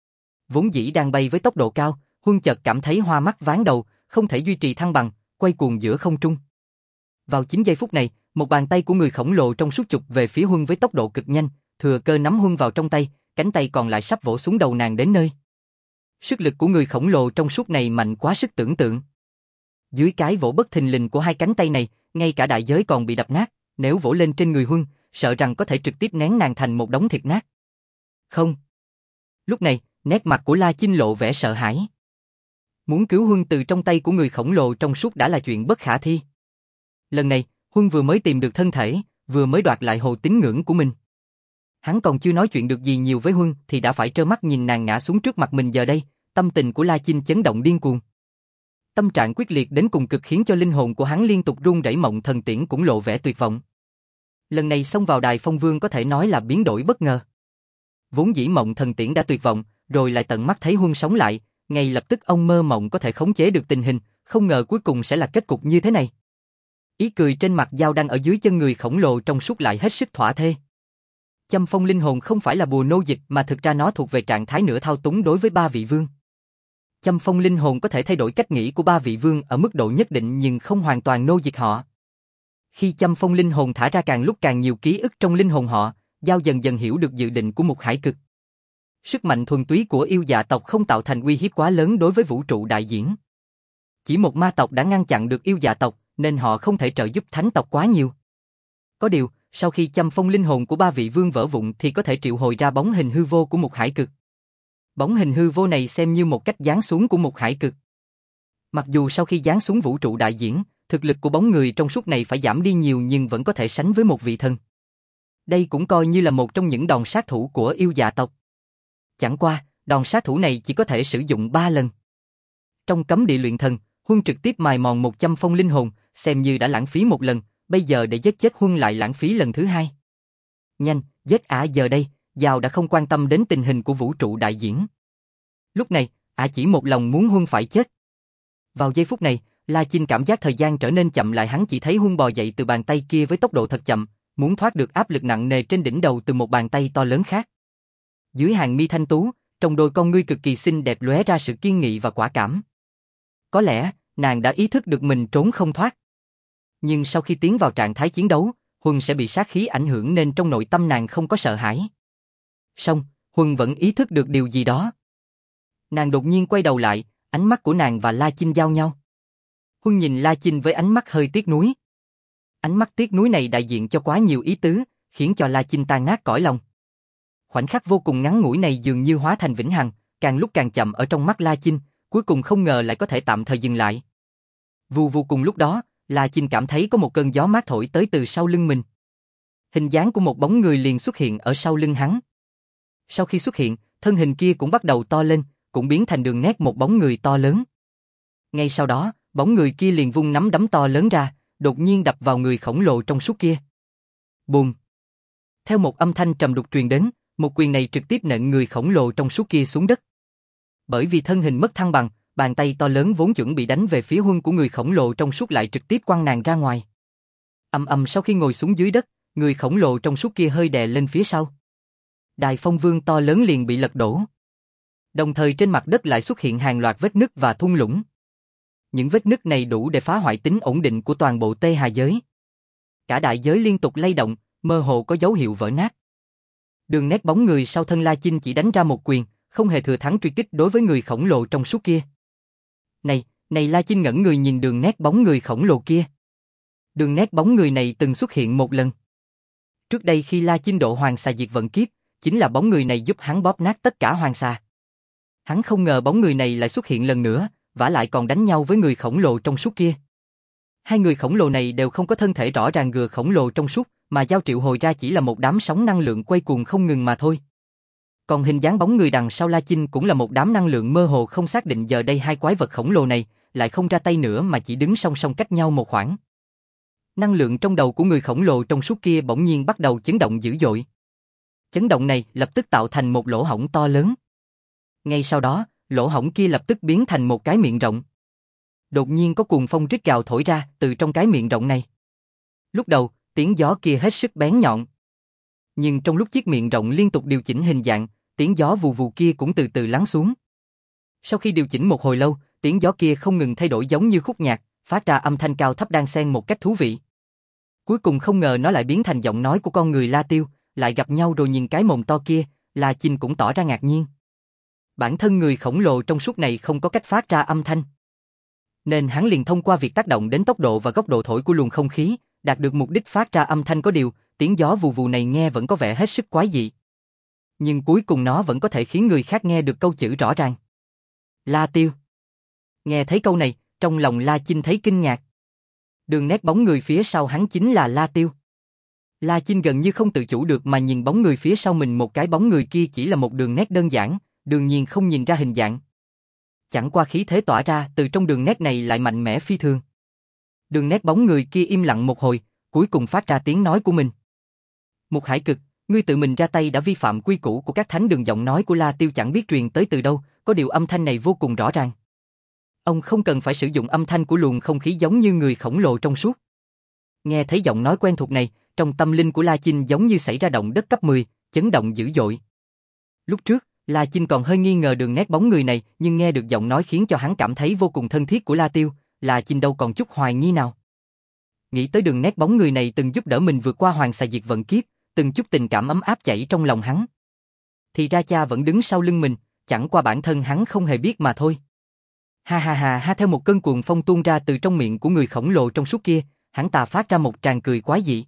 Vốn dĩ đang bay với tốc độ cao, Huân chợt cảm thấy hoa mắt váng đầu, không thể duy trì thăng bằng, quay cuồng giữa không trung. Vào chính giây phút này, một bàn tay của người khổng lồ trong suốt chụp về phía Huân với tốc độ cực nhanh, thừa cơ nắm Huân vào trong tay, cánh tay còn lại sắp vỗ xuống đầu nàng đến nơi. Sức lực của người khổng lồ trong suốt này mạnh quá sức tưởng tượng. Dưới cái vỗ bất thình lình của hai cánh tay này, ngay cả đại giới còn bị đập nát, nếu vỗ lên trên người Huân, sợ rằng có thể trực tiếp nén nàng thành một đống thịt nát. Không. Lúc này, nét mặt của La Chinh lộ vẻ sợ hãi. Muốn cứu Huân từ trong tay của người khổng lồ trong suốt đã là chuyện bất khả thi. Lần này, Huân vừa mới tìm được thân thể, vừa mới đoạt lại hồ tín ngưỡng của mình. Hắn còn chưa nói chuyện được gì nhiều với Huân thì đã phải trơ mắt nhìn nàng ngã xuống trước mặt mình. Giờ đây, tâm tình của La Chinh chấn động điên cuồng. Tâm trạng quyết liệt đến cùng cực khiến cho linh hồn của hắn liên tục run rẩy. Mộng Thần Tiễn cũng lộ vẻ tuyệt vọng. Lần này xông vào đài phong vương có thể nói là biến đổi bất ngờ. Vốn dĩ Mộng Thần Tiễn đã tuyệt vọng, rồi lại tận mắt thấy Huân sống lại, ngay lập tức ông mơ mộng có thể khống chế được tình hình, không ngờ cuối cùng sẽ là kết cục như thế này. Ý cười trên mặt Giao đang ở dưới chân người khổng lồ trong suốt lại hết sức thỏa thê. Châm phong linh hồn không phải là bùa nô dịch mà thực ra nó thuộc về trạng thái nửa thao túng đối với ba vị vương. Châm phong linh hồn có thể thay đổi cách nghĩ của ba vị vương ở mức độ nhất định nhưng không hoàn toàn nô dịch họ. Khi châm phong linh hồn thả ra càng lúc càng nhiều ký ức trong linh hồn họ, Giao dần dần hiểu được dự định của Mục Hải Cực. Sức mạnh thuần túy của yêu dạ tộc không tạo thành uy hiếp quá lớn đối với vũ trụ đại diễn. Chỉ một ma tộc đã ngăn chặn được yêu dạ tộc, nên họ không thể trợ giúp thánh tộc quá nhiều. Có điều, sau khi châm phong linh hồn của ba vị vương vỡ vụn thì có thể triệu hồi ra bóng hình hư vô của Mục Hải Cực. Bóng hình hư vô này xem như một cách giáng xuống của Mục Hải Cực. Mặc dù sau khi giáng xuống vũ trụ đại diễn, thực lực của bóng người trong suốt này phải giảm đi nhiều nhưng vẫn có thể sánh với một vị thần. Đây cũng coi như là một trong những đòn sát thủ của yêu dạ tộc. Chẳng qua, đòn sát thủ này chỉ có thể sử dụng ba lần. Trong cấm địa luyện thần, Huân trực tiếp mài mòn một châm phong linh hồn, xem như đã lãng phí một lần, bây giờ để giết chết Huân lại lãng phí lần thứ hai. Nhanh, giết ả giờ đây, Giao đã không quan tâm đến tình hình của vũ trụ đại diễn. Lúc này, ả chỉ một lòng muốn Huân phải chết. Vào giây phút này, La Chinh cảm giác thời gian trở nên chậm lại, hắn chỉ thấy Huân bò dậy từ bàn tay kia với tốc độ thật chậm, muốn thoát được áp lực nặng nề trên đỉnh đầu từ một bàn tay to lớn khác. Dưới hàng mi thanh tú, trong đôi con ngươi cực kỳ xinh đẹp lóe ra sự kiên nghị và quả cảm. Có lẽ, nàng đã ý thức được mình trốn không thoát. Nhưng sau khi tiến vào trạng thái chiến đấu, Huân sẽ bị sát khí ảnh hưởng nên trong nội tâm nàng không có sợ hãi. Song, Huân vẫn ý thức được điều gì đó. Nàng đột nhiên quay đầu lại, ánh mắt của nàng và La Chinh giao nhau. Huân nhìn La Chinh với ánh mắt hơi tiếc nuối. Ánh mắt tiếc nuối này đại diện cho quá nhiều ý tứ, khiến cho La Chinh tan nát cõi lòng. Khoảnh khắc vô cùng ngắn ngủi này dường như hóa thành vĩnh hằng, càng lúc càng chậm ở trong mắt La Chinh, cuối cùng không ngờ lại có thể tạm thời dừng lại. Vù vù cùng lúc đó, La Chinh cảm thấy có một cơn gió mát thổi tới từ sau lưng mình. Hình dáng của một bóng người liền xuất hiện ở sau lưng hắn. Sau khi xuất hiện, thân hình kia cũng bắt đầu to lên, cũng biến thành đường nét một bóng người to lớn. Ngay sau đó, bóng người kia liền vung nắm đấm to lớn ra, đột nhiên đập vào người khổng lồ trong suốt kia. Bùm! Theo một âm thanh trầm đục truyền đến, một quyền này trực tiếp nện người khổng lồ trong suốt kia xuống đất. Bởi vì thân hình mất thăng bằng, bàn tay to lớn vốn chuẩn bị đánh về phía Huân của người khổng lồ trong suốt lại trực tiếp quăng nàng ra ngoài. Ầm ầm sau khi ngồi xuống dưới đất, người khổng lồ trong suốt kia hơi đè lên phía sau. Đài phong vương to lớn liền bị lật đổ. Đồng thời trên mặt đất lại xuất hiện hàng loạt vết nứt và thung lũng. Những vết nứt này đủ để phá hoại tính ổn định của toàn bộ Tê Hà giới. Cả đại giới liên tục lay động, mơ hồ có dấu hiệu vỡ nát. Đường nét bóng người sau thân La Chinh chỉ đánh ra một quyền, không hề thừa thắng truy kích đối với người khổng lồ trong suốt kia. Này, này La Chinh ngẩn người nhìn đường nét bóng người khổng lồ kia. Đường nét bóng người này từng xuất hiện một lần. Trước đây khi La Chinh độ Hoàng Xà diệt vận kiếp, chính là bóng người này giúp hắn bóp nát tất cả Hoàng Xà. Hắn không ngờ bóng người này lại xuất hiện lần nữa, vả lại còn đánh nhau với người khổng lồ trong suốt kia. Hai người khổng lồ này đều không có thân thể rõ ràng gừa khổng lồ trong suốt, mà giao triệu hồi ra chỉ là một đám sóng năng lượng quay cuồng không ngừng mà thôi. Còn hình dáng bóng người đằng sau La Chinh cũng là một đám năng lượng mơ hồ không xác định, giờ đây hai quái vật khổng lồ này lại không ra tay nữa mà chỉ đứng song song cách nhau một khoảng. Năng lượng trong đầu của người khổng lồ trong suốt kia bỗng nhiên bắt đầu chấn động dữ dội. Chấn động này lập tức tạo thành một lỗ hổng to lớn. Ngay sau đó, lỗ hổng kia lập tức biến thành một cái miệng rộng. Đột nhiên có cuồng phong rít gào thổi ra từ trong cái miệng rộng này. Lúc đầu, tiếng gió kia hết sức bén nhọn. Nhưng trong lúc chiếc miệng rộng liên tục điều chỉnh hình dạng, tiếng gió vù vù kia cũng từ từ lắng xuống. Sau khi điều chỉnh một hồi lâu, tiếng gió kia không ngừng thay đổi giống như khúc nhạc, phát ra âm thanh cao thấp đan xen một cách thú vị. Cuối cùng không ngờ nó lại biến thành giọng nói của con người La Tiêu, lại gặp nhau rồi nhìn cái mồm to kia, La Chinh cũng tỏ ra ngạc nhiên. Bản thân người khổng lồ trong suốt này không có cách phát ra âm thanh. Nên hắn liền thông qua việc tác động đến tốc độ và góc độ thổi của luồng không khí, đạt được mục đích phát ra âm thanh, có điều, tiếng gió vù vù này nghe vẫn có vẻ hết sức quái dị. Nhưng cuối cùng nó vẫn có thể khiến người khác nghe được câu chữ rõ ràng. La Tiêu. Nghe thấy câu này, trong lòng La Chinh thấy kinh ngạc. Đường nét bóng người phía sau hắn chính là La Tiêu. La Chinh gần như không tự chủ được mà nhìn bóng người phía sau mình, một cái bóng người kia chỉ là một đường nét đơn giản, đương nhiên không nhìn ra hình dạng. Chẳng qua khí thế tỏa ra từ trong đường nét này lại mạnh mẽ phi thường. Đường nét bóng người kia im lặng một hồi, cuối cùng phát ra tiếng nói của mình. Một Hải Cực, ngươi tự mình ra tay đã vi phạm quy củ của các thánh đường. Giọng nói của La Tiêu chẳng biết truyền tới từ đâu, có điều âm thanh này vô cùng rõ ràng. Ông không cần phải sử dụng âm thanh của luồng không khí giống như người khổng lồ trong suốt. Nghe thấy giọng nói quen thuộc này, trong tâm linh của La Chinh giống như xảy ra động đất cấp mười, chấn động dữ dội. Lúc trước, La Chinh còn hơi nghi ngờ đường nét bóng người này, nhưng nghe được giọng nói khiến cho hắn cảm thấy vô cùng thân thiết của La Tiêu, La Chinh đâu còn chút hoài nghi nào. Nghĩ tới đường nét bóng người này từng giúp đỡ mình vượt qua Hoàng Xà diệt vận kiếp, từng chút tình cảm ấm áp chảy trong lòng hắn. Thì ra cha vẫn đứng sau lưng mình, chẳng qua bản thân hắn không hề biết mà thôi. Ha ha ha ha, theo một cơn cuồng phong tuôn ra từ trong miệng của người khổng lồ trong suốt kia, hắn ta phát ra một tràng cười quái dị.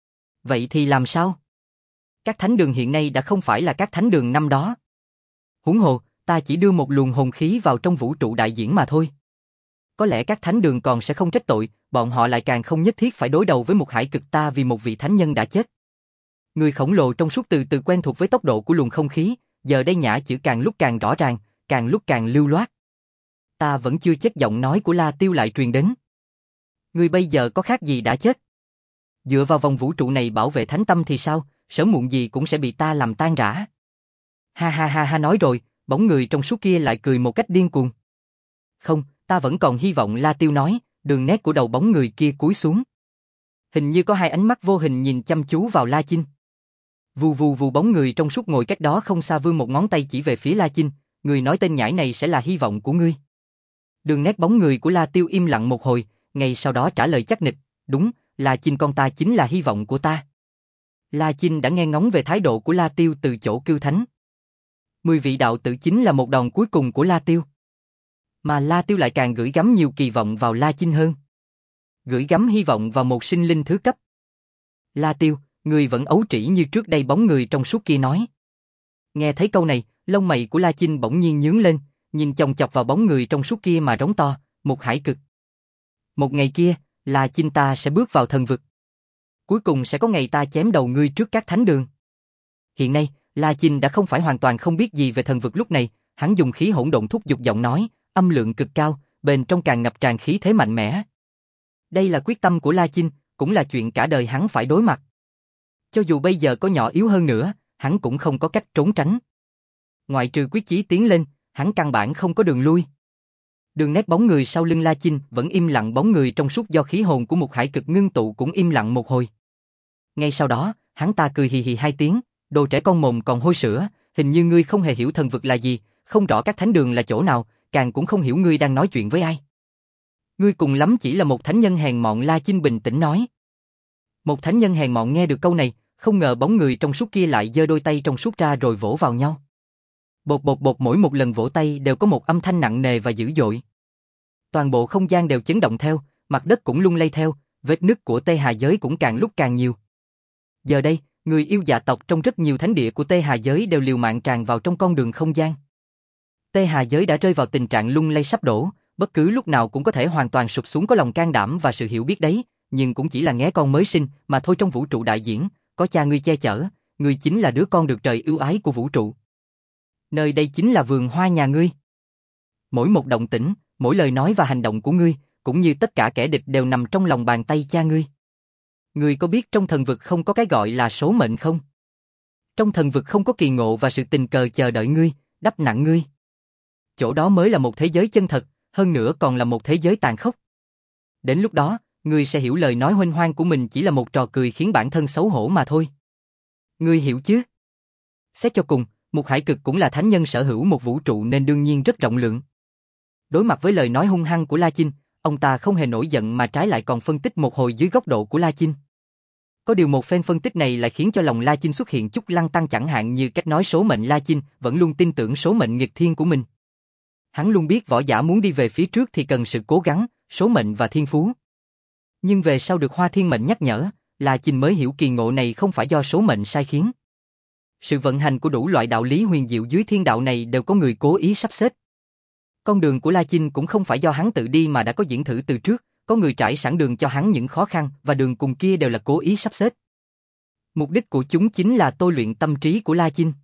Vậy thì làm sao? Các thánh đường hiện nay đã không phải là các thánh đường năm đó. Huống hồ, ta chỉ đưa một luồng hồn khí vào trong vũ trụ đại diễn mà thôi. Có lẽ các thánh đường còn sẽ không trách tội, bọn họ lại càng không nhất thiết phải đối đầu với một Hải Cực ta vì một vị thánh nhân đã chết. Người khổng lồ trong suốt từ từ quen thuộc với tốc độ của luồng không khí, giờ đây nhã chữ càng lúc càng rõ ràng, càng lúc càng lưu loát. Ta vẫn chưa chết, giọng nói của La Tiêu lại truyền đến. Ngươi bây giờ có khác gì đã chết. Dựa vào vòng vũ trụ này bảo vệ thánh tâm thì sao, sớm muộn gì cũng sẽ bị ta làm tan rã. Ha ha ha ha, nói rồi, bóng người trong suốt kia lại cười một cách điên cuồng. Không, ta vẫn còn hy vọng, La Tiêu nói, đường nét của đầu bóng người kia cúi xuống. Hình như có hai ánh mắt vô hình nhìn chăm chú vào La Chinh. Vù vù vù, bóng người trong suốt ngồi cách đó không xa vươn một ngón tay chỉ về phía La Chinh, người nói tên nhãi này sẽ là hy vọng của ngươi. Đường nét bóng người của La Tiêu im lặng một hồi, ngay sau đó trả lời chắc nịch, đúng, La Chinh con ta chính là hy vọng của ta. La Chinh đã nghe ngóng về thái độ của La Tiêu từ chỗ Cưu Thánh. Mười vị đạo tử chính là một đòn cuối cùng của La Tiêu. Mà La Tiêu lại càng gửi gắm nhiều kỳ vọng vào La Chinh hơn. Gửi gắm hy vọng vào một sinh linh thứ cấp. La Tiêu, người vẫn ấu trĩ như trước đây, bóng người trong suốt kia nói. Nghe thấy câu này, lông mày của La Chinh bỗng nhiên nhướng lên, nhìn chòng chọc vào bóng người trong suốt kia mà rống to, một hải cực. Một ngày kia, La Chinh ta sẽ bước vào thần vực. Cuối cùng sẽ có ngày ta chém đầu ngươi trước các thánh đường. Hiện nay, La Chinh đã không phải hoàn toàn không biết gì về thần vực lúc này, hắn dùng khí hỗn độn thúc giục giọng nói, âm lượng cực cao, bên trong càng ngập tràn khí thế mạnh mẽ. Đây là quyết tâm của La Chinh, cũng là chuyện cả đời hắn phải đối mặt. Cho dù bây giờ có nhỏ yếu hơn nữa, hắn cũng không có cách trốn tránh. Ngoại trừ quyết chí tiến lên, hắn căn bản không có đường lui. Đường nét bóng người sau lưng La Chinh vẫn im lặng, bóng người trong suốt do khí hồn của một hải cực ngưng tụ cũng im lặng một hồi. Ngay sau đó, hắn ta cười hì hì hai tiếng, đồ trẻ con mồm còn hôi sữa, hình như ngươi không hề hiểu thần vực là gì, không rõ các thánh đường là chỗ nào, càng cũng không hiểu ngươi đang nói chuyện với ai. Ngươi cùng lắm chỉ là một thánh nhân hèn mọn, La Chinh bình tĩnh nói. Một thánh nhân hèn mọn, nghe được câu này, không ngờ bóng người trong suốt kia lại giơ đôi tay trong suốt ra rồi vỗ vào nhau. Bột bột bột, mỗi một lần vỗ tay đều có một âm thanh nặng nề và dữ dội. Toàn bộ không gian đều chấn động theo, mặt đất cũng lung lay theo, vết nứt của Tê Hà giới cũng càng lúc càng nhiều. Giờ đây, người yêu dạ tộc trong rất nhiều thánh địa của Tê Hà giới đều liều mạng tràn vào trong con đường không gian. Tê Hà giới đã rơi vào tình trạng lung lay sắp đổ, bất cứ lúc nào cũng có thể hoàn toàn sụp xuống, có lòng can đảm và sự hiểu biết đấy, nhưng cũng chỉ là nghé con mới sinh mà thôi. Trong vũ trụ đại diễn, có cha ngươi che chở, ngươi chính là đứa con được trời ưu ái của vũ trụ. Nơi đây chính là vườn hoa nhà ngươi. Mỗi một động tĩnh, mỗi lời nói và hành động của ngươi, cũng như tất cả kẻ địch đều nằm trong lòng bàn tay cha ngươi. Ngươi có biết trong thần vực không có cái gọi là số mệnh không? Trong thần vực không có kỳ ngộ và sự tình cờ chờ đợi ngươi, đắp nặng ngươi. Chỗ đó mới là một thế giới chân thật, hơn nữa còn là một thế giới tàn khốc. Đến lúc đó, ngươi sẽ hiểu lời nói huênh hoang của mình chỉ là một trò cười khiến bản thân xấu hổ mà thôi. Ngươi hiểu chứ? Xét cho cùng, một hải cực cũng là thánh nhân sở hữu một vũ trụ nên đương nhiên rất rộng lượng. Đối mặt với lời nói hung hăng của La Chinh, ông ta không hề nổi giận mà trái lại còn phân tích một hồi dưới góc độ của La Chinh. Có điều một phen phân tích này lại khiến cho lòng La Chinh xuất hiện chút lăn tăn, chẳng hạn như cách nói số mệnh. La Chinh vẫn luôn tin tưởng số mệnh nghịch thiên của mình. Hắn luôn biết võ giả muốn đi về phía trước thì cần sự cố gắng, số mệnh và thiên phú. Nhưng về sau được Hoa Thiên Mệnh nhắc nhở, La Chinh mới hiểu kỳ ngộ này không phải do số mệnh sai khiến. Sự vận hành của đủ loại đạo lý huyền diệu dưới thiên đạo này đều có người cố ý sắp xếp. Con đường của La Chinh cũng không phải do hắn tự đi mà đã có diễn thử từ trước, có người trải sẵn đường cho hắn, những khó khăn và đường cùng kia đều là cố ý sắp xếp. Mục đích của chúng chính là tôi luyện tâm trí của La Chinh.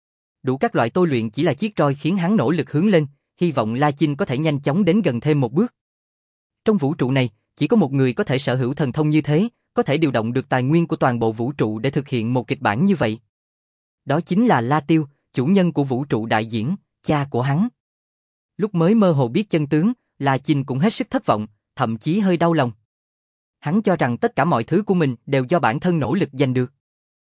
Đủ các loại tôi luyện chỉ là chiếc roi khiến hắn nỗ lực hướng lên, hy vọng La Chinh có thể nhanh chóng đến gần thêm một bước. Trong vũ trụ này, chỉ có một người có thể sở hữu thần thông như thế, có thể điều động được tài nguyên của toàn bộ vũ trụ để thực hiện một kịch bản như vậy. Đó chính là La Tiêu, chủ nhân của vũ trụ đại diễn, cha của hắn. Lúc mới mơ hồ biết chân tướng, La Chinh cũng hết sức thất vọng, thậm chí hơi đau lòng. Hắn cho rằng tất cả mọi thứ của mình đều do bản thân nỗ lực giành được.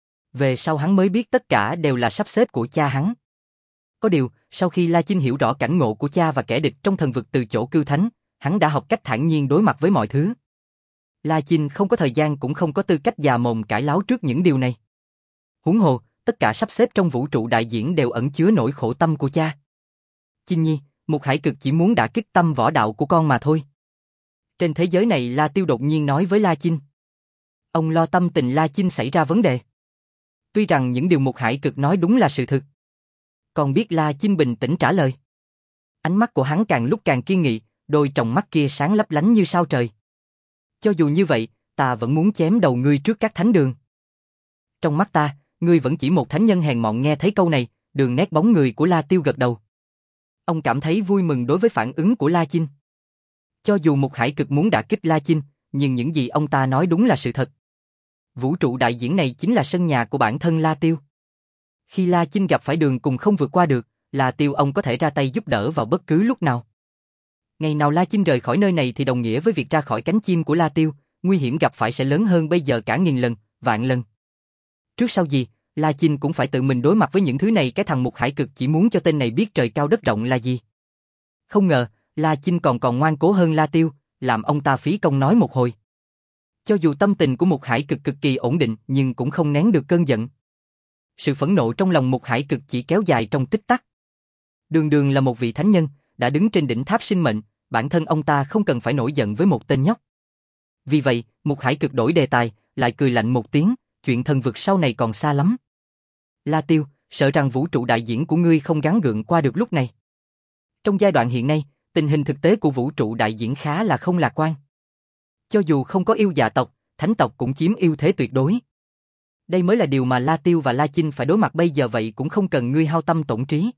Về sau hắn mới biết tất cả đều là sắp xếp của cha hắn. Có điều, sau khi La Chinh hiểu rõ cảnh ngộ của cha và kẻ địch trong thần vực từ chỗ Cưu Thánh, hắn đã học cách thản nhiên đối mặt với mọi thứ. La Chinh không có thời gian cũng không có tư cách già mồm cãi láo trước những điều này. Huống hồ, tất cả sắp xếp trong vũ trụ đại diễn đều ẩn chứa nỗi khổ tâm của cha. Chinh Nhi, một hải cực chỉ muốn đả kích tâm võ đạo của con mà thôi. Trên thế giới này, La Tiêu đột nhiên nói với La Chinh. Ông lo tâm tình La Chinh xảy ra vấn đề. Tuy rằng những điều một hải cực nói đúng là sự thực. Còn biết La Chinh bình tĩnh trả lời. Ánh mắt của hắn càng lúc càng kiên nghị, đôi tròng mắt kia sáng lấp lánh như sao trời. Cho dù như vậy, ta vẫn muốn chém đầu ngươi trước các thánh đường. Trong mắt ta, ngươi vẫn chỉ một thánh nhân hèn mọn. Nghe thấy câu này, đường nét bóng người của La Tiêu gật đầu. Ông cảm thấy vui mừng đối với phản ứng của La Chinh. Cho dù một hải cực muốn đả kích La Chinh, nhưng những gì ông ta nói đúng là sự thật. Vũ trụ đại diễn này chính là sân nhà của bản thân La Tiêu. Khi La Chinh gặp phải đường cùng không vượt qua được, La Tiêu ông có thể ra tay giúp đỡ vào bất cứ lúc nào. Ngày nào La Chinh rời khỏi nơi này thì đồng nghĩa với việc ra khỏi cánh chim của La Tiêu, nguy hiểm gặp phải sẽ lớn hơn bây giờ cả nghìn lần, vạn lần. Trước sau gì, La Chinh cũng phải tự mình đối mặt với những thứ này, cái thằng Mục Hải Cực chỉ muốn cho tên này biết trời cao đất rộng là gì. Không ngờ, La Chinh còn còn ngoan cố hơn La Tiêu, làm ông ta phí công nói một hồi. Cho dù tâm tình của Mục Hải Cực cực kỳ ổn định nhưng cũng không nén được cơn giận. Sự phẫn nộ trong lòng Mục Hải Cực chỉ kéo dài trong tích tắc. Đường Đường là một vị thánh nhân, đã đứng trên đỉnh tháp sinh mệnh, bản thân ông ta không cần phải nổi giận với một tên nhóc. Vì vậy, Mục Hải Cực đổi đề tài, lại cười lạnh một tiếng, chuyện thần vực sau này còn xa lắm. La Tiêu, sợ rằng vũ trụ đại diễn của ngươi không gắng gượng qua được lúc này. Trong giai đoạn hiện nay, tình hình thực tế của vũ trụ đại diễn khá là không lạc quan. Cho dù không có yêu dạ tộc, thánh tộc cũng chiếm ưu thế tuyệt đối. Đây mới là điều mà La Tiêu và La Chinh phải đối mặt bây giờ, vậy cũng không cần ngươi hao tâm tổn trí.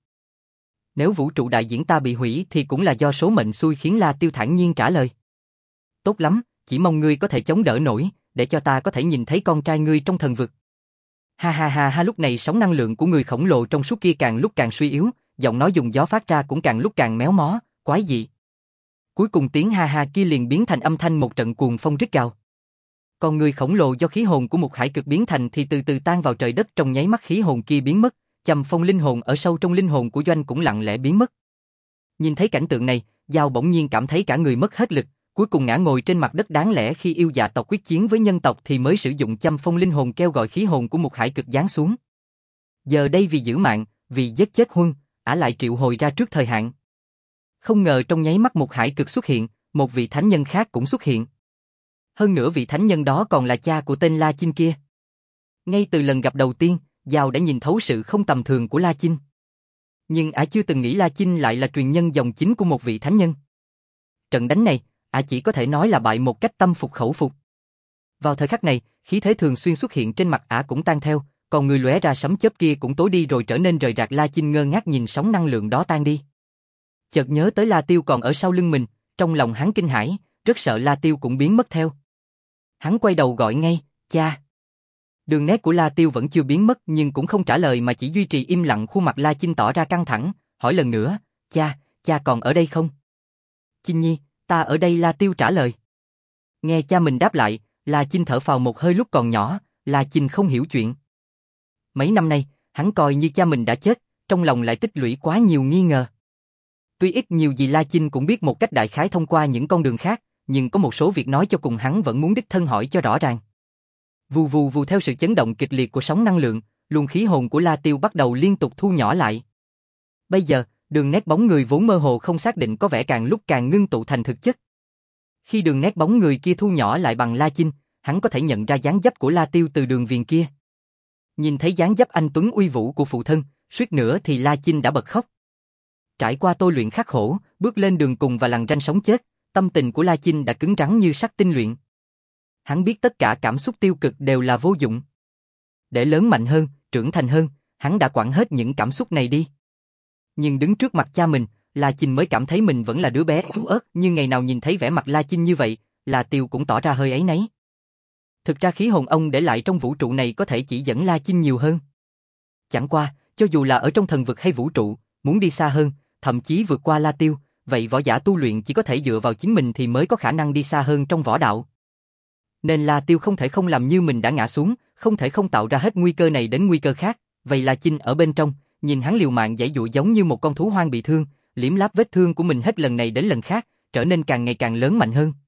Nếu vũ trụ đại diễn ta bị hủy thì cũng là do số mệnh xui khiến, La Tiêu thản nhiên trả lời. Tốt lắm, chỉ mong ngươi có thể chống đỡ nổi, để cho ta có thể nhìn thấy con trai ngươi trong thần vực. Ha ha ha ha, lúc này sóng năng lượng của người khổng lồ trong suốt kia càng lúc càng suy yếu, giọng nói dùng gió phát ra cũng càng lúc càng méo mó, quái dị. Cuối cùng tiếng ha ha kia liền biến thành âm thanh một trận cuồng phong rít gào. Còn người khổng lồ do khí hồn của Mục Hải Cực biến thành thì từ từ tan vào trời đất, trong nháy mắt khí hồn kia biến mất, Châm Phong linh hồn ở sâu trong linh hồn của Doanh cũng lặng lẽ biến mất. Nhìn thấy cảnh tượng này, Giao bỗng nhiên cảm thấy cả người mất hết lực, cuối cùng ngã ngồi trên mặt đất. Đáng lẽ khi yêu dạ tộc quyết chiến với nhân tộc thì mới sử dụng Châm Phong linh hồn kêu gọi khí hồn của Mục Hải Cực giáng xuống. Giờ đây vì giữ mạng, vì giết chết Huân, ả lại triệu hồi ra trước thời hạn. Không ngờ trong nháy mắt Mục Hải Cực xuất hiện, một vị thánh nhân khác cũng xuất hiện. Hơn nữa vị thánh nhân đó còn là cha của tên La Chinh kia. Ngay từ lần gặp đầu tiên, Giao đã nhìn thấu sự không tầm thường của La Chinh. Nhưng ả chưa từng nghĩ La Chinh lại là truyền nhân dòng chính của một vị thánh nhân. Trận đánh này, ả chỉ có thể nói là bại một cách tâm phục khẩu phục. Vào thời khắc này, khí thế thường xuyên xuất hiện trên mặt ả cũng tan theo, còn người lóe ra sấm chớp kia cũng tối đi rồi trở nên rời rạc. La Chinh ngơ ngác nhìn sóng năng lượng đó tan đi. Chợt nhớ tới La Tiêu còn ở sau lưng mình, trong lòng hắn kinh hãi, rất sợ La Tiêu cũng biến mất theo. Hắn quay đầu gọi ngay, cha. Đường nét của La Tiêu vẫn chưa biến mất nhưng cũng không trả lời mà chỉ duy trì im lặng. Khuôn mặt La Chinh tỏ ra căng thẳng, hỏi lần nữa, cha, cha còn ở đây không? Chinh Nhi, ta ở đây, La Tiêu trả lời. Nghe cha mình đáp lại, La Chinh thở phào một hơi. Lúc còn nhỏ, La Chinh không hiểu chuyện. Mấy năm nay, hắn coi như cha mình đã chết, trong lòng lại tích lũy quá nhiều nghi ngờ. Tuy ít nhiều gì La Chinh cũng biết một cách đại khái thông qua những con đường khác, nhưng có một số việc nói cho cùng hắn vẫn muốn đích thân hỏi cho rõ ràng. Vù vù vù, theo sự chấn động kịch liệt của sóng năng lượng, luồng khí hồn của La Tiêu bắt đầu liên tục thu nhỏ lại. Bây giờ, đường nét bóng người vốn mơ hồ không xác định có vẻ càng lúc càng ngưng tụ thành thực chất. Khi đường nét bóng người kia thu nhỏ lại bằng La Chinh, hắn có thể nhận ra dáng dấp của La Tiêu từ đường viền kia. Nhìn thấy dáng dấp anh tuấn uy vũ của phụ thân, suýt nữa thì La Chinh đã bật khóc. Trải qua tôi luyện khắc khổ, bước lên đường cùng và lằn ranh sống chết, tâm tình của La Chinh đã cứng rắn như sắt tinh luyện. Hắn biết tất cả cảm xúc tiêu cực đều là vô dụng. Để lớn mạnh hơn, trưởng thành hơn, hắn đã quẳng hết những cảm xúc này đi. Nhưng đứng trước mặt cha mình, La Chinh mới cảm thấy mình vẫn là đứa bé yếu ớt. Nhưng ngày nào nhìn thấy vẻ mặt La Chinh như vậy, La Tiêu cũng tỏ ra hơi áy náy. Thực ra khí hồn ông để lại trong vũ trụ này có thể chỉ dẫn La Chinh nhiều hơn. Chẳng qua, cho dù là ở trong thần vực hay vũ trụ, muốn đi xa hơn, thậm chí vượt qua La Tiêu, vậy võ giả tu luyện chỉ có thể dựa vào chính mình thì mới có khả năng đi xa hơn trong võ đạo. Nên La Tiêu không thể không làm như mình đã ngã xuống, không thể không tạo ra hết nguy cơ này đến nguy cơ khác. Vậy La Chinh ở bên trong, nhìn hắn liều mạng giãy giụa giống như một con thú hoang bị thương, liếm láp vết thương của mình hết lần này đến lần khác, trở nên càng ngày càng lớn mạnh hơn.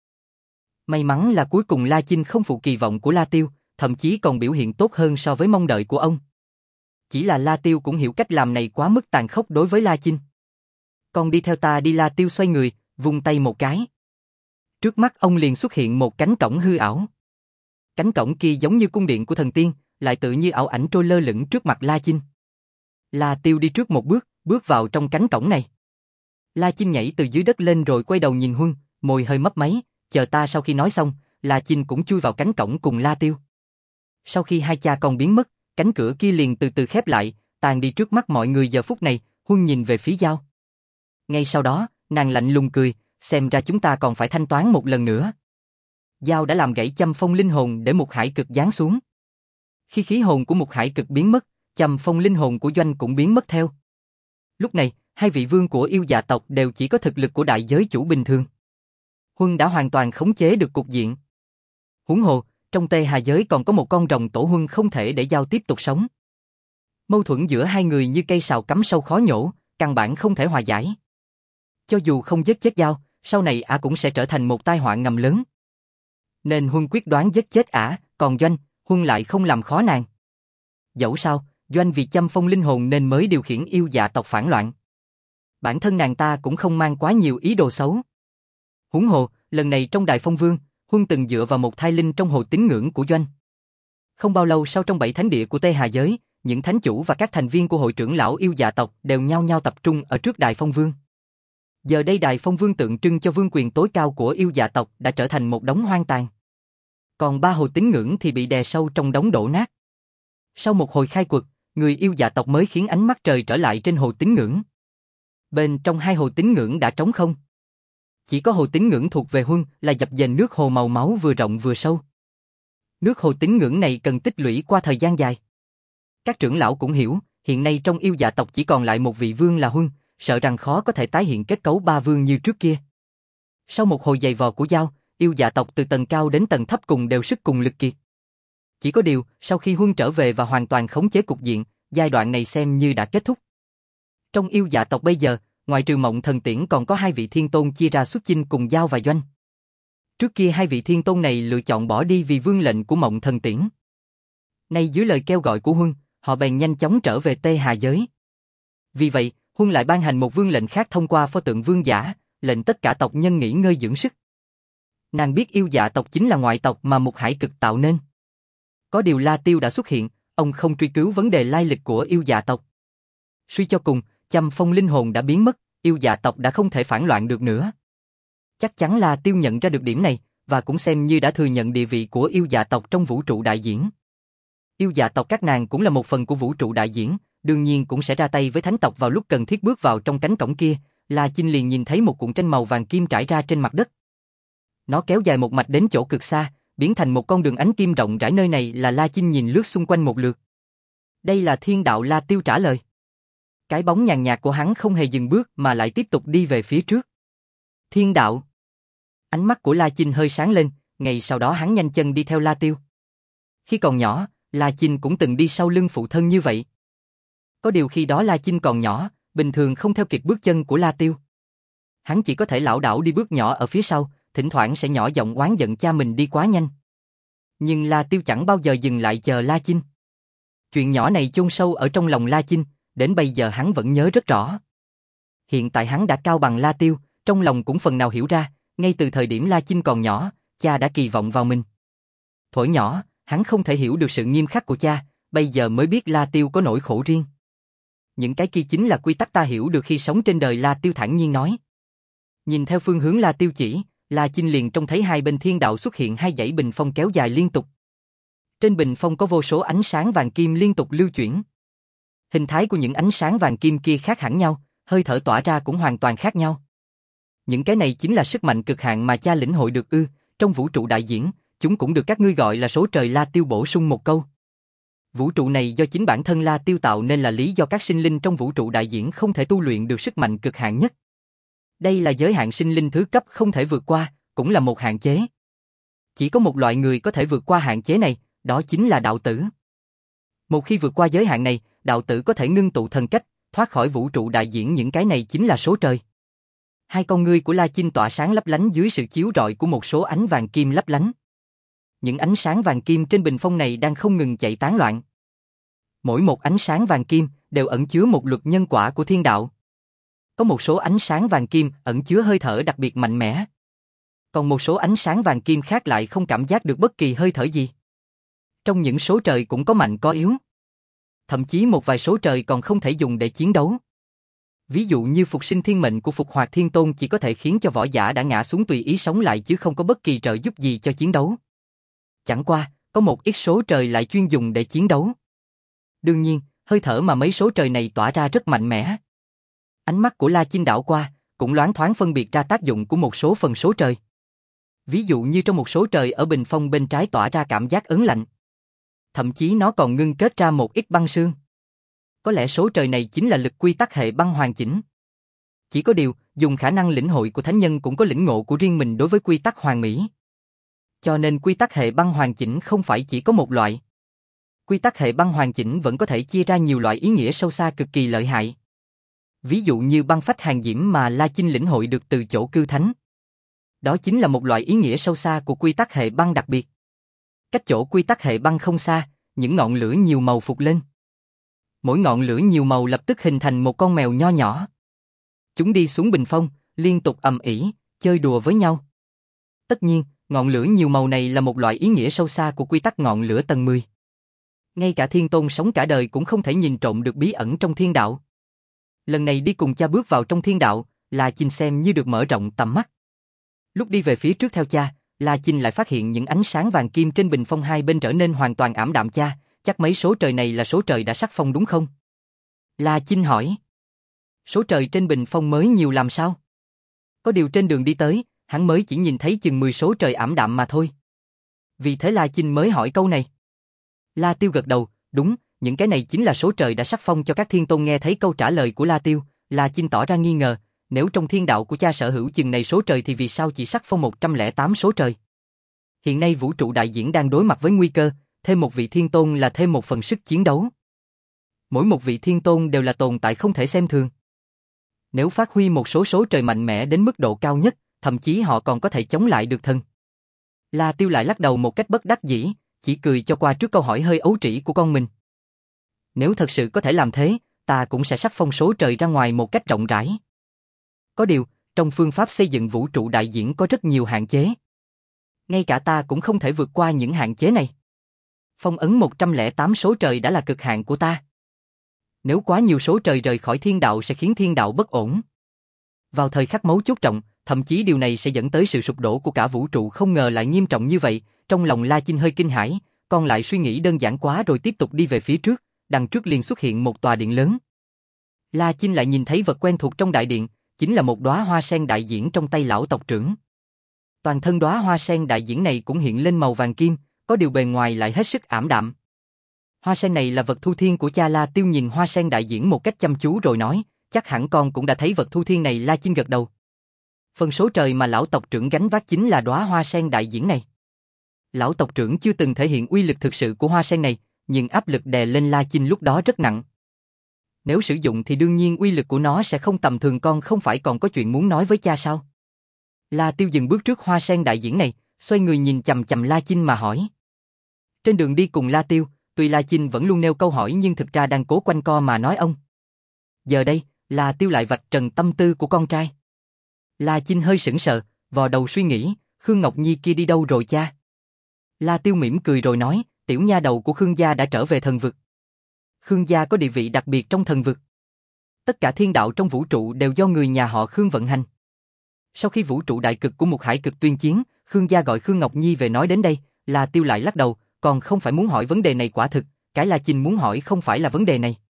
May mắn là cuối cùng La Chinh không phụ kỳ vọng của La Tiêu, thậm chí còn biểu hiện tốt hơn so với mong đợi của ông. Chỉ là La Tiêu cũng hiểu cách làm này quá mức tàn khốc đối với La Chinh. Con đi theo ta đi. La Tiêu xoay người, vung tay một cái. Trước mắt ông liền xuất hiện một cánh cổng hư ảo. Cánh cổng kia giống như cung điện của thần tiên, lại tự như ảo ảnh trôi lơ lửng trước mặt La Chinh. La Tiêu đi trước một bước, bước vào trong cánh cổng này. La Chinh nhảy từ dưới đất lên rồi quay đầu nhìn Huân, môi hơi mấp máy, chờ ta. Sau khi nói xong, La Chinh cũng chui vào cánh cổng cùng La Tiêu. Sau khi hai cha con biến mất, cánh cửa kia liền từ từ khép lại, tàn đi trước mắt mọi người. Giờ phút này, Huân nhìn về phía Giao. Ngay sau đó, nàng lạnh lùng cười, xem ra chúng ta còn phải thanh toán một lần nữa. Dao đã làm gãy châm phong linh hồn để Mục Hải Cực giáng xuống. Khi khí hồn của Mục Hải Cực biến mất, châm phong linh hồn của Doanh cũng biến mất theo. Lúc này, hai vị vương của yêu dạ tộc đều chỉ có thực lực của đại giới chủ bình thường. Huân đã hoàn toàn khống chế được cục diện. Huống hồ, trong Tê Hà giới còn có một con rồng tổ Huân không thể để Dao tiếp tục sống. Mâu thuẫn giữa hai người như cây sào cắm sâu khó nhổ, căn bản không thể hòa giải. Cho dù không giết chết Dao, sau này ả cũng sẽ trở thành một tai họa ngầm lớn. Nên Huân quyết đoán giết chết ả, còn Doanh, Huân lại không làm khó nàng. Dẫu sao, Doanh vì châm phong linh hồn nên mới điều khiển yêu dạ tộc phản loạn. Bản thân nàng ta cũng không mang quá nhiều ý đồ xấu. Huống hồ, lần này trong Đài Phong Vương, Huân từng dựa vào một thai linh trong hồ tín ngưỡng của Doanh. Không bao lâu sau trong bảy thánh địa của Tê Hà giới, những thánh chủ và các thành viên của hội trưởng lão yêu dạ tộc đều nhao nhao tập trung ở trước Đài Phong Vương. Giờ đây Đài Phong Vương tượng trưng cho vương quyền tối cao của yêu dạ tộc đã trở thành một đống hoang tàn. Còn ba hồ tín ngưỡng thì bị đè sâu trong đống đổ nát. Sau một hồi khai quật, người yêu dạ tộc mới khiến ánh mắt trời trở lại trên hồ tín ngưỡng. Bên trong hai hồ tín ngưỡng đã trống không. Chỉ có hồ tín ngưỡng thuộc về Huân là dập dềnh nước hồ màu máu vừa rộng vừa sâu. Nước hồ tín ngưỡng này cần tích lũy qua thời gian dài. Các trưởng lão cũng hiểu, hiện nay trong yêu dạ tộc chỉ còn lại một vị vương là Huân, sợ rằng khó có thể tái hiện kết cấu ba vương như trước kia. Sau một hồi giày vò của Dao, yêu dạ tộc từ tầng cao đến tầng thấp cùng đều sức cùng lực kiệt. Chỉ có điều, sau khi Huân trở về và hoàn toàn khống chế cục diện, giai đoạn này xem như đã kết thúc. Trong yêu dạ tộc bây giờ, ngoài trừ Mộng Thần Tiễn còn có hai vị thiên tôn chia ra xuất chinh cùng Dao và Doanh. Trước kia hai vị thiên tôn này lựa chọn bỏ đi vì vương lệnh của Mộng Thần Tiễn. Nay dưới lời kêu gọi của Huân, họ bèn nhanh chóng trở về Tê Hà giới. Vì vậy, Huân lại ban hành một vương lệnh khác thông qua pho tượng vương giả, lệnh tất cả tộc nhân nghỉ ngơi dưỡng sức. Nàng biết yêu dạ tộc chính là ngoại tộc mà Mục Hải Cực tạo nên. Có điều La Tiêu đã xuất hiện, ông không truy cứu vấn đề lai lịch của yêu dạ tộc. Suy cho cùng, châm phong linh hồn đã biến mất, yêu dạ tộc đã không thể phản loạn được nữa. Chắc chắn La Tiêu nhận ra được điểm này, và cũng xem như đã thừa nhận địa vị của yêu dạ tộc trong vũ trụ đại diễn. Yêu dạ tộc các nàng cũng là một phần của vũ trụ đại diễn, đương nhiên cũng sẽ ra tay với thánh tộc vào lúc cần thiết. Bước vào trong cánh cổng kia, La Chinh liền nhìn thấy một cuộn tranh màu vàng kim trải ra trên mặt đất. Nó kéo dài một mạch đến chỗ cực xa, biến thành một con đường ánh kim rộng rãi. Nơi này là La Chinh nhìn lướt xung quanh một lượt. Đây là thiên đạo, La Tiêu trả lời. Cái bóng nhàn nhạt của hắn không hề dừng bước mà lại tiếp tục đi về phía trước. Thiên đạo. Ánh mắt của La Chinh hơi sáng lên, ngày sau đó hắn nhanh chân đi theo La Tiêu. Khi còn nhỏ, La Chinh cũng từng đi sau lưng phụ thân như vậy. Có điều khi đó La Chinh còn nhỏ, bình thường không theo kịp bước chân của La Tiêu. Hắn chỉ có thể lảo đảo đi bước nhỏ ở phía sau, thỉnh thoảng sẽ nhỏ giọng oán giận cha mình đi quá nhanh. Nhưng La Tiêu chẳng bao giờ dừng lại chờ La Chinh. Chuyện nhỏ này chôn sâu ở trong lòng La Chinh, đến bây giờ hắn vẫn nhớ rất rõ. Hiện tại hắn đã cao bằng La Tiêu, trong lòng cũng phần nào hiểu ra, ngay từ thời điểm La Chinh còn nhỏ, cha đã kỳ vọng vào mình. Thuở nhỏ, hắn không thể hiểu được sự nghiêm khắc của cha, bây giờ mới biết La Tiêu có nỗi khổ riêng. Những cái kia chính là quy tắc ta hiểu được khi sống trên đời, La Tiêu thản nhiên nói. Nhìn theo phương hướng La Tiêu chỉ, La Chinh liền trông thấy hai bên thiên đạo xuất hiện hai dãy bình phong kéo dài liên tục. Trên bình phong có vô số ánh sáng vàng kim liên tục lưu chuyển. Hình thái của những ánh sáng vàng kim kia khác hẳn nhau, hơi thở tỏa ra cũng hoàn toàn khác nhau. Những cái này chính là sức mạnh cực hạn mà cha lĩnh hội được ư? Trong vũ trụ đại diễn, chúng cũng được các ngươi gọi là số trời. La Tiêu bổ sung một câu. Vũ trụ này do chính bản thân La Tiêu tạo nên là lý do các sinh linh trong vũ trụ đại diễn không thể tu luyện được sức mạnh cực hạn nhất. Đây là giới hạn sinh linh thứ cấp không thể vượt qua, cũng là một hạn chế. Chỉ có một loại người có thể vượt qua hạn chế này, đó chính là đạo tử. Một khi vượt qua giới hạn này, đạo tử có thể ngưng tụ thần cách, thoát khỏi vũ trụ đại diễn. Những cái này chính là số trời. Hai con ngươi của La Chinh tỏa sáng lấp lánh dưới sự chiếu rọi của một số ánh vàng kim lấp lánh. Những ánh sáng vàng kim trên bình phong này đang không ngừng chạy tán loạn. Mỗi một ánh sáng vàng kim đều ẩn chứa một luật nhân quả của thiên đạo. Có một số ánh sáng vàng kim ẩn chứa hơi thở đặc biệt mạnh mẽ. Còn một số ánh sáng vàng kim khác lại không cảm giác được bất kỳ hơi thở gì. Trong những số trời cũng có mạnh có yếu. Thậm chí một vài số trời còn không thể dùng để chiến đấu. Ví dụ như phục sinh thiên mệnh của Phục Hoạt Thiên Tôn chỉ có thể khiến cho võ giả đã ngã xuống tùy ý sống lại chứ không có bất kỳ trợ giúp gì cho chiến đấu. Chẳng qua, có một ít số trời lại chuyên dùng để chiến đấu. Đương nhiên, hơi thở mà mấy số trời này tỏa ra rất mạnh mẽ. Ánh mắt của La Chinh đảo qua, cũng loáng thoáng phân biệt ra tác dụng của một số phần số trời. Ví dụ như trong một số trời ở bình phong bên trái tỏa ra cảm giác ớn lạnh. Thậm chí nó còn ngưng kết ra một ít băng sương. Có lẽ số trời này chính là lực quy tắc hệ băng hoàn chỉnh. Chỉ có điều, dùng khả năng lĩnh hội của thánh nhân cũng có lĩnh ngộ của riêng mình đối với quy tắc hoàn mỹ. Cho nên quy tắc hệ băng hoàn chỉnh không phải chỉ có một loại. Quy tắc hệ băng hoàn chỉnh vẫn có thể chia ra nhiều loại ý nghĩa sâu xa cực kỳ lợi hại. Ví dụ như băng phách hàng diễm mà La Chinh lĩnh hội được từ chỗ cư thánh. Đó chính là một loại ý nghĩa sâu xa của quy tắc hệ băng đặc biệt. Cách chỗ quy tắc hệ băng không xa, những ngọn lửa nhiều màu phục lên. Mỗi ngọn lửa nhiều màu lập tức hình thành một con mèo nho nhỏ. Chúng đi xuống bình phong, liên tục ầm ĩ, chơi đùa với nhau. Tất nhiên, ngọn lửa nhiều màu này là một loại ý nghĩa sâu xa của quy tắc ngọn lửa tầng mười. Ngay cả Thiên Tôn sống cả đời cũng không thể nhìn trộm được bí ẩn trong thiên đạo. Lần này đi cùng cha bước vào trong thiên đạo, La Chinh xem như được mở rộng tầm mắt. Lúc đi về phía trước theo cha, La Chinh lại phát hiện những ánh sáng vàng kim trên bình phong hai bên trở nên hoàn toàn ảm đạm. Cha, chắc mấy số trời này là số trời đã sắc phong đúng không? La Chinh hỏi. Số trời trên bình phong mới nhiều làm sao? Có điều trên đường đi tới, hắn mới chỉ nhìn thấy chừng mười số trời ảm đạm mà thôi. Vì thế La Chinh mới hỏi câu này. La Tiêu gật đầu, đúng, những cái này chính là số trời đã sắc phong cho các thiên tôn. Nghe thấy câu trả lời của La Tiêu, La Chinh tỏ ra nghi ngờ, nếu trong thiên đạo của cha sở hữu chừng này số trời thì vì sao chỉ sắc phong một trăm lẻ tám số trời? Hiện nay vũ trụ đại diễn đang đối mặt với nguy cơ, thêm một vị thiên tôn là thêm một phần sức chiến đấu. Mỗi một vị thiên tôn đều là tồn tại không thể xem thường. Nếu phát huy một số số trời mạnh mẽ đến mức độ cao nhất, thậm chí họ còn có thể chống lại được thần. La Tiêu lại lắc đầu một cách bất đắc dĩ, chỉ cười cho qua trước câu hỏi hơi ấu trĩ của con mình. Nếu thật sự có thể làm thế, ta cũng sẽ sắc phong số trời ra ngoài một cách rộng rãi. Có điều, trong phương pháp xây dựng vũ trụ đại diễn có rất nhiều hạn chế. Ngay cả ta cũng không thể vượt qua những hạn chế này. Phong ấn một trăm lẻ tám số trời đã là cực hạn của ta. Nếu quá nhiều số trời rời khỏi thiên đạo sẽ khiến thiên đạo bất ổn. Vào thời khắc mấu chốt trọng, thậm chí điều này sẽ dẫn tới sự sụp đổ của cả vũ trụ. Không ngờ lại nghiêm trọng như vậy, trong lòng La Chinh hơi kinh hãi, còn lại suy nghĩ đơn giản quá rồi tiếp tục đi về phía trước, đằng trước liền xuất hiện một tòa điện lớn. La Chinh lại nhìn thấy vật quen thuộc trong đại điện, chính là một đóa hoa sen đại diễn trong tay lão tộc trưởng. Toàn thân đóa hoa sen đại diễn này cũng hiện lên màu vàng kim, có điều bề ngoài lại hết sức ảm đạm. Hoa sen này là vật thu thiên của cha. La Tiêu nhìn hoa sen đại diễn một cách chăm chú rồi nói, chắc hẳn con cũng đã thấy vật thu thiên này. La Chinh gật đầu. Phần số trời mà lão tộc trưởng gánh vác chính là đóa hoa sen đại diễn này. Lão tộc trưởng chưa từng thể hiện uy lực thực sự của hoa sen này, nhưng áp lực đè lên La Chinh lúc đó rất nặng. Nếu sử dụng thì đương nhiên uy lực của nó sẽ không tầm thường. Con không phải còn có chuyện muốn nói với cha sao? La Tiêu dừng bước trước hoa sen đại diễn này, xoay người nhìn chằm chằm La Chinh mà hỏi. Trên đường đi cùng La Tiêu, tuy La Chinh vẫn luôn nêu câu hỏi nhưng thực ra đang cố quanh co mà nói ông. Giờ đây, La Tiêu lại vạch trần tâm tư của con trai. La Chinh hơi sững sờ, vò đầu suy nghĩ, Khương Ngọc Nhi kia đi đâu rồi cha? La Tiêu mỉm cười rồi nói, tiểu nha đầu của Khương gia đã trở về thần vực. Khương gia có địa vị đặc biệt trong thần vực. Tất cả thiên đạo trong vũ trụ đều do người nhà họ Khương vận hành. Sau khi vũ trụ đại cực của một hải cực tuyên chiến, Khương gia gọi Khương Ngọc Nhi về. Nói đến đây, La Tiêu lại lắc đầu, còn không phải muốn hỏi vấn đề này. Quả thực, cái La Chinh muốn hỏi không phải là vấn đề này.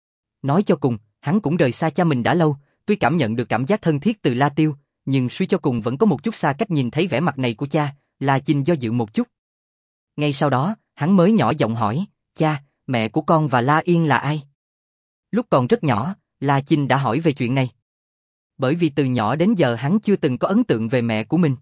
Nói cho cùng, hắn cũng rời xa cha mình đã lâu, tuy cảm nhận được cảm giác thân thiết từ La Tiêu, nhưng suy cho cùng vẫn có một chút xa cách. Nhìn thấy vẻ mặt này của cha, La Chinh do dự một chút. Ngay sau đó, hắn mới nhỏ giọng hỏi, cha, mẹ của con và La Yên là ai? Lúc còn rất nhỏ, La Chinh đã hỏi về chuyện này. Bởi vì từ nhỏ đến giờ hắn chưa từng có ấn tượng về mẹ của mình.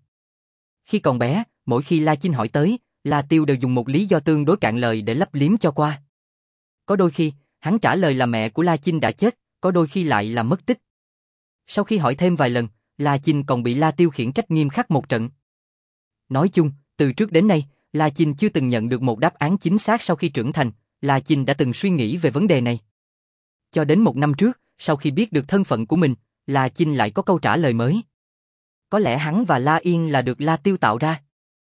Khi còn bé, mỗi khi La Chinh hỏi tới, La Tiêu đều dùng một lý do tương đối cạn lời để lấp liếm cho qua. Có đôi khi, hắn trả lời là mẹ của La Chinh đã chết, có đôi khi lại là mất tích. Sau khi hỏi thêm vài lần, La Chinh còn bị La Tiêu khiển trách nghiêm khắc một trận. Nói chung, từ trước đến nay, La Chinh chưa từng nhận được một đáp án chính xác. Sau khi trưởng thành, La Chinh đã từng suy nghĩ về vấn đề này. Cho đến một năm trước, sau khi biết được thân phận của mình, La Chinh lại có câu trả lời mới. Có lẽ hắn và La Yên là được La Tiêu tạo ra.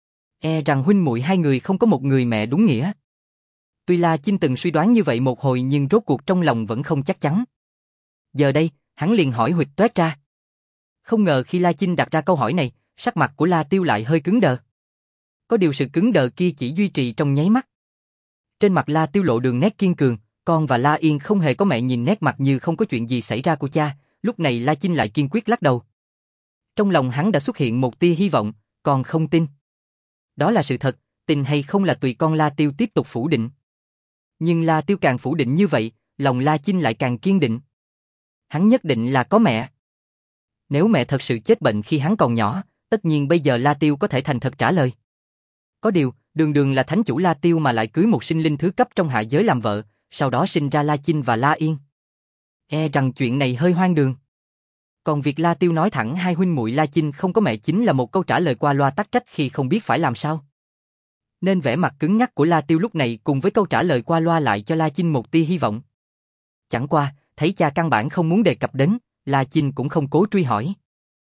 E rằng huynh muội hai người không có một người mẹ đúng nghĩa. Tuy La Chinh từng suy đoán như vậy một hồi nhưng rốt cuộc trong lòng vẫn không chắc chắn. Giờ đây, hắn liền hỏi huỵch toét ra. Không ngờ khi La Chinh đặt ra câu hỏi này, sắc mặt của La Tiêu lại hơi cứng đờ. Có điều sự cứng đờ kia chỉ duy trì trong nháy mắt. Trên mặt La Tiêu lộ đường nét kiên cường, con và La Yên không hề có mẹ. Nhìn nét mặt như không có chuyện gì xảy ra của cha, lúc này La Chinh lại kiên quyết lắc đầu. Trong lòng hắn đã xuất hiện một tia hy vọng, Con không tin. Đó là sự thật, tin hay không là tùy con. La Tiêu tiếp tục phủ định. Nhưng La Tiêu càng phủ định như vậy, lòng La Chinh lại càng kiên định. Hắn nhất định là có mẹ. Nếu mẹ thật sự chết bệnh khi hắn còn nhỏ, tất nhiên bây giờ La Tiêu có thể thành thật trả lời. Có điều, đường đường là thánh chủ La Tiêu mà lại cưới một sinh linh thứ cấp trong hạ giới làm vợ, sau đó sinh ra La Chinh và La Yên. E rằng chuyện này hơi hoang đường. Còn việc La Tiêu nói thẳng hai huynh muội La Chinh không có mẹ chính là một câu trả lời qua loa tắc trách khi không biết phải làm sao. Nên vẻ mặt cứng nhắc của La Tiêu lúc này cùng với câu trả lời qua loa lại cho La Chinh một tia hy vọng. Chẳng qua, thấy cha căn bản không muốn đề cập đến, La Chinh cũng không cố truy hỏi.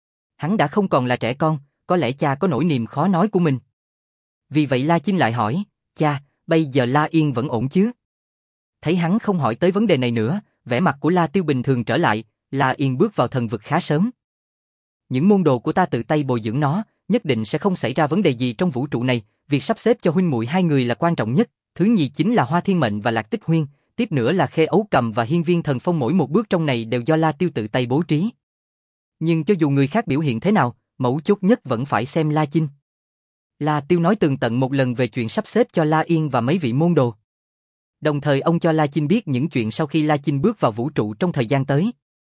Hắn đã không còn là trẻ con, có lẽ cha có nỗi niềm khó nói của mình. Vì vậy La Chinh lại hỏi, cha, bây giờ La Yên vẫn ổn chứ? Thấy hắn không hỏi tới vấn đề này nữa, vẻ mặt của La Tiêu bình thường trở lại, La Yên bước vào thần vực khá sớm. Những môn đồ của ta tự tay bồi dưỡng nó, nhất định sẽ không xảy ra vấn đề gì trong vũ trụ này, việc sắp xếp cho huynh muội hai người là quan trọng nhất, thứ nhì chính là Hoa Thiên Mệnh và Lạc Tích Huyên, tiếp nữa là Khê Ấu Cầm và Hiên Viên Thần Phong, mỗi một bước trong này đều do La Tiêu tự tay bố trí. Nhưng cho dù người khác biểu hiện thế nào, mấu chốt nhất vẫn phải xem La Chinh. La Tiêu nói tường tận một lần về chuyện sắp xếp cho La Yên và mấy vị môn đồ. Đồng thời ông cho La Chinh biết những chuyện sau khi La Chinh bước vào vũ trụ trong thời gian tới.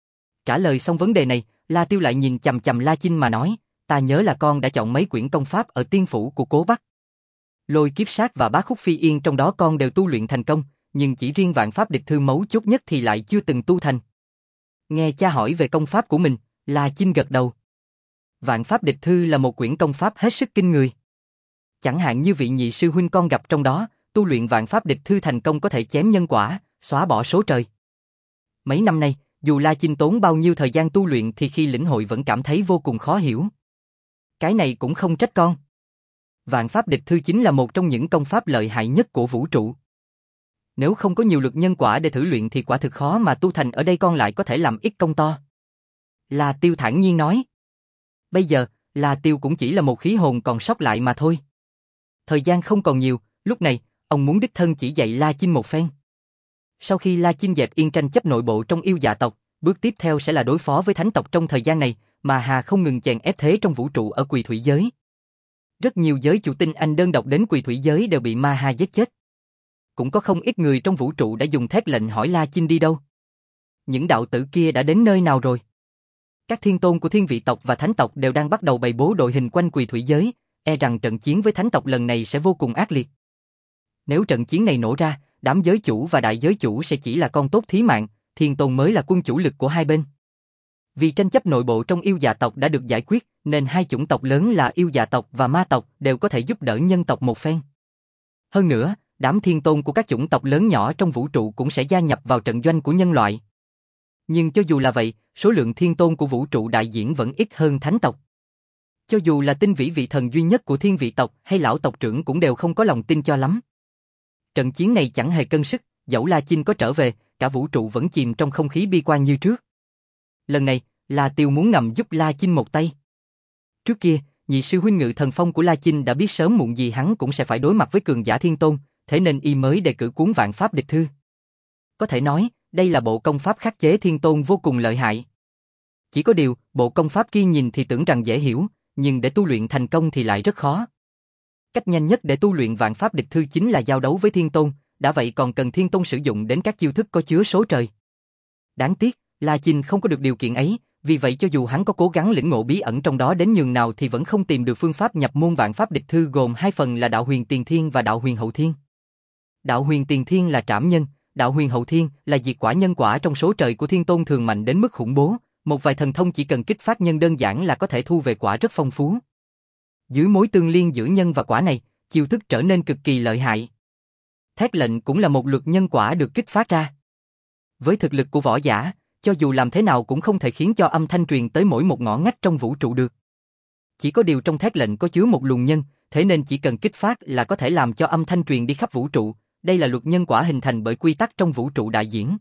Trả lời xong vấn đề này, La Tiêu lại nhìn chằm chằm La Chinh mà nói, ta nhớ là con đã chọn mấy quyển công pháp ở tiên phủ của Cố Bắc. Lôi Kiếp Sát và Bá Khúc Phi Yên trong đó con đều tu luyện thành công, nhưng chỉ riêng Vạn Pháp Địch Thư mấu chốt nhất thì lại chưa từng tu thành. Nghe cha hỏi về công pháp của mình, La Chinh gật đầu. Vạn Pháp Địch Thư là một quyển công pháp hết sức kinh người. Chẳng hạn như vị nhị sư huynh con gặp trong đó, tu luyện Vạn Pháp Địch Thư thành công có thể chém nhân quả, xóa bỏ số trời. Mấy năm nay, dù La Chinh tốn bao nhiêu thời gian tu luyện thì khi lĩnh hội vẫn cảm thấy vô cùng khó hiểu. Cái này cũng không trách con. Vạn Pháp Địch Thư chính là một trong những công pháp lợi hại nhất của vũ trụ. Nếu không có nhiều lực nhân quả để thử luyện thì quả thực khó mà tu thành, ở đây con lại có thể làm ít công to. La Tiêu thản nhiên nói. Bây giờ, La Tiêu cũng chỉ là một khí hồn còn sót lại mà thôi. Thời gian không còn nhiều, lúc này, ông muốn đích thân chỉ dạy La Chinh một phen. Sau khi La Chinh dẹp yên tranh chấp nội bộ trong yêu dạ tộc, bước tiếp theo sẽ là đối phó với thánh tộc trong thời gian này, mà Hà không ngừng chèn ép thế trong vũ trụ ở Quỳ Thủy giới. Rất nhiều giới chủ tinh anh đơn độc đến Quỳ Thủy giới đều bị Ma Ha giết chết. Cũng có không ít người trong vũ trụ đã dùng thét lệnh hỏi La Chinh đi đâu. Những đạo tử kia đã đến nơi nào rồi? Các thiên tôn của thiên vị tộc và thánh tộc đều đang bắt đầu bày bố đội hình quanh Quỳ Thủy giới, e rằng trận chiến với thánh tộc lần này sẽ vô cùng ác liệt. Nếu trận chiến này nổ ra, đám giới chủ và đại giới chủ sẽ chỉ là con tốt thí mạng, thiên tôn mới là quân chủ lực của hai bên. Vì tranh chấp nội bộ trong yêu dạ tộc đã được giải quyết, nên hai chủng tộc lớn là yêu dạ tộc và ma tộc đều có thể giúp đỡ nhân tộc một phen. Hơn nữa, đám thiên tôn của các chủng tộc lớn nhỏ trong vũ trụ cũng sẽ gia nhập vào trận doanh của nhân loại. Nhưng cho dù là vậy, số lượng thiên tôn của vũ trụ đại diễn vẫn ít hơn thánh tộc. Cho dù là tinh vĩ vị thần duy nhất của thiên vị tộc hay lão tộc trưởng cũng đều không có lòng tin cho lắm. Trận chiến này chẳng hề cân sức, dẫu La Chinh có trở về, cả vũ trụ vẫn chìm trong không khí bi quan như trước. Lần này, La Tiêu muốn ngầm giúp La Chinh một tay. Trước kia, nhị sư huynh Ngự Thần Phong của La Chinh đã biết sớm muộn gì hắn cũng sẽ phải đối mặt với cường giả thiên tôn, thế nên y mới đề cử cuốn Vạn Pháp Địch Thư. Có thể nói, đây là bộ công pháp khắc chế thiên tôn vô cùng lợi hại. Chỉ có điều, bộ công pháp kia nhìn thì tưởng rằng dễ hiểu, nhưng để tu luyện thành công thì lại rất khó. Cách nhanh nhất để tu luyện Vạn Pháp Địch Thư chính là giao đấu với thiên tôn, đã vậy còn cần thiên tôn sử dụng đến các chiêu thức có chứa số trời. Đáng tiếc, La Chinh không có được điều kiện ấy, vì vậy cho dù hắn có cố gắng lĩnh ngộ bí ẩn trong đó đến nhường nào thì vẫn không tìm được phương pháp nhập môn Vạn Pháp Địch Thư, gồm hai phần là Đạo Huyền Tiền Thiên và Đạo Huyền Hậu Thiên. Đạo Huyền Tiền Thiên là trảm nhân, Đạo Huyền Hậu Thiên là diệt quả nhân quả trong số trời của thiên tôn thường mạnh đến mức khủng bố, một vài thần thông chỉ cần kích phát nhân đơn giản là có thể thu về quả rất phong phú. Dưới mối tương liên giữa nhân và quả này, chiêu thức trở nên cực kỳ lợi hại. Thét lệnh cũng là một luật nhân quả được kích phát ra. Với thực lực của võ giả, cho dù làm thế nào cũng không thể khiến cho âm thanh truyền tới mỗi một ngõ ngách trong vũ trụ được. Chỉ có điều trong thét lệnh có chứa một luồng nhân, thế nên chỉ cần kích phát là có thể làm cho âm thanh truyền đi khắp vũ trụ. Đây là luật nhân quả hình thành bởi quy tắc trong vũ trụ đại diễn.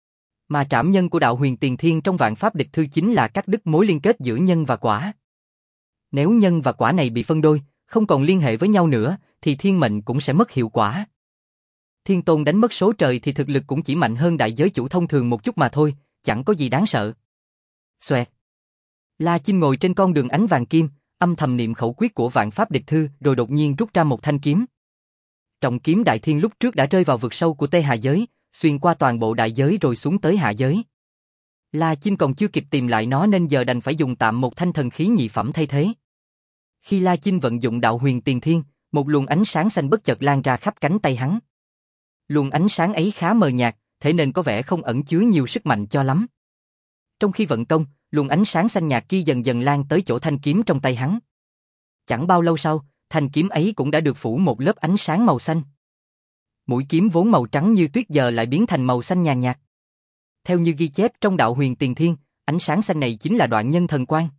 Mà trảm nhân của Đạo Huyền Tiền Thiên trong Vạn Pháp Địch Thư chính là cắt đứt mối liên kết giữa nhân và quả. Nếu nhân và quả này bị phân đôi, không còn liên hệ với nhau nữa, thì thiên mệnh cũng sẽ mất hiệu quả. Thiên tôn đánh mất số trời thì thực lực cũng chỉ mạnh hơn đại giới chủ thông thường một chút mà thôi, chẳng có gì đáng sợ. Xoẹt. La Chinh ngồi trên con đường ánh vàng kim, âm thầm niệm khẩu quyết của vạn pháp địch thư rồi đột nhiên rút ra một thanh kiếm. Trọng kiếm đại thiên lúc trước đã rơi vào vực sâu của Tê Hà giới, xuyên qua toàn bộ đại giới rồi xuống tới hạ giới. La Chinh còn chưa kịp tìm lại nó nên giờ đành phải dùng tạm một thanh thần khí nhị phẩm thay thế. Khi La Chinh vận dụng đạo huyền tiền thiên, một luồng ánh sáng xanh bất chợt lan ra khắp cánh tay hắn. Luồng ánh sáng ấy khá mờ nhạt, thế nên có vẻ không ẩn chứa nhiều sức mạnh cho lắm. Trong khi vận công, luồng ánh sáng xanh nhạt kia dần dần lan tới chỗ thanh kiếm trong tay hắn. Chẳng bao lâu sau, thanh kiếm ấy cũng đã được phủ một lớp ánh sáng màu xanh. Mũi kiếm vốn màu trắng như tuyết giờ lại biến thành màu xanh nhàn nhạt. Theo như ghi chép trong đạo huyền tiền thiên, ánh sáng xanh này chính là đoạn nhân thần quang.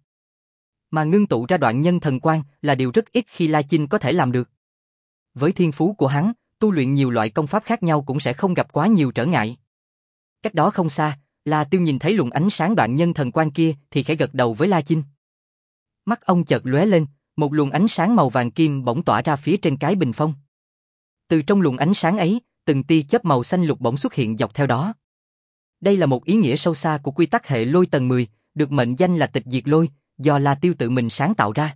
Mà ngưng tụ ra đoạn nhân thần quang là điều rất ít khi La Chinh có thể làm được. Với thiên phú của hắn, tu luyện nhiều loại công pháp khác nhau cũng sẽ không gặp quá nhiều trở ngại. Cách đó không xa, La Tiêu nhìn thấy luồng ánh sáng đoạn nhân thần quang kia thì khẽ gật đầu với La Chinh. Mắt ông chợt lóe lên, một luồng ánh sáng màu vàng kim bỗng tỏa ra phía trên cái bình phong. Từ trong luồng ánh sáng ấy, từng tia chớp màu xanh lục bỗng xuất hiện dọc theo đó. Đây là một ý nghĩa sâu xa của quy tắc hệ lôi tầng mười, được mệnh danh là tịch diệt lôi, do La Tiêu tự mình sáng tạo ra.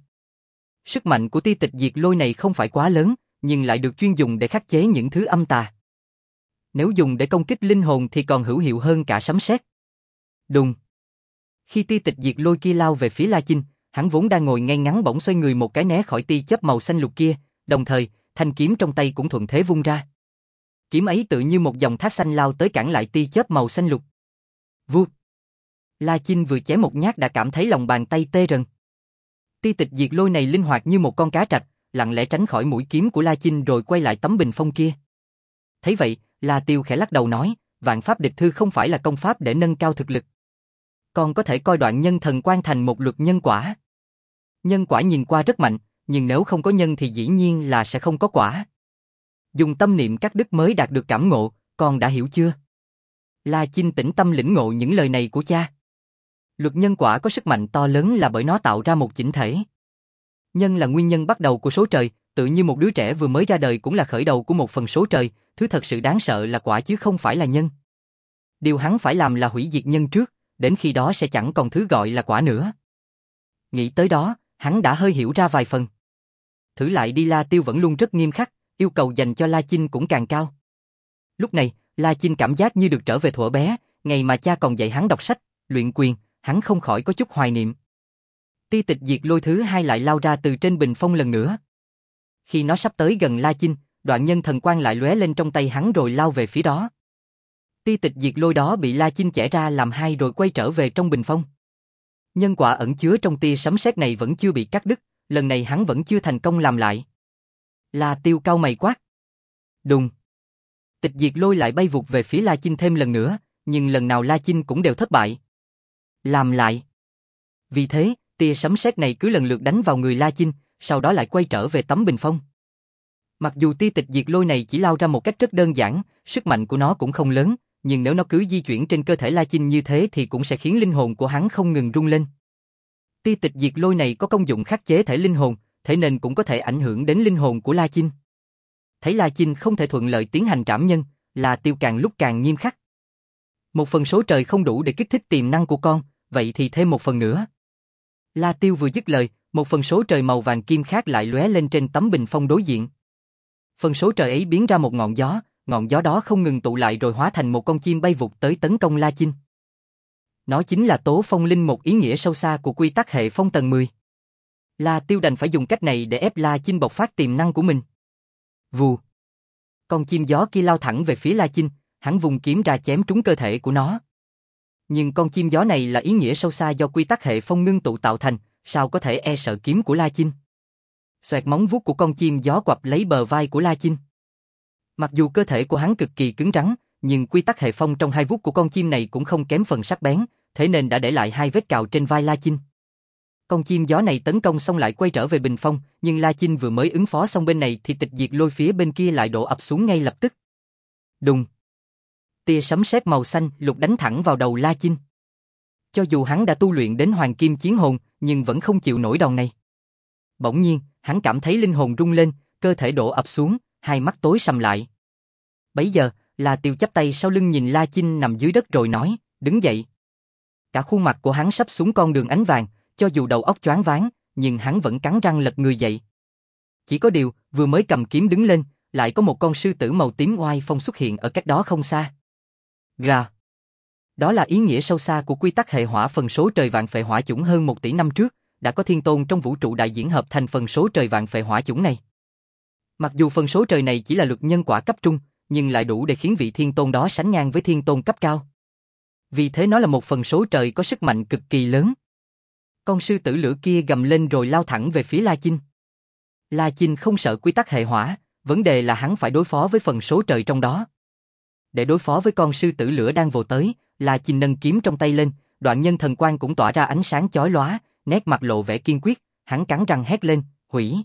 Sức mạnh của tia tịch diệt lôi này không phải quá lớn, nhưng lại được chuyên dùng để khắc chế những thứ âm tà. Nếu dùng để công kích linh hồn thì còn hữu hiệu hơn cả sấm sét. Đùng. Khi tia tịch diệt lôi kia lao về phía La Chinh, hắn vốn đang ngồi ngay ngắn bỗng xoay người một cái né khỏi tia chớp màu xanh lục kia, đồng thời, thanh kiếm trong tay cũng thuận thế vung ra. Kiếm ấy tự như một dòng thác xanh lao tới cản lại tia chớp màu xanh lục. Vụt. La Chinh vừa chém một nhát đã cảm thấy lòng bàn tay tê rần. Tia tịch diệt lôi này linh hoạt như một con cá trạch, lặng lẽ tránh khỏi mũi kiếm của La Chinh rồi quay lại tấm bình phong kia. Thấy vậy, La Tiêu khẽ lắc đầu nói, vạn pháp địch thư không phải là công pháp để nâng cao thực lực. Còn có thể coi đoạn nhân thần quang thành một luật nhân quả. Nhân quả nhìn qua rất mạnh, nhưng nếu không có nhân thì dĩ nhiên là sẽ không có quả. Dùng tâm niệm cắt đứt mới đạt được cảm ngộ, con đã hiểu chưa? La Chinh tĩnh tâm lĩnh ngộ những lời này của cha. Luật nhân quả có sức mạnh to lớn là bởi nó tạo ra một chỉnh thể. Nhân là nguyên nhân bắt đầu của số trời, tự như một đứa trẻ vừa mới ra đời cũng là khởi đầu của một phần số trời, thứ thật sự đáng sợ là quả chứ không phải là nhân. Điều hắn phải làm là hủy diệt nhân trước, đến khi đó sẽ chẳng còn thứ gọi là quả nữa. Nghĩ tới đó, hắn đã hơi hiểu ra vài phần. Thử lại đi, La Tiêu vẫn luôn rất nghiêm khắc, yêu cầu dành cho La Chinh cũng càng cao. Lúc này, La Chinh cảm giác như được trở về thuở bé, ngày mà cha còn dạy hắn đọc sách, luyện quyền, hắn không khỏi có chút hoài niệm. Tia tịch diệt lôi thứ hai lại lao ra từ trên bình phong lần nữa. Khi nó sắp tới gần La Chinh, đoạn nhân thần quang lại lóe lên trong tay hắn rồi lao về phía đó. Tia tịch diệt lôi đó bị La Chinh chẻ ra làm hai rồi quay trở về trong bình phong. Nhân quả ẩn chứa trong tia sấm sét này vẫn chưa bị cắt đứt, lần này hắn vẫn chưa thành công làm lại. La Tiêu cau mày quát. Đùng. Tịch diệt lôi lại bay vụt về phía La Chinh thêm lần nữa, nhưng lần nào La Chinh cũng đều thất bại. Làm lại. Vì thế, tia sấm sét này cứ lần lượt đánh vào người La Chinh, sau đó lại quay trở về tấm bình phong. Mặc dù tia tịch diệt lôi này chỉ lao ra một cách rất đơn giản, sức mạnh của nó cũng không lớn, nhưng nếu nó cứ di chuyển trên cơ thể La Chinh như thế thì cũng sẽ khiến linh hồn của hắn không ngừng rung lên. Tia tịch diệt lôi này có công dụng khắc chế thể linh hồn, thế nên cũng có thể ảnh hưởng đến linh hồn của La Chinh. Thấy La Chinh không thể thuận lợi tiến hành trảm nhân, La Tiêu càng lúc càng nghiêm khắc. Một phần số trời không đủ để kích thích tiềm năng của con, vậy thì thêm một phần nữa. La Tiêu vừa dứt lời, một phần số trời màu vàng kim khác lại lóe lên trên tấm bình phong đối diện. Phần số trời ấy biến ra một ngọn gió, ngọn gió đó không ngừng tụ lại rồi hóa thành một con chim bay vụt tới tấn công La Chinh. Nó chính là tố phong linh, một ý nghĩa sâu xa của quy tắc hệ phong tầng mười. La Tiêu đành phải dùng cách này để ép La Chinh bộc phát tiềm năng của mình. Vù. Con chim gió kia lao thẳng về phía La Chinh, hắn vùng kiếm ra chém trúng cơ thể của nó. Nhưng con chim gió này là ý nghĩa sâu xa do quy tắc hệ phong ngưng tụ tạo thành, sao có thể e sợ kiếm của La Chinh. Xoẹt móng vuốt của con chim gió quặp lấy bờ vai của La Chinh. Mặc dù cơ thể của hắn cực kỳ cứng rắn, nhưng quy tắc hệ phong trong hai vuốt của con chim này cũng không kém phần sắc bén, thế nên đã để lại hai vết cào trên vai La Chinh. Con chim gió này tấn công xong lại quay trở về bình phong, nhưng La Chinh vừa mới ứng phó xong bên này thì tịch diệt lôi phía bên kia lại đổ ập xuống ngay lập tức. Đùng. Tia sấm sét màu xanh lục đánh thẳng vào đầu La Chinh. Cho dù hắn đã tu luyện đến hoàng kim chiến hồn, nhưng vẫn không chịu nổi đòn này. Bỗng nhiên, hắn cảm thấy linh hồn rung lên, cơ thể đổ ập xuống, hai mắt tối sầm lại. Bấy giờ, La Tiêu chắp tay sau lưng nhìn La Chinh nằm dưới đất rồi nói, đứng dậy. Cả khuôn mặt của hắn sắp xuống con đường ánh vàng, cho dù đầu óc choáng váng, nhưng hắn vẫn cắn răng lật người dậy. Chỉ có điều, vừa mới cầm kiếm đứng lên, lại có một con sư tử màu tím oai phong xuất hiện ở cách đó không xa. Gà. Đó là ý nghĩa sâu xa của quy tắc hệ hỏa phần số trời vạn phệ hỏa chủng hơn một tỷ năm trước, đã có thiên tôn trong vũ trụ đại diễn hợp thành phần số trời vạn phệ hỏa chủng này. Mặc dù phần số trời này chỉ là luật nhân quả cấp trung, nhưng lại đủ để khiến vị thiên tôn đó sánh ngang với thiên tôn cấp cao. Vì thế nó là một phần số trời có sức mạnh cực kỳ lớn. Con sư tử lửa kia gầm lên rồi lao thẳng về phía La Chinh. La Chinh không sợ quy tắc hệ hỏa, vấn đề là hắn phải đối phó với phần số trời trong đó. Để đối phó với con sư tử lửa đang vồ tới, La Chinh nâng kiếm trong tay lên, đoạn nhân thần quang cũng tỏa ra ánh sáng chói lóa, nét mặt lộ vẻ kiên quyết, hắn cắn răng hét lên, hủy.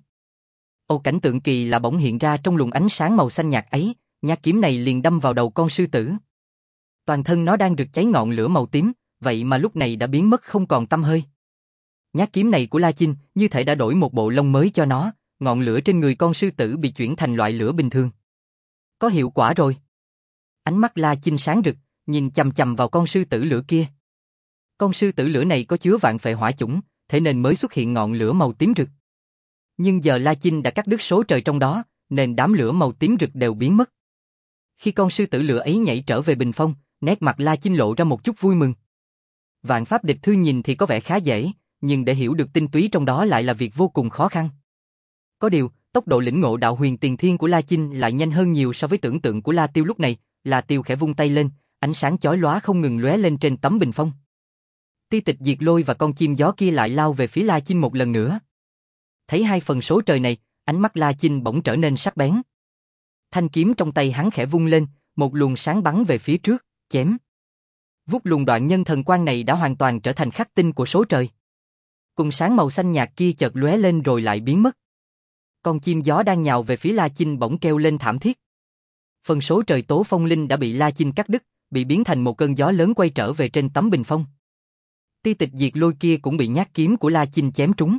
Ô cảnh tượng kỳ lạ bỗng hiện ra trong luồng ánh sáng màu xanh nhạt ấy, nhát kiếm này liền đâm vào đầu con sư tử. Toàn thân nó đang rực cháy ngọn lửa màu tím, vậy mà lúc này đã biến mất không còn tăm hơi. Nhát kiếm này của La Chinh như thể đã đổi một bộ lông mới cho nó, ngọn lửa trên người con sư tử bị chuyển thành loại lửa bình thường. Có hiệu quả rồi. Ánh mắt La Chinh sáng rực, nhìn chằm chằm vào con sư tử lửa kia. Con sư tử lửa này có chứa vạn phệ hỏa chủng, thế nên mới xuất hiện ngọn lửa màu tím rực. Nhưng giờ La Chinh đã cắt đứt số trời trong đó, nên đám lửa màu tím rực đều biến mất. Khi con sư tử lửa ấy nhảy trở về bình phong, nét mặt La Chinh lộ ra một chút vui mừng. Vạn pháp địch thư nhìn thì có vẻ khá dễ, nhưng để hiểu được tinh túy trong đó lại là việc vô cùng khó khăn. Có điều, tốc độ lĩnh ngộ đạo huyền tiền thiên của La Chinh lại nhanh hơn nhiều so với tưởng tượng của La Tiêu lúc này. La Tiêu khẽ vung tay lên, ánh sáng chói lóa không ngừng lóe lên trên tấm bình phong. Ti Tịch Diệt Lôi và con chim gió kia lại lao về phía La Chinh một lần nữa. Thấy hai phần số trời này, ánh mắt La Chinh bỗng trở nên sắc bén. Thanh kiếm trong tay hắn khẽ vung lên, một luồng sáng bắn về phía trước, chém. Vút luồng đoạn nhân thần quang này đã hoàn toàn trở thành khắc tinh của số trời. Cùng sáng màu xanh nhạt kia chợt lóe lên rồi lại biến mất. Con chim gió đang nhào về phía La Chinh bỗng kêu lên thảm thiết. Phần số trời tố phong linh đã bị La Chinh cắt đứt, bị biến thành một cơn gió lớn quay trở về trên tấm bình phong. Ti Tịch Diệt Lôi kia cũng bị nhát kiếm của La Chinh chém trúng.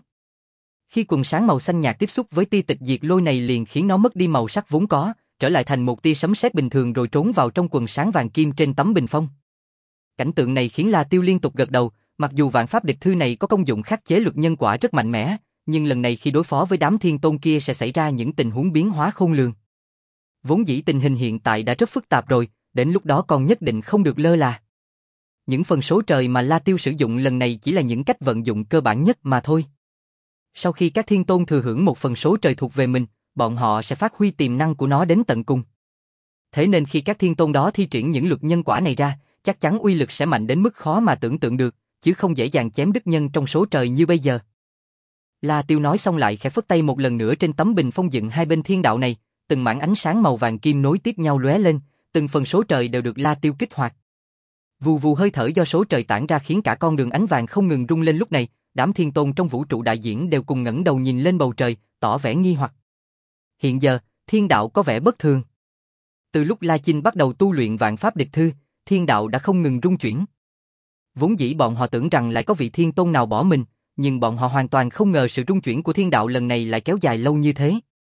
Khi quần sáng màu xanh nhạt tiếp xúc với Ti Tịch Diệt Lôi này liền khiến nó mất đi màu sắc vốn có, trở lại thành một tia sấm sét bình thường rồi trốn vào trong quần sáng vàng kim trên tấm bình phong. Cảnh tượng này khiến La Tiêu liên tục gật đầu, mặc dù vạn pháp địch thư này có công dụng khắc chế luật nhân quả rất mạnh mẽ, nhưng lần này khi đối phó với đám thiên tôn kia sẽ xảy ra những tình huống biến hóa khôn lường. Vốn dĩ tình hình hiện tại đã rất phức tạp rồi, đến lúc đó còn nhất định không được lơ là. Những phần số trời mà La Tiêu sử dụng lần này chỉ là những cách vận dụng cơ bản nhất mà thôi. Sau khi các thiên tôn thừa hưởng một phần số trời thuộc về mình, bọn họ sẽ phát huy tiềm năng của nó đến tận cùng. Thế nên khi các thiên tôn đó thi triển những luật nhân quả này ra, chắc chắn uy lực sẽ mạnh đến mức khó mà tưởng tượng được, chứ không dễ dàng chém đứt nhân trong số trời như bây giờ. La Tiêu nói xong lại khẽ phất tay một lần nữa trên tấm bình phong dựng hai bên thiên đạo này, từng mảng ánh sáng màu vàng kim nối tiếp nhau lóe lên, từng phần số trời đều được La Tiêu kích hoạt. Vù vù hơi thở do số trời tản ra khiến cả con đường ánh vàng không ngừng rung lên lúc này, đám thiên tôn trong vũ trụ đại diễn đều cùng ngẩng đầu nhìn lên bầu trời, tỏ vẻ nghi hoặc. Hiện giờ, thiên đạo có vẻ bất thường. Từ lúc La Chinh bắt đầu tu luyện vạn pháp địch thư, thiên đạo đã không ngừng rung chuyển. Vốn dĩ bọn họ tưởng rằng lại có vị thiên tôn nào bỏ mình, nhưng bọn họ hoàn toàn không ngờ sự rung chuyển của thiên đạo lần này lại kéo dài lâu như thế.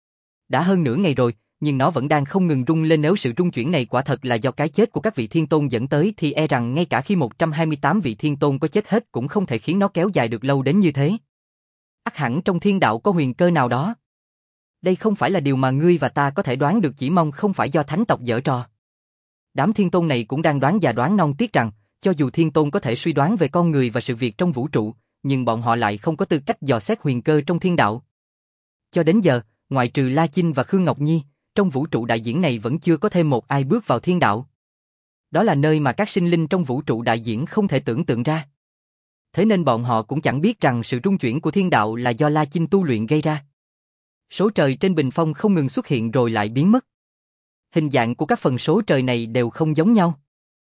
Đã hơn nửa ngày rồi, nhưng nó vẫn đang không ngừng rung lên. Nếu sự rung chuyển này quả thật là do cái chết của các vị thiên tôn dẫn tới thì e rằng ngay cả khi một trăm hai mươi tám vị thiên tôn có chết hết cũng không thể khiến nó kéo dài được lâu đến như thế. Ắt hẳn trong thiên đạo có huyền cơ nào đó. Đây không phải là điều mà ngươi và ta có thể đoán được, chỉ mong không phải do thánh tộc giở trò. Đám thiên tôn này cũng đang đoán già đoán non tiếc rằng, cho dù thiên tôn có thể suy đoán về con người và sự việc trong vũ trụ, nhưng bọn họ lại không có tư cách dò xét huyền cơ trong thiên đạo. Cho đến giờ, ngoại trừ La Chinh và Khương Ngọc Nhi, trong vũ trụ đại diễn này vẫn chưa có thêm một ai bước vào thiên đạo. Đó là nơi mà các sinh linh trong vũ trụ đại diễn không thể tưởng tượng ra. Thế nên bọn họ cũng chẳng biết rằng sự rung chuyển của thiên đạo là do La Chinh tu luyện gây ra. Số trời trên bình phong không ngừng xuất hiện rồi lại biến mất. Hình dạng của các phần số trời này đều không giống nhau.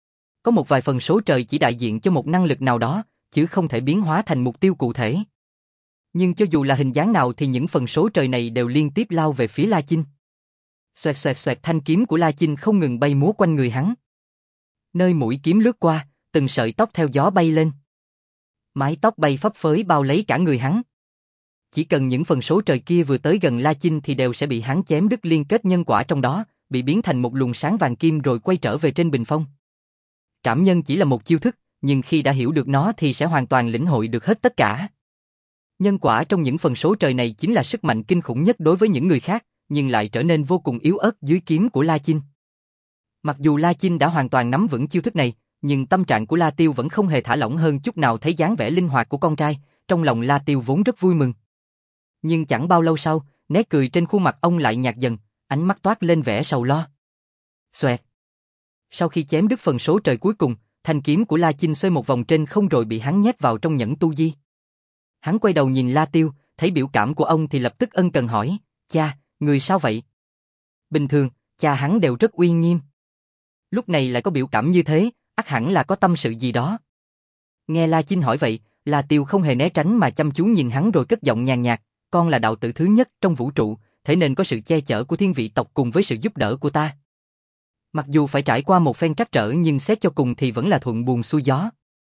Có một vài phần số trời chỉ đại diện cho một năng lực nào đó, chứ không thể biến hóa thành mục tiêu cụ thể. Nhưng cho dù là hình dáng nào thì những phần số trời này đều liên tiếp lao về phía La Chinh. Xoẹt xoẹt xoẹt, thanh kiếm của La Chinh không ngừng bay múa quanh người hắn. Nơi mũi kiếm lướt qua, từng sợi tóc theo gió bay lên. Mái tóc bay phấp phới bao lấy cả người hắn. Chỉ cần những phần số trời kia vừa tới gần La Chinh thì đều sẽ bị hắn chém đứt liên kết nhân quả trong đó, bị biến thành một luồng sáng vàng kim rồi quay trở về trên bình phong. Trảm nhân chỉ là một chiêu thức, nhưng khi đã hiểu được nó thì sẽ hoàn toàn lĩnh hội được hết tất cả. Nhân quả trong những phần số trời này chính là sức mạnh kinh khủng nhất đối với những người khác, nhưng lại trở nên vô cùng yếu ớt dưới kiếm của La Chinh. Mặc dù La Chinh đã hoàn toàn nắm vững chiêu thức này, nhưng tâm trạng của La Tiêu vẫn không hề thả lỏng hơn chút nào thấy dáng vẻ linh hoạt của con trai, trong lòng La Tiêu vốn rất vui mừng. Nhưng chẳng bao lâu sau, nét cười trên khuôn mặt ông lại nhạt dần, ánh mắt toát lên vẻ sầu lo. Xoẹt. Sau khi chém đứt phần số trời cuối cùng, thanh kiếm của La Chinh xoay một vòng trên không rồi bị hắn nhét vào trong nhẫn tu di. Hắn quay đầu nhìn La Tiêu, thấy biểu cảm của ông thì lập tức ân cần hỏi, cha, người sao vậy? Bình thường, cha hắn đều rất uy nghiêm. Lúc này lại có biểu cảm như thế, ắt hẳn là có tâm sự gì đó. Nghe La Chinh hỏi vậy, La Tiêu không hề né tránh mà chăm chú nhìn hắn rồi cất giọng nhàn nhạt, con là đạo tử thứ nhất trong vũ trụ, thế nên có sự che chở của thiên vị tộc cùng với sự giúp đỡ của ta. Mặc dù phải trải qua một phen trắc trở nhưng xét cho cùng thì vẫn là thuận buồm xuôi gió.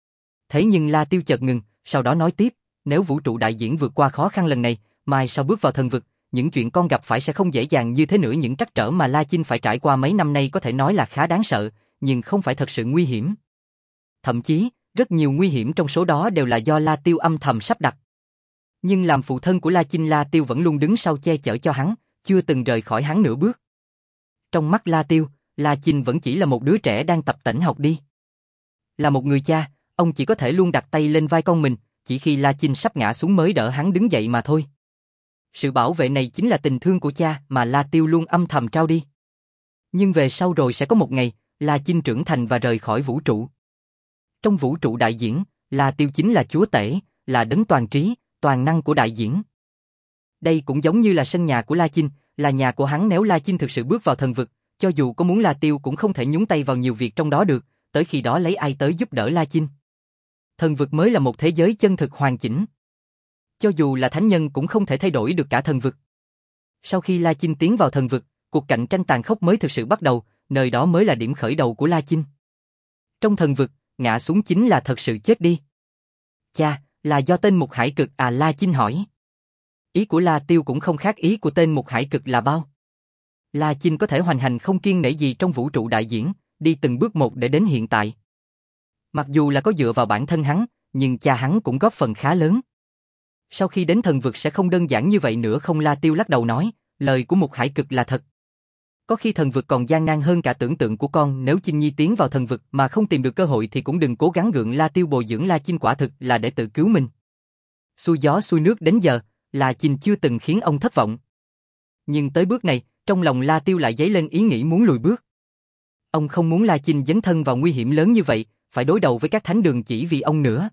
Thế nhưng La Tiêu chợt ngừng, sau đó nói tiếp, nếu vũ trụ đại diễn vượt qua khó khăn lần này, mai sau bước vào thần vực, những chuyện con gặp phải sẽ không dễ dàng như thế nữa. Những trắc trở mà La Chinh phải trải qua mấy năm nay có thể nói là khá đáng sợ, nhưng không phải thật sự nguy hiểm. Thậm chí, rất nhiều nguy hiểm trong số đó đều là do La Tiêu âm thầm sắp đặt. Nhưng làm phụ thân của La Chinh, La Tiêu vẫn luôn đứng sau che chở cho hắn, chưa từng rời khỏi hắn nửa bước. Trong mắt La Tiêu, La Chinh vẫn chỉ là một đứa trẻ đang tập tễnh học đi. Là một người cha, ông chỉ có thể luôn đặt tay lên vai con mình, chỉ khi La Chinh sắp ngã xuống mới đỡ hắn đứng dậy mà thôi. Sự bảo vệ này chính là tình thương của cha mà La Tiêu luôn âm thầm trao đi. Nhưng về sau rồi sẽ có một ngày, La Chinh trưởng thành và rời khỏi vũ trụ. Trong vũ trụ đại diễn, La Tiêu chính là chúa tể, là đấng toàn trí, toàn năng của đại diễn. Đây cũng giống như là sân nhà của La Chinh, là nhà của hắn. Nếu La Chinh thực sự bước vào thần vực, cho dù có muốn La Tiêu cũng không thể nhúng tay vào nhiều việc trong đó được, tới khi đó lấy ai tới giúp đỡ La Chinh. Thần vực mới là một thế giới chân thực hoàn chỉnh. Cho dù là thánh nhân cũng không thể thay đổi được cả thần vực. Sau khi La Chinh tiến vào thần vực, cuộc cạnh tranh tàn khốc mới thực sự bắt đầu, nơi đó mới là điểm khởi đầu của La Chinh. Trong thần vực, ngã xuống chính là thật sự chết đi. Cha, là do tên Mục Hải Cực à? La Chinh hỏi. Ý của La Tiêu cũng không khác ý của tên Mục Hải Cực là bao. La Chinh có thể hoành hành không kiêng nể gì trong vũ trụ đại diễn, đi từng bước một để đến hiện tại. Mặc dù là có dựa vào bản thân hắn, nhưng cha hắn cũng góp phần khá lớn. Sau khi đến thần vực sẽ không đơn giản như vậy nữa không? La Tiêu lắc đầu nói, lời của Mục Hải Cực là thật. Có khi thần vực còn gian nan hơn cả tưởng tượng của con. Nếu Chinh Nhi tiến vào thần vực mà không tìm được cơ hội thì cũng đừng cố gắng gượng. La Tiêu bồi dưỡng La Chinh quả thực là để tự cứu mình. Xuôi gió xuôi nước đến giờ, La Chinh chưa từng khiến ông thất vọng. Nhưng tới bước này, trong lòng La Tiêu lại dấy lên ý nghĩ muốn lùi bước. Ông không muốn La Chinh dấn thân vào nguy hiểm lớn như vậy, phải đối đầu với các thánh đường chỉ vì ông nữa.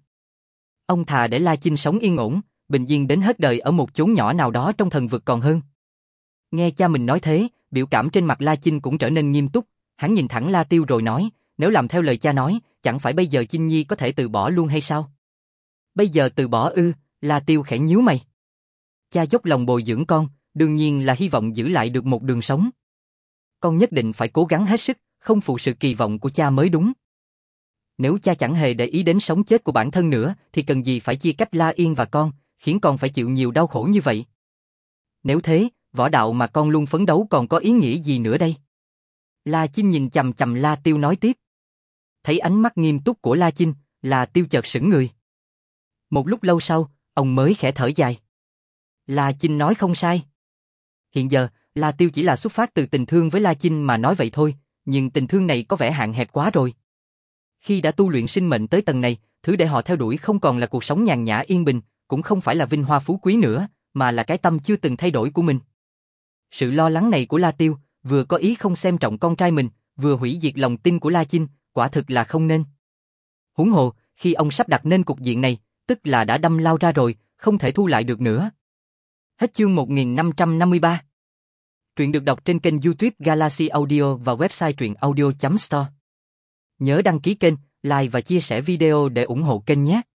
Ông thà để La Chinh sống yên ổn, bình yên đến hết đời ở một chốn nhỏ nào đó trong thần vực còn hơn. Nghe cha mình nói thế, biểu cảm trên mặt La Chinh cũng trở nên nghiêm túc, hắn nhìn thẳng La Tiêu rồi nói, nếu làm theo lời cha nói, chẳng phải bây giờ Chinh Nhi có thể từ bỏ luôn hay sao? Bây giờ từ bỏ ư? La Tiêu khẽ nhíu mày. Cha dốc lòng bồi dưỡng con, đương nhiên là hy vọng giữ lại được một đường sống. Con nhất định phải cố gắng hết sức, không phụ sự kỳ vọng của cha mới đúng. Nếu cha chẳng hề để ý đến sống chết của bản thân nữa, thì cần gì phải chia cách La Yên và con, khiến con phải chịu nhiều đau khổ như vậy? Nếu thế, võ đạo mà con luôn phấn đấu còn có ý nghĩa gì nữa đây? La Chinh nhìn chằm chằm La Tiêu nói tiếp. Thấy ánh mắt nghiêm túc của La Chinh, La Tiêu chợt sững người. Một lúc lâu sau, ông mới khẽ thở dài. La Chinh nói không sai. Hiện giờ, La Tiêu chỉ là xuất phát từ tình thương với La Chinh mà nói vậy thôi, nhưng tình thương này có vẻ hạn hẹp quá rồi. Khi đã tu luyện sinh mệnh tới tầng này, thứ để họ theo đuổi không còn là cuộc sống nhàn nhã yên bình, cũng không phải là vinh hoa phú quý nữa, mà là cái tâm chưa từng thay đổi của mình. Sự lo lắng này của La Tiêu, vừa có ý không xem trọng con trai mình, vừa hủy diệt lòng tin của La Chinh, quả thực là không nên. Huống hồ, khi ông sắp đặt nên cục diện này, tức là đã đâm lao ra rồi, không thể thu lại được nữa. Hết chương một nghìn năm trăm năm mươi ba. Truyện được đọc trên kênh YouTube Galaxy Audio và website truyện audio chấm store. Nhớ đăng ký kênh, like và chia sẻ video để ủng hộ kênh nhé.